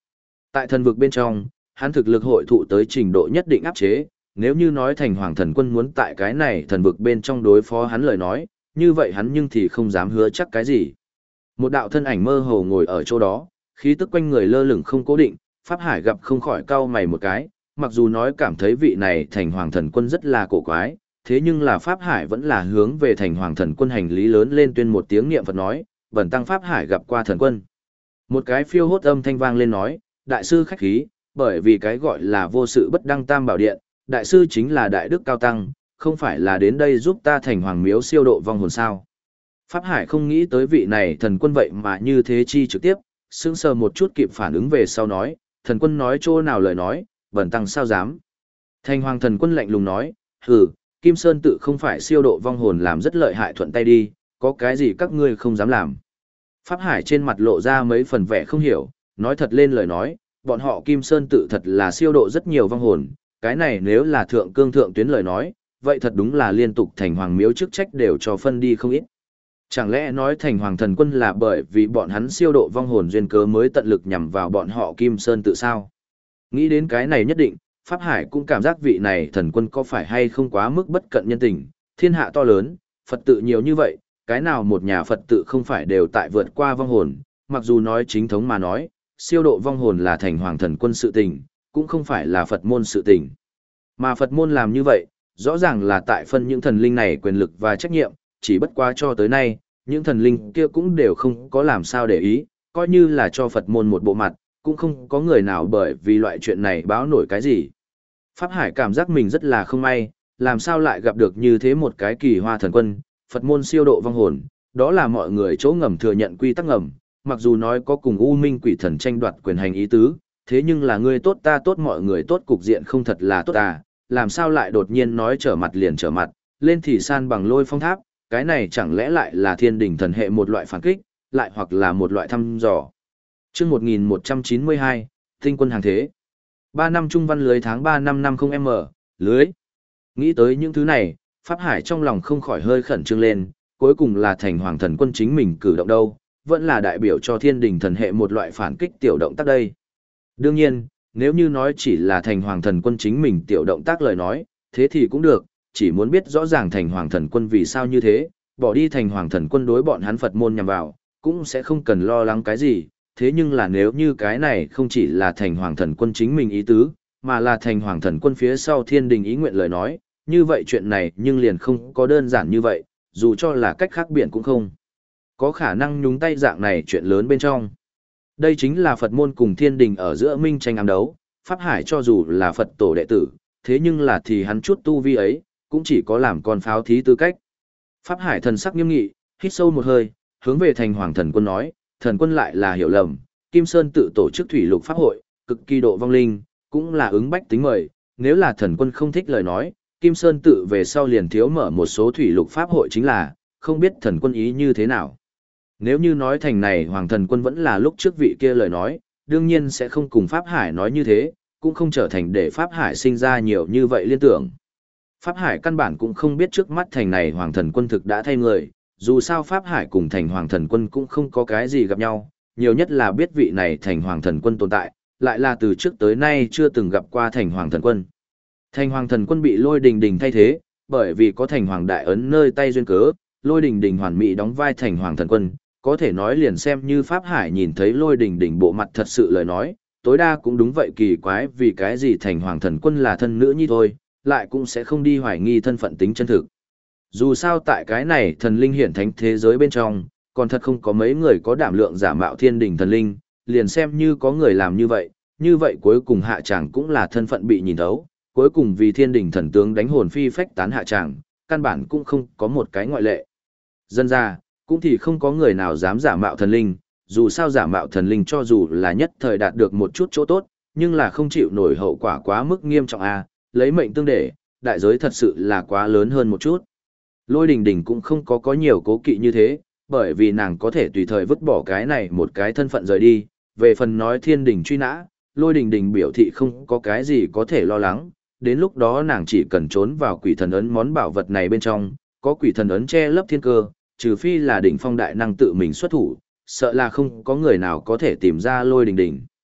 Tại thần vực bên trong, hắn thực lực hội tụ tới trình độ nhất định áp chế, nếu như nói thành hoàng thần quân muốn tại cái này thần vực bên trong đối phó hắn lời nói, như vậy hắn nhưng thì không dám hứa chắc cái gì. Một đạo thân ảnh mơ hồ ngồi ở chỗ đó, khí tức quanh người lơ lửng không cố định, Pháp Hải gặp không khỏi cau mày một cái, mặc dù nói cảm thấy vị này thành hoàng thần quân rất là cổ quái, thế nhưng là Pháp Hải vẫn là hướng về thành hoàng thần quân hành lý lớn lên tuyên một tiếng niệm Phật nói, bần tăng Pháp Hải gặp qua thần quân. Một cái phiêu hốt âm thanh vang lên nói, đại sư khách khí, bởi vì cái gọi là vô sự bất đăng tam bảo điện, đại sư chính là đại đức cao tăng, không phải là đến đây giúp ta thành hoàng miếu siêu độ vong hồn sao. Pháp Hải không nghĩ tới vị này thần quân vậy mà như thế chi trực tiếp, sững sờ một chút kịp phản ứng về sau nói, thần quân nói chỗ nào lời nói, bần tăng sao dám. Thành hoàng thần quân lạnh lùng nói, hừ, Kim Sơn tự không phải siêu độ vong hồn làm rất lợi hại thuận tay đi, có cái gì các ngươi không dám làm. Pháp Hải trên mặt lộ ra mấy phần vẻ không hiểu, nói thật lên lời nói, bọn họ Kim Sơn tự thật là siêu độ rất nhiều vong hồn, cái này nếu là thượng cương thượng tuyến lời nói, vậy thật đúng là liên tục thành hoàng miếu chức trách đều cho phân đi không ít. Chẳng lẽ nói thành hoàng thần quân là bởi vì bọn hắn siêu độ vong hồn duyên cớ mới tận lực nhằm vào bọn họ Kim Sơn tự sao? Nghĩ đến cái này nhất định, Pháp Hải cũng cảm giác vị này thần quân có phải hay không quá mức bất cận nhân tình, thiên hạ to lớn, Phật tự nhiều như vậy, cái nào một nhà Phật tự không phải đều tại vượt qua vong hồn, mặc dù nói chính thống mà nói, siêu độ vong hồn là thành hoàng thần quân sự tình, cũng không phải là Phật môn sự tình. Mà Phật môn làm như vậy, rõ ràng là tại phân những thần linh này quyền lực và trách nhiệm, chỉ bất quá cho tới nay, những thần linh kia cũng đều không có làm sao để ý, coi như là cho Phật môn một bộ mặt, cũng không có người nào bởi vì loại chuyện này báo nổi cái gì. Pháp Hải cảm giác mình rất là không may, làm sao lại gặp được như thế một cái kỳ hoa thần quân, Phật môn siêu độ vong hồn, đó là mọi người chỗ ngầm thừa nhận quy tắc ngầm, mặc dù nói có cùng U Minh quỷ thần tranh đoạt quyền hành ý tứ, thế nhưng là ngươi tốt ta tốt mọi người tốt cục diện không thật là tốt à, làm sao lại đột nhiên nói trở mặt liền trở mặt, lên thì san bằng lôi phong tháp, cái này chẳng lẽ lại là thiên đình thần hệ một loại phản kích, lại hoặc là một loại thăm dò. Chương một nghìn một trăm chín mươi hai, Tinh quân hàng thế. ba năm trung văn lưới tháng ba năm năm không m, lưới. Nghĩ tới những thứ này, Pháp Hải trong lòng không khỏi hơi khẩn trương lên, cuối cùng là thành hoàng thần quân chính mình cử động đâu, vẫn là đại biểu cho thiên đình thần hệ một loại phản kích tiểu động tác đây. Đương nhiên, nếu như nói chỉ là thành hoàng thần quân chính mình tiểu động tác lời nói, thế thì cũng được, chỉ muốn biết rõ ràng thành hoàng thần quân vì sao như thế, bỏ đi thành hoàng thần quân đối bọn hắn Phật môn nhằm vào, cũng sẽ không cần lo lắng cái gì, thế nhưng là nếu như cái này không chỉ là thành hoàng thần quân chính mình ý tứ, mà là thành hoàng thần quân phía sau thiên đình ý nguyện lời nói, như vậy chuyện này nhưng liền không có đơn giản như vậy, dù cho là cách khác biển cũng không có khả năng nhúng tay dạng này chuyện lớn bên trong. Đây chính là Phật môn cùng thiên đình ở giữa minh tranh ám đấu, Pháp Hải cho dù là Phật tổ đệ tử, thế nhưng là thì hắn chút tu vi ấy, cũng chỉ có làm con pháo thí tư cách. Pháp Hải thần sắc nghiêm nghị, hít sâu một hơi, hướng về thành hoàng thần quân nói, thần quân lại là hiểu lầm, Kim Sơn tự tổ chức thủy lục pháp hội, cực kỳ độ vong linh, cũng là ứng bách tính mời, nếu là thần quân không thích lời nói, Kim Sơn tự về sau liền thiếu mở một số thủy lục pháp hội chính là, không biết thần quân ý như thế nào. Nếu như nói thành này hoàng thần quân vẫn là lúc trước vị kia lời nói, đương nhiên sẽ không cùng Pháp Hải nói như thế, cũng không trở thành để Pháp Hải sinh ra nhiều như vậy liên tưởng. Pháp Hải căn bản cũng không biết trước mắt thành này hoàng thần quân thực đã thay người, dù sao Pháp Hải cùng thành hoàng thần quân cũng không có cái gì gặp nhau, nhiều nhất là biết vị này thành hoàng thần quân tồn tại, lại là từ trước tới nay chưa từng gặp qua thành hoàng thần quân. Thành hoàng thần quân bị Lôi Đình Đình thay thế, bởi vì có thành hoàng đại ấn nơi tay duyên cớ, Lôi Đình Đình hoàn mỹ đóng vai thành hoàng thần quân, có thể nói liền xem như Pháp Hải nhìn thấy Lôi Đình Đình bộ mặt thật sự lời nói, tối đa cũng đúng vậy kỳ quái vì cái gì thành hoàng thần quân là thân nữ nhi thôi, lại cũng sẽ không đi hoài nghi thân phận tính chân thực. Dù sao tại cái này thần linh hiển thánh thế giới bên trong, còn thật không có mấy người có đảm lượng giả mạo thiên đình thần linh, liền xem như có người làm như vậy, như vậy cuối cùng hạ tràng cũng là thân phận bị nhìn thấu, cuối cùng vì thiên đình thần tướng đánh hồn phi phách tán hạ tràng, căn bản cũng không có một cái ngoại lệ. Dân ra, cũng thì không có người nào dám giả mạo thần linh, dù sao giả mạo thần linh cho dù là nhất thời đạt được một chút chỗ tốt, nhưng là không chịu nổi hậu quả quá mức nghiêm trọng a, lấy mệnh tương để, đại giới thật sự là quá lớn hơn một chút. Lôi Đình Đình cũng không có có nhiều cố kỵ như thế, bởi vì nàng có thể tùy thời vứt bỏ cái này một cái thân phận rời đi, về phần nói thiên đình truy nã, Lôi Đình Đình biểu thị không có cái gì có thể lo lắng, đến lúc đó nàng chỉ cần trốn vào quỷ thần ấn món bảo vật này bên trong, có quỷ thần ấn che lấp thiên cơ, trừ phi là đỉnh phong đại năng tự mình xuất thủ, sợ là không có người nào có thể tìm ra Lôi Đình Đình.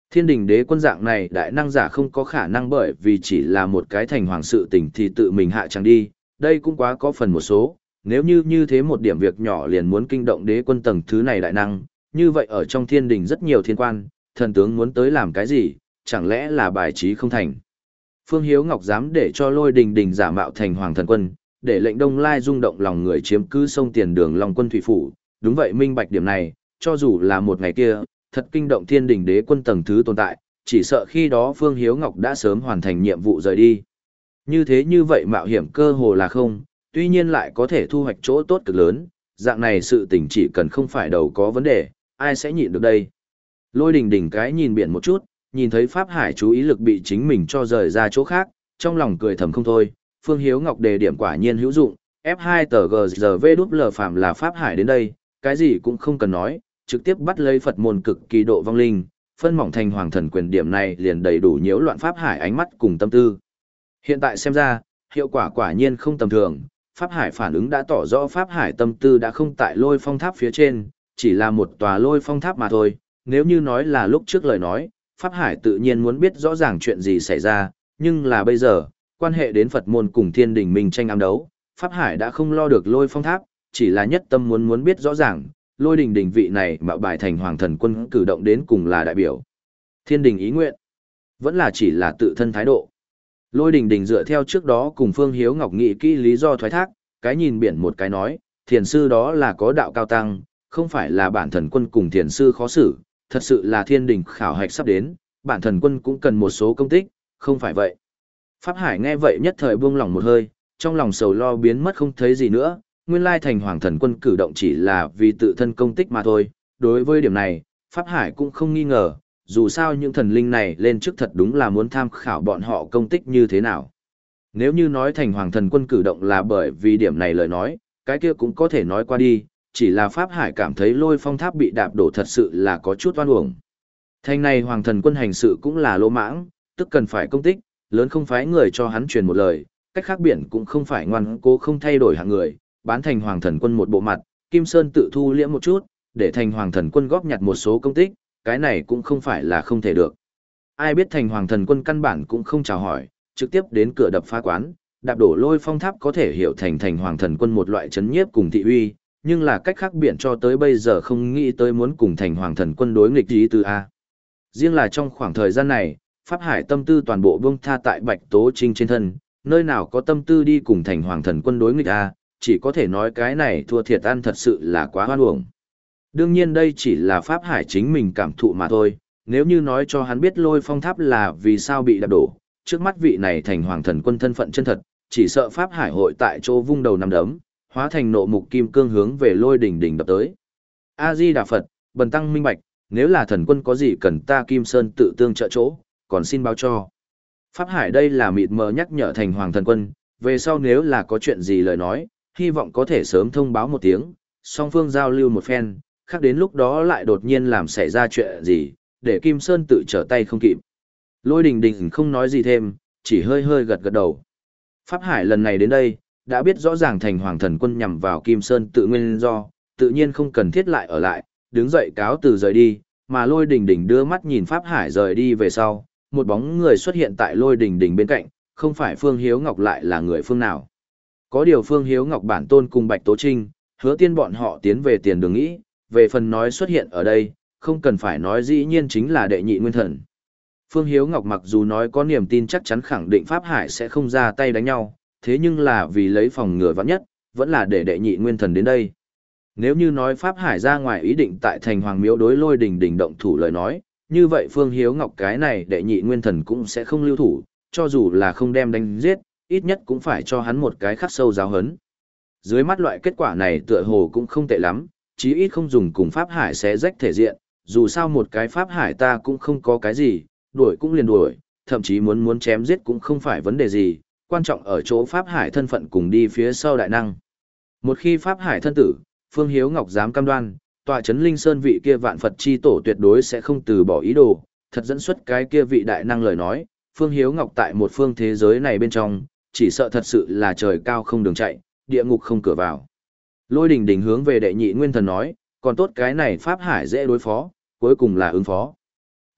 Thiên đình đế quân dạng này đại năng giả không có khả năng bởi vì chỉ là một cái thành hoàng sự tình thì tự mình hạ chẳng đi, đây cũng quá có phần một số, nếu như như thế một điểm việc nhỏ liền muốn kinh động đế quân tầng thứ này đại năng, như vậy ở trong thiên đình rất nhiều thiên quan, thần tướng muốn tới làm cái gì, chẳng lẽ là bài trí không thành. Phương Hiếu Ngọc dám để cho Lôi Đình Đình giả mạo thành hoàng thần quân, để lệnh Đông Lai rung động lòng người chiếm cứ sông tiền đường Long quân thủy phủ, đúng vậy minh bạch điểm này, cho dù là một ngày kia, thật kinh động thiên đình đế quân tầng thứ tồn tại, chỉ sợ khi đó Phương Hiếu Ngọc đã sớm hoàn thành nhiệm vụ rời đi. Như thế như vậy mạo hiểm cơ hồ là không, tuy nhiên lại có thể thu hoạch chỗ tốt cực lớn, dạng này sự tình chỉ cần không phải đầu có vấn đề, ai sẽ nhịn được đây. Lôi Đình Đình cái nhìn biển một chút, nhìn thấy Pháp Hải chú ý lực bị chính mình cho rời ra chỗ khác, trong lòng cười thầm không thôi, Phương Hiếu Ngọc đề điểm quả nhiên hữu dụng, ép hai tờ giê giê vê đúp lờ phạm là Pháp Hải đến đây, cái gì cũng không cần nói, trực tiếp bắt lấy Phật môn cực kỳ độ vong linh, phân mỏng thành hoàng thần quyền điểm này liền đầy đủ nhiễu loạn Pháp Hải ánh mắt cùng tâm tư. Hiện tại xem ra, hiệu quả quả nhiên không tầm thường, Pháp Hải phản ứng đã tỏ rõ Pháp Hải tâm tư đã không tại lôi phong tháp phía trên, chỉ là một tòa lôi phong tháp mà thôi, nếu như nói là lúc trước lời nói, Pháp Hải tự nhiên muốn biết rõ ràng chuyện gì xảy ra, nhưng là bây giờ, quan hệ đến Phật môn cùng thiên đình minh tranh ám đấu, Pháp Hải đã không lo được lôi phong tháp, chỉ là nhất tâm muốn muốn biết rõ ràng, lôi đình đình vị này mạo bài thành hoàng thần quân cử động đến cùng là đại biểu. Thiên đình ý nguyện, vẫn là chỉ là tự thân thái độ. Lôi đình đình dựa theo trước đó cùng Phương Hiếu Ngọc nghị kỹ lý do thoái thác, cái nhìn biển một cái nói, thiền sư đó là có đạo cao tăng, không phải là bản thần quân cùng thiền sư khó xử, thật sự là thiên đình khảo hạch sắp đến, bản thần quân cũng cần một số công tích, không phải vậy. Pháp Hải nghe vậy nhất thời buông lòng một hơi, trong lòng sầu lo biến mất không thấy gì nữa, nguyên lai thành hoàng thần quân cử động chỉ là vì tự thân công tích mà thôi, đối với điểm này, Pháp Hải cũng không nghi ngờ, dù sao những thần linh này lên trước thật đúng là muốn tham khảo bọn họ công tích như thế nào. Nếu như nói thành hoàng thần quân cử động là bởi vì điểm này lời nói, cái kia cũng có thể nói qua đi, chỉ là Pháp Hải cảm thấy lôi phong tháp bị đạp đổ thật sự là có chút oan uổng. Thành này hoàng thần quân hành sự cũng là lỗ mãng, tức cần phải công tích, lớn không phái người cho hắn truyền một lời, cách khác biển cũng không phải ngoan cố không thay đổi hạng người, bán thành hoàng thần quân một bộ mặt, Kim Sơn tự thu liễm một chút, để thành hoàng thần quân góp nhặt một số công tích, cái này cũng không phải là không thể được. Ai biết thành hoàng thần quân căn bản cũng không chào hỏi, trực tiếp đến cửa đập phá quán, đạp đổ lôi phong tháp có thể hiểu thành thành hoàng thần quân một loại chấn nhiếp cùng thị uy, nhưng là cách khác biển cho tới bây giờ không nghĩ tới muốn cùng thành hoàng thần quân đối nghịch ý từ A. Riêng là trong khoảng thời gian này, Pháp Hải tâm tư toàn bộ buông tha tại Bạch Tố Trinh trên thân, nơi nào có tâm tư đi cùng thành hoàng thần quân đối nghịch A, chỉ có thể nói cái này thua thiệt ăn thật sự là quá hoan uổng. Đương nhiên đây chỉ là Pháp Hải chính mình cảm thụ mà thôi, nếu như nói cho hắn biết lôi phong tháp là vì sao bị đạp đổ, trước mắt vị này thành hoàng thần quân thân phận chân thật, chỉ sợ Pháp Hải hội tại chỗ vung đầu nắm đấm, hóa thành nộ mục kim cương hướng về lôi đỉnh đỉnh đập tới. A-di-đà Phật, bần tăng minh bạch, nếu là thần quân có gì cần ta Kim Sơn tự tương trợ chỗ, còn xin báo cho. Pháp Hải đây là mịt mờ nhắc nhở thành hoàng thần quân, về sau nếu là có chuyện gì lời nói, hy vọng có thể sớm thông báo một tiếng, song phương giao lưu một phen, khác đến lúc đó lại đột nhiên làm xảy ra chuyện gì, để Kim Sơn tự trở tay không kịp. Lôi đình đình không nói gì thêm, chỉ hơi hơi gật gật đầu. Pháp Hải lần này đến đây, đã biết rõ ràng thành hoàng thần quân nhằm vào Kim Sơn tự nguyên do, tự nhiên không cần thiết lại ở lại, đứng dậy cáo từ rời đi, mà lôi đình đình đưa mắt nhìn Pháp Hải rời đi về sau, một bóng người xuất hiện tại lôi đình đình bên cạnh, không phải Phương Hiếu Ngọc lại là người phương nào. Có điều Phương Hiếu Ngọc bản tôn cùng Bạch Tố Trinh, hứa tiên bọn họ tiến về tiền đường nghĩ, về phần nói xuất hiện ở đây, không cần phải nói dĩ nhiên chính là đệ nhị nguyên thần. Phương Hiếu Ngọc mặc dù nói có niềm tin chắc chắn khẳng định Pháp Hải sẽ không ra tay đánh nhau, thế nhưng là vì lấy phòng ngừa vắng nhất, vẫn là để đệ nhị nguyên thần đến đây. Nếu như nói Pháp Hải ra ngoài ý định tại thành hoàng miếu đối lôi đình đình động thủ lời nói, như vậy Phương Hiếu Ngọc cái này đệ nhị nguyên thần cũng sẽ không lưu thủ, cho dù là không đem đánh giết, ít nhất cũng phải cho hắn một cái khắc sâu giáo hấn. Dưới mắt loại kết quả này tựa hồ cũng không tệ lắm, chí ít không dùng cùng Pháp Hải xé rách thể diện, dù sao một cái Pháp Hải ta cũng không có cái gì, đuổi cũng liền đuổi, thậm chí muốn muốn chém giết cũng không phải vấn đề gì, quan trọng ở chỗ Pháp Hải thân phận cùng đi phía sau đại năng. Một khi Pháp Hải thân tử, Phương Hiếu Ngọc dám cam đoan, tòa chấn Linh Sơn vị kia vạn Phật chi tổ tuyệt đối sẽ không từ bỏ ý đồ, thật dẫn xuất cái kia vị đại năng lời nói, Phương Hiếu Ngọc tại một phương thế giới này bên trong, chỉ sợ thật sự là trời cao không đường chạy, địa ngục không cửa vào. Lôi đình đình hướng về đệ nhị nguyên thần nói, còn tốt cái này Pháp Hải dễ đối phó, cuối cùng là ứng phó.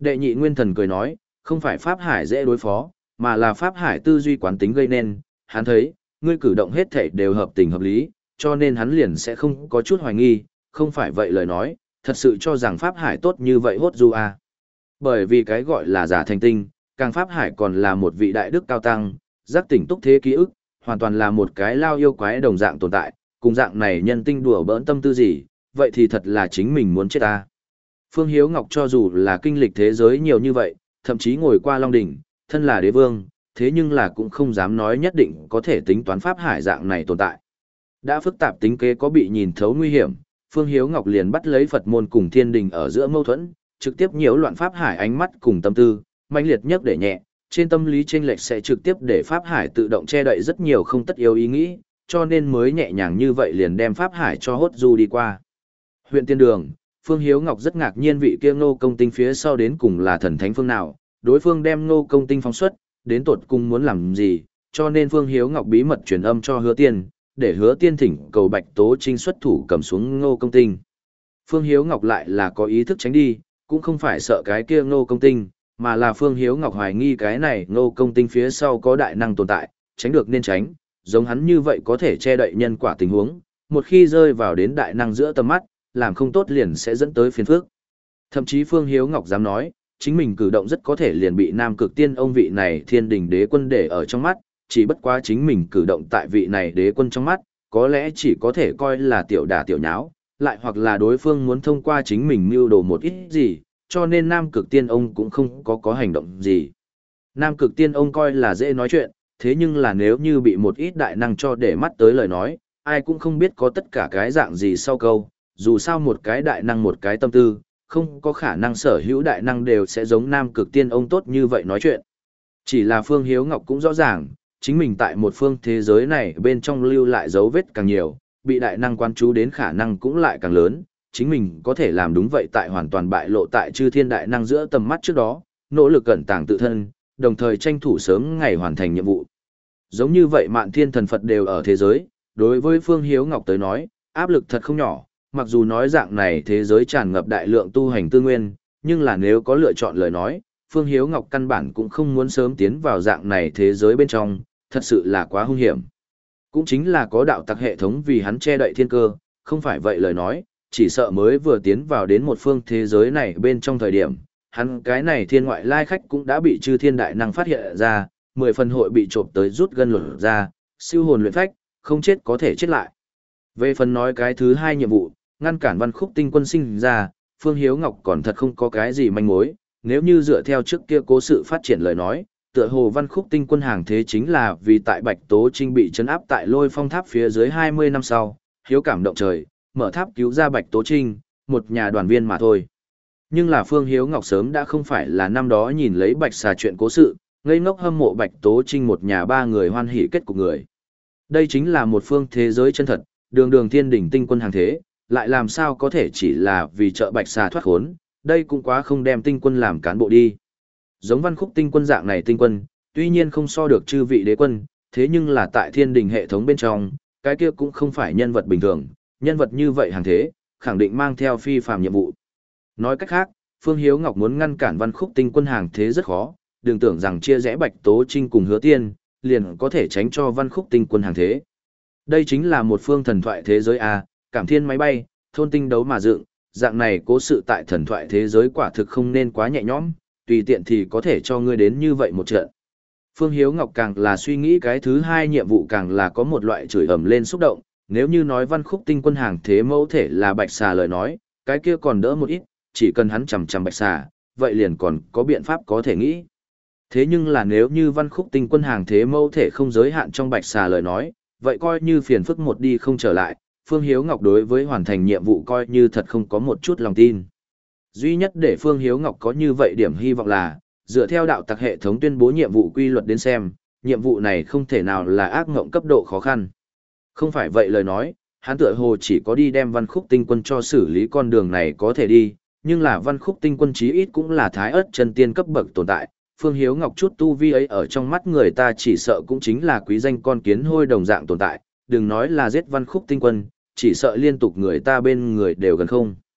Đệ nhị nguyên thần cười nói, không phải Pháp Hải dễ đối phó, mà là Pháp Hải tư duy quán tính gây nên, hắn thấy, ngươi cử động hết thảy đều hợp tình hợp lý, cho nên hắn liền sẽ không có chút hoài nghi, không phải vậy lời nói, thật sự cho rằng Pháp Hải tốt như vậy hốt du à. Bởi vì cái gọi là giả thành tinh, càng Pháp Hải còn là một vị đại đức cao tăng, giác tỉnh túc thế ký ức, hoàn toàn là một cái lao yêu quái đồng dạng tồn tại, cùng dạng này nhân tinh đùa bỡn tâm tư gì, vậy thì thật là chính mình muốn chết ta. Phương Hiếu Ngọc cho dù là kinh lịch thế giới nhiều như vậy, thậm chí ngồi qua Long Đỉnh, thân là đế vương, thế nhưng là cũng không dám nói nhất định có thể tính toán Pháp Hải dạng này tồn tại. Đã phức tạp tính kế có bị nhìn thấu nguy hiểm, Phương Hiếu Ngọc liền bắt lấy Phật môn cùng thiên đình ở giữa mâu thuẫn, trực tiếp nhiễu loạn Pháp Hải ánh mắt cùng tâm tư, mãnh liệt nhất để nhẹ, trên tâm lý chênh lệch sẽ trực tiếp để Pháp Hải tự động che đậy rất nhiều không tất yếu ý nghĩ, cho nên mới nhẹ nhàng như vậy liền đem Pháp Hải cho hốt du đi qua. Huyện Tiên Đường, Phương Hiếu Ngọc rất ngạc nhiên vị kia Ngô Công Tinh phía sau đến cùng là thần thánh phương nào, đối phương đem Ngô Công Tinh phóng xuất, đến tột cùng muốn làm gì, cho nên Phương Hiếu Ngọc bí mật truyền âm cho Hứa Tiên, để Hứa Tiên thỉnh cầu Bạch Tố Trinh xuất thủ cầm xuống Ngô Công Tinh. Phương Hiếu Ngọc lại là có ý thức tránh đi, cũng không phải sợ cái kia Ngô Công Tinh, mà là Phương Hiếu Ngọc hoài nghi cái này Ngô Công Tinh phía sau có đại năng tồn tại, tránh được nên tránh, giống hắn như vậy có thể che đậy nhân quả tình huống, một khi rơi vào đến đại năng giữa tầm mắt, làm không tốt liền sẽ dẫn tới phiền phức. Thậm chí Phương Hiếu Ngọc dám nói, chính mình cử động rất có thể liền bị Nam Cực Tiên ông vị này Thiên Đình đế quân để ở trong mắt, chỉ bất quá chính mình cử động tại vị này đế quân trong mắt, có lẽ chỉ có thể coi là tiểu đả tiểu nháo, lại hoặc là đối phương muốn thông qua chính mình mưu đồ một ít gì, cho nên Nam Cực Tiên ông cũng không có có hành động gì. Nam Cực Tiên ông coi là dễ nói chuyện, thế nhưng là nếu như bị một ít đại năng cho để mắt tới lời nói, ai cũng không biết có tất cả cái dạng gì sau câu, dù sao một cái đại năng một cái tâm tư, không có khả năng sở hữu đại năng đều sẽ giống Nam Cực Tiên ông tốt như vậy nói chuyện. Chỉ là Phương Hiếu Ngọc cũng rõ ràng, chính mình tại một phương thế giới này bên trong lưu lại dấu vết càng nhiều, bị đại năng quan chú đến khả năng cũng lại càng lớn, chính mình có thể làm đúng vậy tại hoàn toàn bại lộ tại chư thiên đại năng giữa tầm mắt trước đó, nỗ lực cẩn tàng tự thân, đồng thời tranh thủ sớm ngày hoàn thành nhiệm vụ. Giống như vậy Mạn Thiên Thần Phật đều ở thế giới, đối với Phương Hiếu Ngọc tới nói, áp lực thật không nhỏ, mặc dù nói dạng này thế giới tràn ngập đại lượng tu hành tư nguyên, nhưng là nếu có lựa chọn lời nói, Phương Hiếu Ngọc căn bản cũng không muốn sớm tiến vào dạng này thế giới bên trong, thật sự là quá hung hiểm. Cũng chính là có đạo tặc hệ thống vì hắn che đậy thiên cơ, không phải vậy lời nói, chỉ sợ mới vừa tiến vào đến một phương thế giới này bên trong thời điểm, hắn cái này thiên ngoại lai khách cũng đã bị chư thiên đại năng phát hiện ra, mười phần hội bị trộm tới rút gân lột ra, siêu hồn luyện phách, không chết có thể chết lại. Về phần nói cái thứ hai nhiệm vụ, ngăn cản Văn Khúc Tinh quân sinh ra, Phương Hiếu Ngọc còn thật không có cái gì manh mối, nếu như dựa theo trước kia cố sự phát triển lời nói, tựa hồ Văn Khúc Tinh quân hàng thế chính là vì tại Bạch Tố Trinh bị trấn áp tại Lôi Phong Tháp phía dưới hai mươi năm sau, hiếu cảm động trời, mở tháp cứu ra Bạch Tố Trinh, một nhà đoàn viên mà thôi. Nhưng là Phương Hiếu Ngọc sớm đã không phải là năm đó nhìn lấy Bạch Xà chuyện cố sự, ngây ngốc hâm mộ Bạch Tố Trinh một nhà ba người hoan hỷ kết cục người. Đây chính là một phương thế giới chân thật, đường đường thiên đỉnh tinh quân hàng thế, lại làm sao có thể chỉ là vì trợ Bạch Xà thoát khốn, đây cũng quá không đem tinh quân làm cán bộ đi. Giống Văn Khúc Tinh quân dạng này tinh quân, tuy nhiên không so được chư vị đế quân, thế nhưng là tại thiên đình hệ thống bên trong, cái kia cũng không phải nhân vật bình thường, nhân vật như vậy hàng thế, khẳng định mang theo phi phàm nhiệm vụ. Nói cách khác, Phương Hiếu Ngọc muốn ngăn cản Văn Khúc Tinh quân hàng thế rất khó, đừng tưởng rằng chia rẽ Bạch Tố Trinh cùng Hứa Tiên, liền có thể tránh cho Văn Khúc Tinh quân hàng thế. Đây chính là một phương thần thoại thế giới A, cảm thiên máy bay, thôn tinh đấu mà dựng, dạng này cố sự tại thần thoại thế giới quả thực không nên quá nhẹ nhõm, tùy tiện thì có thể cho ngươi đến như vậy một trận. Phương Hiếu Ngọc càng là suy nghĩ cái thứ hai nhiệm vụ càng là có một loại chửi ầm lên xúc động, nếu như nói Văn Khúc Tinh quân hàng thế mẫu thể là Bạch Xà lời nói, cái kia còn đỡ một ít, chỉ cần hắn chằm chằm Bạch Xà, vậy liền còn có biện pháp có thể nghĩ. Thế nhưng là nếu như Văn Khúc Tinh quân hàng thế mẫu thể không giới hạn trong Bạch Xà lời nói, vậy coi như phiền phức một đi không trở lại, Phương Hiếu Ngọc đối với hoàn thành nhiệm vụ coi như thật không có một chút lòng tin. Duy nhất để Phương Hiếu Ngọc có như vậy điểm hy vọng là, dựa theo đạo tặc hệ thống tuyên bố nhiệm vụ quy luật đến xem, nhiệm vụ này không thể nào là ác ngộng cấp độ khó khăn. Không phải vậy lời nói, hắn tựa hồ chỉ có đi đem Văn Khúc Tinh quân cho xử lý con đường này có thể đi, nhưng là Văn Khúc Tinh quân chí ít cũng là thái ớt chân tiên cấp bậc tồn tại. Phương Hiếu Ngọc chút tu vi ấy ở trong mắt người ta chỉ sợ cũng chính là quý danh con kiến hôi đồng dạng tồn tại, đừng nói là giết Văn Khúc Tinh quân, chỉ sợ liên tục người ta bên người đều gần không.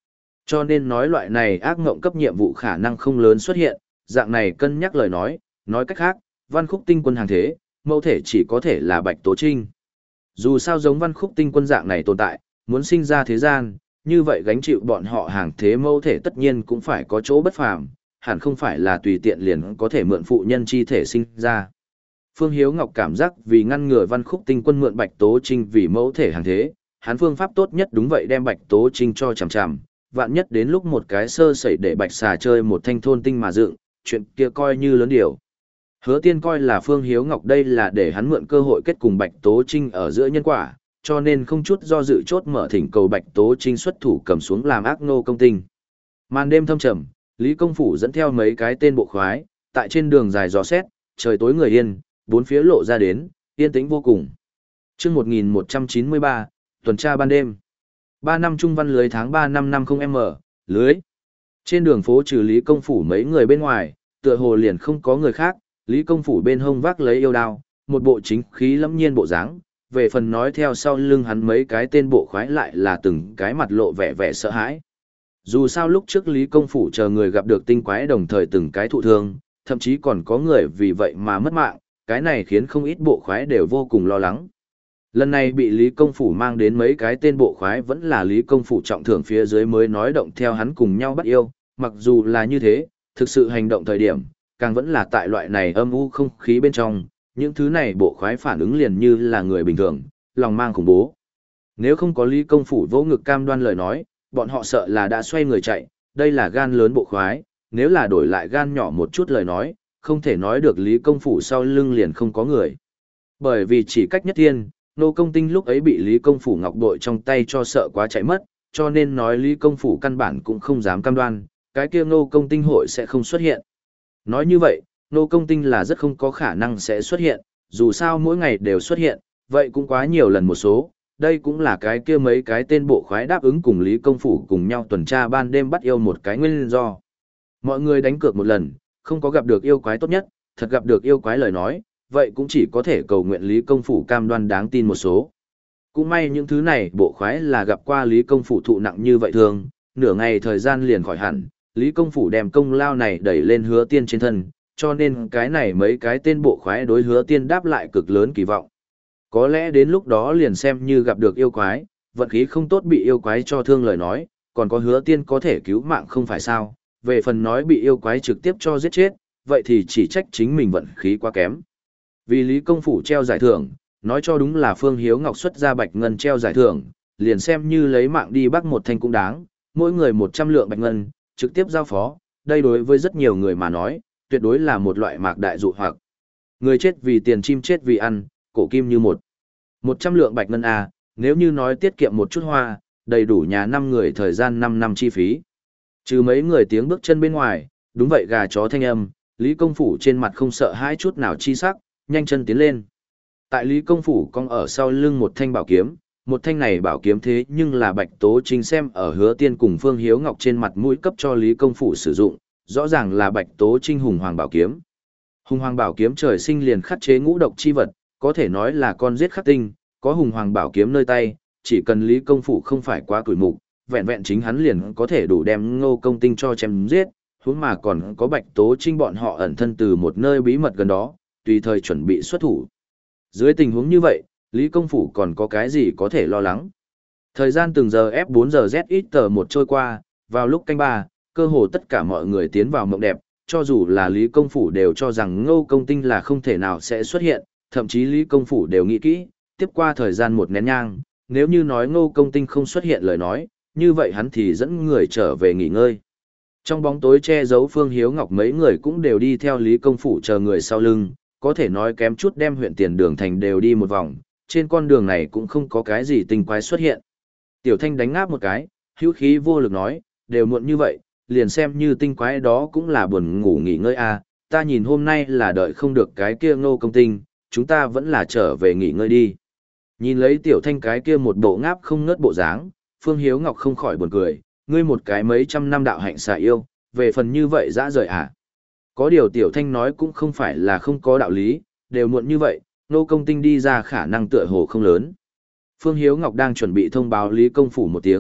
Cho nên nói loại này ác ngộng cấp nhiệm vụ khả năng không lớn xuất hiện, dạng này cân nhắc lời nói, nói cách khác, Văn Khúc Tinh Quân hàng thế, mẫu thể chỉ có thể là Bạch Tố Trinh. Dù sao giống Văn Khúc Tinh Quân dạng này tồn tại, muốn sinh ra thế gian, như vậy gánh chịu bọn họ hàng thế mẫu thể tất nhiên cũng phải có chỗ bất phàm, hẳn không phải là tùy tiện liền có thể mượn phụ nhân chi thể sinh ra. Phương Hiếu Ngọc cảm giác vì ngăn ngừa Văn Khúc Tinh Quân mượn Bạch Tố Trinh vì mẫu thể hàng thế, hắn phương pháp tốt nhất đúng vậy đem Bạch Tố Trinh cho chằm chằm, vạn nhất đến lúc một cái sơ sẩy để Bạch Xà chơi một thanh thôn tinh mà dựng, chuyện kia coi như lớn điều. Hứa Tiên coi là Phương Hiếu Ngọc đây là để hắn mượn cơ hội kết cùng Bạch Tố Trinh ở giữa nhân quả, cho nên không chút do dự chốt mở thỉnh cầu Bạch Tố Trinh xuất thủ cầm xuống làm ác nô công tinh. Màn đêm thâm trầm, Lý Công Phủ dẫn theo mấy cái tên bộ khoái, tại trên đường dài dò xét, trời tối người yên, bốn phía lộ ra đến, yên tĩnh vô cùng. Chương một nghìn một trăm chín mươi ba, tuần tra ban đêm. Ba năm trung văn lưới tháng ba năm năm không m, lưới. Trên đường phố trừ Lý Công Phủ mấy người bên ngoài, tựa hồ liền không có người khác, Lý Công Phủ bên hông vác lấy yêu đao, một bộ chính khí lẫm nhiên bộ dáng. Về phần nói theo sau lưng hắn mấy cái tên bộ khoái lại là từng cái mặt lộ vẻ vẻ sợ hãi. Dù sao lúc trước Lý Công Phủ chờ người gặp được tinh quái đồng thời từng cái thụ thương, thậm chí còn có người vì vậy mà mất mạng, cái này khiến không ít bộ khoái đều vô cùng lo lắng. Lần này bị Lý Công Phủ mang đến mấy cái tên bộ khoái vẫn là Lý Công Phủ trọng thưởng phía dưới mới nói động theo hắn cùng nhau bắt yêu, mặc dù là như thế, thực sự hành động thời điểm, càng vẫn là tại loại này âm u không khí bên trong, những thứ này bộ khoái phản ứng liền như là người bình thường, lòng mang khủng bố. Nếu không có Lý Công Phủ vỗ ngực cam đoan lời nói, bọn họ sợ là đã xoay người chạy, đây là gan lớn bộ khoái, nếu là đổi lại gan nhỏ một chút lời nói, không thể nói được Lý Công Phủ sau lưng liền không có người. Bởi vì chỉ cách nhất thiên, Nô Công Tinh lúc ấy bị Lý Công Phủ ngọc bội trong tay cho sợ quá chạy mất, cho nên nói Lý Công Phủ căn bản cũng không dám cam đoan, cái kia Nô Công Tinh hội sẽ không xuất hiện. Nói như vậy, Nô Công Tinh là rất không có khả năng sẽ xuất hiện, dù sao mỗi ngày đều xuất hiện, vậy cũng quá nhiều lần một số, đây cũng là cái kia mấy cái tên bộ khoái đáp ứng cùng Lý Công Phủ cùng nhau tuần tra ban đêm bắt yêu một cái nguyên do. Mọi người đánh cược một lần, không có gặp được yêu quái tốt nhất, thật gặp được yêu quái lời nói, vậy cũng chỉ có thể cầu nguyện Lý Công Phủ cam đoan đáng tin một số. Cũng may những thứ này bộ khoái là gặp qua Lý Công Phủ thụ nặng như vậy thường, nửa ngày thời gian liền khỏi hẳn, Lý Công Phủ đem công lao này đẩy lên Hứa Tiên trên thân, cho nên cái này mấy cái tên bộ khoái đối Hứa Tiên đáp lại cực lớn kỳ vọng. Có lẽ đến lúc đó liền xem như gặp được yêu quái, vận khí không tốt bị yêu quái cho thương lời nói, còn có Hứa Tiên có thể cứu mạng không phải sao, về phần nói bị yêu quái trực tiếp cho giết chết, vậy thì chỉ trách chính mình vận khí quá kém. Vì Lý Công Phủ treo giải thưởng, nói cho đúng là Phương Hiếu Ngọc xuất ra bạch ngân treo giải thưởng, liền xem như lấy mạng đi bắt một thanh cũng đáng, mỗi người một trăm lượng bạch ngân, trực tiếp giao phó, đây đối với rất nhiều người mà nói, tuyệt đối là một loại mạc đại dụ hoặc. Người chết vì tiền, chim chết vì ăn, cổ kim như một. một trăm lượng bạch ngân A, nếu như nói tiết kiệm một chút hoa, đầy đủ nhà năm người thời gian năm năm chi phí. Trừ mấy người tiếng bước chân bên ngoài, đúng vậy gà chó thanh âm, Lý Công Phủ trên mặt không sợ hãi chút nào chi sắc, nhanh chân tiến lên. Tại Lý Công Phủ cong ở sau lưng một thanh bảo kiếm, một thanh này bảo kiếm thế nhưng là Bạch Tố Trinh xem ở Hứa Tiên cùng Phương Hiếu Ngọc trên mặt mũi cấp cho Lý Công Phủ sử dụng, rõ ràng là Bạch Tố Trinh hùng hoàng bảo kiếm. Hùng hoàng bảo kiếm trời sinh liền khắc chế ngũ độc chi vật, có thể nói là con giết khắc tinh, có hùng hoàng bảo kiếm nơi tay, chỉ cần Lý Công Phủ không phải quá tuổi mục, vẹn vẹn chính hắn liền có thể đủ đem Ngô Công Tinh cho chém giết, huống mà còn có Bạch Tố Trinh bọn họ ẩn thân từ một nơi bí mật gần đó, tùy thời chuẩn bị xuất thủ. Dưới tình huống như vậy, Lý Công Phủ còn có cái gì có thể lo lắng. Thời gian từng giờ ép bốn giờ Z ít tờ một trôi qua, vào lúc canh ba, cơ hồ tất cả mọi người tiến vào mộng đẹp, cho dù là Lý Công Phủ đều cho rằng Ngô Công Tinh là không thể nào sẽ xuất hiện, thậm chí Lý Công Phủ đều nghĩ kỹ, tiếp qua thời gian một nén nhang, nếu như nói Ngô Công Tinh không xuất hiện lời nói, như vậy hắn thì dẫn người trở về nghỉ ngơi. Trong bóng tối che giấu Phương Hiếu Ngọc mấy người cũng đều đi theo Lý Công Phủ chờ người sau lưng, có thể nói kém chút đem huyện tiền đường thành đều đi một vòng, trên con đường này cũng không có cái gì tinh quái xuất hiện. Tiểu Thanh đánh ngáp một cái, hữu khí vô lực nói, đều muộn như vậy, liền xem như tinh quái đó cũng là buồn ngủ nghỉ ngơi à, ta nhìn hôm nay là đợi không được cái kia Ngô Công Tinh, chúng ta vẫn là trở về nghỉ ngơi đi. Nhìn lấy Tiểu Thanh cái kia một bộ ngáp không ngớt bộ dáng, Phương Hiếu Ngọc không khỏi buồn cười, ngươi một cái mấy trăm năm đạo hạnh xạ yêu, về phần như vậy dã rời à. Có điều Tiểu Thanh nói cũng không phải là không có đạo lý, đều muộn như vậy, Ngô Công Tinh đi ra khả năng tựa hồ không lớn. Phương Hiếu Ngọc đang chuẩn bị thông báo Lý Công Phủ một tiếng,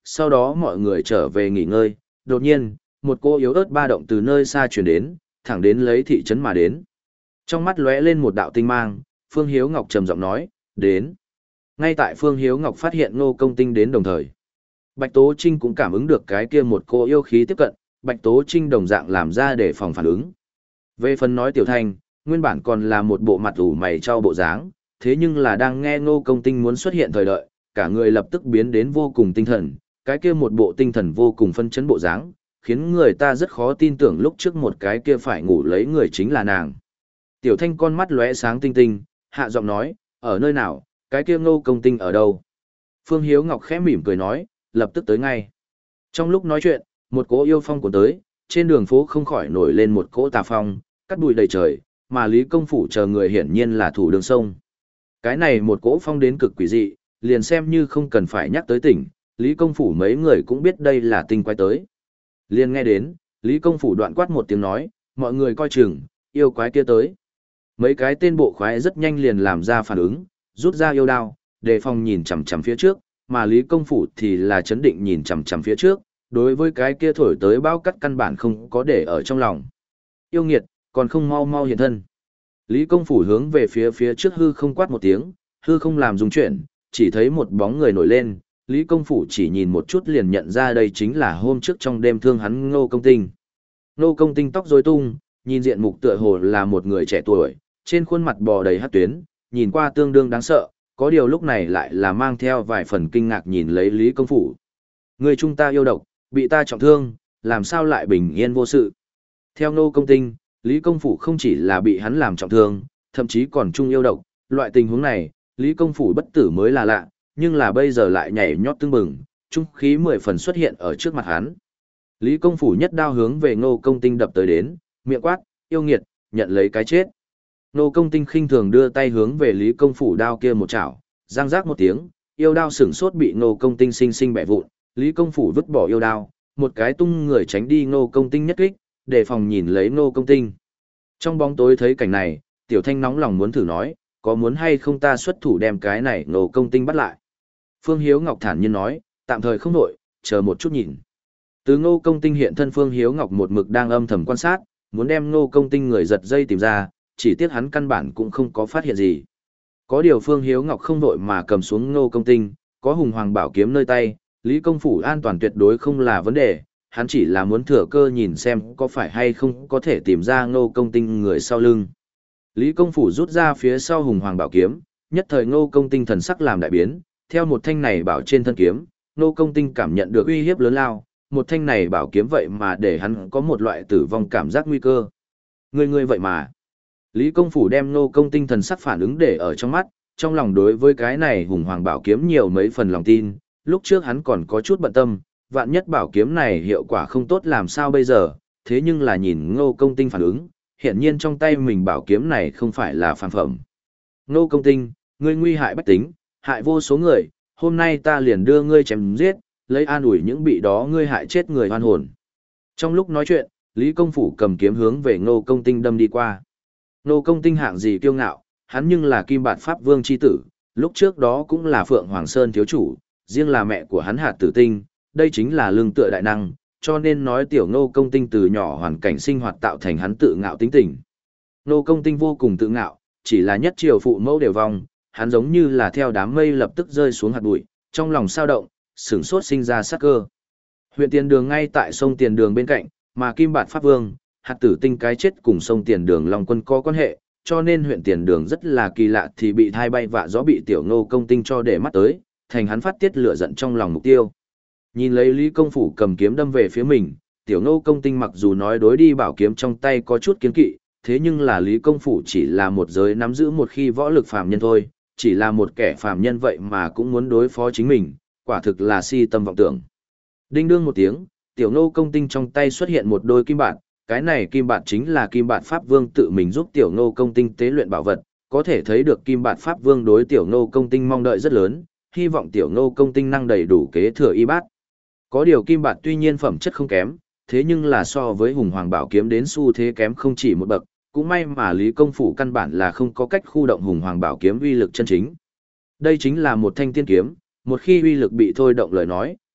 sau đó mọi người trở về nghỉ ngơi, đột nhiên, một cô yếu ớt ba động từ nơi xa truyền đến, thẳng đến lấy thị trấn mà đến. Trong mắt lóe lên một đạo tinh mang, Phương Hiếu Ngọc trầm giọng nói, đến. Ngay tại Phương Hiếu Ngọc phát hiện Ngô Công Tinh đến đồng thời, Bạch Tố Trinh cũng cảm ứng được cái kia một cô yêu khí tiếp cận, Bạch Tố Trinh đồng dạng làm ra để phòng phản ứng. Về phần nói Tiểu Thanh, nguyên bản còn là một bộ mặt ủ mày trao bộ dáng, thế nhưng là đang nghe Ngô Công Tinh muốn xuất hiện thời đợi, cả người lập tức biến đến vô cùng tinh thần, cái kia một bộ tinh thần vô cùng phân chấn bộ dáng, khiến người ta rất khó tin tưởng lúc trước một cái kia phải ngủ lấy người chính là nàng. Tiểu Thanh con mắt lóe sáng tinh tinh, hạ giọng nói, ở nơi nào, cái kia Ngô Công Tinh ở đâu? Phương Hiếu Ngọc khẽ mỉm cười nói, lập tức tới ngay. Trong lúc nói chuyện, một cỗ yêu phong cuốn tới, trên đường phố không khỏi nổi lên một cỗ tà phong, cắt bụi đầy trời, mà Lý Công Phủ chờ người hiển nhiên là thủ đường sông. Cái này một cỗ phong đến cực quỷ dị, liền xem như không cần phải nhắc tới tỉnh, Lý Công Phủ mấy người cũng biết đây là tinh quái tới. Liền nghe đến, Lý Công Phủ đoạn quát một tiếng nói, mọi người coi chừng, yêu quái kia tới. Mấy cái tên bộ khoái rất nhanh liền làm ra phản ứng, rút ra yêu đao, đề phòng nhìn chằm chằm phía trước, mà Lý Công Phủ thì là chấn định nhìn chằm chằm phía trước, đối với cái kia thổi tới bao cắt căn bản không có để ở trong lòng. Yêu nghiệt, còn không mau mau hiện thân. Lý Công Phủ hướng về phía phía trước hư không quát một tiếng, hư không làm rung chuyển, chỉ thấy một bóng người nổi lên, Lý Công Phủ chỉ nhìn một chút liền nhận ra đây chính là hôm trước trong đêm thương hắn Ngô Công Tinh. Ngô Công Tinh tóc rối tung, nhìn diện mục tựa hồ là một người trẻ tuổi, trên khuôn mặt bò đầy hắc tuyến, nhìn qua tương đương đáng sợ, có điều lúc này lại là mang theo vài phần kinh ngạc nhìn lấy Lý Công Phủ. Người chúng ta yêu độc, bị ta trọng thương, làm sao lại bình yên vô sự. Theo Ngô Công Tinh, Lý Công Phủ không chỉ là bị hắn làm trọng thương, thậm chí còn chung yêu độc, loại tình huống này, Lý Công Phủ bất tử mới là lạ, nhưng là bây giờ lại nhảy nhót tưng bừng, trung khí mười phần xuất hiện ở trước mặt hắn. Lý Công Phủ nhất đao hướng về Ngô Công Tinh đập tới đến, miệng quát, yêu nghiệt, nhận lấy cái chết. Ngô Công Tinh khinh thường đưa tay hướng về Lý Công Phủ đao kia một chảo, răng rác một tiếng, yêu đao sửng sốt bị Ngô Công Tinh sinh sinh bẻ vụn, Lý Công Phủ vứt bỏ yêu đao, một cái tung người tránh đi Ngô Công Tinh nhất kích, đề phòng nhìn lấy Ngô Công Tinh. Trong bóng tối thấy cảnh này, Tiểu Thanh nóng lòng muốn thử nói, có muốn hay không ta xuất thủ đem cái này Ngô Công Tinh bắt lại. Phương Hiếu Ngọc thản nhiên nói, tạm thời không đổi, chờ một chút nhìn. Từ Ngô Công Tinh hiện thân Phương Hiếu Ngọc một mực đang âm thầm quan sát, muốn đem Ngô Công Tinh người giật dây tìm ra, chỉ tiếc hắn căn bản cũng không có phát hiện gì. Có điều Phương Hiếu Ngọc không vội mà cầm xuống Ngô Công Tinh, có hùng hoàng bảo kiếm nơi tay, Lý Công Phủ an toàn tuyệt đối không là vấn đề, hắn chỉ là muốn thừa cơ nhìn xem có phải hay không có thể tìm ra Ngô Công Tinh người sau lưng. Lý Công Phủ rút ra phía sau hùng hoàng bảo kiếm, nhất thời Ngô Công Tinh thần sắc làm đại biến, theo một thanh này bảo trên thân kiếm, Ngô Công Tinh cảm nhận được uy hiếp lớn lao, một thanh này bảo kiếm vậy mà để hắn có một loại tử vong cảm giác nguy cơ. Người người vậy mà. Lý Công Phủ đem Ngô Công Tinh thần sắc phản ứng để ở trong mắt, trong lòng đối với cái này hùng hoàng bảo kiếm nhiều mấy phần lòng tin, lúc trước hắn còn có chút bận tâm, vạn nhất bảo kiếm này hiệu quả không tốt làm sao bây giờ, thế nhưng là nhìn Ngô Công Tinh phản ứng, hiện nhiên trong tay mình bảo kiếm này không phải là phàm phẩm. Ngô Công Tinh, ngươi nguy hại bách tính, hại vô số người, hôm nay ta liền đưa ngươi chém giết, lấy an ủi những bị đó ngươi hại chết người oan hồn. Trong lúc nói chuyện, Lý Công Phủ cầm kiếm hướng về Ngô Công Tinh đâm đi qua. Ngô Công Tinh hạng gì kiêu ngạo, hắn nhưng là Kim Bạt Pháp Vương chi tử, lúc trước đó cũng là Phượng Hoàng Sơn thiếu chủ, riêng là mẹ của hắn Hạt Tử Tinh, đây chính là lương tựa đại năng, cho nên nói tiểu Ngô Công Tinh từ nhỏ hoàn cảnh sinh hoạt tạo thành hắn tự ngạo tính tình. Ngô Công Tinh vô cùng tự ngạo, chỉ là nhất triều phụ mẫu đều vong, hắn giống như là theo đám mây lập tức rơi xuống hạt bụi, trong lòng sao động, sửng sốt sinh ra sát cơ. Huyện Tiền Đường ngay tại sông Tiền Đường bên cạnh, mà Kim Bạt Pháp Vương, Hạt Tử Tinh cái chết cùng sông Tiền Đường Long Quân có quan hệ, cho nên huyện Tiền Đường rất là kỳ lạ thì bị thai bay vạ gió bị tiểu Ngô Công Tinh cho để mắt tới, thành hắn phát tiết lửa giận trong lòng mục tiêu. Nhìn lấy Lý Công Phủ cầm kiếm đâm về phía mình, tiểu Ngô Công Tinh mặc dù nói đối đi bảo kiếm trong tay có chút kiến kỵ, thế nhưng là Lý Công Phủ chỉ là một giới nắm giữ một khi võ lực phàm nhân thôi, chỉ là một kẻ phàm nhân vậy mà cũng muốn đối phó chính mình, quả thực là si tâm vọng tưởng. Đinh đương một tiếng, tiểu Ngô Công Tinh trong tay xuất hiện một đôi kim bạt, cái này kim bạt chính là Kim Bạt Pháp Vương tự mình giúp tiểu Ngô Công Tinh tế luyện bảo vật, có thể thấy được Kim Bạt Pháp Vương đối tiểu Ngô Công Tinh mong đợi rất lớn, hy vọng tiểu Ngô Công Tinh năng đầy đủ kế thừa y bát. Có điều kim bạt tuy nhiên phẩm chất không kém, thế nhưng là so với hùng hoàng bảo kiếm đến xu thế kém không chỉ một bậc, cũng may mà Lý Công Phủ căn bản là không có cách khu động hùng hoàng bảo kiếm uy lực chân chính. Đây chính là một thanh tiên kiếm, một khi uy lực bị thôi động lời nói,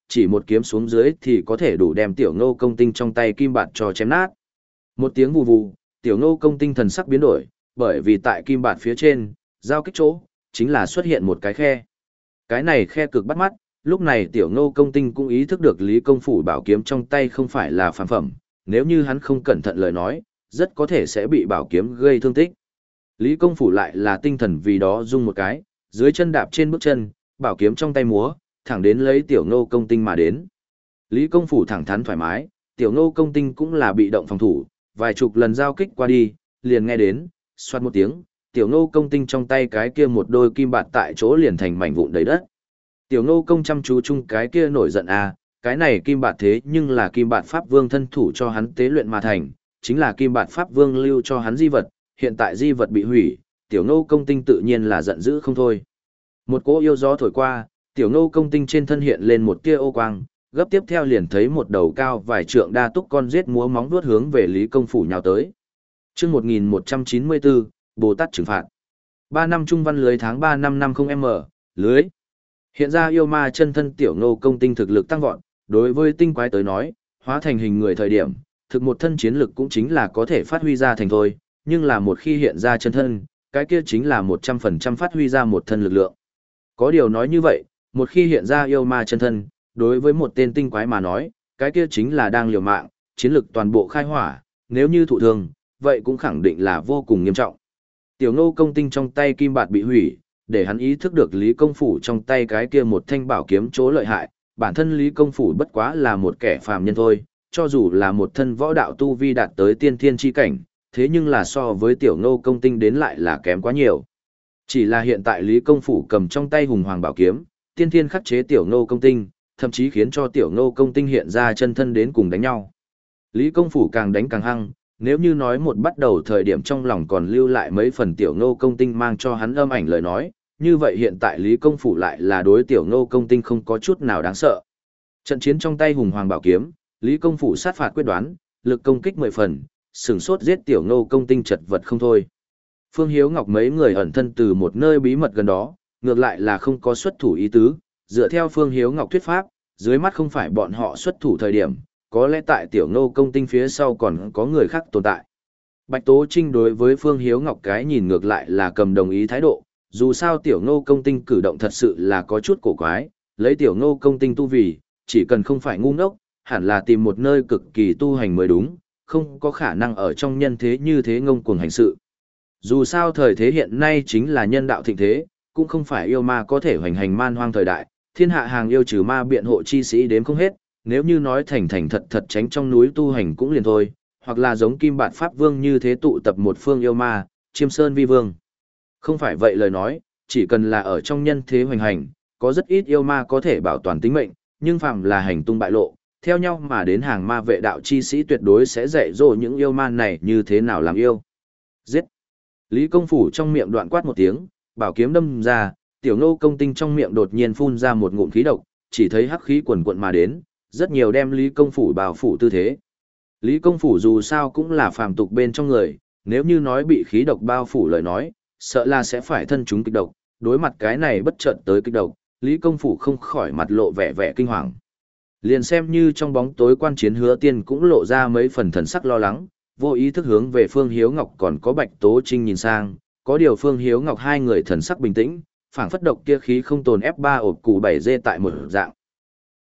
chỉ một kiếm xuống dưới thì có thể đủ đem tiểu ngô công tinh trong tay kim bạt cho chém nát. Một tiếng vù vù, tiểu ngô công tinh thần sắc biến đổi, bởi vì tại kim bạt phía trên, giao kích chỗ, chính là xuất hiện một cái khe. Cái này khe cực bắt mắt, lúc này tiểu ngô công tinh cũng ý thức được Lý Công Phủ bảo kiếm trong tay không phải là phàm phẩm, nếu như hắn không cẩn thận lời nói, rất có thể sẽ bị bảo kiếm gây thương tích. Lý Công Phủ lại là tinh thần vì đó rung một cái, dưới chân đạp trên bước chân, bảo kiếm trong tay múa, thẳng đến lấy tiểu ngô công tinh mà đến. Lý Công Phủ thẳng thắn thoải mái, tiểu ngô công tinh cũng là bị động phòng thủ, vài chục lần giao kích qua đi, liền nghe đến, xoát một tiếng, tiểu ngô công tinh trong tay cái kia một đôi kim bạt tại chỗ liền thành mảnh vụn đầy đất. Tiểu ngô công chăm chú chung cái kia nổi giận à, cái này kim bạt thế nhưng là kim bạt Pháp Vương thân thủ cho hắn tế luyện mà thành, chính là kim bạt Pháp Vương lưu cho hắn di vật, hiện tại di vật bị hủy, tiểu ngô công tinh tự nhiên là giận dữ không thôi. Một cỗ yêu gió thổi qua, tiểu ngô công tinh trên thân hiện lên một tia ô quang, gấp tiếp theo liền thấy một đầu cao vài trượng đa túc con giết múa móng vuốt hướng về Lý Công Phủ nhào tới. Chương một nghìn một trăm chín mươi bốn, Bồ Tát trừng phạt. Ba năm trung văn lưới tháng ba năm năm không m, lưới. Hiện ra yêu ma chân thân tiểu ngô công tinh thực lực tăng vọt, đối với tinh quái tới nói, hóa thành hình người thời điểm, thực một thân chiến lực cũng chính là có thể phát huy ra thành thôi, nhưng là một khi hiện ra chân thân, cái kia chính là một trăm phần trăm phát huy ra một thân lực lượng. Có điều nói như vậy, một khi hiện ra yêu ma chân thân, đối với một tên tinh quái mà nói, cái kia chính là đang liều mạng, chiến lực toàn bộ khai hỏa, nếu như thụ thương, vậy cũng khẳng định là vô cùng nghiêm trọng. Tiểu ngô công tinh trong tay kim bạt bị hủy, để hắn ý thức được Lý Công Phủ trong tay cái kia một thanh bảo kiếm chỗ lợi hại, bản thân Lý Công Phủ bất quá là một kẻ phàm nhân thôi, cho dù là một thân võ đạo tu vi đạt tới tiên thiên chi cảnh, thế nhưng là so với tiểu ngô công tinh đến lại là kém quá nhiều. Chỉ là hiện tại Lý Công Phủ cầm trong tay hùng hoàng bảo kiếm, tiên thiên khắc chế tiểu ngô công tinh, thậm chí khiến cho tiểu ngô công tinh hiện ra chân thân đến cùng đánh nhau. Lý Công Phủ càng đánh càng hăng, nếu như nói một bắt đầu thời điểm trong lòng còn lưu lại mấy phần tiểu ngô công tinh mang cho hắn âm ảnh lời nói, như vậy hiện tại Lý Công Phủ lại là đối tiểu ngô công tinh không có chút nào đáng sợ. Trận chiến trong tay hùng hoàng bảo kiếm, Lý Công Phủ sát phạt quyết đoán, lực công kích mười phần, sừng sốt giết tiểu ngô công tinh chật vật không thôi. Phương Hiếu Ngọc mấy người ẩn thân từ một nơi bí mật gần đó, ngược lại là không có xuất thủ ý tứ, dựa theo Phương Hiếu Ngọc thuyết pháp, dưới mắt không phải bọn họ xuất thủ thời điểm, có lẽ tại tiểu ngô công tinh phía sau còn có người khác tồn tại. Bạch Tố Trinh đối với Phương Hiếu Ngọc cái nhìn ngược lại là cầm đồng ý thái độ, dù sao tiểu ngô công tinh cử động thật sự là có chút cổ quái, lấy tiểu ngô công tinh tu vì, chỉ cần không phải ngu ngốc, hẳn là tìm một nơi cực kỳ tu hành mới đúng, không có khả năng ở trong nhân thế như thế ngông cuồng hành sự. Dù sao thời thế hiện nay chính là nhân đạo thịnh thế, cũng không phải yêu ma có thể hoành hành man hoang thời đại, thiên hạ hàng yêu trừ ma biện hộ chi sĩ đếm không hết, nếu như nói thành thành thật thật tránh trong núi tu hành cũng liền thôi, hoặc là giống Kim Bạt Pháp Vương như thế tụ tập một phương yêu ma, chiêm sơn vi vương. Không phải vậy lời nói, chỉ cần là ở trong nhân thế hoành hành, có rất ít yêu ma có thể bảo toàn tính mệnh, nhưng phạm là hành tung bại lộ, theo nhau mà đến hàng ma vệ đạo chi sĩ tuyệt đối sẽ dạy dỗ những yêu ma này như thế nào làm yêu. Giết! Lý Công Phủ trong miệng đoạn quát một tiếng, bảo kiếm đâm ra, tiểu ngô công tinh trong miệng đột nhiên phun ra một ngụm khí độc, chỉ thấy hắc khí quần quận mà đến, rất nhiều đem Lý Công Phủ bào phủ tư thế. Lý Công Phủ dù sao cũng là phàm tục bên trong người, nếu như nói bị khí độc bao phủ lời nói, sợ là sẽ phải thân chúng kịch độc, đối mặt cái này bất chợt tới kịch độc, Lý Công Phủ không khỏi mặt lộ vẻ vẻ kinh hoàng. Liền xem như trong bóng tối quan chiến Hứa Tiên cũng lộ ra mấy phần thần sắc lo lắng, vô ý thức hướng về Phương Hiếu Ngọc còn có Bạch Tố Trinh nhìn sang, có điều Phương Hiếu Ngọc hai người thần sắc bình tĩnh, phảng phất độc kia khí không tồn ép ba ộp củ bảy dê tại một dạng.